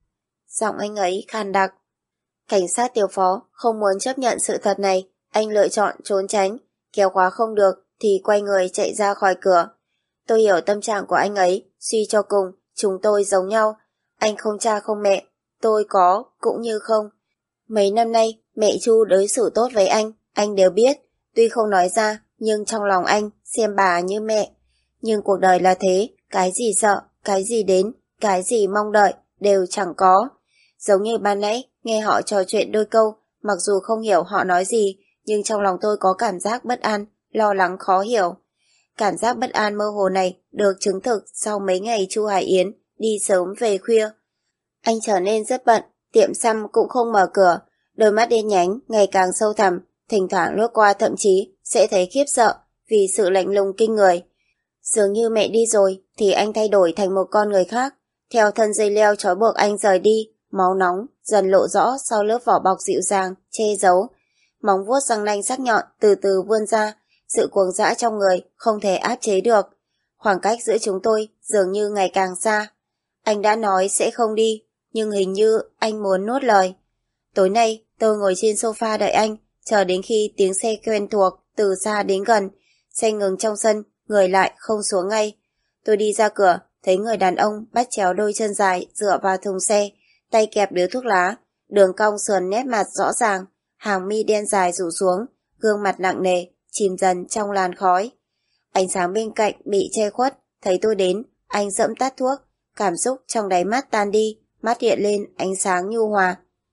A: Giọng anh ấy khàn đặc. Cảnh sát tiểu phó không muốn chấp nhận sự thật này, anh lựa chọn trốn tránh, kéo khóa không được thì quay người chạy ra khỏi cửa. Tôi hiểu tâm trạng của anh ấy, suy cho cùng, chúng tôi giống nhau. Anh không cha không mẹ, tôi có, cũng như không. Mấy năm nay, mẹ Chu đối xử tốt với anh đều biết. Tuy không nói ra, nhưng trong lòng anh xem bà như mẹ. Nhưng cuộc đời là thế, cái gì sợ, cái gì đến, cái gì mong đợi, đều chẳng có. Giống như ban nãy, nghe họ trò chuyện đôi câu, mặc dù không hiểu họ nói gì, nhưng trong lòng tôi có cảm giác bất an, lo lắng khó hiểu. Cảm giác bất an mơ hồ này được chứng thực sau mấy ngày Chu Hải Yến đi sớm về khuya. Anh trở nên rất bận, tiệm xăm cũng không mở cửa, đôi mắt đen nhánh ngày càng sâu thẳm, thỉnh thoảng lướt qua thậm chí sẽ thấy khiếp sợ vì sự lạnh lùng kinh người. Dường như mẹ đi rồi thì anh thay đổi thành một con người khác, theo thân dây leo trói buộc anh rời đi, máu nóng dần lộ rõ sau lớp vỏ bọc dịu dàng, che giấu. Móng vuốt răng nanh sắc nhọn từ từ vươn ra, sự cuồng dã trong người không thể áp chế được. Khoảng cách giữa chúng tôi dường như ngày càng xa. Anh đã nói sẽ không đi, nhưng hình như anh muốn nuốt lời. Tối nay tôi ngồi trên sofa đợi anh, chờ đến khi tiếng xe quen thuộc từ xa đến gần. Xe ngừng trong sân, người lại không xuống ngay. Tôi đi ra cửa, thấy người đàn ông bắt chéo đôi chân dài dựa vào thùng xe, tay kẹp điếu thuốc lá, đường cong sườn nét mặt rõ ràng, hàng mi đen dài rủ xuống, gương mặt nặng nề, chìm dần trong làn khói. Ánh sáng bên cạnh bị che khuất, thấy tôi đến, anh dẫm tắt thuốc, cảm xúc trong đáy mắt tan đi, mắt hiện lên ánh sáng nhu hòa.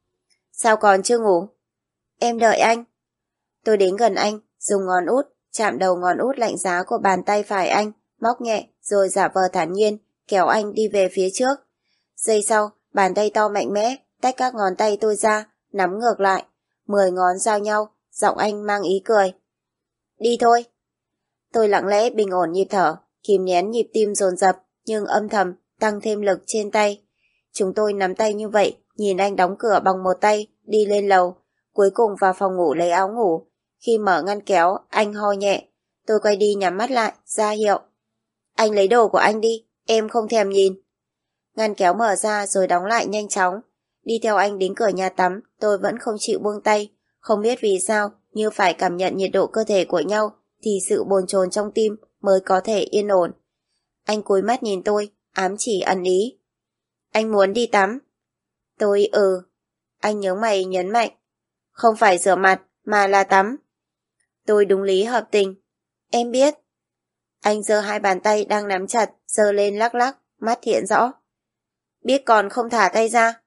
A: Sao còn chưa ngủ? Em đợi anh. Tôi đến gần anh, dùng ngón út, chạm đầu ngón út lạnh giá của bàn tay phải anh, móc nhẹ rồi giả vờ thản nhiên, kéo anh đi về phía trước. Giây sau, bàn tay to mạnh mẽ, tách các ngón tay tôi ra, nắm ngược lại, 10 ngón giao nhau, giọng anh mang ý cười. Đi thôi. Tôi lặng lẽ bình ổn nhịp thở, kìm nén nhịp tim dồn dập, nhưng âm thầm tăng thêm lực trên tay. Chúng tôi nắm tay như vậy, nhìn anh đóng cửa bằng một tay, đi lên lầu, cuối cùng vào phòng ngủ lấy áo ngủ. Khi mở ngăn kéo, anh ho nhẹ. Tôi quay đi nhắm mắt lại, ra hiệu. Anh lấy đồ của anh đi, em không thèm nhìn. Ngăn kéo mở ra rồi đóng lại nhanh chóng. Đi theo anh đến cửa nhà tắm, tôi vẫn không chịu buông tay. Không biết vì sao, như phải cảm nhận nhiệt độ cơ thể của nhau, thì sự bồn chồn trong tim mới có thể yên ổn. Anh cúi mắt nhìn tôi, ám chỉ ẩn ý. Anh muốn đi tắm. Tôi Anh nhướng mày nhấn mạnh. Không phải rửa mặt, mà là tắm. Tôi đúng lý hợp tình. Em biết. Anh giơ hai bàn tay đang nắm chặt, giơ lên lắc lắc, mắt hiện rõ. Biết còn không thả tay ra.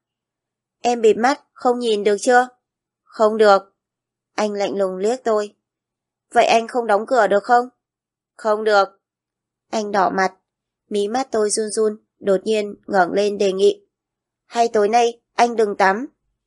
A: Em bịt mắt, không nhìn được chưa? Không được. Anh lạnh lùng liếc tôi. Vậy anh không đóng cửa được không? Không được. Anh đỏ mặt. Mí mắt tôi run run, đột nhiên ngẩng lên đề nghị. Hay tối nay anh đừng tắm.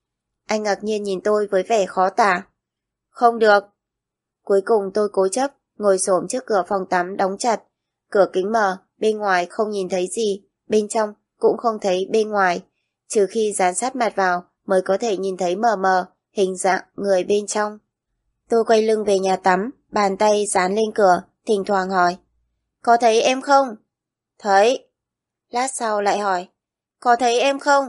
A: Anh ngạc nhiên nhìn tôi với vẻ khó tả. Không được. Cuối cùng tôi cố chấp, ngồi xổm trước cửa phòng tắm đóng chặt. Cửa kính mờ, bên ngoài không nhìn thấy gì, bên trong cũng không thấy bên ngoài. Trừ khi dán sát mặt vào mới có thể nhìn thấy mờ mờ, hình dạng người bên trong. Tôi quay lưng về nhà tắm, bàn tay dán lên cửa, thỉnh thoảng hỏi. Có thấy em không? Thấy. Lát sau lại hỏi. Có thấy em không?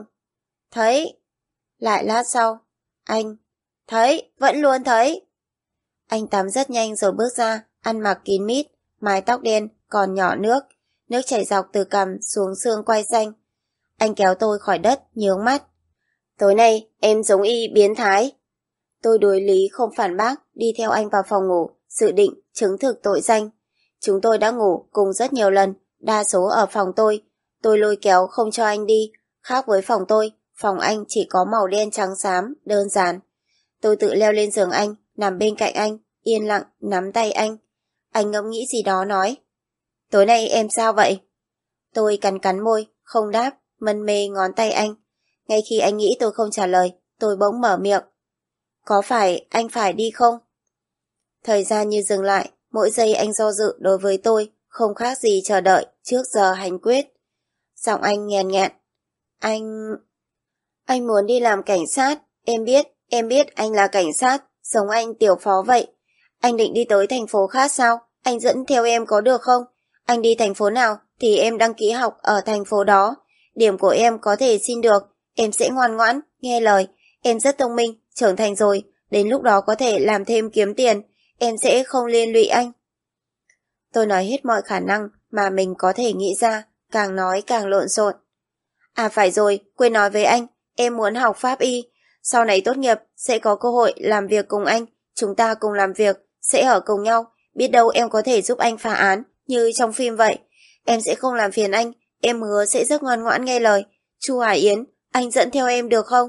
A: Thấy. Lại lát sau. Anh. Thấy, vẫn luôn thấy. Anh tắm rất nhanh rồi bước ra, ăn mặc kín mít, mái tóc đen, còn nhỏ nước. Nước chảy dọc từ cằm xuống xương quai xanh. Anh kéo tôi khỏi đất, nhướng mắt. Tối nay, em giống y biến thái. Tôi đối lý không phản bác, đi theo anh vào phòng ngủ, dự định chứng thực tội danh. Chúng tôi đã ngủ cùng rất nhiều lần, đa số ở phòng tôi. Tôi lôi kéo không cho anh đi. Khác với phòng tôi, phòng anh chỉ có màu đen trắng xám, đơn giản. Tôi tự leo lên giường anh, nằm bên cạnh anh, yên lặng, nắm tay anh. Anh ngẫm nghĩ gì đó nói. Tối nay em sao vậy? Tôi cắn cắn môi, không đáp, mân mê ngón tay anh. Ngay khi anh nghĩ tôi không trả lời, tôi bỗng mở miệng. Có phải anh phải đi không? Thời gian như dừng lại, mỗi giây anh do dự đối với tôi, không khác gì chờ đợi trước giờ hành quyết. Giọng anh nghèn nghẹn. Anh muốn đi làm cảnh sát, em biết anh là cảnh sát, giống anh tiểu phó vậy. Anh định đi tới thành phố khác sao? Anh dẫn theo em có được không? Anh đi thành phố nào thì em đăng ký học ở thành phố đó. Điểm của em có thể xin được, em sẽ ngoan ngoãn, nghe lời. Em rất thông minh, trưởng thành rồi, đến lúc đó có thể làm thêm kiếm tiền, em sẽ không liên lụy anh. Tôi nói hết mọi khả năng mà mình có thể nghĩ ra, càng nói càng lộn xộn. À phải rồi, quên nói với anh, em muốn học pháp y. Sau này tốt nghiệp, sẽ có cơ hội làm việc cùng anh. Chúng ta cùng làm việc, sẽ ở cùng nhau. Biết đâu em có thể giúp anh phá án, như trong phim vậy. Em sẽ không làm phiền anh, em hứa sẽ rất ngoan ngoãn nghe lời. Chu Hải Yến, anh dẫn theo em được không?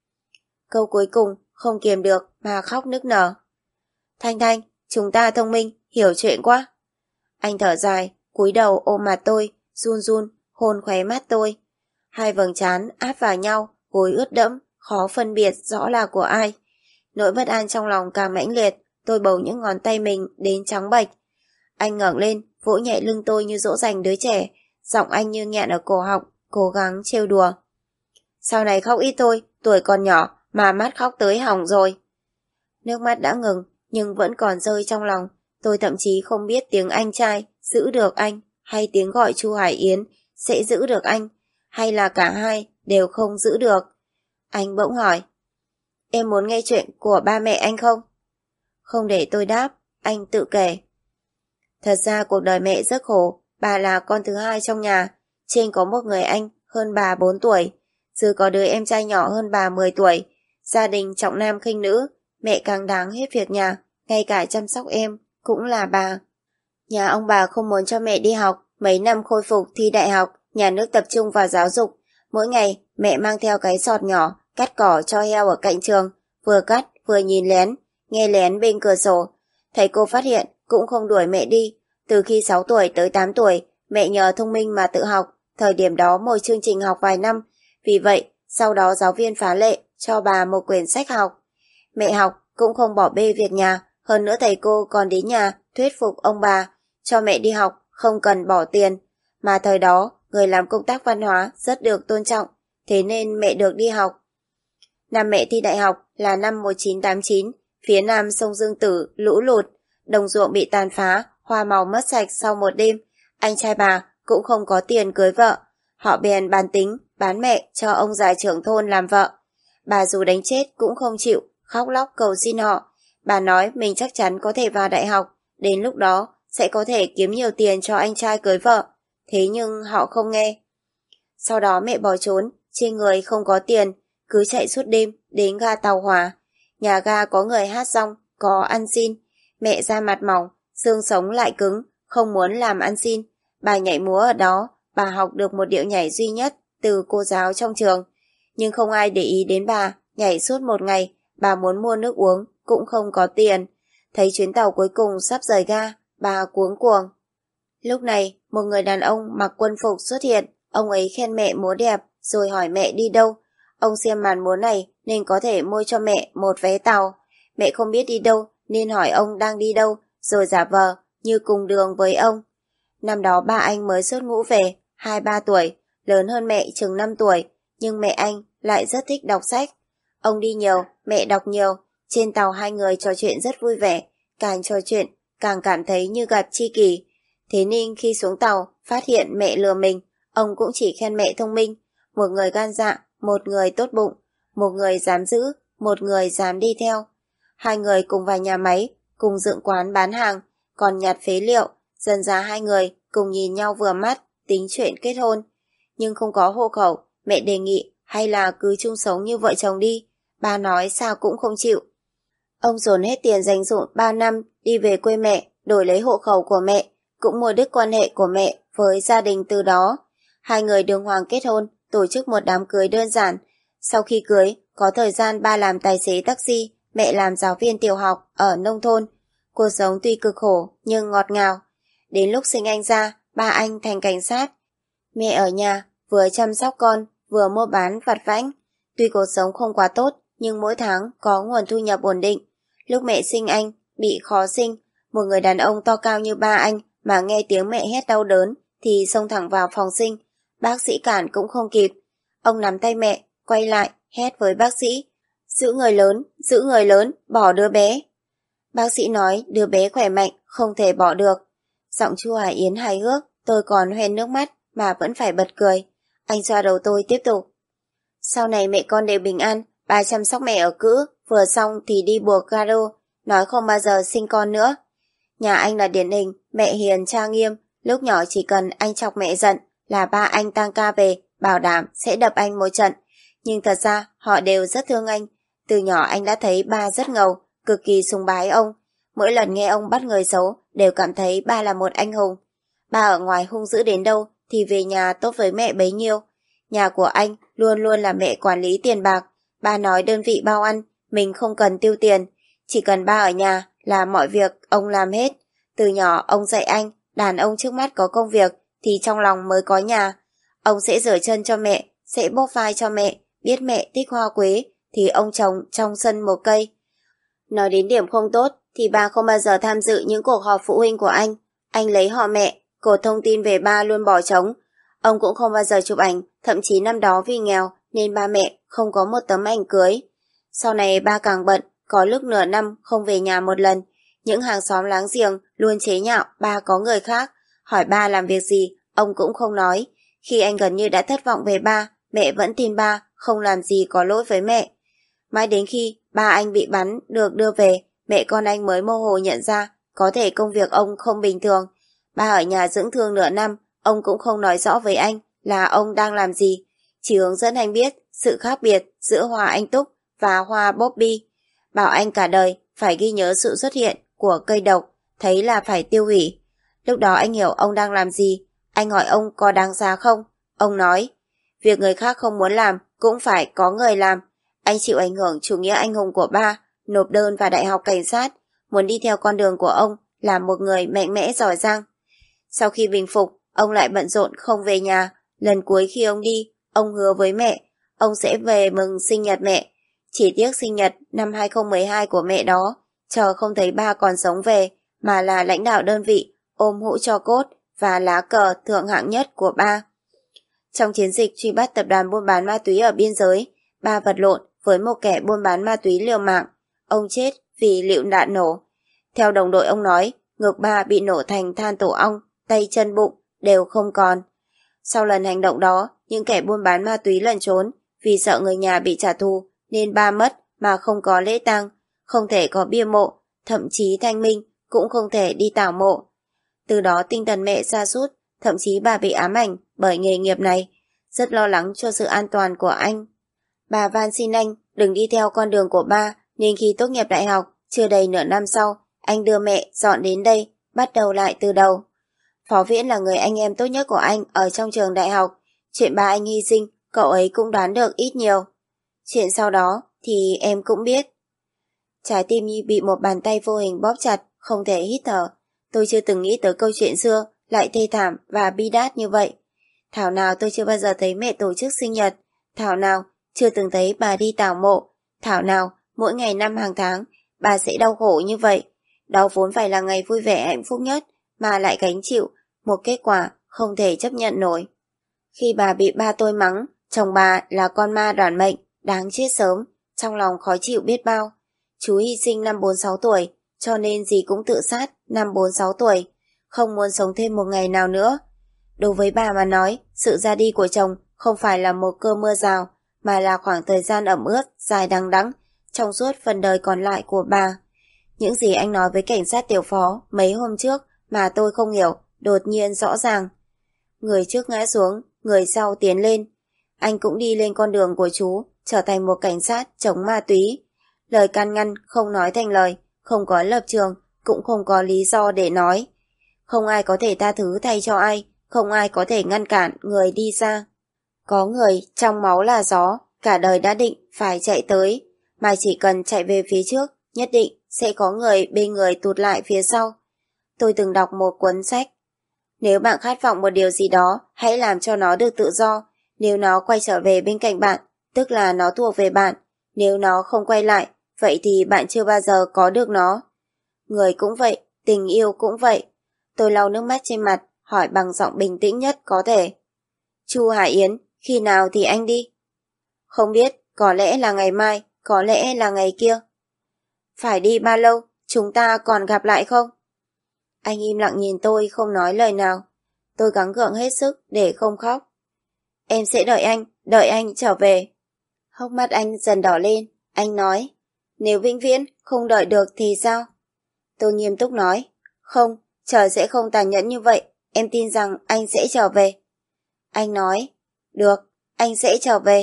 A: Câu cuối cùng, không kiềm được mà khóc nức nở. Thanh Thanh, chúng ta thông minh, hiểu chuyện quá. Anh thở dài, cúi đầu ôm mặt tôi, run run, hôn khóe mắt tôi. Hai vầng trán áp vào nhau, gối ướt đẫm, khó phân biệt rõ là của ai. Nỗi bất an trong lòng càng mãnh liệt, tôi bầu những ngón tay mình đến trắng bệch. Anh ngẩng lên, vỗ nhẹ lưng tôi như dỗ dành đứa trẻ, giọng anh như nghẹn ở cổ họng, cố gắng trêu đùa. Sau này khóc ít thôi, tuổi còn nhỏ mà mắt khóc tới hỏng rồi. Nước mắt đã ngừng, nhưng vẫn còn rơi trong lòng. Tôi thậm chí không biết tiếng anh trai giữ được anh, hay tiếng gọi Chu Hải Yến sẽ giữ được anh, hay là cả hai đều không giữ được. Anh bỗng hỏi, em muốn nghe chuyện của ba mẹ anh không? Không để tôi đáp, anh tự kể. Thật ra cuộc đời mẹ rất khổ, bà là con thứ hai trong nhà, trên có một người anh hơn bà 4 tuổi, dưới có đứa em trai nhỏ hơn bà 10 tuổi, gia đình trọng nam khinh nữ, mẹ càng đáng hết việc nhà, ngay cả chăm sóc em cũng là bà. Nhà ông bà không muốn cho mẹ đi học, mấy năm khôi phục thi đại học, nhà nước tập trung vào giáo dục. Mỗi ngày, mẹ mang theo cái sọt nhỏ, cắt cỏ cho heo ở cạnh trường, vừa cắt vừa nhìn lén, nghe lén bên cửa sổ. Thầy cô phát hiện, cũng không đuổi mẹ đi. Từ khi 6 tuổi tới 8 tuổi, mẹ nhờ thông minh mà tự học, thời điểm đó một chương trình học vài năm. Vì vậy, sau đó giáo viên phá lệ, cho bà một quyển sách học. Mẹ học cũng không bỏ bê việc nhà, hơn nữa thầy cô còn đến nhà thuyết phục ông bà, cho mẹ đi học không cần bỏ tiền. Mà thời đó, người làm công tác văn hóa rất được tôn trọng, thế nên mẹ được đi học. Năm mẹ thi đại học là năm 1989, phía nam sông Dương Tử lũ lụt, đồng ruộng bị tàn phá, hoa màu mất sạch sau một đêm. Anh trai bà cũng không có tiền cưới vợ. Họ bèn bàn tính bán mẹ cho ông già trưởng thôn làm vợ. Bà dù đánh chết cũng không chịu, khóc lóc cầu xin họ. Bà nói mình chắc chắn có thể vào đại học, đến lúc đó sẽ có thể kiếm nhiều tiền cho anh trai cưới vợ. Thế nhưng họ không nghe. Sau đó mẹ bỏ trốn, trên người không có tiền, cứ chạy suốt đêm đến ga tàu hỏa. Nhà ga có người hát rong, có ăn xin. Mẹ da mặt mỏng, xương sống lại cứng, không muốn làm ăn xin. Bà nhảy múa ở đó, bà học được một điệu nhảy duy nhất từ cô giáo trong trường. Nhưng không ai để ý đến bà, nhảy suốt một ngày, bà muốn mua nước uống, cũng không có tiền. Thấy chuyến tàu cuối cùng sắp rời ga, bà cuống cuồng. Lúc này, một người đàn ông mặc quân phục xuất hiện, ông ấy khen mẹ múa đẹp, rồi hỏi mẹ đi đâu. Ông xem màn múa này nên có thể mua cho mẹ một vé tàu. Mẹ không biết đi đâu nên hỏi ông đang đi đâu, rồi giả vờ như cùng đường với ông. Năm đó ba anh mới xuất ngũ về, 2-3 tuổi, lớn hơn mẹ chừng 5 tuổi, nhưng mẹ anh lại rất thích đọc sách. Ông đi nhiều, mẹ đọc nhiều, trên tàu hai người trò chuyện rất vui vẻ, càng trò chuyện, càng cảm thấy như gặp tri kỷ. Thế nên khi xuống tàu, phát hiện mẹ lừa mình, ông cũng chỉ khen mẹ thông minh, một người gan dạ, một người tốt bụng, một người dám giữ, một người dám đi theo. Hai người cùng vào nhà máy, cùng dựng quán bán hàng, còn nhặt phế liệu, dần ra hai người cùng nhìn nhau vừa mắt, tính chuyện kết hôn. Nhưng không có hộ khẩu, mẹ đề nghị hay là cứ chung sống như vợ chồng đi, ba nói sao cũng không chịu. Ông dồn hết tiền dành dụm 3 năm đi về quê mẹ, đổi lấy hộ khẩu của mẹ, cũng mua đứt quan hệ của mẹ với gia đình từ đó. Hai người đường hoàng kết hôn, tổ chức một đám cưới đơn giản. Sau khi cưới, có thời gian ba làm tài xế taxi, mẹ làm giáo viên tiểu học ở nông thôn. Cuộc sống tuy cực khổ nhưng ngọt ngào. Đến lúc sinh anh ra, ba anh thành cảnh sát. Mẹ ở nhà, vừa chăm sóc con, vừa mua bán vặt vãnh. Tuy cuộc sống không quá tốt, nhưng mỗi tháng có nguồn thu nhập ổn định. Lúc mẹ sinh anh, bị khó sinh, một người đàn ông to cao như ba anh mà nghe tiếng mẹ hét đau đớn thì xông thẳng vào phòng sinh. Bác sĩ cản cũng không kịp. Ông nắm tay mẹ, quay lại, hét với bác sĩ. Giữ người lớn, bỏ đứa bé. Bác sĩ nói đứa bé khỏe mạnh, không thể bỏ được. Giọng chu Hải Yến hài hước, tôi còn hoen nước mắt mà vẫn phải bật cười. Anh xoa đầu tôi tiếp tục. Sau này mẹ con đều bình an, ba chăm sóc mẹ ở cữ, vừa xong thì đi buộc garo, nói không bao giờ sinh con nữa. Nhà anh là điển hình, mẹ hiền cha nghiêm, lúc nhỏ chỉ cần anh chọc mẹ giận là ba anh tăng ca về, bảo đảm sẽ đập anh một trận. Nhưng thật ra họ đều rất thương anh. Từ nhỏ anh đã thấy ba rất ngầu, cực kỳ sùng bái ông. Mỗi lần nghe ông bắt người xấu đều cảm thấy ba là một anh hùng. Ba ở ngoài hung dữ đến đâu thì về nhà tốt với mẹ bấy nhiêu. Nhà của anh luôn luôn là mẹ quản lý tiền bạc. Ba nói đơn vị bao ăn, mình không cần tiêu tiền. Chỉ cần ba ở nhà là mọi việc ông làm hết. Từ nhỏ ông dạy anh, đàn ông trước mắt có công việc thì trong lòng mới có nhà. Ông sẽ rửa chân cho mẹ, sẽ bóp vai cho mẹ, biết mẹ thích hoa quế thì ông trồng trong sân một cây. Nói đến điểm không tốt thì ba không bao giờ tham dự những cuộc họp phụ huynh của anh. Anh lấy họ mẹ, cột thông tin về ba luôn bỏ trống. Ông cũng không bao giờ chụp ảnh, thậm chí năm đó vì nghèo nên ba mẹ không có một tấm ảnh cưới. Sau này ba càng bận, có lúc nửa năm không về nhà một lần. Những hàng xóm láng giềng luôn chế nhạo ba có người khác. Hỏi ba làm việc gì, ông cũng không nói. Khi anh gần như đã thất vọng về ba, mẹ vẫn tin ba không làm gì có lỗi với mẹ. Mãi đến khi ba anh bị bắn được đưa về, mẹ con anh mới mơ hồ nhận ra có thể công việc ông không bình thường. Ba ở nhà dưỡng thương nửa năm, ông cũng không nói rõ với anh là ông đang làm gì, chỉ hướng dẫn anh biết sự khác biệt giữa hoa anh túc và hoa Bobby. Bảo anh cả đời phải ghi nhớ sự xuất hiện của cây độc, thấy là phải tiêu hủy. Lúc đó anh hiểu ông đang làm gì. Anh hỏi ông có đáng giá không? Ông nói, việc người khác không muốn làm cũng phải có người làm. Anh chịu ảnh hưởng chủ nghĩa anh hùng của ba, nộp đơn vào đại học cảnh sát, muốn đi theo con đường của ông là một người mạnh mẽ giỏi giang. Sau khi bình phục, ông lại bận rộn không về nhà. Lần cuối khi ông đi, ông hứa với mẹ, ông sẽ về mừng sinh nhật mẹ. Chỉ tiếc sinh nhật năm 2012 của mẹ đó, chờ không thấy ba còn sống về, mà là lãnh đạo đơn vị ôm hũ tro cốt và lá cờ thượng hạng nhất của ba. Trong chiến dịch truy bắt tập đoàn buôn bán ma túy ở biên giới, ba vật lộn với một kẻ buôn bán ma túy liều mạng. Ông chết vì lựu đạn nổ. Theo đồng đội ông nói, ngực ba bị nổ thành than tổ ong, tay chân bụng đều không còn. Sau lần hành động đó, những kẻ buôn bán ma túy lẩn trốn, vì sợ người nhà bị trả thù nên ba mất mà không có lễ tang, không thể có bia mộ, thậm chí thanh minh cũng không thể đi tảo mộ. Từ đó tinh thần mẹ sa sút, thậm chí bà bị ám ảnh bởi nghề nghiệp này, rất lo lắng cho sự an toàn của anh. Bà van xin anh đừng đi theo con đường của ba, nên khi tốt nghiệp đại học, chưa đầy nửa năm sau, anh đưa mẹ dọn đến đây, bắt đầu lại từ đầu. Phó Viễn là người anh em tốt nhất của anh ở trong trường đại học. Chuyện ba anh hy sinh, cậu ấy cũng đoán được ít nhiều. Chuyện sau đó thì em cũng biết. Trái tim như bị một bàn tay vô hình bóp chặt, không thể hít thở. Tôi chưa từng nghĩ tới câu chuyện xưa lại thê thảm và bi đát như vậy. Thảo nào tôi chưa bao giờ thấy mẹ tổ chức sinh nhật. Thảo nào chưa từng thấy bà đi tảo mộ. Thảo nào mỗi ngày năm hàng tháng bà sẽ đau khổ như vậy. Đó vốn phải là ngày vui vẻ hạnh phúc nhất, mà lại gánh chịu một kết quả không thể chấp nhận nổi. Khi bà bị ba tôi mắng, chồng bà là con ma đoản mệnh, đáng chết sớm, trong lòng khó chịu biết bao. Chú hy sinh năm 46 tuổi, cho nên dì cũng tự sát năm 46 tuổi, không muốn sống thêm một ngày nào nữa. Đối với bà mà nói, sự ra đi của chồng không phải là một cơn mưa rào, mà là khoảng thời gian ẩm ướt, dài đằng đẵng trong suốt phần đời còn lại của bà. Những gì anh nói với cảnh sát tiểu phó mấy hôm trước mà tôi không hiểu, đột nhiên rõ ràng. Người trước ngã xuống, người sau tiến lên. Anh cũng đi lên con đường của chú, trở thành một cảnh sát chống ma túy. Lời can ngăn không nói thành lời, không có lập trường, cũng không có lý do để nói. Không ai có thể tha thứ thay cho ai, không ai có thể ngăn cản người đi xa. Có người trong máu là gió, cả đời đã định phải chạy tới, mà chỉ cần chạy về phía trước, nhất định sẽ có người bên người tụt lại phía sau. Tôi từng đọc một cuốn sách. Nếu bạn khát vọng một điều gì đó, hãy làm cho nó được tự do. Nếu nó quay trở về bên cạnh bạn, tức là nó thuộc về bạn. Nếu nó không quay lại, vậy thì bạn chưa bao giờ có được nó. Người cũng vậy, tình yêu cũng vậy. Tôi lau nước mắt trên mặt, hỏi bằng giọng bình tĩnh nhất có thể. Chu Hải Yến, khi nào thì anh đi? Không biết, có lẽ là ngày mai, có lẽ là ngày kia. Phải đi bao lâu, chúng ta còn gặp lại không? Anh im lặng nhìn tôi không nói lời nào. Tôi gắng gượng hết sức để không khóc. Em sẽ đợi anh trở về. Hốc mắt anh dần đỏ lên, anh nói. Nếu vĩnh viễn không đợi được thì sao? Tôi nghiêm túc nói. Không, trời sẽ không tàn nhẫn như vậy, em tin rằng anh sẽ trở về. Anh nói. Được, anh sẽ trở về.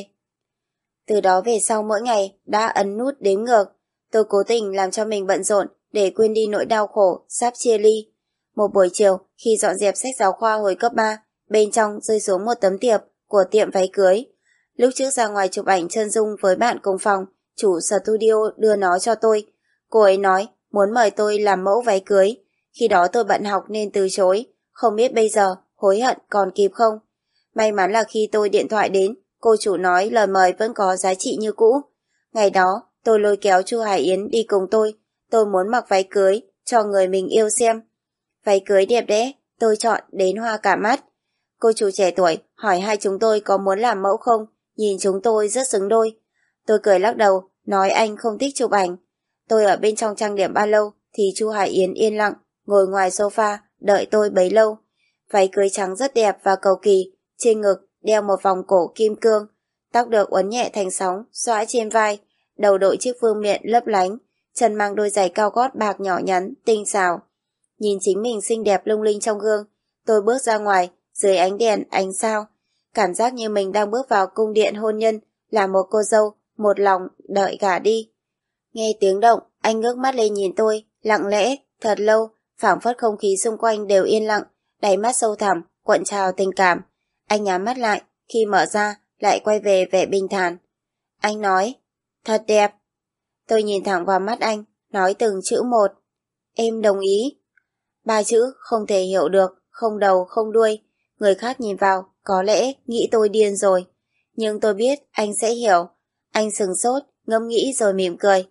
A: Từ đó về sau mỗi ngày đã ấn nút đếm ngược. Tôi cố tình làm cho mình bận rộn để quên đi nỗi đau khổ sắp chia ly. Một buổi chiều khi dọn dẹp sách giáo khoa hồi cấp 3, bên trong rơi xuống một tấm thiệp của tiệm váy cưới. Lúc trước ra ngoài chụp ảnh chân dung với bạn cùng phòng, chủ studio đưa nó cho tôi. Cô ấy nói muốn mời tôi làm mẫu váy cưới. Khi đó tôi bận học nên từ chối, không biết bây giờ hối hận còn kịp không. May mắn là khi tôi điện thoại đến, cô chủ nói lời mời vẫn có giá trị như cũ. Ngày đó, tôi lôi kéo Chu Hải Yến đi cùng tôi muốn mặc váy cưới cho người mình yêu xem. Váy cưới đẹp đẽ, tôi chọn đến hoa cả mắt. Cô chủ trẻ tuổi hỏi hai chúng tôi có muốn làm mẫu không, nhìn chúng tôi rất xứng đôi. Tôi cười lắc đầu, nói anh không thích chụp ảnh. Tôi ở bên trong trang điểm bao lâu thì Chu Hải Yến yên lặng, ngồi ngoài sofa, đợi tôi bấy lâu. Váy cưới trắng rất đẹp và cầu kỳ, trên ngực đeo một vòng cổ kim cương, tóc được uốn nhẹ thành sóng, xõa trên vai, đầu đội chiếc vương miện lấp lánh, chân mang đôi giày cao gót bạc nhỏ nhắn, tinh xảo. Nhìn chính mình xinh đẹp lung linh trong gương, tôi bước ra ngoài, dưới ánh đèn, ánh sao. Cảm giác như mình đang bước vào cung điện hôn nhân, là một cô dâu, một lòng, đợi gả đi. Nghe tiếng động, anh ngước mắt lên nhìn tôi, lặng lẽ, thật lâu, phảng phất không khí xung quanh đều yên lặng, đáy mắt sâu thẳm, cuộn trào tình cảm. Anh nhắm mắt lại, khi mở ra, lại quay về vẻ bình thản. Anh nói, thật đẹp. Tôi nhìn thẳng vào mắt anh, nói từng chữ một. Em đồng ý. Ba chữ không thể hiểu được, không đầu không đuôi. Người khác nhìn vào, có lẽ nghĩ tôi điên rồi. Nhưng tôi biết anh sẽ hiểu. Anh sừng sốt, ngẫm nghĩ rồi mỉm cười.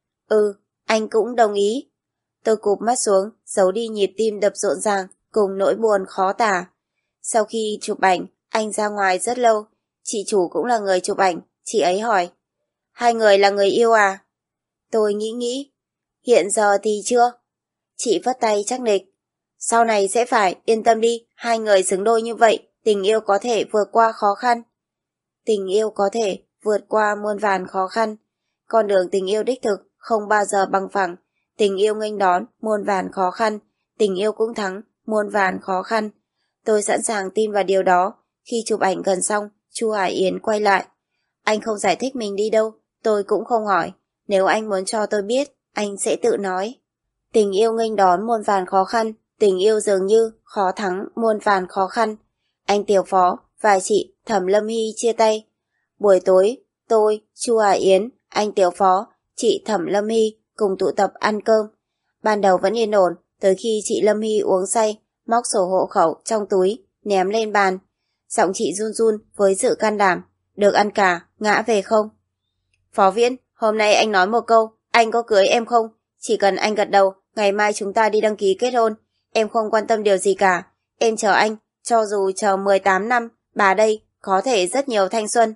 A: Ừ, anh cũng đồng ý. Tôi cụp mắt xuống, giấu đi nhịp tim đập rộn ràng, cùng nỗi buồn khó tả. Sau khi chụp ảnh, anh ra ngoài rất lâu. Chị chủ cũng là người chụp ảnh, chị ấy hỏi. Hai người là người yêu à? Tôi nghĩ. Hiện giờ thì chưa. Chị vất tay chắc nịch. Sau này sẽ phải, yên tâm đi, hai người xứng đôi như vậy, tình yêu có thể vượt qua khó khăn. Tình yêu có thể vượt qua muôn vàn khó khăn. con đường tình yêu đích thực không bao giờ bằng phẳng. Tình yêu nghênh đón muôn vàn khó khăn, tình yêu cũng thắng muôn vàn khó khăn. Tôi sẵn sàng tin vào điều đó. Khi chụp ảnh gần xong, Chu Hải Yến quay lại. Anh không giải thích mình đi đâu, tôi cũng không hỏi. Nếu anh muốn cho tôi biết, anh sẽ tự nói. Tình yêu nghênh đón muôn vàn khó khăn, tình yêu dường như khó thắng muôn vàn khó khăn. Anh Tiểu Phó và chị Thẩm Lâm Hy chia tay. Buổi tối, tôi, Chu Hải Yến, anh Tiểu Phó, chị Thẩm Lâm Hy cùng tụ tập ăn cơm. Ban đầu vẫn yên ổn, tới khi chị Lâm Hy uống say, móc sổ hộ khẩu trong túi, ném lên bàn. Giọng chị run run với sự can đảm. Được ăn cả, ngã về không? Phó Viễn, hôm nay anh nói một câu, anh có cưới em không? Chỉ cần anh gật đầu, ngày mai chúng ta đi đăng ký kết hôn. Em không quan tâm điều gì cả. Em chờ anh, cho dù chờ 18 năm, bà đây có thể rất nhiều thanh xuân.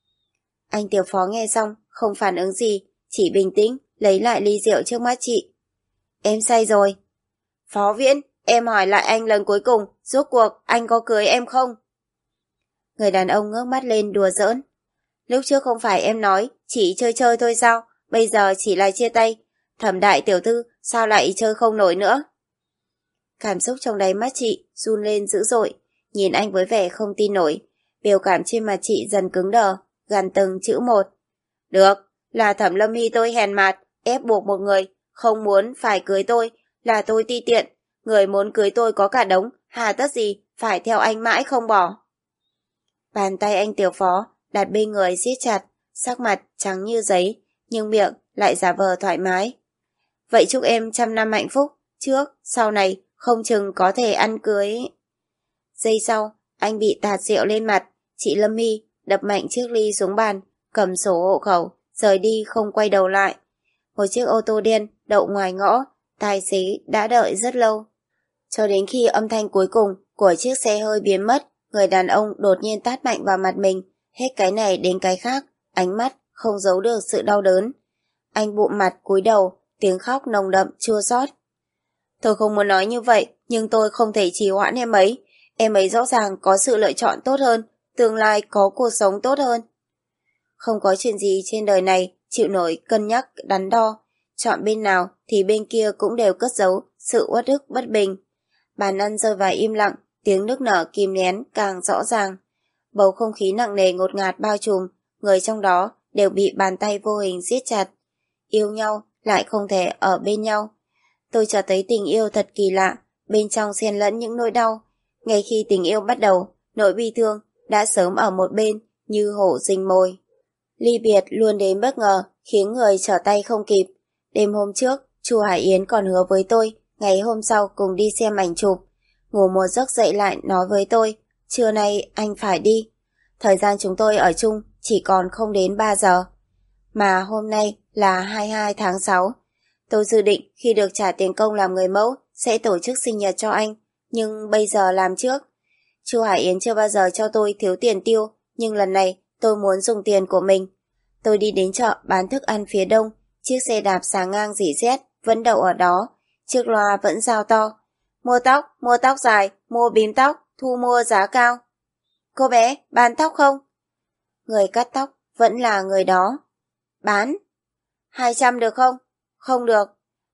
A: Anh Tiểu Phó nghe xong, không phản ứng gì, chỉ bình tĩnh, lấy lại ly rượu trước mắt chị. Em say rồi. Phó Viễn, em hỏi lại anh lần cuối cùng, rốt cuộc anh có cưới em không? Người đàn ông ngước mắt lên đùa giỡn. Lúc trước không phải em nói chỉ chơi chơi thôi sao? Bây giờ chỉ là chia tay. Thẩm đại tiểu thư sao lại chơi không nổi nữa? Cảm xúc trong đáy mắt chị run lên dữ dội, nhìn anh với vẻ không tin nổi. Biểu cảm trên mặt chị dần cứng đờ, gằn từng chữ một. Được, là Thẩm Lâm Hy tôi hèn mạt, ép buộc một người không muốn phải cưới tôi, là tôi ti tiện. Người muốn cưới tôi có cả đống, hà tất gì phải theo anh mãi không bỏ. Bàn tay anh Tiểu Phó đặt bên người siết chặt, sắc mặt trắng như giấy, nhưng miệng lại giả vờ thoải mái. Vậy chúc em trăm năm hạnh phúc, trước, sau này không chừng có thể ăn cưới. Giây sau, anh bị tạt rượu lên mặt, chị Lâm Hy đập mạnh chiếc ly xuống bàn, cầm sổ hộ khẩu, rời đi không quay đầu lại. Một chiếc ô tô đen đậu ngoài ngõ, tài xế đã đợi rất lâu. Cho đến khi âm thanh cuối cùng của chiếc xe hơi biến mất, người đàn ông đột nhiên tát mạnh vào mặt mình, hết cái này đến cái khác, ánh mắt không giấu được sự đau đớn. Anh bụm mặt cúi đầu, tiếng khóc nồng đậm chua xót. Tôi không muốn nói như vậy, nhưng tôi không thể trì hoãn em ấy. Em ấy rõ ràng có sự lựa chọn tốt hơn, tương lai có cuộc sống tốt hơn. Không có chuyện gì trên đời này chịu nổi cân nhắc đắn đo. Chọn bên nào thì bên kia cũng đều cất giấu sự uất ức bất bình. Bàn ăn rơi vào im lặng, tiếng nức nở kìm nén càng rõ ràng. Bầu không khí nặng nề ngột ngạt bao trùm, người trong đó đều bị bàn tay vô hình siết chặt. Yêu nhau lại không thể ở bên nhau. Tôi chợt thấy tình yêu thật kỳ lạ, bên trong xen lẫn những nỗi đau. Ngay khi tình yêu bắt đầu, nỗi bi thương đã sớm ở một bên như hổ rình mồi. Ly biệt luôn đến bất ngờ, khiến người trở tay không kịp. Đêm hôm trước, Chu Hải Yến còn hứa với tôi, ngày hôm sau cùng đi xem ảnh chụp. Ngủ một giấc dậy lại nói với tôi, trưa nay anh phải đi. Thời gian chúng tôi ở chung chỉ còn không đến 3 giờ. Mà hôm nay là 22 tháng 6. Tôi dự định khi được trả tiền công làm người mẫu sẽ tổ chức sinh nhật cho anh, nhưng bây giờ làm trước. Chu Hải Yến chưa bao giờ cho tôi thiếu tiền tiêu, nhưng lần này tôi muốn dùng tiền của mình. Tôi đi đến chợ bán thức ăn phía đông, chiếc xe đạp xà ngang rỉ sét vẫn đậu ở đó, chiếc loa vẫn rao to. Mua tóc dài, mua bím tóc, thu mua giá cao. Cô bé, bán tóc không? Người cắt tóc vẫn là người đó. Bán. 200 được không? Không được.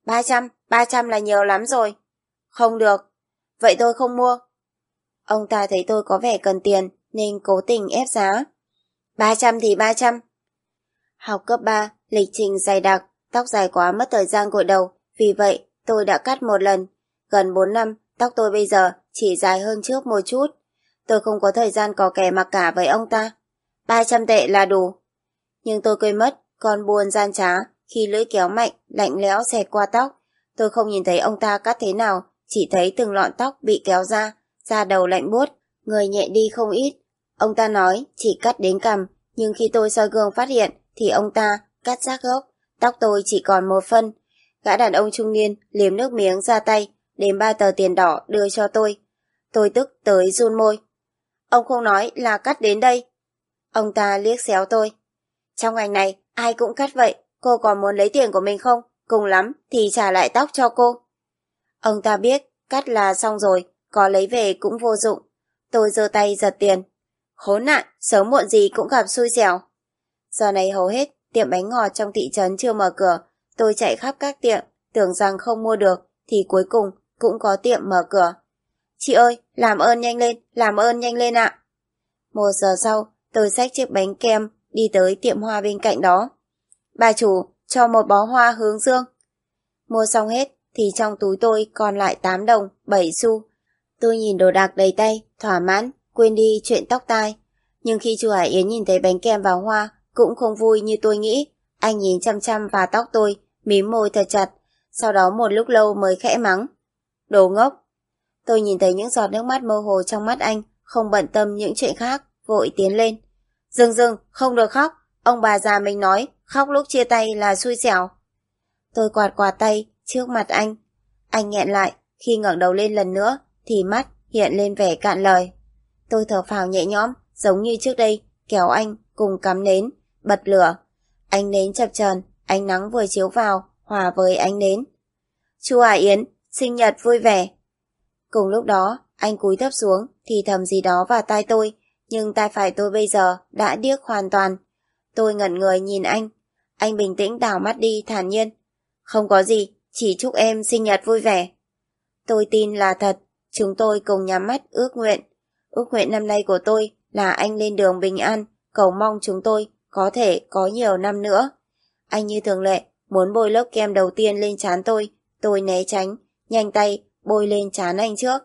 A: 300 là nhiều lắm rồi. Không được. Vậy tôi không mua. Ông ta thấy tôi có vẻ cần tiền nên cố tình ép giá. 300 thì 300. Học cấp 3, lịch trình dày đặc, tóc dài quá mất thời gian gội đầu, vì vậy tôi đã cắt một lần. Gần 4 năm, tóc tôi bây giờ chỉ dài hơn trước một chút. Tôi không có thời gian cò kè mặc cả với ông ta. 300 tệ là đủ. Nhưng tôi quên mất, còn buồn gian trá, khi lưỡi kéo mạnh, lạnh lẽo xẹt qua tóc. Tôi không nhìn thấy ông ta cắt thế nào, chỉ thấy từng lọn tóc bị kéo ra, da đầu lạnh buốt, người nhẹ đi không ít. Ông ta nói chỉ cắt đến cằm, nhưng khi tôi soi gương phát hiện thì ông ta cắt rác gốc, tóc tôi chỉ còn một phân. Gã đàn ông trung niên liếm nước miếng ra tay, đếm 3 tờ tiền đỏ đưa cho tôi. Tôi tức tới run môi. Ông không nói là cắt đến đây. Ông ta liếc xéo tôi. Trong ngành này ai cũng cắt vậy, cô còn muốn lấy tiền của mình không? Cùng lắm thì trả lại tóc cho cô. Ông ta biết cắt là xong rồi, có lấy về cũng vô dụng. Tôi giơ tay giật tiền. Khốn nạn, sớm muộn gì cũng gặp xui xẻo. Giờ này hầu hết tiệm bánh ngọt trong thị trấn chưa mở cửa. Tôi chạy khắp các tiệm, tưởng rằng không mua được, thì cuối cùng cũng có tiệm mở cửa. Chị ơi, làm ơn nhanh lên ạ. 1 giờ sau, tôi xách chiếc bánh kem đi tới tiệm hoa bên cạnh đó. Bà chủ, cho một bó hoa hướng dương. Mua xong hết thì trong túi tôi còn lại 8 đồng 7 xu. Tôi nhìn đồ đạc đầy tay, thỏa mãn, quên đi chuyện tóc tai. Nhưng khi chú Hải Yến nhìn thấy bánh kem và hoa, cũng không vui như tôi nghĩ. Anh nhìn chăm chăm vào tóc tôi, mím môi thật chặt, sau đó một lúc lâu mới khẽ mắng. Đồ ngốc. Tôi nhìn thấy những giọt nước mắt mơ hồ trong mắt anh, không bận tâm những chuyện khác, vội tiến lên. Dừng, không được khóc. Ông bà già mình nói, khóc lúc chia tay là xui xẻo. Tôi quạt tay trước mặt anh. Anh nghẹn lại, khi ngẩng đầu lên lần nữa, thì mắt hiện lên vẻ cạn lời. Tôi thở phào nhẹ nhõm, giống như trước đây, kéo anh cùng cắm nến, bật lửa. Ánh nến chập chờn, ánh nắng vừa chiếu vào, hòa với ánh nến. Chú Hải Yến, sinh nhật vui vẻ. Cùng lúc đó, anh cúi thấp xuống, thì thầm gì đó vào tai tôi, nhưng tai phải tôi bây giờ đã điếc hoàn toàn. Tôi ngẩn người nhìn anh. Anh bình tĩnh đảo mắt đi, thản nhiên. Không có gì, chỉ chúc em sinh nhật vui vẻ. Tôi tin là thật. Chúng tôi cùng nhắm mắt ước nguyện. Ước nguyện năm nay của tôi là anh lên đường bình an, cầu mong chúng tôi có thể có nhiều năm nữa. Anh như thường lệ, muốn bôi lớp kem đầu tiên lên trán tôi né tránh, nhanh tay bôi lên trán anh trước.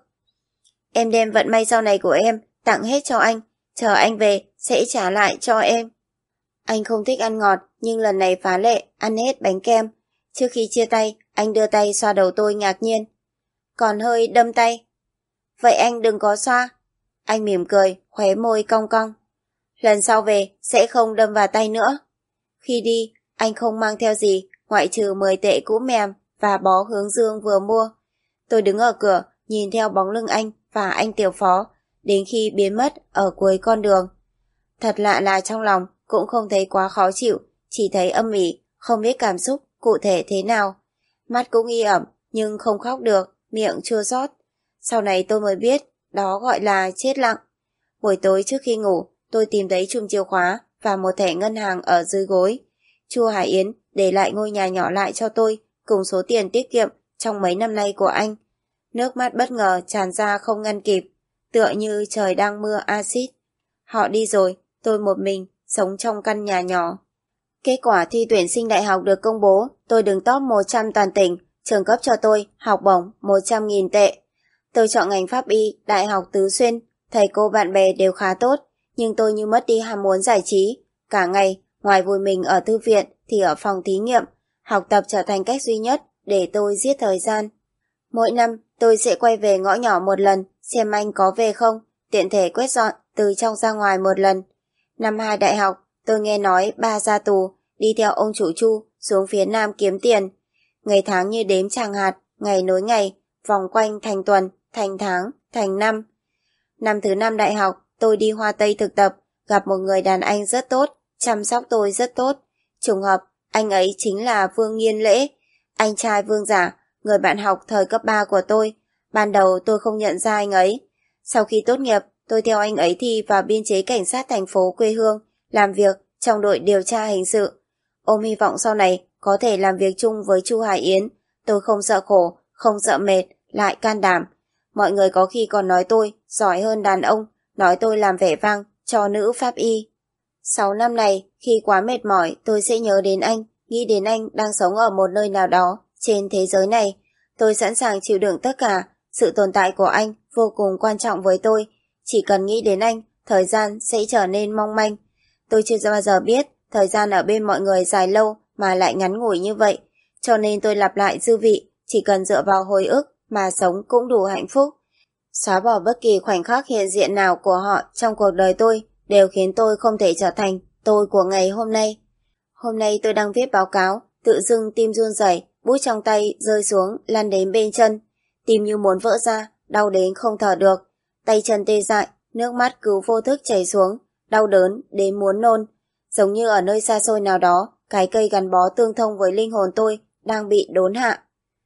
A: Em đem vận may sau này của em tặng hết cho anh, chờ anh về sẽ trả lại cho em. Anh không thích ăn ngọt, nhưng lần này phá lệ ăn hết bánh kem. Trước khi chia tay, anh đưa tay xoa đầu tôi ngạc nhiên. Còn hơi đâm tay. Vậy anh đừng có xoa. Anh mỉm cười, khóe môi cong cong. Lần sau về sẽ không đâm vào tay nữa. Khi đi, anh không mang theo gì, ngoại trừ 10 tệ cũ mềm và bó hướng dương vừa mua. Tôi đứng ở cửa, nhìn theo bóng lưng anh và anh tiểu phó, đến khi biến mất ở cuối con đường. Thật lạ là trong lòng cũng không thấy quá khó chịu, chỉ thấy âm ỉ, không biết cảm xúc cụ thể thế nào. Mắt cũng y ẩm, nhưng không khóc được, miệng chua xót. Sau này tôi mới biết, đó gọi là chết lặng. Buổi tối trước khi ngủ, tôi tìm thấy chùm chìa khóa và một thẻ ngân hàng ở dưới gối. Chu Hải Yến để lại ngôi nhà nhỏ lại cho tôi, cùng số tiền tiết kiệm trong mấy năm nay của anh. Nước mắt bất ngờ tràn ra không ngăn kịp, tựa như trời đang mưa axit. Họ đi rồi, tôi một mình, sống trong căn nhà nhỏ. Kết quả thi tuyển sinh đại học được công bố, tôi đứng top 100 toàn tỉnh, trường cấp cho tôi học bổng 100.000 tệ. Tôi chọn ngành pháp y, Đại học Tứ Xuyên, thầy cô bạn bè đều khá tốt, nhưng tôi như mất đi ham muốn giải trí. Cả ngày, ngoài vui mình ở thư viện thì ở phòng thí nghiệm, học tập trở thành cách duy nhất để tôi giết thời gian. Mỗi năm, tôi sẽ quay về ngõ nhỏ một lần, xem anh có về không, tiện thể quét dọn từ trong ra ngoài một lần. Năm 2 đại học, tôi nghe nói ba ra tù, đi theo ông chủ Chu xuống phía Nam kiếm tiền. Ngày tháng như đếm tràng hạt, ngày nối ngày, vòng quanh thành tuần, thành tháng, thành năm. Năm thứ 5 đại học, tôi đi Hoa Tây thực tập, gặp một người đàn anh rất tốt, chăm sóc tôi rất tốt. Trùng hợp, anh ấy chính là Vương Nghiên Lễ, anh trai Vương Giả, người bạn học thời cấp 3 của tôi. Ban đầu tôi không nhận ra anh ấy. Sau khi tốt nghiệp, tôi theo anh ấy thi vào biên chế cảnh sát thành phố quê hương, làm việc trong đội điều tra hình sự. Ôm hy vọng sau này có thể làm việc chung với Chu Hải Yến. Tôi không sợ khổ, không sợ mệt, lại can đảm. Mọi người có khi còn nói tôi giỏi hơn đàn ông, nói tôi làm vẻ vang cho nữ pháp y. 6 năm này, khi quá mệt mỏi, tôi sẽ nhớ đến anh, nghĩ đến anh đang sống ở một nơi nào đó trên thế giới này. Tôi sẵn sàng chịu đựng tất cả. Sự tồn tại của anh vô cùng quan trọng với tôi. Chỉ cần nghĩ đến anh, thời gian sẽ trở nên mong manh. Tôi chưa bao giờ biết thời gian ở bên mọi người dài lâu mà lại ngắn ngủi như vậy. Cho nên tôi lặp lại dư vị, chỉ cần dựa vào hồi ức mà sống cũng đủ hạnh phúc. Xóa bỏ bất kỳ khoảnh khắc hiện diện nào của họ trong cuộc đời tôi đều khiến tôi không thể trở thành tôi của ngày hôm nay. Hôm nay tôi đang viết báo cáo, tự dưng tim run rẩy, bút trong tay rơi xuống lăn đến bên chân. Tim như muốn vỡ ra, đau đến không thở được. Tay chân tê dại, nước mắt cứ vô thức chảy xuống, đau đớn đến muốn nôn. Giống như ở nơi xa xôi nào đó, cái cây gắn bó tương thông với linh hồn tôi đang bị đốn hạ.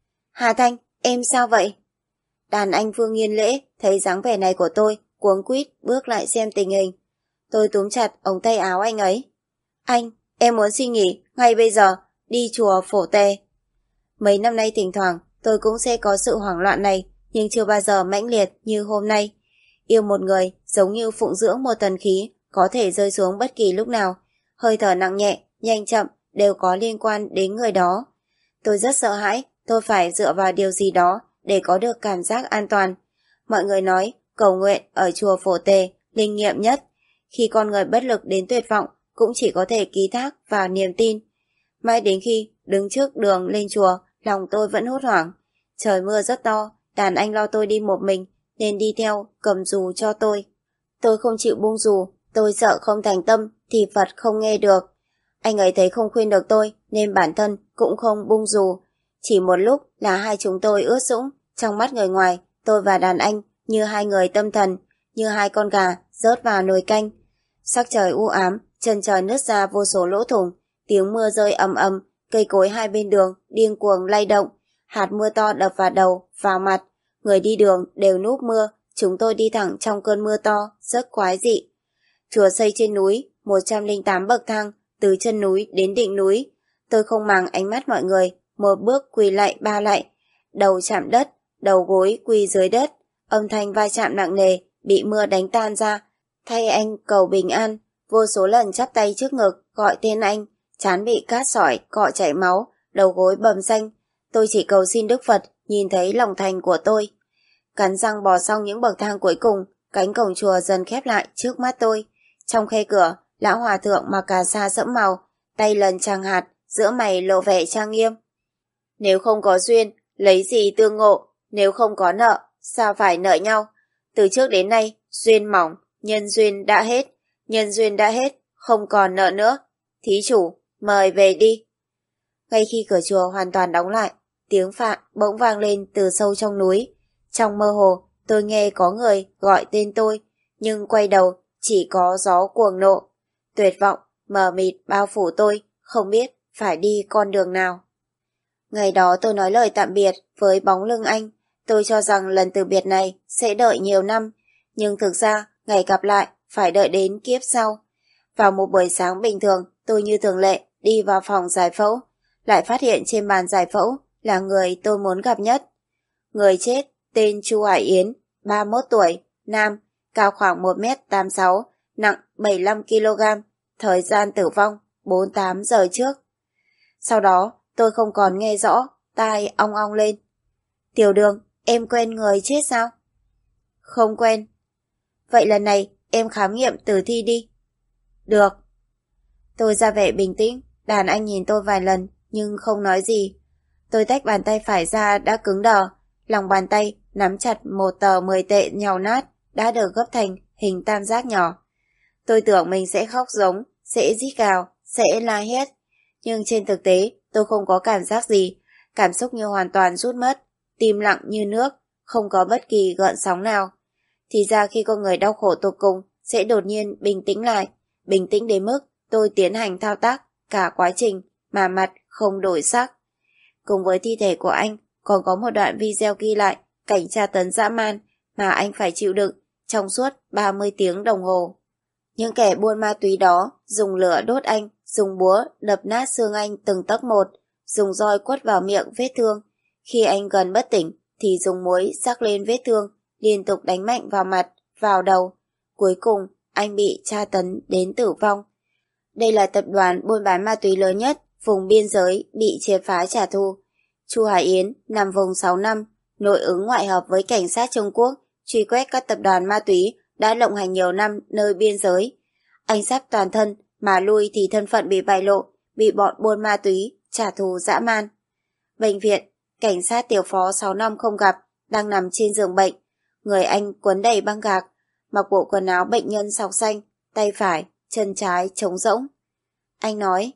A: Hà Thanh, em sao vậy? Đàn anh Vương Nghiên Lễ thấy dáng vẻ này của tôi, cuống quýt bước lại xem tình hình. Tôi túm chặt ống tay áo anh ấy. em muốn xin nghỉ, ngay bây giờ, đi chùa Phổ Tề. Mấy năm nay thỉnh thoảng tôi cũng sẽ có sự hoảng loạn này, nhưng chưa bao giờ mãnh liệt như hôm nay. Yêu một người giống như phụng dưỡng một tần khí, có thể rơi xuống bất kỳ lúc nào. Hơi thở nặng nhẹ, nhanh chậm đều có liên quan đến người đó. Tôi rất sợ hãi, tôi phải dựa vào điều gì đó để có được cảm giác an toàn. Mọi người nói cầu nguyện ở chùa Phổ Tề linh nghiệm nhất. Khi con người bất lực đến tuyệt vọng cũng chỉ có thể ký thác vào niềm tin. Mãi đến khi đứng trước đường lên chùa, lòng tôi vẫn hốt hoảng. Trời mưa rất to, đàn anh lo tôi đi một mình nên đi theo cầm dù cho tôi. Tôi không chịu buông dù, tôi sợ không thành tâm thì Phật không nghe được. Anh ấy thấy không khuyên được tôi nên bản thân cũng không buông dù. Chỉ một lúc là hai chúng tôi ướt sũng. Trong mắt người ngoài, tôi và đàn anh như hai người tâm thần, như hai con gà rớt vào nồi canh. Sắc trời u ám, chân trời nứt ra vô số lỗ thủng, tiếng mưa rơi ầm ầm, cây cối hai bên đường điên cuồng lay động, hạt mưa to đập vào đầu, vào mặt, người đi đường đều núp mưa. Chúng tôi đi thẳng trong cơn mưa to, rất quái dị. Chùa xây trên núi, 108 bậc thang, từ chân núi đến đỉnh núi. Tôi không màng ánh mắt mọi người, một bước quỳ lạy ba lạy, đầu chạm đất, đầu gối quỳ dưới đất, âm thanh va chạm nặng nề, bị mưa đánh tan ra. Thay anh cầu bình an, vô số lần chắp tay trước ngực, gọi tên anh, trán bị cát sỏi, cọ chảy máu, đầu gối bầm xanh. Tôi chỉ cầu xin Đức Phật nhìn thấy lòng thành của tôi. Cắn răng bò xong những bậc thang cuối cùng, cánh cổng chùa dần khép lại trước mắt tôi. Trong khe cửa, lão hòa thượng mặc cà sa sẫm màu, tay lần tràng hạt, giữa mày lộ vẻ trang nghiêm. Nếu không có duyên, lấy gì tương ngộ? Nếu không có nợ, sao phải nợ nhau? Từ trước đến nay, duyên mỏng, nhân duyên đã hết. Nhân duyên đã hết, không còn nợ nữa. Thí chủ, mời về đi. Ngay khi cửa chùa hoàn toàn đóng lại, tiếng phạn bỗng vang lên từ sâu trong núi. Trong mơ hồ, tôi nghe có người gọi tên tôi, nhưng quay đầu chỉ có gió cuồng nộ. Tuyệt vọng, mờ mịt bao phủ tôi, không biết phải đi con đường nào. Ngày đó tôi nói lời tạm biệt với bóng lưng anh. Tôi cho rằng lần từ biệt này sẽ đợi nhiều năm, nhưng thực ra ngày gặp lại phải đợi đến kiếp sau. Vào một buổi sáng bình thường, tôi như thường lệ đi vào phòng giải phẫu, lại phát hiện trên bàn giải phẫu là người tôi muốn gặp nhất. Người chết tên Chu Hải Yến, 31 tuổi, nam, cao khoảng 1m86, nặng 75kg, thời gian tử vong 48 giờ trước. Sau đó tôi không còn nghe rõ, tai ong ong lên. Tiểu Đường, em quen người chết sao? Không quen. Vậy lần này em khám nghiệm tử thi đi. Được. Tôi ra vẻ bình tĩnh, đàn anh nhìn tôi vài lần nhưng không nói gì. Tôi tách bàn tay phải ra đã cứng đờ, lòng bàn tay nắm chặt một tờ 10 tệ nhàu nát đã được gấp thành hình tam giác nhỏ. Tôi tưởng mình sẽ khóc giống, sẽ rít gào, sẽ la hét, nhưng trên thực tế tôi không có cảm giác gì, cảm xúc như hoàn toàn rút mất, tim lặng như nước, không có bất kỳ gợn sóng nào. Thì ra khi con người đau khổ tột cùng sẽ đột nhiên bình tĩnh lại, bình tĩnh đến mức tôi tiến hành thao tác cả quá trình mà mặt không đổi sắc. Cùng với thi thể của anh còn có một đoạn video ghi lại cảnh tra tấn dã man mà anh phải chịu đựng trong suốt 30 tiếng đồng hồ. Những kẻ buôn ma túy đó dùng lửa đốt anh, dùng búa đập nát xương anh từng tấc một, dùng roi quất vào miệng vết thương. Khi anh gần bất tỉnh thì dùng muối rắc lên vết thương, liên tục đánh mạnh vào mặt, vào đầu. Cuối cùng anh bị tra tấn đến tử vong. Đây là tập đoàn buôn bán ma túy lớn nhất vùng biên giới bị triệt phá trả thù. Chu Hải Yến nằm vùng 6 năm, nội ứng ngoại hợp với cảnh sát Trung Quốc, truy quét các tập đoàn ma túy đã lộng hành nhiều năm nơi biên giới. Anh sắp toàn thân mà lui thì thân phận bị bại lộ, bị bọn buôn ma túy trả thù dã man. Bệnh viện, cảnh sát tiểu phó 6 năm không gặp, đang nằm trên giường bệnh. Người anh quấn đầy băng gạc, mặc bộ quần áo bệnh nhân sọc xanh, tay phải, chân trái trống rỗng. Anh nói,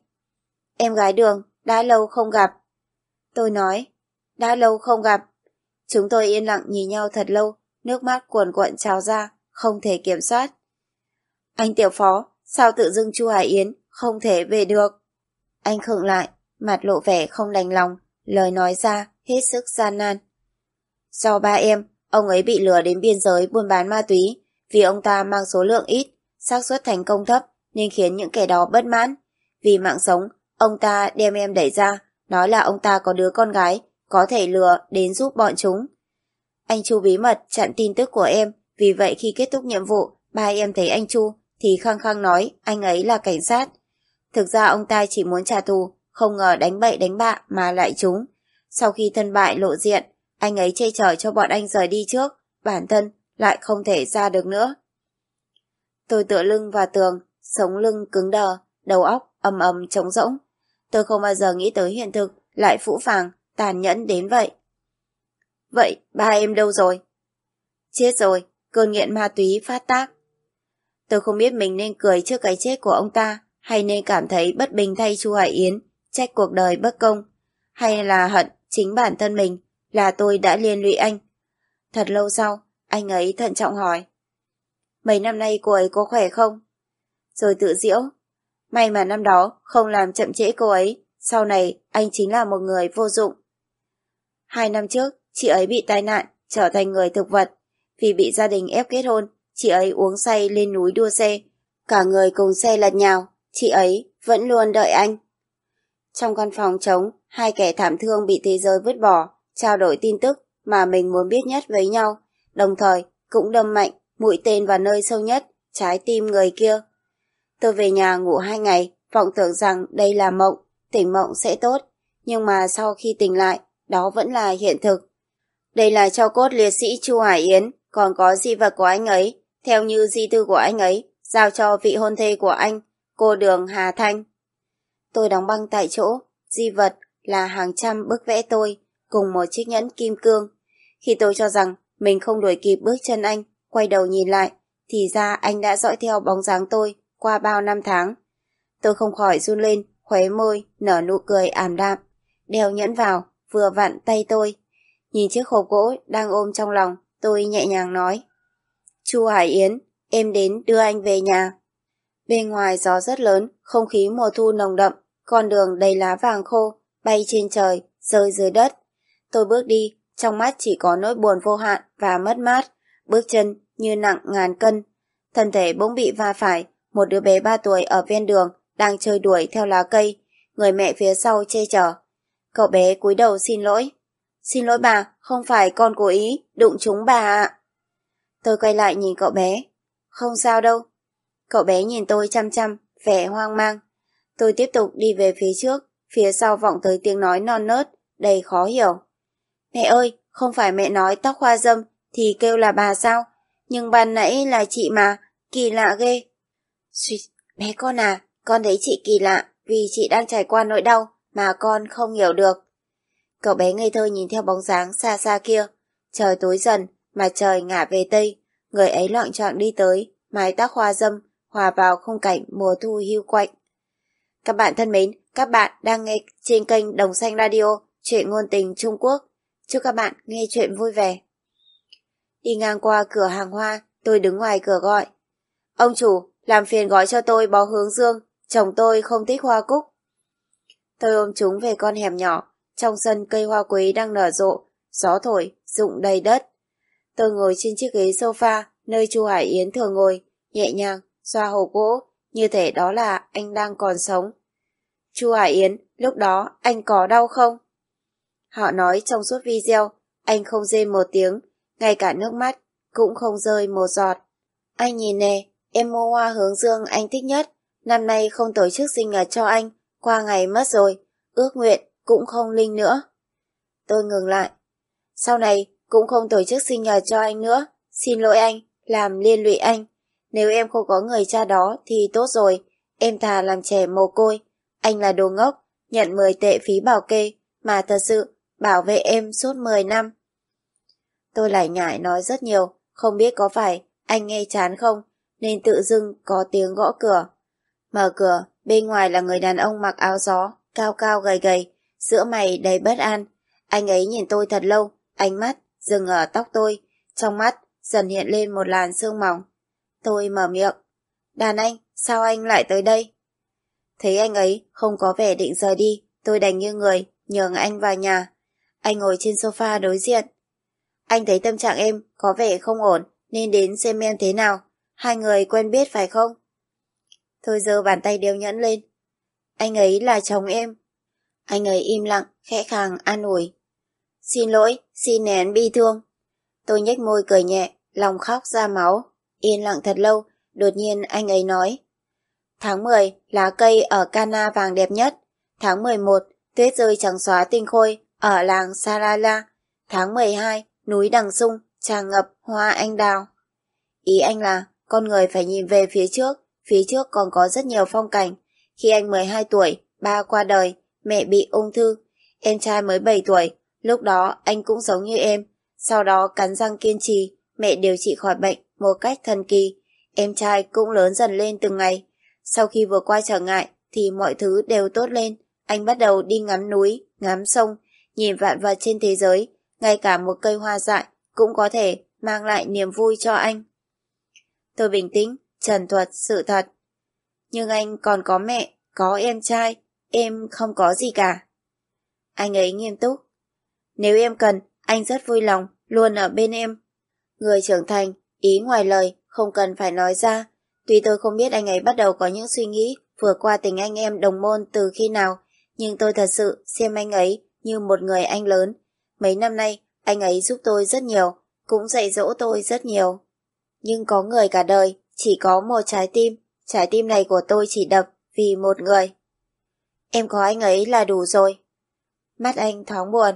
A: em gái Đường, đã lâu không gặp. Tôi nói, đã lâu không gặp. Chúng tôi yên lặng nhìn nhau thật lâu, nước mắt cuồn cuộn trào ra, không thể kiểm soát. Anh tiểu phó, sao tự dưng Chu Hải Yến không thể về được? Anh khựng lại, mặt lộ vẻ không đành lòng, lời nói ra hết sức gian nan. Do ba em, ông ấy bị lừa đến biên giới buôn bán ma túy, vì ông ta mang số lượng ít, xác suất thành công thấp nên khiến những kẻ đó bất mãn. Vì mạng sống, ông ta đem em đẩy ra, nói là ông ta có đứa con gái, có thể lừa đến giúp bọn chúng. Anh Chu bí mật chặn tin tức của em, vì vậy khi kết thúc nhiệm vụ, ba em thấy anh Chu thì khăng khăng nói anh ấy là cảnh sát. Thực ra ông ta chỉ muốn trả thù, không ngờ đánh bậy đánh bạ mà lại trúng. Sau khi thân bại lộ diện, anh ấy che chở cho bọn anh rời đi trước, bản thân lại không thể ra được nữa. Tôi tựa lưng vào tường, sống lưng cứng đờ, đầu óc ầm ầm trống rỗng. Tôi không bao giờ nghĩ tới hiện thực lại phũ phàng, tàn nhẫn đến vậy. Vậy ba em đâu rồi? Chết rồi, cơn nghiện ma túy phát tác. Tôi không biết mình nên cười trước cái chết của ông ta, hay nên cảm thấy bất bình thay Chu Hải Yến, trách cuộc đời bất công, hay là hận chính bản thân mình, là tôi đã liên lụy anh. Thật lâu sau, anh ấy thận trọng hỏi. Mấy năm nay cô ấy có khỏe không? Rồi tự giễu. May mà năm đó không làm chậm trễ cô ấy, sau này anh chính là một người vô dụng. 2 năm trước, chị ấy bị tai nạn, trở thành người thực vật. Vì bị gia đình ép kết hôn, chị ấy uống say lên núi đua xe. Cả người cùng xe lật nhào, chị ấy vẫn luôn đợi anh. Trong căn phòng trống, hai kẻ thảm thương bị thế giới vứt bỏ, trao đổi tin tức mà mình muốn biết nhất với nhau, đồng thời cũng đâm mạnh mũi tên vào nơi sâu nhất, trái tim người kia. Tôi về nhà ngủ 2 ngày, vọng tưởng rằng đây là mộng, tỉnh mộng sẽ tốt, nhưng mà sau khi tỉnh lại, đó vẫn là hiện thực. Đây là tro cốt liệt sĩ Chu Hải Yến, còn có di vật của anh ấy, theo như di thư của anh ấy, giao cho vị hôn thê của anh, cô Đường Hà Thanh. Tôi đóng băng tại chỗ, di vật là hàng trăm bức vẽ tôi, cùng một chiếc nhẫn kim cương. Khi tôi cho rằng mình không đuổi kịp bước chân anh, quay đầu nhìn lại, thì ra anh đã dõi theo bóng dáng tôi qua bao năm tháng. Tôi không khỏi run lên, khóe môi, nở nụ cười ảm đạm, đeo nhẫn vào, vừa vặn tay tôi. Nhìn chiếc hộp gỗ đang ôm trong lòng, tôi nhẹ nhàng nói. Chu Hải Yến, em đến đưa anh về nhà. Bên ngoài gió rất lớn, không khí mùa thu nồng đậm, con đường đầy lá vàng khô, bay trên trời, rơi dưới đất. Tôi bước đi, trong mắt chỉ có nỗi buồn vô hạn và mất mát, bước chân như nặng ngàn cân. Thân thể bỗng bị va phải, một đứa bé 3 tuổi ở ven đường, đang chơi đuổi theo lá cây, người mẹ phía sau che chở. Cậu bé cúi đầu xin lỗi. Xin lỗi bà, không phải con cố ý, đụng trúng bà ạ. Tôi quay lại nhìn cậu bé. Không sao đâu. Cậu bé nhìn tôi chăm chăm, vẻ hoang mang. Tôi tiếp tục đi về phía trước, phía sau vọng tới tiếng nói non nớt, đầy khó hiểu. Mẹ ơi, không phải mẹ nói tóc hoa dâm thì kêu là bà sao? Nhưng ban nãy là chị mà, kỳ lạ ghê. Xuyệt, bé con à, con thấy chị kỳ lạ vì chị đang trải qua nỗi đau mà con không hiểu được. Cậu bé ngây thơ nhìn theo bóng dáng xa xa kia. Trời tối dần, mặt trời ngả về tây, người ấy loạng choạng đi tới, mái tóc hoa dâm hòa vào khung cảnh mùa thu hiu quạnh. Các bạn thân mến, các bạn đang nghe trên kênh Đồng Xanh Radio, truyện ngôn tình Trung Quốc. Chúc các bạn nghe chuyện vui vẻ. Đi ngang qua cửa hàng hoa, tôi đứng ngoài cửa gọi. Ông chủ, làm phiền gói cho tôi bó hướng dương, chồng tôi không thích hoa cúc. Tôi ôm chúng về con hẻm nhỏ, trong sân cây hoa quế đang nở rộ, gió thổi, rụng đầy đất. Tôi ngồi trên chiếc ghế sofa, nơi Chu Hải Yến thường ngồi, nhẹ nhàng, xoa hộp gỗ, như thể đó là anh đang còn sống. Chu Hải Yến, lúc đó anh có đau không? Họ nói trong suốt video, anh không rên một tiếng, ngay cả nước mắt cũng không rơi một giọt. Anh nhìn nè, em mua hoa hướng dương anh thích nhất, năm nay không tổ chức sinh nhật cho anh, qua ngày mất rồi, ước nguyện cũng không linh nữa. Tôi ngừng lại. Sau này cũng không tổ chức sinh nhật cho anh nữa, xin lỗi anh, làm liên lụy anh. Nếu em không có người cha đó thì tốt rồi, em thà làm trẻ mồ côi. Anh là đồ ngốc, nhận 10 tệ phí bảo kê, mà thật sự bảo vệ em suốt 10 năm. Tôi lải nhải nói rất nhiều, không biết có phải anh nghe chán không, nên tự dưng có tiếng gõ cửa. Mở cửa, bên ngoài là người đàn ông mặc áo gió, cao cao gầy gầy, giữa mày đầy bất an. Anh ấy nhìn tôi thật lâu, ánh mắt dừng ở tóc tôi, trong mắt dần hiện lên một làn sương mỏng. Tôi mở miệng. Đàn anh, sao anh lại tới đây? Thấy anh ấy không có vẻ định rời đi, tôi đành như người, nhường anh vào nhà. Anh ngồi trên sofa đối diện. Anh thấy tâm trạng em có vẻ không ổn, nên đến xem em thế nào. Hai người quen biết phải không? Tôi giơ bàn tay đeo nhẫn lên. anh ấy là chồng em. Anh ấy im lặng, khẽ khàng an ủi. Xin lỗi, xin nén bi thương. Tôi nhếch môi cười nhẹ, lòng khóc ra máu. Yên lặng thật lâu, đột nhiên anh ấy nói. Tháng 10, lá cây ở Cana vàng đẹp nhất. Tháng 11, tuyết rơi trắng xóa tinh khôi ở làng Sarala. Tháng 12, núi Đằng Sung tràn ngập hoa anh đào. Ý anh là con người phải nhìn về phía trước còn có rất nhiều phong cảnh. Khi anh 12 tuổi, ba qua đời, mẹ bị ung thư. Em trai mới 7 tuổi, lúc đó anh cũng giống như em. Sau đó cắn răng kiên trì, mẹ điều trị khỏi bệnh một cách thần kỳ. Em trai cũng lớn dần lên từng ngày. Sau khi vượt qua trở ngại thì mọi thứ đều tốt lên. Anh bắt đầu đi ngắm núi, ngắm sông, nhìn vạn vật trên thế giới. Ngay cả một cây hoa dại cũng có thể mang lại niềm vui cho anh. Tôi bình tĩnh, trần thuật sự thật. Nhưng anh còn có mẹ, có em trai, em không có gì cả. Anh ấy nghiêm túc. Nếu em cần, anh rất vui lòng, luôn ở bên em. Người trưởng thành, ý ngoài lời, không cần phải nói ra. Tuy tôi không biết anh ấy bắt đầu có những suy nghĩ vượt qua tình anh em đồng môn từ khi nào, nhưng tôi thật sự xem anh ấy như một người anh lớn. Mấy năm nay, anh ấy giúp tôi rất nhiều, cũng dạy dỗ tôi rất nhiều. Nhưng có người cả đời, chỉ có một trái tim này của tôi chỉ đập vì một người. Em có anh ấy là đủ rồi. Mắt anh thoáng buồn.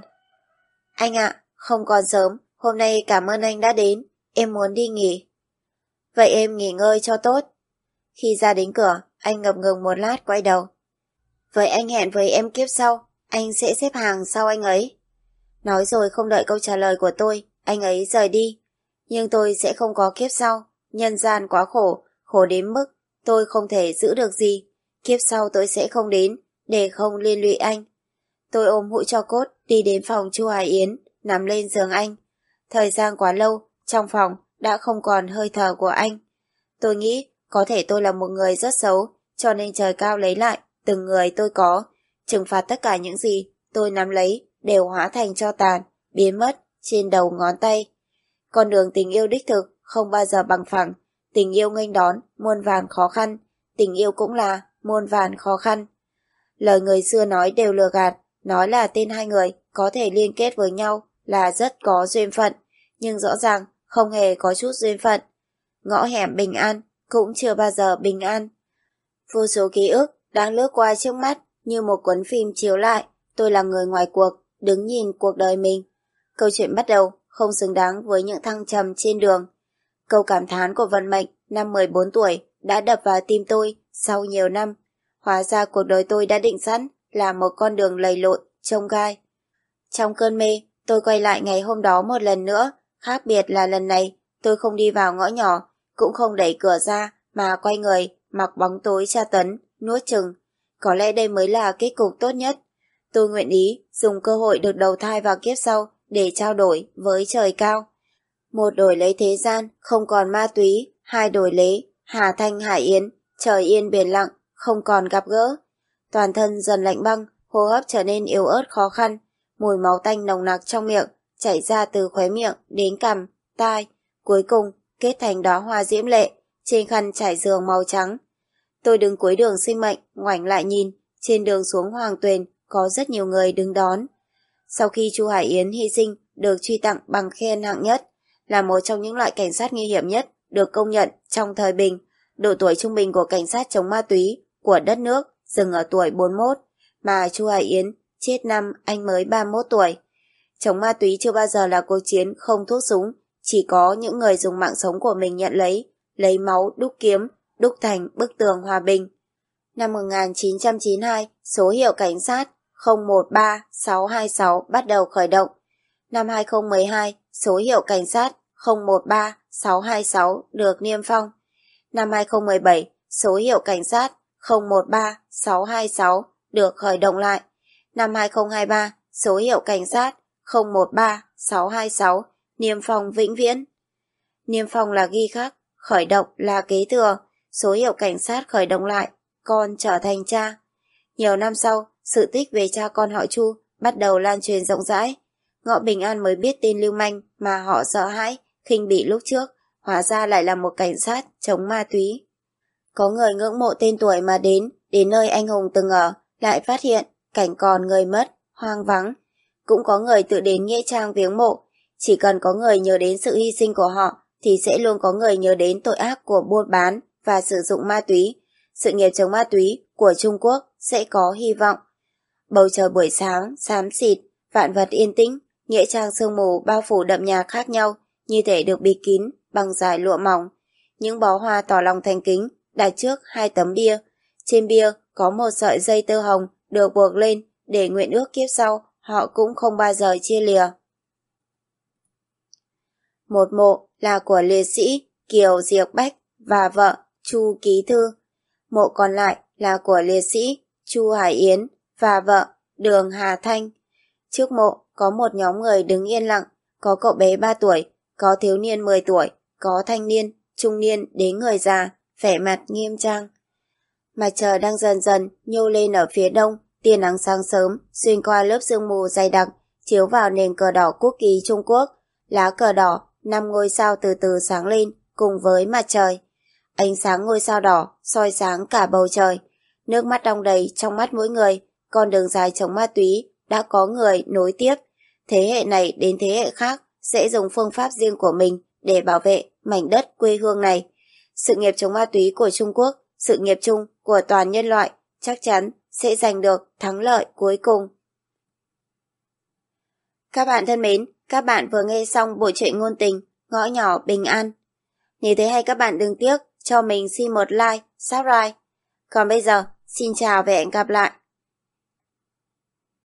A: Anh ạ, không còn sớm, hôm nay cảm ơn anh đã đến, em muốn đi nghỉ. Vậy em nghỉ ngơi cho tốt. Khi ra đến cửa, anh ngập ngừng một lát quay đầu. Vậy anh hẹn với em kiếp sau, anh sẽ xếp hàng sau anh ấy. Nói rồi không đợi câu trả lời của tôi, anh ấy rời đi. Nhưng tôi sẽ không có kiếp sau, nhân gian quá khổ, khổ đến mức tôi không thể giữ được gì. Kiếp sau tôi sẽ không đến, để không liên lụy anh. Tôi ôm hũ tro cốt đi đến phòng Chu Hải Yến, nằm lên giường anh. Thời gian quá lâu, trong phòng đã không còn hơi thở của anh. Tôi nghĩ có thể tôi là một người rất xấu, cho nên trời cao lấy lại từng người tôi có, trừng phạt tất cả những gì tôi nắm lấy đều hóa thành tro tàn, biến mất trên đầu ngón tay. Con đường tình yêu đích thực không bao giờ bằng phẳng, tình yêu nghênh đón muôn vàn khó khăn, tình yêu cũng là muôn vàn khó khăn. Lời người xưa nói đều lừa gạt, nói là tên hai người có thể liên kết với nhau là rất có duyên phận, nhưng rõ ràng không hề có chút duyên phận. Ngõ hẻm bình an cũng chưa bao giờ bình an. Vô số ký ức đang lướt qua trước mắt như một cuốn phim chiếu lại. Tôi là người ngoài cuộc, đứng nhìn cuộc đời mình. Câu chuyện bắt đầu không xứng đáng với những thăng trầm trên đường. Câu cảm thán của vận mệnh năm 14 tuổi đã đập vào tim tôi sau nhiều năm. Hóa ra cuộc đời tôi đã định sẵn là một con đường lầy lội, chông gai. Trong cơn mê, tôi quay lại ngày hôm đó một lần nữa. Khác biệt là lần này, tôi không đi vào ngõ nhỏ, cũng không đẩy cửa ra, mà quay người, mặc bóng tối tra tấn, nuốt chừng. Có lẽ đây mới là kết cục tốt nhất. Tôi nguyện ý dùng cơ hội được đầu thai vào kiếp sau để trao đổi với trời cao. Một đổi lấy thế gian, không còn ma túy. Hai đổi lấy Hà Thanh Hải Yến, trời yên biển lặng, không còn gặp gỡ. Toàn thân dần lạnh băng, hô hấp trở nên yếu ớt khó khăn. Mùi máu tanh nồng nặc trong miệng, chảy ra từ khóe miệng đến cằm, tai, cuối cùng kết thành đóa hoa diễm lệ trên khăn trải giường màu trắng. Tôi đứng cuối đường sinh mệnh, ngoảnh lại nhìn, trên đường xuống Hoàng Tuyền có rất nhiều người đứng đón. Sau khi Chu Hải Yến hy sinh, được truy tặng bằng khen hạng nhất, là một trong những loại cảnh sát nguy hiểm nhất được công nhận trong thời bình. Độ tuổi trung bình của cảnh sát chống ma túy của đất nước dừng ở tuổi 41, mà Chu Hải Yến chết năm anh mới 31 tuổi. Chống ma túy chưa bao giờ là cuộc chiến không thuốc súng, chỉ có những người dùng mạng sống của mình nhận lấy máu đúc kiếm, đúc thành bức tường hòa bình. Năm 1992, số hiệu cảnh sát 013626 bắt đầu khởi động. Năm 2012, số hiệu cảnh sát 013626 được niêm phong. Năm 2017, số hiệu cảnh sát 013626 được khởi động lại. Năm 2023, số hiệu cảnh sát 013626 niêm phong vĩnh viễn. Niêm phong là ghi khắc, khởi động là kế thừa. Số hiệu cảnh sát khởi động lại, con trở thành cha. Nhiều năm sau, sự tích về cha con họ Chu bắt đầu lan truyền rộng rãi. Ngõ Bình An mới biết tên lưu manh mà họ sợ hãi, khinh bỉ lúc trước, hóa ra lại là một cảnh sát chống ma túy. Có người ngưỡng mộ tên tuổi mà đến, đến nơi anh hùng từng ở, lại phát hiện cảnh còn người mất, hoang vắng. Cũng có người tự đến nghĩa trang viếng mộ, chỉ cần có người nhớ đến sự hy sinh của họ thì sẽ luôn có người nhớ đến tội ác của buôn bán và sử dụng ma túy. Sự nghiệp chống ma túy của Trung Quốc sẽ có hy vọng. Bầu trời buổi sáng xám xịt, vạn vật yên tĩnh, nghĩa trang sương mù bao phủ đậm nhà khác nhau, như thể được bịt kín bằng dải lụa mỏng. Những bó hoa tỏ lòng thành kính đặt trước 2 tấm bia. Trên bia có một sợi dây tơ hồng được buộc lên để nguyện ước kiếp sau họ cũng không bao giờ chia lìa. Một mộ là của liệt sĩ Kiều Diệc Bách và vợ Chu Ký Thư. Mộ còn lại là của liệt sĩ Chu Hải Yến và vợ Đường Hà Thanh. Trước mộ có một nhóm người đứng yên lặng, có cậu bé 3 tuổi, có thiếu niên 10 tuổi, có thanh niên, trung niên đến người già, vẻ mặt nghiêm trang. Mặt trời đang dần dần nhô lên ở phía đông, tia nắng sáng sớm xuyên qua lớp sương mù dày đặc, chiếu vào nền cờ đỏ quốc kỳ Trung Quốc. Lá cờ đỏ 5 ngôi sao từ từ sáng lên cùng với mặt trời. Ánh sáng ngôi sao đỏ soi sáng cả bầu trời. Nước mắt đong đầy trong mắt mỗi người, con đường dài chống ma túy đã có người nối tiếp. Thế hệ này đến thế hệ khác sẽ dùng phương pháp riêng của mình để bảo vệ mảnh đất quê hương này. Sự nghiệp chống ma túy của Trung Quốc, sự nghiệp chung của toàn nhân loại chắc chắn sẽ giành được thắng lợi cuối cùng. Các bạn thân mến, các bạn vừa nghe xong bộ truyện ngôn tình Ngõ nhỏ bình an. Nếu thấy hay các bạn đừng tiếc cho mình xin một like, subscribe. Còn bây giờ, xin chào và hẹn gặp lại.